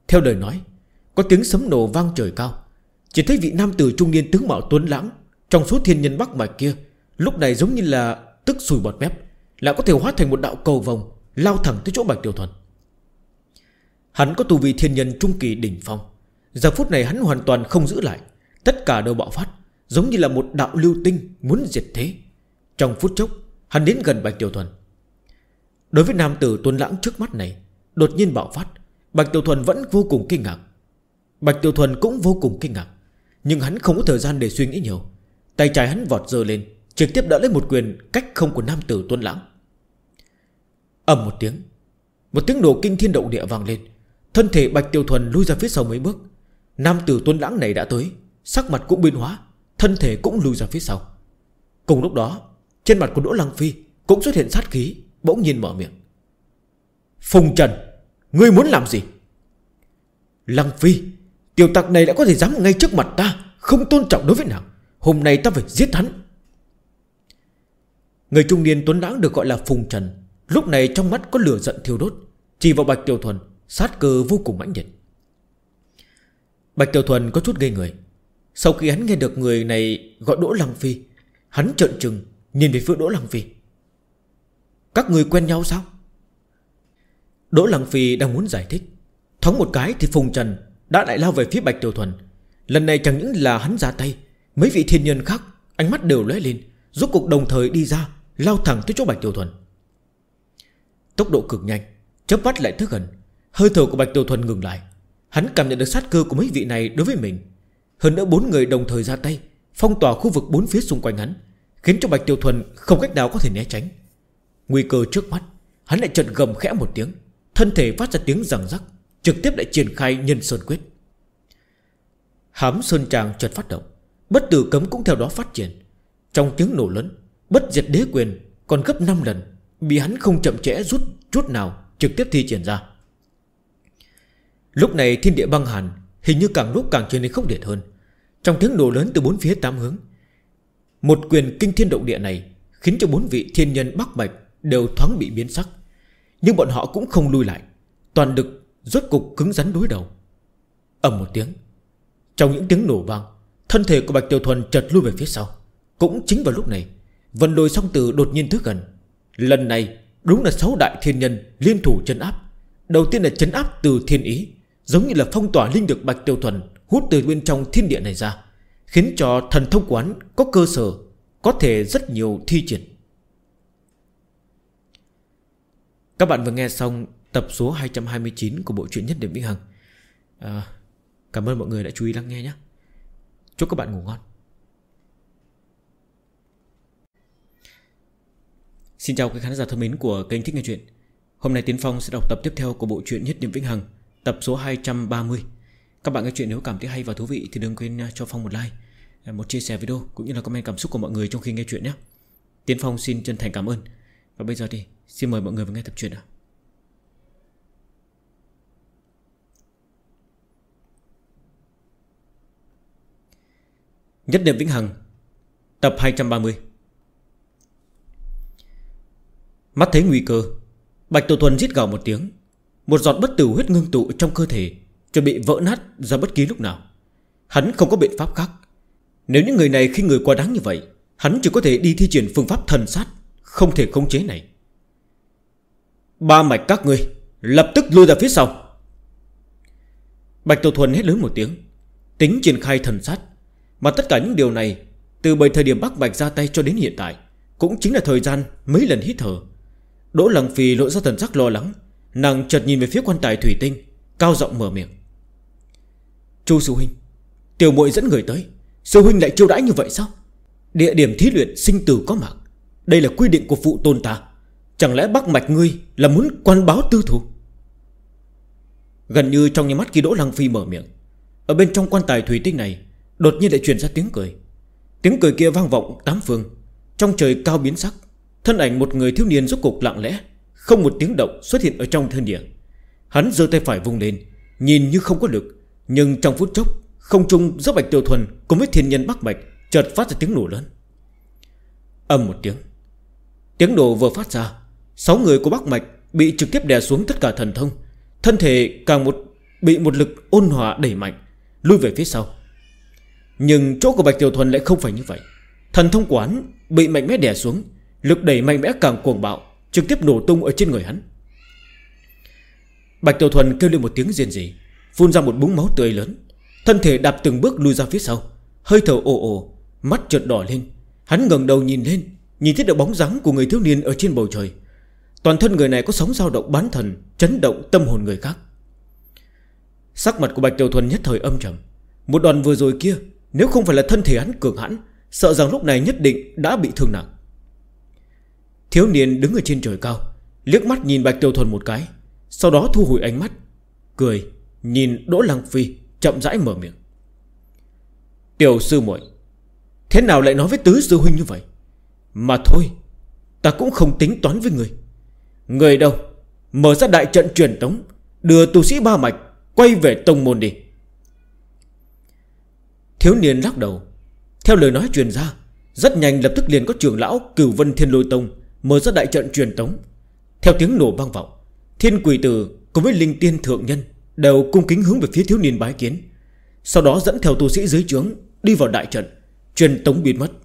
Theo lời nói, có tiếng sấm nổ vang trời cao. Chỉ thấy vị nam tử trung niên tướng mạo tuấn lãng trong số thiên nhân Bắc Mạch kia lúc này giống như là tức sùi bọt mép, lại có thể hóa thành một đạo cầu vồng lao thẳng tới chỗ Bạch Tiểu Thuần. Hắn có tu vi thiên nhân trung kỳ đỉnh phong. Giờ phút này hắn hoàn toàn không giữ lại, tất cả đều bạo phát, giống như là một đạo lưu tinh muốn diệt thế. Trong phút chốc hắn đến gần Bạch Tiểu Thuần. Đối với nam tử tuấn lãng trước mắt này đột nhiên bạo phát, Bạch Tiểu Thuần vẫn vô cùng kinh ngạc. Bạch Tiểu Thuần cũng vô cùng kinh ngạc, nhưng hắn không có thời gian để suy nghĩ nhiều. Tay trái hắn vọt giơ lên, trực tiếp đỡ lấy một quyền cách không của nam tử tuấn lãng. Ầm một tiếng nổ kinh thiên động địa vang lên. Thân thể Bạch Tiểu Thuần lui ra phía sau mấy bước. Nam tử tuấn lãng này đã tới, sắc mặt cũng biến hóa, thân thể cũng lùi ra phía sau. Cùng lúc đó, trên mặt của Đỗ Lăng Phi cũng xuất hiện sát khí, bỗng nhiên mở miệng. Phùng Trần, ngươi muốn làm gì? Lăng Phi, tiểu tặc này đã có thể dám ngay trước mặt ta không tôn trọng đối với nàng. Hôm nay ta phải giết hắn. Người trung niên tuấn lãng được gọi là Phùng Trần lúc này trong mắt có lửa giận thiêu đốt, chỉ vào Bạch Tiểu Thuần, sát cơ vô cùng mãnh liệt. Bạch Tiểu Thuần có chút ngây người. Sau khi hắn nghe được người này gọi Đỗ Lăng Phi, hắn trợn trừng nhìn về phía Đỗ Lăng Phi. Các người quen nhau sao? Đỗ Lăng Phi đang muốn giải thích, thoáng một cái thì Phùng Trần đã lại lao về phía Bạch Tiểu Thuần. Lần này chẳng những là hắn ra tay, mấy vị thiên nhân khác ánh mắt đều lóe lên, rốt cuộc đồng thời đi ra, lao thẳng tới chỗ Bạch Tiểu Thuần. Tốc độ cực nhanh, chớp mắt lại tới gần. Hơi thở của Bạch Tiểu Thuần ngừng lại. Hắn cảm nhận được sát cơ của mấy vị này đối với mình. Hơn nữa 4 người đồng thời ra tay, phong tỏa khu vực 4 phía xung quanh hắn, khiến cho Bạch Tiểu Thuần không cách nào có thể né tránh. Nguy cơ trước mắt, hắn lại chợt gầm khẽ một tiếng, thân thể phát ra tiếng răng rắc, trực tiếp lại triển khai Nhân Sơn Quyết. Hám Sơn Tràng chợt phát động, Bất Tử Cấm cũng theo đó phát triển. Trong tiếng nổ lớn, Bất Diệt Đế Quyền còn gấp 5 lần bị hắn không chậm trễ rút chút nào trực tiếp thi triển ra. Lúc này thiên địa băng hàn hình như càng lúc càng trở nên khốc liệt hơn. Trong tiếng nổ lớn từ 4 phía 8 hướng, một quyền kinh thiên động địa này khiến cho 4 vị thiên nhân Bắc Mạch đều thoáng bị biến sắc. Nhưng bọn họ cũng không lui lại, toàn lực rốt cục cứng rắn đối đầu. Ầm một tiếng, trong những tiếng nổ vang, thân thể của Bạch Tiểu Thuần chợt lui về phía sau. Cũng chính vào lúc này, Vân Đôi Song Tử đột nhiên tới gần. Lần này đúng là 6 đại thiên nhân liên thủ trấn áp. Đầu tiên là trấn áp từ thiên ý, giống như là phong tỏa linh lực Bạch Tiểu Thuần hút từ bên trong thiên địa này ra, khiến cho thần thông quán có cơ sở, có thể rất nhiều thi triển. Các bạn vừa nghe xong tập số 229 của bộ truyện Nhất Điểm Vĩnh Hằng. Cảm ơn mọi người đã chú ý lắng nghe nhé. Chúc các bạn ngủ ngon. Xin chào các khán giả thân mến của kênh Thích Nghe Chuyện. Hôm nay Tiến Phong sẽ đọc tập tiếp theo của bộ truyện Nhất Điểm Vĩnh Hằng, tập số 230. Các bạn nghe chuyện nếu cảm thấy hay và thú vị thì đừng quên cho Phong một like, một chia sẻ video cũng như là comment cảm xúc của mọi người trong khi nghe chuyện nhé. Tiến Phong xin chân thành cảm ơn. Và bây giờ thì xin mời mọi người vào nghe tập truyện nào. Nhất Điểm Vĩnh Hằng, tập 230. Mắt thấy nguy cơ, Bạch Tiểu Thuần rít gào một tiếng. Một giọt bất tử huyết ngưng tụ trong cơ thể, chuẩn bị vỡ nát ra bất kỳ lúc nào. Hắn không có biện pháp khác. Nếu những người này khi người quá đáng như vậy, hắn chỉ có thể đi thi triển phương pháp thần sát, không thể khống chế này. Ba mạch các ngươi lập tức lui ra phía sau. Bạch Tiểu Thuần hét lớn một tiếng, tính triển khai thần sát. Mà tất cả những điều này, từ bởi thời điểm Bắc Bạch ra tay cho đến hiện tại, cũng chính là thời gian mấy lần hít thở. Đỗ Lăng Phi lộ ra thần sắc lo lắng. Nàng chợt nhìn về phía quan tài thủy tinh, cao giọng mở miệng. Chu sư huynh, tiểu muội dẫn người tới, sư huynh lại chiêu đãi như vậy sao? Địa điểm thí luyện sinh tử có mạng, đây là quy định của phụ tôn ta. Chẳng lẽ Bắc Mạch ngươi là muốn quan báo tư thù? Gần như trong nháy mắt khi Đỗ Lăng Phi mở miệng, ở bên trong quan tài thủy tinh này đột nhiên lại truyền ra tiếng cười. Tiếng cười kia vang vọng tám phương. Trong trời cao biến sắc, thân ảnh một người thiếu niên rốt cục lặng lẽ, không một tiếng động xuất hiện ở trong thiên địa. Hắn giơ tay phải vung lên, nhìn như không có lực, nhưng trong phút chốc, không trung giữa Bạch Tiểu Thuần cùng với thiên nhân Bắc Bạch chợt phát ra tiếng nổ lớn. Ầm một tiếng. Tiếng nổ vừa phát ra, 6 người của Bắc Mạch bị trực tiếp đè xuống tất cả thần thông, thân thể càng một bị một lực ôn hòa đẩy mạnh, lui về phía sau. Nhưng chỗ của Bạch Tiểu Thuần lại không phải như vậy. Thần thông của hắn bị mạnh mẽ đè xuống, lực đẩy mạnh mẽ càng cuồng bạo, trực tiếp nổ tung ở trên người hắn. Bạch Tiểu Thuần kêu lên một tiếng rên rỉ, phun ra một búng máu tươi lớn, thân thể đạp từng bước lui ra phía sau, hơi thở ồ ồ, mắt chợt đỏ lên. Hắn ngẩng đầu nhìn lên, nhìn thấy được bóng dáng của người thiếu niên ở trên bầu trời. Toàn thân người này có sóng dao động bán thần, chấn động tâm hồn người khác. Sắc mặt của Bạch Tiểu Thuần nhất thời âm trầm. Một đòn vừa rồi kia, nếu không phải là thân thể hắn cường hãn, sợ rằng lúc này nhất định đã bị thương nặng. Thiếu niên đứng ở trên trời cao, liếc mắt nhìn Bạch Tiểu Thuần một cái, sau đó thu hồi ánh mắt, cười nhìn Đỗ Lăng Phi, chậm rãi mở miệng. Tiểu sư muội, thế nào lại nói với tứ sư huynh như vậy? Mà thôi, ta cũng không tính toán với người. Người đâu, mở ra đại trận truyền tống, đưa tu sĩ ba mạch quay về tông môn đi. Thiếu niên lắc đầu. Theo lời nói truyền ra, rất nhanh lập tức liền có trưởng lão Cửu Vân Thiên Lôi Tông mở ra đại trận truyền tống. Theo tiếng nổ vang vọng, Thiên Quỷ Tử cùng với Linh Tiên Thượng Nhân đều cung kính hướng về phía thiếu niên bái kiến, sau đó dẫn theo tu sĩ dưới trướng đi vào đại trận, truyền tống biến mất.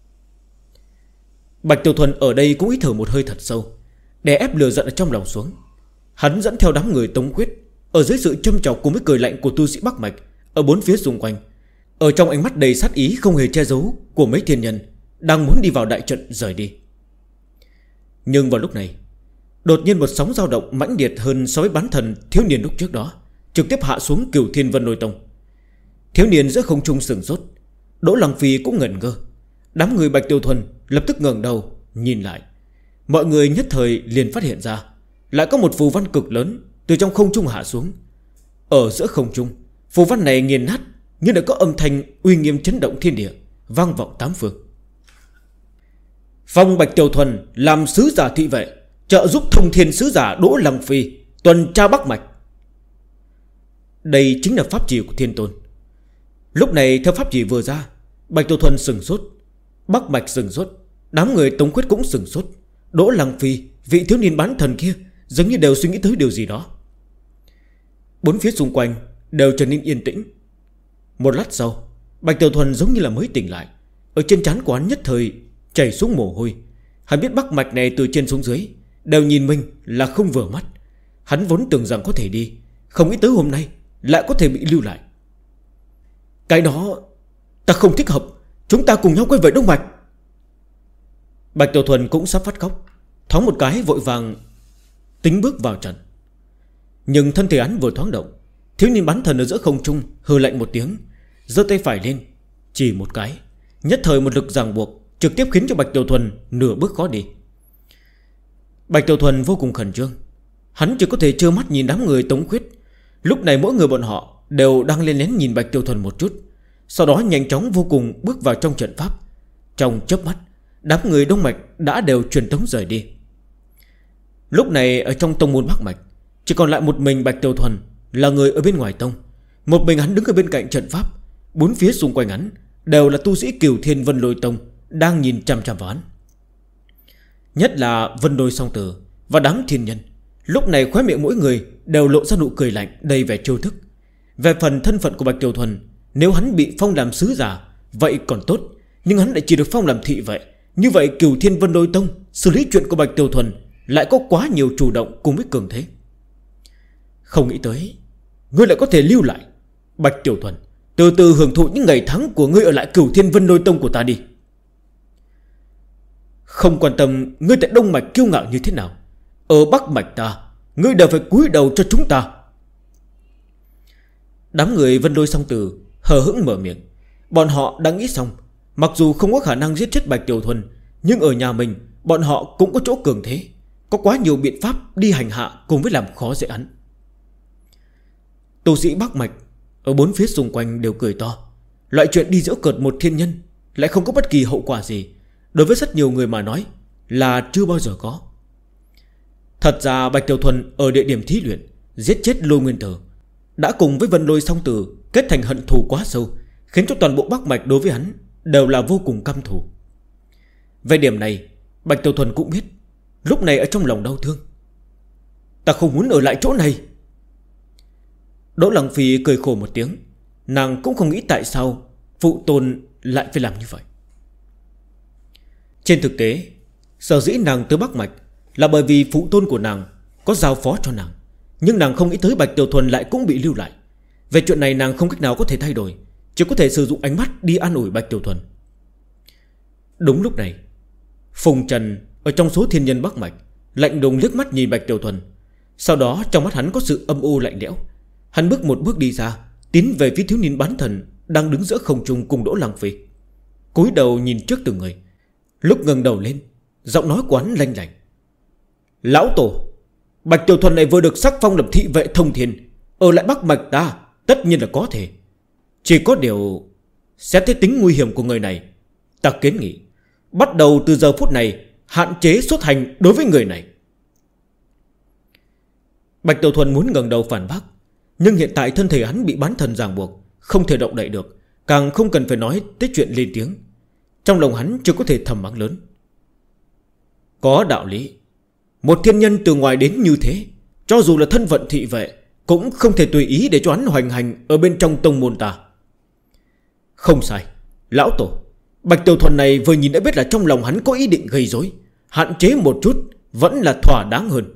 Bạch Tiểu Thuần ở đây cũng hít thở một hơi thật sâu, đè ép lửa giận ở trong lòng xuống. Hắn dẫn theo đám người Tống Quyết, ở dưới sự châm chọc cùng với cười lạnh của tu sĩ Bắc Mạch ở bốn phía xung quanh, ở trong ánh mắt đầy sát ý không hề che giấu của mấy thiên nhân, đang muốn đi vào đại trận rời đi. Nhưng vào lúc này, đột nhiên một sóng dao động mãnh liệt hơn so với bán thần thiếu niên lúc trước đó, trực tiếp hạ xuống Cửu Thiên Vân Lôi Tông. Thiếu niên giữa không trung sừng sốt, Đỗ Lăng Phi cũng ngẩn ngơ. Đám người Bạch Tiểu Thuần lập tức ngẩng đầu nhìn lại. Mọi người nhất thời liền phát hiện ra, lại có một phù văn cực lớn từ trong không trung hạ xuống. Ở giữa không trung, phù văn này nghiền nát, nhưng đã có âm thanh uy nghiêm chấn động thiên địa, vang vọng tám phương. Phong Bạch Tiểu Thuần làm sứ giả thị vệ, trợ giúp thông thiên sứ giả Đỗ Lăng Phi tuần tra Bắc Mạch. Đây chính là pháp chỉ của Thiên Tôn. Lúc này theo pháp chỉ vừa ra, Bạch Tiểu Thuần sừng sốt, Bắc Mạch sừng sốt, đám người Tống Quyết cũng sừng sốt. Đỗ Lăng Phi, vị thiếu niên bán thần kia, giống như đều suy nghĩ tới điều gì đó. Bốn phía xung quanh đều trở nên yên tĩnh. Một lát sau, Bạch Tiểu Thuần giống như là mới tỉnh lại. Ở trên trán của hắn nhất thời chảy xuống mồ hôi. Hắn biết Bắc Mạch này từ trên xuống dưới đều nhìn mình là không vừa mắt. Hắn vốn tưởng rằng có thể đi, không nghĩ tới hôm nay lại có thể bị lưu lại. Cái đó ta không thích hợp, chúng ta cùng nhau quay về Đông Mạch. Bạch Tiểu Thuần cũng sắp phát khóc, thoáng một cái vội vàng tính bước vào trận. Nhưng thân thể hắn vừa thoáng động, thiếu niên bán thần ở giữa không trung hừ lạnh một tiếng, giơ tay phải lên, chỉ một cái, nhất thời một lực ràng buộc trực tiếp khiến cho Bạch Tiểu Thuần nửa bước khó đi. Bạch Tiểu Thuần vô cùng khẩn trương, hắn chỉ có thể trơ mắt nhìn đám người Tống Quyết. Lúc này mỗi người bọn họ đều đang lên lén nhìn Bạch Tiểu Thuần một chút, sau đó nhanh chóng vô cùng bước vào trong trận pháp. Trong chớp mắt, đám người Đông Mạch đã đều truyền tống rời đi. Lúc này ở trong tông môn Bắc Mạch, chỉ còn lại một mình Bạch Tiểu Thuần là người ở bên ngoài tông. Một mình hắn đứng ở bên cạnh trận pháp. Bốn phía xung quanh hắn đều là tu sĩ Cửu Thiên Vân Lôi Tông đang nhìn chằm chằm vào hắn. Nhất là Vân Lôi Song Tử và đám thiên nhân, lúc này khóe miệng mỗi người đều lộ ra nụ cười lạnh đầy vẻ trêu thức. Về phần thân phận của Bạch Tiểu Thuần, nếu hắn bị phong làm sứ giả vậy còn tốt, nhưng hắn lại chỉ được phong làm thị vệ. Như vậy Cửu Thiên Vân Lôi Tông xử lý chuyện của Bạch Tiểu Thuần lại có quá nhiều chủ động cùng với cường thế. Không nghĩ tới ngươi lại có thể lưu lại. Bạch Tiểu Thuần, từ từ hưởng thụ những ngày tháng của ngươi ở lại Cửu Thiên Vân Lôi Tông của ta đi. Không quan tâm ngươi tại Đông Mạch kiêu ngạo như thế nào, ở Bắc Mạch ta ngươi đều phải cúi đầu cho chúng ta. Đám người Vân Lôi Song Tử hờ hững mở miệng. Bọn họ đã nghĩ xong, mặc dù không có khả năng giết chết Bạch Tiểu Thuần, nhưng ở nhà mình bọn họ cũng có chỗ cường thế, có quá nhiều biện pháp đi hành hạ cùng với làm khó dễ hắn. Tu sĩ Bắc Mạch ở bốn phía xung quanh đều cười to. Loại chuyện đi giễu cợt một thiên nhân lại không có bất kỳ hậu quả gì, đối với rất nhiều người mà nói là chưa bao giờ có. Thật ra Bạch Tiểu Thuần ở địa điểm thí luyện giết chết Lôi Nguyên Tử, đã cùng với Vân Lôi Song Tử kết thành hận thù quá sâu, khiến cho toàn bộ Bắc Mạch đối với hắn đều là vô cùng căm thù. Về điểm này Bạch Tiểu Thuần cũng biết, lúc này ở trong lòng đau thương. Ta không muốn ở lại chỗ này. Đỗ Lăng Phi cười khổ một tiếng. Nàng cũng không nghĩ tại sao phụ tôn lại phải làm như vậy. Trên thực tế, sở dĩ nàng tới Bắc Mạch là bởi vì phụ tôn của nàng có giao phó cho nàng. Nhưng nàng không nghĩ tới Bạch Tiểu Thuần lại cũng bị lưu lại. Về chuyện này nàng không cách nào có thể thay đổi, chỉ có thể sử dụng ánh mắt đi an ủi Bạch Tiểu Thuần. Đúng lúc này, Phùng Trần ở trong số thiên nhân Bắc Mạch lạnh lùng liếc mắt nhìn Bạch Tiểu Thuần. Sau đó trong mắt hắn có sự âm u lạnh lẽo. Hắn bước một bước đi ra, tiến về phía thiếu niên bán thần đang đứng giữa không trung cùng Đỗ Lăng Phi. Cúi đầu nhìn trước từng người. Lúc ngẩng đầu lên, giọng nói của hắn lanh lảnh: Lão Tổ, Bạch Tiểu Thuần này vừa được sắc phong làm thị vệ thông thiên, ở lại Bắc Mạch ta tất nhiên là có thể. Chỉ có điều, xét thấy tính nguy hiểm của người này, ta kiến nghị bắt đầu từ giờ phút này hạn chế xuất hành đối với người này. Bạch Tiểu Thuần muốn ngẩng đầu phản bác, nhưng hiện tại thân thể hắn bị bán thần ràng buộc, không thể động đậy được, càng không cần phải nói tới chuyện lên tiếng. Trong lòng hắn chưa có thể thầm mắng lớn: Có đạo lý. Một thiên nhân từ ngoài đến như thế, cho dù là thân phận thị vệ, cũng không thể tùy ý để cho hắn hoành hành ở bên trong tông môn ta. Không sai, Lão Tổ, Bạch Tiểu Thuần này vừa nhìn đã biết là trong lòng hắn có ý định gây rối, hạn chế một chút vẫn là thỏa đáng hơn.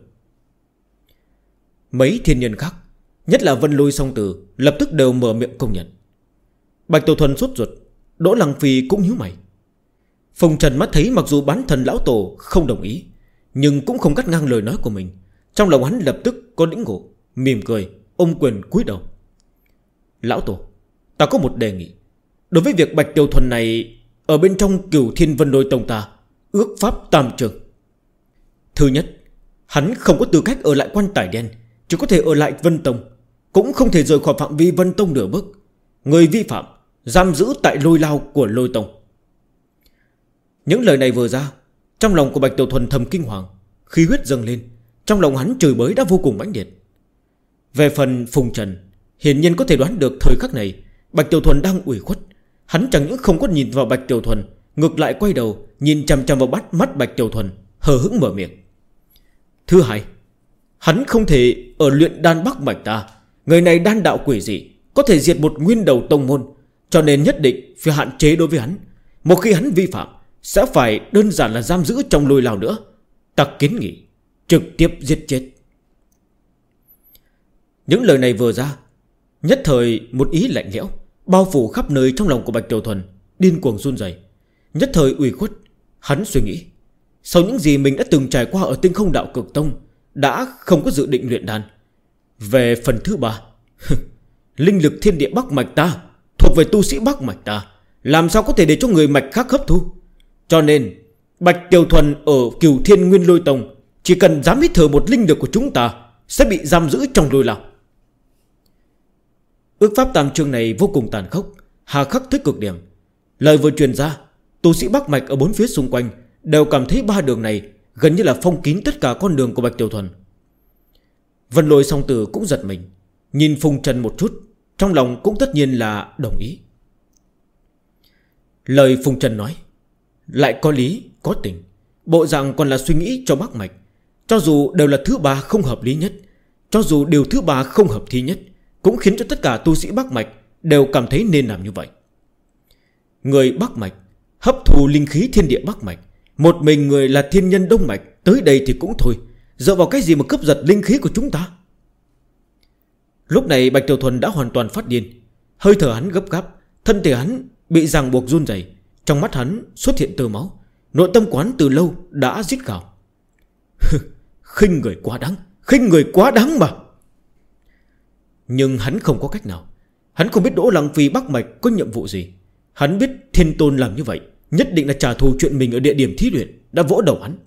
Mấy thiên nhân khác, nhất là Vân Lôi Song Tử, lập tức đều mở miệng công nhận. Bạch Tiểu Thuần sốt ruột, Đỗ Lăng Phi cũng nhíu mày. Phùng Trần mắt thấy mặc dù bán thần Lão Tổ không đồng ý, nhưng cũng không cắt ngang lời nói của mình. Trong lòng hắn lập tức có lĩnh ngộ, mỉm cười, ôm quyền cúi đầu: Lão Tổ, ta có một đề nghị. Đối với việc Bạch Tiểu Thuần này ở bên trong Cửu Thiên Vân Lôi Tông ta ước pháp tam trường. Thứ nhất, hắn không có tư cách ở lại Quan Tài Đen, chỉ có thể ở lại Vân Tông, cũng không thể rời khỏi phạm vi Vân Tông nửa bước. Người vi phạm giam giữ tại lôi lao của Lôi Tông. Những lời này vừa ra, trong lòng của Bạch Tiểu Thuần thầm kinh hoàng, khí huyết dâng lên. Trong lòng hắn chửi bới đã vô cùng mãnh liệt. Về phần Phùng Trần, hiển nhiên có thể đoán được thời khắc này Bạch Tiểu Thuần đang ủy khuất. Hắn chẳng những không có nhìn vào Bạch Tiểu Thuần, ngược lại quay đầu nhìn chằm chằm vào mắt Bạch Tiểu Thuần, hờ hững mở miệng: Thứ hai, hắn không thể ở luyện đan Bắc Mạch ta. Người này đan đạo quỷ dị, có thể diệt một nguyên đầu tông môn, cho nên nhất định phải hạn chế đối với hắn. Một khi hắn vi phạm, sẽ phải đơn giản là giam giữ trong lôi lao nữa. Ta kiến nghị trực tiếp giết chết. Những lời này vừa ra, nhất thời một ý lạnh lẽo bao phủ khắp nơi trong lòng của Bạch Tiểu Thuần, điên cuồng run rẩy. Nhất thời ủy khuất, hắn suy nghĩ, sau những gì mình đã từng trải qua ở Tinh Không Đạo Cực Tông, đã không có dự định luyện đan. Về phần thứ ba, linh lực thiên địa Bắc Mạch ta thuộc về tu sĩ Bắc Mạch ta, làm sao có thể để cho người mạch khác hấp thu. Cho nên Bạch Tiểu Thuần ở Cửu Thiên Nguyên Lôi Tông chỉ cần dám hít thở một linh lực của chúng ta sẽ bị giam giữ trong lôi lao. Ước pháp tam chương này vô cùng tàn khốc, hà khắc tới cực điểm. Lời vừa truyền ra, tu sĩ Bắc Mạch ở bốn phía xung quanh đều cảm thấy ba đường này gần như là phong kín tất cả con đường của Bạch Tiểu Thuần. Vân Lôi Song Tử cũng giật mình, nhìn Phùng Trần một chút, trong lòng cũng tất nhiên là đồng ý. Lời Phùng Trần nói lại có lý, có tình, bộ dạng còn là suy nghĩ cho Bắc Mạch. Cho dù đều là thứ ba không hợp lý nhất, cho dù điều thứ ba không hợp thi nhất, cũng khiến cho tất cả tu sĩ Bắc Mạch đều cảm thấy nên làm như vậy. Người Bắc Mạch hấp thụ linh khí thiên địa Bắc Mạch, một mình người là thiên nhân Đông Mạch tới đây thì cũng thôi, dựa vào cái gì mà cướp giật linh khí của chúng ta. Lúc này Bạch Tiểu Thuần đã hoàn toàn phát điên, hơi thở hắn gấp gáp, thân thể hắn bị ràng buộc run rẩy, trong mắt hắn xuất hiện tơ máu, nội tâm quán từ lâu đã rít gào: Khinh người quá đáng, khinh người quá đáng mà. Nhưng hắn không có cách nào. Hắn không biết Đỗ Lăng Phi Bắc Mạch có nhiệm vụ gì. Hắn biết Thiên Tôn làm như vậy nhất định là trả thù chuyện mình ở địa điểm thí luyện đã vỗ đầu hắn.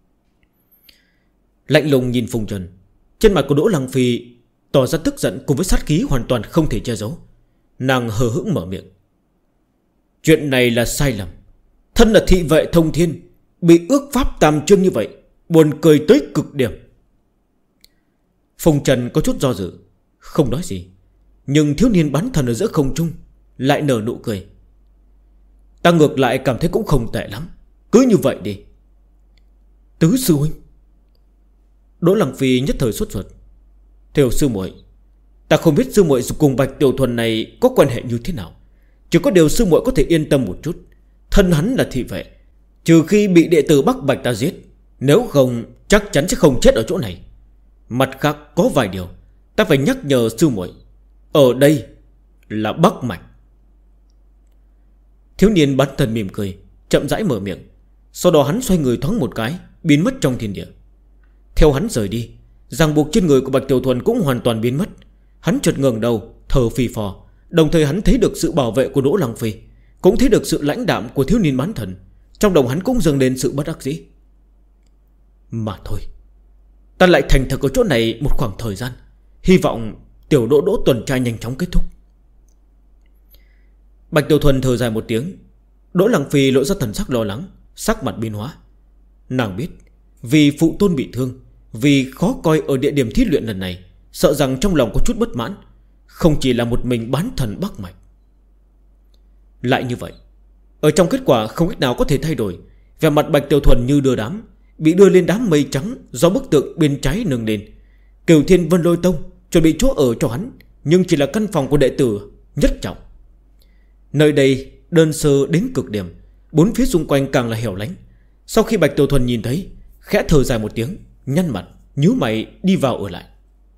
Lạnh lùng nhìn Phùng Trần, trên mặt của Đỗ Lăng Phi tỏ ra tức giận cùng với sát khí hoàn toàn không thể che giấu. Nàng hờ hững mở miệng: Chuyện này là sai lầm. Thân là thị vệ thông thiên, bị ước pháp tam chương như vậy, buồn cười tới cực điểm. Phùng Trần có chút do dự, không nói gì. Nhưng thiếu niên bán thần ở giữa không trung lại nở nụ cười: Ta ngược lại cảm thấy cũng không tệ lắm, cứ như vậy đi. Tứ sư huynh. Đỗ Lăng Phi nhất thời sốt ruột: Theo sư muội, Ta không biết sư muội cùng Bạch Tiểu Thuần này có quan hệ như thế nào. Chỉ có điều sư muội có thể yên tâm một chút. Thân hắn là thị vệ, trừ khi bị đệ tử Bắc Bạch ta giết, nếu không chắc chắn sẽ không chết ở chỗ này. Mặt khác có vài điều ta phải nhắc nhở sư muội. Ở đây là Bắc Mạch. Thiếu niên bắn thần mỉm cười, chậm rãi mở miệng. Sau đó hắn xoay người thoáng một cái, biến mất trong thiên địa. Theo hắn rời đi, ràng buộc trên người của Bạch Tiểu Thuần cũng hoàn toàn biến mất. Hắn chợt ngẩng đầu, thở phì phò. Đồng thời hắn thấy được sự bảo vệ của Đỗ Lăng Phi, cũng thấy được sự lãnh đạm của thiếu niên bán thần. Trong lòng hắn cũng dâng lên sự bất đắc dĩ. Mà thôi, ta lại thành thật ở chỗ này một khoảng thời gian, hy vọng tiểu Đỗ tuần tra nhanh chóng kết thúc. Bạch Tiểu Thuần thở dài một tiếng. Đỗ Lăng Phi lộ ra thần sắc lo lắng, sắc mặt biến hóa. Nàng biết vì phụ tôn bị thương, vì khó coi ở địa điểm thí luyện lần này, sợ rằng trong lòng có chút bất mãn. Không chỉ là một mình bán thần Bắc Mạch. Lại như vậy, ở trong kết quả không cách nào có thể thay đổi. Vẻ mặt Bạch Tiểu Thuần như đưa đám, bị đưa lên đám mây trắng do bức tượng bên trái nâng lên. Cửu Thiên Vân Lôi Tông chuẩn bị chỗ ở cho hắn, nhưng chỉ là căn phòng của đệ tử nhất trọng. Nơi đây đơn sơ đến cực điểm, bốn phía xung quanh càng là hẻo lánh. Sau khi Bạch Tiểu Thuần nhìn thấy, khẽ thở dài một tiếng, nhăn mặt, nhíu mày đi vào ở lại.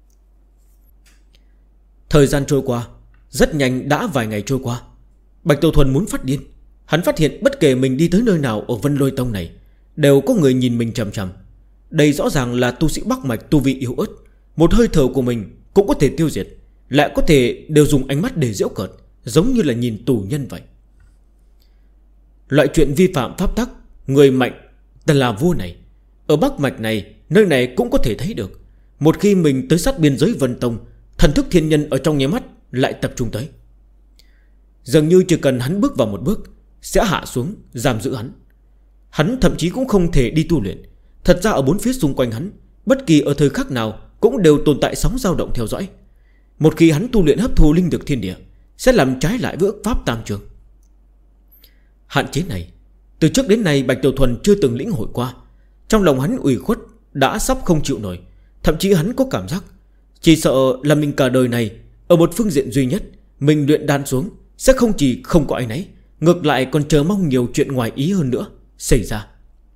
Thời gian trôi qua, rất nhanh đã vài ngày trôi qua. Bạch Tiểu Thuần muốn phát điên. Hắn phát hiện bất kể mình đi tới nơi nào ở Vân Lôi Tông này, đều có người nhìn mình chằm chằm. Đây rõ ràng là tu sĩ Bắc Mạch tu vi yếu ớt, một hơi thở của mình cũng có thể tiêu diệt, lại có thể đều dùng ánh mắt để giễu cợt, giống như là nhìn tù nhân vậy. Loại chuyện vi phạm pháp tắc, người mạnh ta là vua này, ở Bắc Mạch này, nơi này cũng có thể thấy được. Một khi mình tới sát biên giới Vân Tông, thần thức thiên nhân ở trong nháy mắt lại tập trung tới. Dường như chỉ cần hắn bước vào một bước, sẽ hạ xuống giam giữ hắn. Hắn thậm chí cũng không thể đi tu luyện. Thật ra ở bốn phía xung quanh hắn, bất kỳ ở thời khắc nào cũng đều tồn tại sóng dao động theo dõi. Một khi hắn tu luyện hấp thu linh lực thiên địa, sẽ làm trái lại với ước pháp tam trường. Hạn chế này từ trước đến nay Bạch Tiểu Thuần chưa từng lĩnh hội qua. Trong lòng hắn ủy khuất đã sắp không chịu nổi. Thậm chí hắn có cảm giác chỉ sợ là mình cả đời này ở một phương diện duy nhất, mình luyện đan xuống sẽ không chỉ không có ai nấy, ngược lại còn chờ mong nhiều chuyện ngoài ý hơn nữa xảy ra.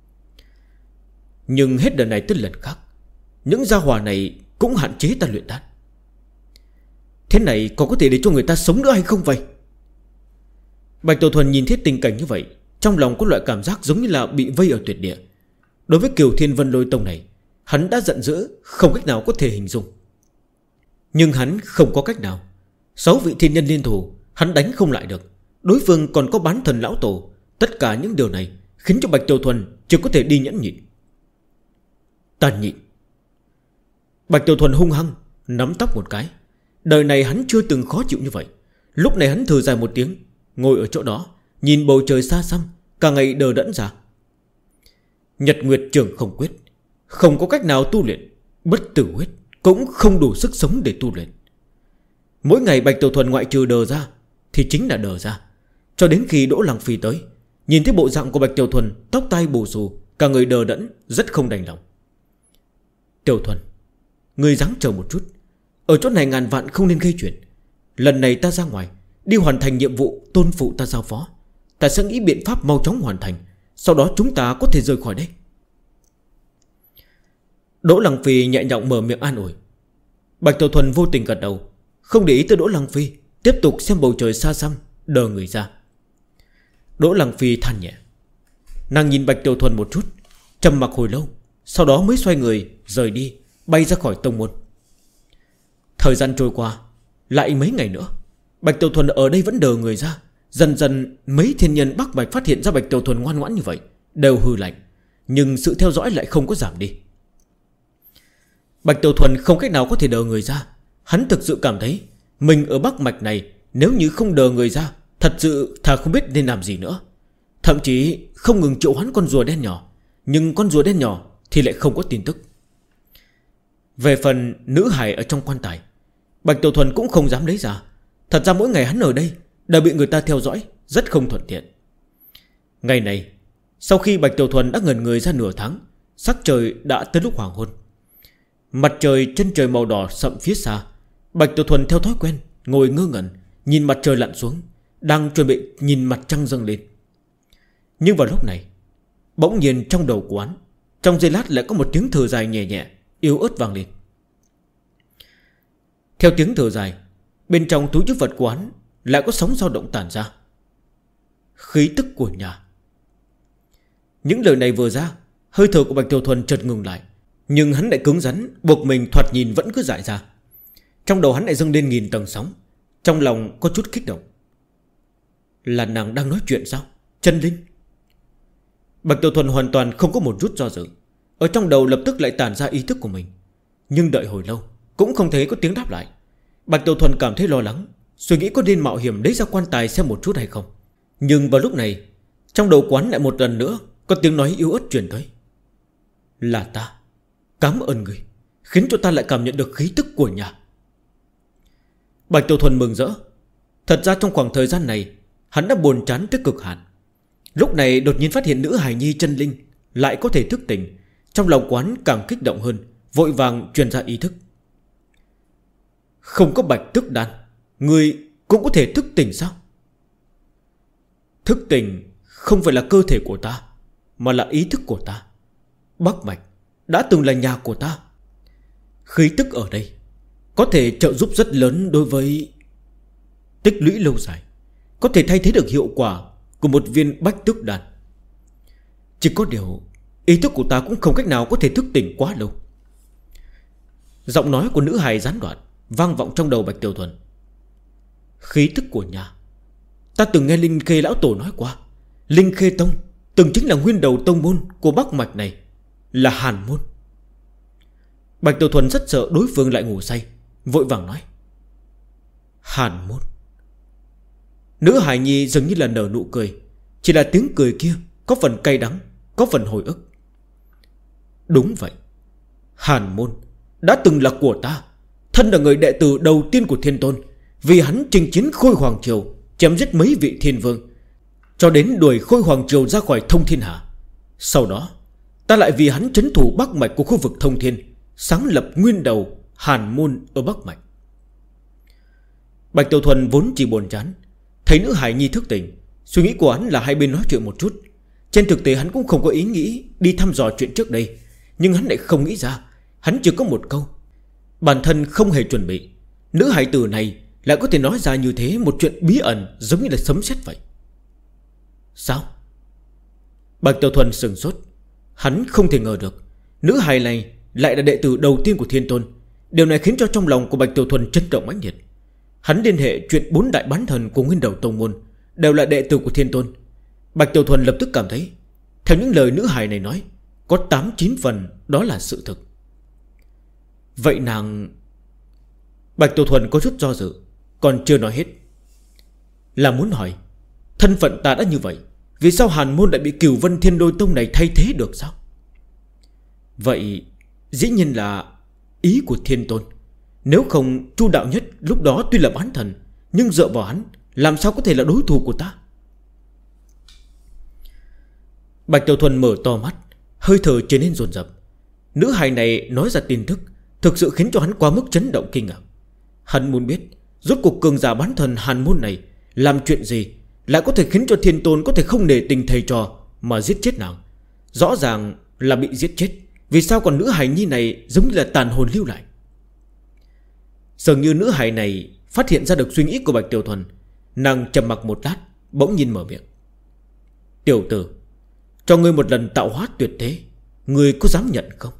Nhưng hết lần này tới lần khác, những gia hỏa này cũng hạn chế ta luyện đan. Thế này còn có thể để cho người ta sống nữa hay không vậy? Bạch Tiểu Thuần nhìn thấy tình cảnh như vậy, trong lòng có loại cảm giác giống như là bị vây ở tuyệt địa. Đối với Kiều Thiên Vân Lôi Tông này, hắn đã giận dữ, không cách nào có thể hình dung. Nhưng hắn không có cách nào. 6 vị thiên nhân liên thủ, hắn đánh không lại được. Đối phương còn có bán thần lão tổ. Tất cả những điều này khiến cho Bạch Tiểu Thuần chỉ có thể đi nhẫn nhịn. Ta nhịn. Bạch Tiểu Thuần hung hăng nắm tóc một cái. Đời này hắn chưa từng khó chịu như vậy. Lúc này hắn thở dài một tiếng, ngồi ở chỗ đó, nhìn bầu trời xa xăm, cả ngày đờ đẫn ra. Nhật Nguyệt Trường không quyết, không có cách nào tu luyện. Bất tử huyết cũng không đủ sức sống để tu luyện. Mỗi ngày Bạch Tiểu Thuần ngoại trừ đờ ra thì chính là đờ ra. Cho đến khi Đỗ Lăng Phi tới, nhìn thấy bộ dạng của Bạch Tiểu Thuần, tóc tai bù xù, cả người đờ đẫn, rất không đành lòng. Tiểu Thuần, ngươi ráng chờ một chút. Ở chỗ này ngàn vạn không nên gây chuyện. Lần này ta ra ngoài đi hoàn thành nhiệm vụ tôn phụ ta giao phó. Ta sẽ nghĩ biện pháp mau chóng hoàn thành, sau đó chúng ta có thể rời khỏi đây. Đỗ Lăng Phi nhẹ nhõm mở miệng an ủi. Bạch Tiểu Thuần vô tình gật đầu, không để ý tới Đỗ Lăng Phi, tiếp tục xem bầu trời xa xăm, đờ người ra. Đỗ Lăng Phi than nhẹ. Nàng nhìn Bạch Tiểu Thuần một chút, trầm mặc hồi lâu, sau đó mới xoay người rời đi, bay ra khỏi tông môn. Thời gian trôi qua, lại mấy ngày nữa, Bạch Tiểu Thuần ở đây vẫn đờ người ra. Dần dần mấy thiên nhân Bắc Bạch phát hiện ra Bạch Tiểu Thuần ngoan ngoãn như vậy, đều hư lạnh. Nhưng sự theo dõi lại không có giảm đi. Bạch Tiểu Thuần không cách nào có thể đờ người ra. Hắn thực sự cảm thấy mình ở Bắc Mạch này, nếu như không đờ người ra, thật sự thà không biết nên làm gì nữa. Thậm chí không ngừng triệu hoán con rùa đen nhỏ, nhưng con rùa đen nhỏ thì lại không có tin tức. Về phần nữ hài ở trong quan tài, Bạch Tiểu Thuần cũng không dám lấy ra. Thật ra mỗi ngày hắn ở đây đều bị người ta theo dõi, rất không thuận tiện. Ngày này, sau khi Bạch Tiểu Thuần đã ngẩn người ra nửa tháng, sắc trời đã tới lúc hoàng hôn. Mặt trời chân trời màu đỏ sậm phía xa, Bạch Tiểu Thuần theo thói quen ngồi ngơ ngẩn, nhìn mặt trời lặn xuống, đang chuẩn bị nhìn mặt trăng dâng lên. Nhưng vào lúc này, bỗng nhiên trong đầu của hắn, trong giây lát lại có một tiếng thở dài nhẹ nhẹ, yếu ớt vang lên. Theo tiếng thở dài, bên trong túi trữ vật của hắn lại có sóng dao động tản ra. Khí tức của nhà. Những lời này vừa ra, hơi thở của Bạch Tiểu Thuần chợt ngừng lại. Nhưng hắn lại cứng rắn, buộc mình thoạt nhìn vẫn cứ dại ra. Trong đầu hắn lại dâng lên nghìn tầng sóng. Trong lòng có chút kích động. Là nàng đang nói chuyện sao? Chân linh. Bạch Tiểu Thuần hoàn toàn không có một chút do dự. Ở trong đầu lập tức lại tản ra ý thức của mình. Nhưng đợi hồi lâu cũng không thấy có tiếng đáp lại. Bạch Tiểu Thuần cảm thấy lo lắng, suy nghĩ có nên mạo hiểm lấy ra quan tài xem một chút hay không. Nhưng vào lúc này, trong đầu quán lại một lần nữa có tiếng nói yếu ớt truyền tới. Là ta. Cảm ơn người, khiến cho ta lại cảm nhận được khí tức của nhà. Bạch Tiểu Thuần mừng rỡ. Thật ra trong khoảng thời gian này hắn đã buồn chán tới cực hạn. Lúc này đột nhiên phát hiện nữ hài nhi chân linh lại có thể thức tỉnh. Trong lòng quán càng kích động hơn, vội vàng truyền ra ý thức. Không có bạch tức đan, người cũng có thể thức tỉnh sao? Thức tỉnh không phải là cơ thể của ta, mà là ý thức của ta. Bắc Mạch đã từng là nhà của ta. Khí tức ở đây có thể trợ giúp rất lớn đối với tích lũy lâu dài, có thể thay thế được hiệu quả của một viên bách tức đan. Chỉ có điều ý thức của ta cũng không cách nào có thể thức tỉnh quá lâu. Giọng nói của nữ hài gián đoạn vang vọng trong đầu Bạch Tiểu Thuần. Khí tức của nhà. Ta từng nghe Linh Khê lão tổ nói qua, Linh Khê Tông từng chính là nguyên đầu tông môn của Bắc Mạch này, là Hàn Môn. Bạch Tiểu Thuần rất sợ đối phương lại ngủ say, vội vàng nói. Hàn Môn. Nữ hài nhi dường như là nở nụ cười. Chỉ là tiếng cười kia có phần cay đắng, có phần hồi ức. Đúng vậy, Hàn Môn đã từng là của ta. Thân là người đệ tử đầu tiên của Thiên Tôn, vì hắn chinh chiến Khôi Hoàng Triều, chém giết mấy vị thiên vương, cho đến đuổi Khôi Hoàng Triều ra khỏi Thông Thiên Hà. Sau đó ta lại vì hắn trấn thủ Bắc Mạch của khu vực Thông Thiên, sáng lập nguyên đầu Hàn Môn ở Bắc Mạch. Bạch Tiểu Thuần vốn chỉ buồn chán, thấy nữ hải nhi thức tỉnh, suy nghĩ của hắn là hai bên nói chuyện một chút. Trên thực tế hắn cũng không có ý nghĩ đi thăm dò chuyện trước đây. Nhưng hắn lại không nghĩ ra, hắn chỉ có một câu. Bản thân không hề chuẩn bị, nữ hải tử này lại có thể nói ra như thế một chuyện bí ẩn, giống như là sấm sét vậy. Sao? Bạch Tiểu Thuần sừng sốt. Hắn không thể ngờ được nữ hài này lại là đệ tử đầu tiên của Thiên Tôn. Điều này khiến cho trong lòng của Bạch Tiểu Thuần chấn động mãnh liệt. Hắn liên hệ chuyện 4 đại bán thần của nguyên đầu tông môn đều là đệ tử của Thiên Tôn. Bạch Tiểu Thuần lập tức cảm thấy, theo những lời nữ hài này nói, có 8-9 phần đó là sự thực. Vậy nàng... Bạch Tiểu Thuần có chút do dự, còn chưa nói hết. Là muốn hỏi, thân phận ta đã như vậy, vì sao Hàn Môn lại bị Cửu Vân Thiên Đôi Tông này thay thế được sao? Vậy dĩ nhiên là ý của Thiên Tôn. Nếu không, Chu Đạo Nhất lúc đó tuy là bán thần, nhưng dựa vào hắn làm sao có thể là đối thủ của ta? Bạch Tiểu Thuần mở to mắt, hơi thở trở nên dồn dập. Nữ hài này nói ra tin tức thực sự khiến cho hắn quá mức chấn động kinh ngạc. Hắn muốn biết rốt cuộc cường giả bán thần Hàn Môn này làm chuyện gì lại có thể khiến cho Thiên Tôn có thể không nể tình thầy trò mà giết chết nàng. Rõ ràng là bị giết chết, vì sao còn nữ hài nhi này giống như là tàn hồn lưu lại? Dường như nữ hài này phát hiện ra được suy nghĩ của Bạch Tiểu Thuần. Nàng trầm mặc một lát, bỗng nhiên mở miệng. Tiểu tử, cho ngươi một lần tạo hóa tuyệt thế, ngươi có dám nhận không?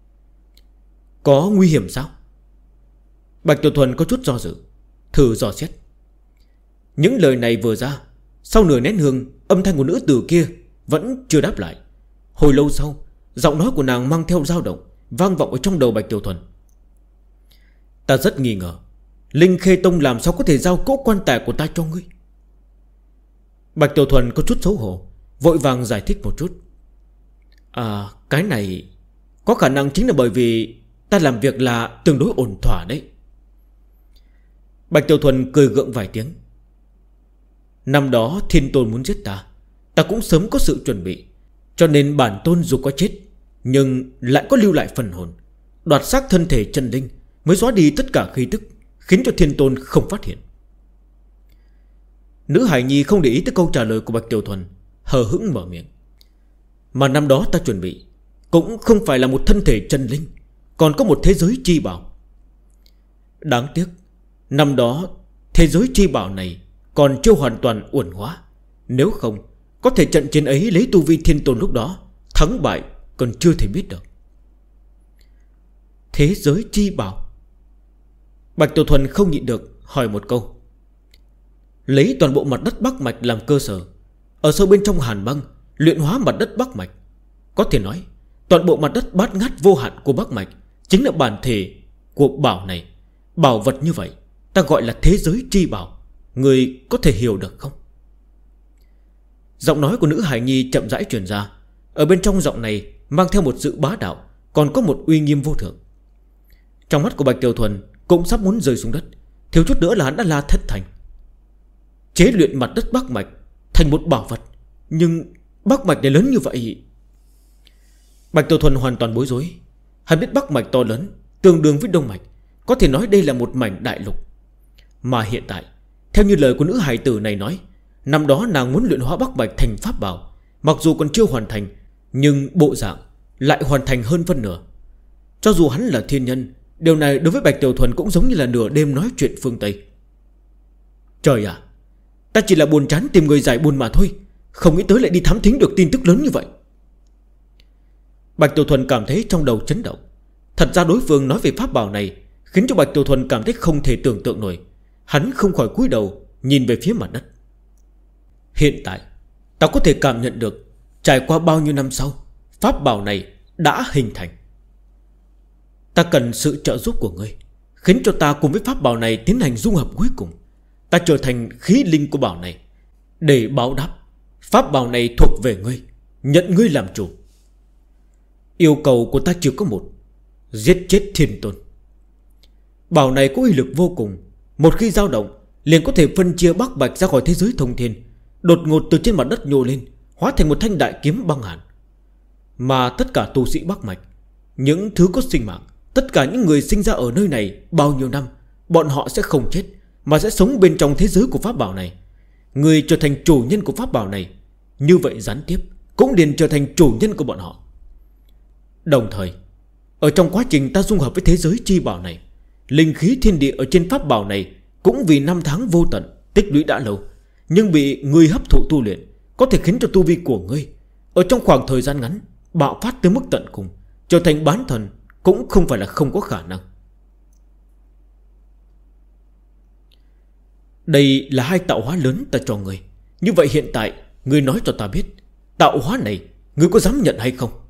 Có nguy hiểm sao? Bạch Tiểu Thuần có chút do dự, thử dò xét. Những lời này vừa ra, sau nửa nén hương, âm thanh của nữ tử kia vẫn chưa đáp lại. Hồi lâu sau, giọng nói của nàng mang theo dao động, vang vọng ở trong đầu Bạch Tiểu Thuần. Ta rất nghi ngờ Linh Khê Tông làm sao có thể giao cỗ quan tài của ta cho ngươi? Bạch Tiểu Thuần có chút xấu hổ, vội vàng giải thích một chút. Cái này có khả năng chính là bởi vì ta làm việc là tương đối ổn thỏa đấy. Bạch Tiểu Thuần cười gượng vài tiếng. Năm đó Thiên Tôn muốn giết ta, ta cũng sớm có sự chuẩn bị, cho nên bản tôn dù có chết nhưng lại có lưu lại phần hồn, đoạt xác thân thể chân linh, mới xóa đi tất cả khí tức, khiến cho Thiên Tôn không phát hiện. Nữ hài nhi không để ý tới câu trả lời của Bạch Tiểu Thuần, hờ hững mở miệng. Mà năm đó ta chuẩn bị cũng không phải là một thân thể chân linh, còn có một thế giới chi bảo. Đáng tiếc năm đó thế giới chi bảo này còn chưa hoàn toàn uẩn hóa. Nếu không, có thể trận chiến ấy lấy tu vi Thiên Tôn lúc đó, thắng bại còn chưa thể biết được. Thế giới chi bảo? Bạch Tiểu Thuần không nhịn được hỏi một câu. Lấy toàn bộ mặt đất Bắc Mạch làm cơ sở, ở sâu bên trong hàn băng luyện hóa mặt đất Bắc Mạch. Có thể nói toàn bộ mặt đất bát ngát vô hạn của Bắc Mạch chính là bản thể của bảo này. Bảo vật như vậy ta gọi là thế giới chi bảo. Người có thể hiểu được không? Giọng nói của nữ hài nhi chậm rãi truyền ra. Ở bên trong giọng này mang theo một sự bá đạo, còn có một uy nghiêm vô thượng. Trong mắt của Bạch Tiểu Thuần cũng sắp muốn rơi xuống đất, thiếu chút nữa là hắn đã la thất thành. Chế luyện mặt đất Bắc Mạch thành một bảo vật, nhưng Bắc Mạch này lớn như vậy. Bạch Tiểu Thuần hoàn toàn bối rối. Hắn biết Bắc Mạch to lớn, tương đương với Đông Mạch, có thể nói đây là một mảnh đại lục. Mà hiện tại, theo như lời của nữ hài tử này nói, năm đó nàng muốn luyện hóa Bắc Mạch thành pháp bảo, mặc dù còn chưa hoàn thành, nhưng bộ dạng lại hoàn thành hơn phân nửa. Cho dù hắn là thiên nhân, điều này đối với Bạch Tiểu Thuần cũng giống như là nửa đêm nói chuyện phương Tây. Trời ạ, ta chỉ là buồn chán tìm người giải buồn mà thôi, không nghĩ tới lại đi thám thính được tin tức lớn như vậy. Bạch Tiểu Thuần cảm thấy trong đầu chấn động. Thật ra đối phương nói về pháp bảo này khiến cho Bạch Tiểu Thuần cảm thấy không thể tưởng tượng nổi. Hắn không khỏi cúi đầu nhìn về phía mặt đất. Hiện tại ta có thể cảm nhận được trải qua bao nhiêu năm sau, pháp bảo này đã hình thành. Ta cần sự trợ giúp của ngươi, khiến cho ta cùng với pháp bảo này tiến hành dung hợp cuối cùng. Ta trở thành khí linh của bảo này. Để báo đáp, pháp bảo này thuộc về ngươi, nhận ngươi làm chủ. Yêu cầu của ta chỉ có một: giết chết Thiên Tôn. Bảo này có uy lực vô cùng, một khi dao động liền có thể phân chia Bắc Bạch ra khỏi thế giới thông thiên, đột ngột từ trên mặt đất nhô lên, hóa thành một thanh đại kiếm băng hàn. Mà tất cả tu sĩ Bắc Mạch, những thứ có sinh mạng, tất cả những người sinh ra ở nơi này bao nhiêu năm, bọn họ sẽ không chết, mà sẽ sống bên trong thế giới của pháp bảo này. Người trở thành chủ nhân của pháp bảo này, như vậy gián tiếp cũng liền trở thành chủ nhân của bọn họ. Đồng thời, ở trong quá trình ta dung hợp với thế giới chi bảo này, linh khí thiên địa ở trên pháp bảo này cũng vì năm tháng vô tận tích lũy đã lâu, nhưng bị ngươi hấp thụ tu luyện, có thể khiến cho tu vi của ngươi ở trong khoảng thời gian ngắn bạo phát tới mức tận cùng, trở thành bán thần cũng không phải là không có khả năng. Đây là hai tạo hóa lớn ta cho ngươi. Như vậy hiện tại ngươi nói cho ta biết, tạo hóa này ngươi có dám nhận hay không?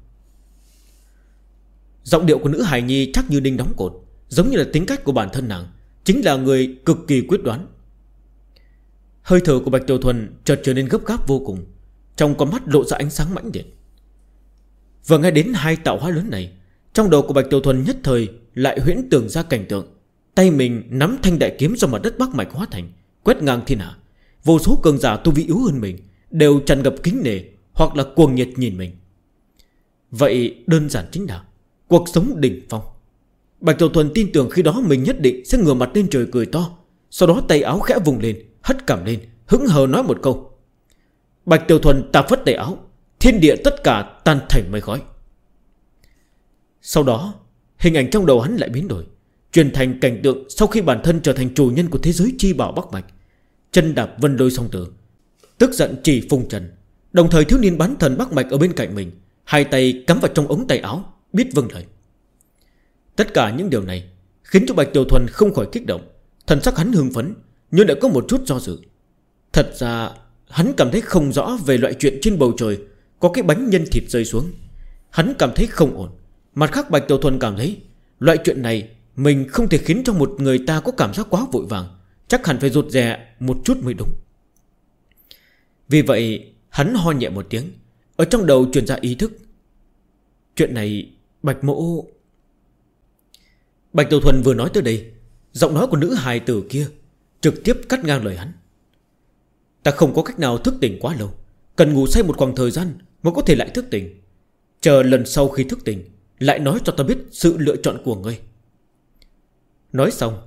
Giọng điệu của nữ hài nhi chắc như đinh đóng cột, giống như là tính cách của bản thân nàng, chính là người cực kỳ quyết đoán. Hơi thở của Bạch Tiểu Thuần chợt trở nên gấp gáp vô cùng, trong con mắt lộ ra ánh sáng mãnh liệt. Vừa nghe đến hai tạo hóa lớn này, trong đầu của Bạch Tiểu Thuần nhất thời lại huyễn tưởng ra cảnh tượng tay mình nắm thanh đại kiếm do mặt đất Bắc Mạch hóa thành, quét ngang thiên hạ. Vô số cường giả tu vi yếu hơn mình đều tràn ngập kính nể hoặc là cuồng nhiệt nhìn mình. Vậy đơn giản chính là cuộc sống đỉnh phong. Bạch Tiểu Thuần tin tưởng khi đó mình nhất định sẽ ngửa mặt lên trời cười to, sau đó tay áo khẽ vùng lên, hất cằm lên, hững hờ nói một câu: Bạch Tiểu Thuần ta phất tay áo, thiên địa tất cả tan thành mây khói. Sau đó hình ảnh trong đầu hắn lại biến đổi, truyền thành cảnh tượng sau khi bản thân trở thành chủ nhân của thế giới chi bảo Bắc Mạch, chân đạp vân lôi song tử, tức giận chỉ phung trần. Đồng thời thiếu niên bán thần Bắc Mạch ở bên cạnh mình, hai tay cắm vào trong ống tay áo, biết vâng lời. Tất cả những điều này khiến cho Bạch Tiểu Thuần không khỏi kích động, thần sắc hắn hưng phấn, nhưng đã có một chút do dự. Thật ra hắn cảm thấy không rõ về loại chuyện trên bầu trời có cái bánh nhân thịt rơi xuống. Hắn cảm thấy không ổn. Mặt khác Bạch Tiểu Thuần cảm thấy loại chuyện này mình không thể khiến cho một người ta có cảm giác quá vội vàng, chắc hẳn phải rụt rè một chút mới đúng. Vì vậy hắn ho nhẹ một tiếng, ở trong đầu truyền ra ý thức: chuyện này Bạch mỗ... Bạch Tiểu Thuần vừa nói tới đây, giọng nói của nữ hài tử kia trực tiếp cắt ngang lời hắn: ta không có cách nào thức tỉnh quá lâu, cần ngủ say một khoảng thời gian mới có thể lại thức tỉnh. Chờ lần sau khi thức tỉnh lại nói cho ta biết sự lựa chọn của ngươi. Nói xong,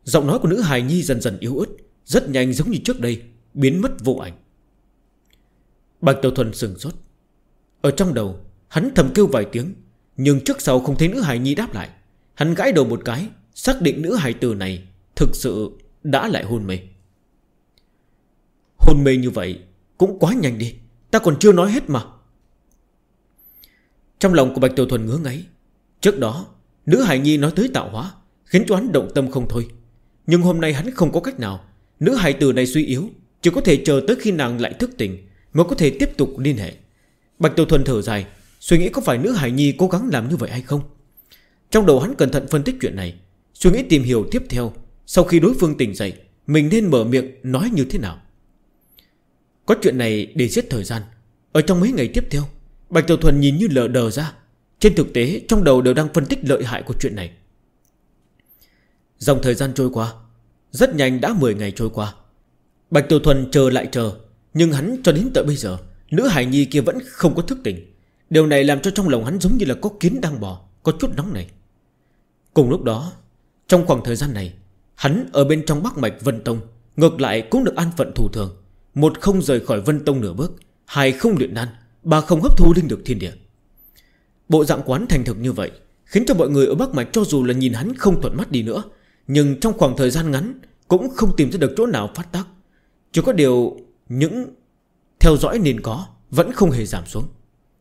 Giọng nói của nữ hài nhi dần dần yếu ớt, rất nhanh giống như trước đây, biến mất vô ảnh. Bạch Tiểu Thuần sừng sốt. Ở trong đầu hắn thầm kêu vài tiếng, nhưng trước sau không thấy nữ hài nhi đáp lại. Hắn gãi đầu một cái, xác định nữ hài tử này thực sự đã lại hôn mê. Hôn mê như vậy cũng quá nhanh đi, ta còn chưa nói hết mà. Trong lòng của Bạch Tiểu Thuần ngứa ngáy. Trước đó nữ hài nhi nói tới tạo hóa, khiến cho hắn động tâm không thôi. Nhưng hôm nay hắn không có cách nào. Nữ hài tử này suy yếu, chỉ có thể chờ tới khi nàng lại thức tỉnh mới có thể tiếp tục liên hệ. Bạch Tiểu Thuần thở dài, suy nghĩ có phải nữ hài nhi cố gắng làm như vậy hay không. Trong đầu hắn cẩn thận phân tích chuyện này, suy nghĩ tìm hiểu tiếp theo, sau khi đối phương tỉnh dậy mình nên mở miệng nói như thế nào. Có chuyện này để giết thời gian. Ở trong mấy ngày tiếp theo, Bạch Tiểu Thuần nhìn như lờ đờ ra, trên thực tế trong đầu đều đang phân tích lợi hại của chuyện này. Dòng thời gian trôi qua, rất nhanh đã 10 ngày trôi qua. Bạch Tiểu Thuần chờ lại chờ, nhưng hắn cho đến tận bây giờ nữ hải nhi kia vẫn không có thức tỉnh. Điều này làm cho trong lòng hắn giống như là có kiến đang bò, có chút nóng này. Cùng lúc đó, trong khoảng thời gian này, hắn ở bên trong Bắc Mạch Vân Tông ngược lại cũng được an phận thủ thường. Một không rời khỏi Vân Tông nửa bước, hai không luyện đan, ba không hấp thu linh lực thiên địa. Bộ dạng quán thành thực như vậy khiến cho mọi người ở Bắc Mạch cho dù là nhìn hắn không thuận mắt đi nữa, nhưng trong khoảng thời gian ngắn cũng không tìm ra được chỗ nào phát tác. Chỉ có điều những theo dõi nên có vẫn không hề giảm xuống.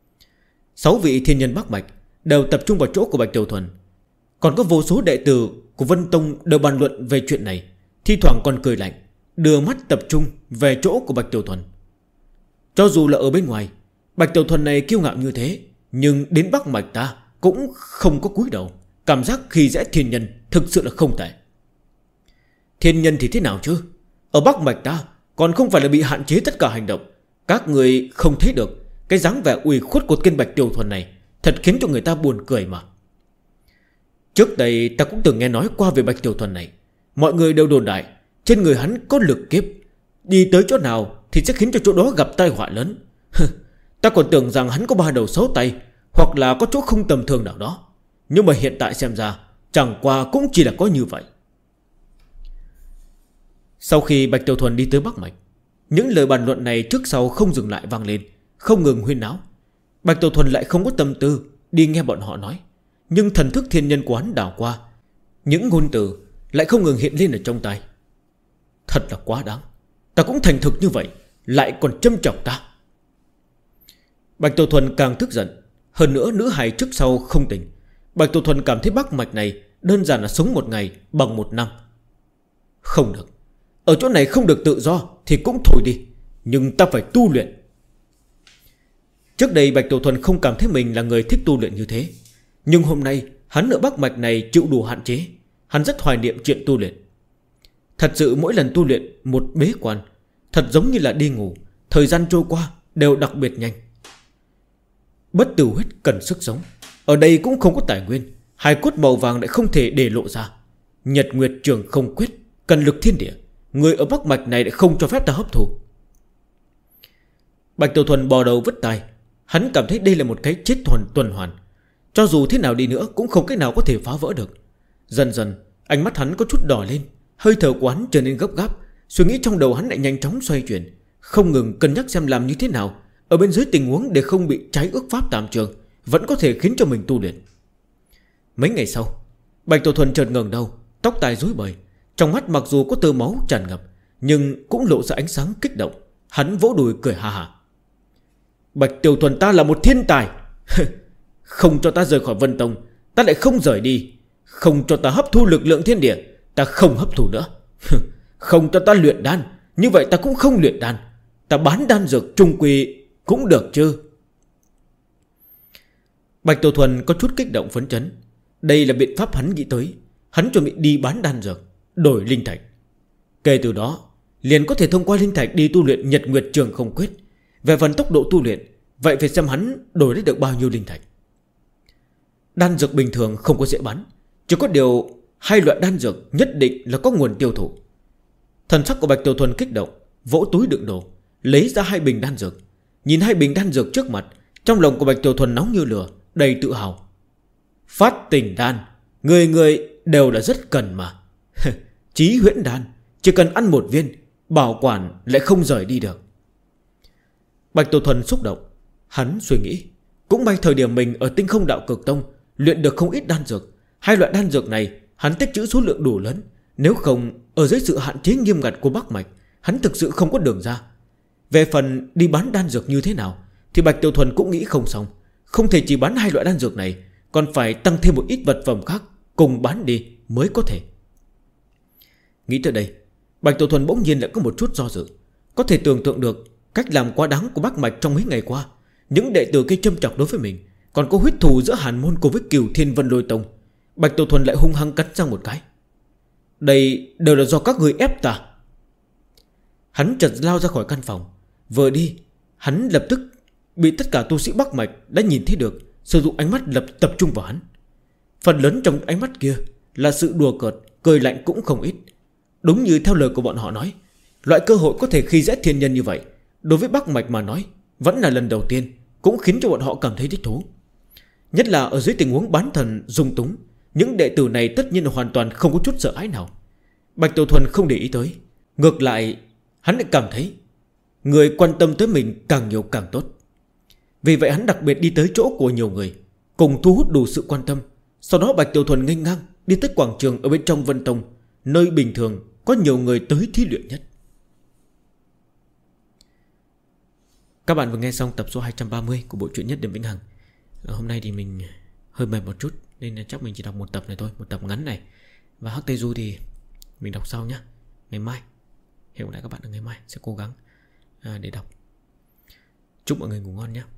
6 vị thiên nhân Bắc Mạch đều tập trung vào chỗ của Bạch Tiểu Thuần. Còn có vô số đệ tử của Vân Tông đều bàn luận về chuyện này, thi thoảng còn cười lạnh, đưa mắt tập trung về chỗ của Bạch Tiểu Thuần. Cho dù là ở bên ngoài, Bạch Tiểu Thuần này kiêu ngạo như thế, nhưng đến Bắc Mạch ta cũng không có cúi đầu. Cảm giác khi dễ thiên nhân thực sự là không tệ. Thiên nhân thì thế nào chứ? Ở Bắc Mạch ta còn không phải là bị hạn chế tất cả hành động. Các người không thấy được cái dáng vẻ ủy khuất của tên Bạch Tiểu Thuần này, thật khiến cho người ta buồn cười mà. Trước đây ta cũng từng nghe nói qua về Bạch Tiểu Thuần này. Mọi người đều đồn đại trên người hắn có lực kiếp, đi tới chỗ nào thì sẽ khiến cho chỗ đó gặp tai họa lớn. Ta còn tưởng rằng hắn có 3 đầu 6 tay, hoặc là có chỗ không tầm thường nào đó. Nhưng mà hiện tại xem ra chẳng qua cũng chỉ là có như vậy. Sau khi Bạch Tiểu Thuần đi tới Bắc Mạch, những lời bàn luận này trước sau không dừng lại vang lên, không ngừng huyên náo. Bạch Tiểu Thuần lại không có tâm tư đi nghe bọn họ nói, nhưng thần thức thiên nhân của hắn đảo qua, những ngôn từ lại không ngừng hiện lên ở trong tai. Thật là quá đáng, ta cũng thành thực như vậy lại còn châm chọc ta. Bạch Tiểu Thuần càng tức giận. Hơn nữa nữ hài trước sau không tỉnh. Bạch Tiểu Thuần cảm thấy Bắc Mạch này đơn giản là sống một ngày bằng 1 năm. Không được, ở chỗ này không được tự do thì cũng thôi đi, nhưng ta phải tu luyện. Trước đây Bạch Tiểu Thuần không cảm thấy mình là người thích tu luyện như thế, nhưng hôm nay hắn ở Bắc Mạch này chịu đủ hạn chế. Hắn rất hoài niệm chuyện tu luyện. Thật sự mỗi lần tu luyện một bế quan, thật giống như là đi ngủ. Thời gian trôi qua đều đặc biệt nhanh. Bất tử huyết cần sức sống, ở đây cũng không có tài nguyên. Hài cốt màu vàng lại không thể để lộ ra. Nhật Nguyệt Trường không quyết cần lực thiên địa, người ở Bắc Mạch này lại không cho phép ta hấp thụ. Bạch Tiểu Thuần bò đầu vứt tai. Hắn cảm thấy đây là một cái chết tuần hoàn. Cho dù thế nào đi nữa cũng không cách nào có thể phá vỡ được. Dần dần ánh mắt hắn có chút đỏ lên, hơi thở của hắn trở nên gấp gáp. Suy nghĩ trong đầu hắn lại nhanh chóng xoay chuyển, không ngừng cân nhắc xem làm như thế nào ở bên dưới tình huống để không bị trái ước pháp tạm trường, vẫn có thể khiến cho mình tu luyện. Mấy ngày sau, Bạch Tiểu Thuần chợt ngẩng đầu, tóc tai rối bời, trong mắt mặc dù có tơ máu tràn ngập, nhưng cũng lộ ra ánh sáng kích động. Hắn vỗ đùi cười ha ha. Bạch Tiểu Thuần ta là một thiên tài. Không cho ta rời khỏi Vân Tông, ta lại không rời đi. Không cho ta hấp thu lực lượng thiên địa, ta không hấp thu nữa. Không cho ta luyện đan, như vậy ta cũng không luyện đan. Ta bán đan dược trung quy cũng được chứ. Bạch Tiểu Thuần có chút kích động phấn chấn. Đây là biện pháp hắn nghĩ tới. Hắn chuẩn bị đi bán đan dược, đổi linh thạch. Kể từ đó liền có thể thông qua linh thạch đi tu luyện Nhật Nguyệt Trường không quyết. Về phần tốc độ tu luyện, vậy phải xem hắn đổi lấy được bao nhiêu linh thạch. Đan dược bình thường không có dễ bán, chỉ có điều 2 loại đan dược nhất định là có nguồn tiêu thụ. Thần sắc của Bạch Tiểu Thuần kích động, vỗ túi đựng đồ, lấy ra 2 bình đan dược. Nhìn 2 bình đan dược trước mặt, trong lòng của Bạch Tiểu Thuần nóng như lửa, đầy tự hào. Phát tình đan, người người đều là rất cần mà. Chí huyễn đan, chỉ cần ăn một viên, bảo quản lại không rời đi được. Bạch Tiểu Thuần xúc động. Hắn suy nghĩ, cũng may thời điểm mình ở Tinh Không Đạo Cực Tông luyện được không ít đan dược. Hai loại đan dược này hắn tích trữ số lượng đủ lớn. Nếu không, ở dưới sự hạn chế nghiêm ngặt của Bắc Mạch, hắn thực sự không có đường ra. Về phần đi bán đan dược như thế nào thì Bạch Tiểu Thuần cũng nghĩ không xong. Không thể chỉ bán hai loại đan dược này, còn phải tăng thêm một ít vật phẩm khác cùng bán đi mới có thể. Nghĩ tới đây, Bạch Tiểu Thuần bỗng nhiên lại có một chút do dự. Có thể tưởng tượng được cách làm quá đáng của Bắc Mạch trong mấy ngày qua. Những đệ tử kia châm chọc đối với mình, còn có huyết thù giữa Hàn Môn cùng với Cửu Thiên Vân Lôi Tông. Bạch Tiểu Thuần lại hung hăng cắn răng một cái. Đây đều là do các người ép ta. Hắn chợt lao ra khỏi căn phòng. Vừa đi, hắn lập tức bị tất cả tu sĩ Bắc Mạch đã nhìn thấy được, sử dụng ánh mắt tập trung vào hắn. Phần lớn trong ánh mắt kia là sự đùa cợt, cười lạnh cũng không ít. Đúng như theo lời của bọn họ nói, loại cơ hội có thể khi dễ thiên nhân như vậy đối với Bắc Mạch mà nói vẫn là lần đầu tiên, cũng khiến cho bọn họ cảm thấy thích thú. Nhất là ở dưới tình huống bán thần dung túng, những đệ tử này tất nhiên là hoàn toàn không có chút sợ hãi nào. Bạch Tiểu Thuần không để ý tới, ngược lại hắn lại cảm thấy người quan tâm tới mình càng nhiều càng tốt. Vì vậy hắn đặc biệt đi tới chỗ của nhiều người, cùng thu hút đủ sự quan tâm. Sau đó Bạch Tiểu Thuần nghênh ngang đi tới quảng trường ở bên trong Vân Tông, nơi bình thường có nhiều người tới thí luyện nhất. Các bạn vừa nghe xong tập số 230 của bộ truyện Nhất Điểm Vĩnh Hằng. Hôm nay thì mình hơi mệt một chút, nên chắc mình chỉ đọc một tập này thôi, một tập ngắn này. Và Hắc Tây Du thì mình đọc sau nhé. Ngày mai, hẹn gặp lại các bạn ở ngày mai sẽ cố gắng để đọc. Chúc mọi người ngủ ngon nhé.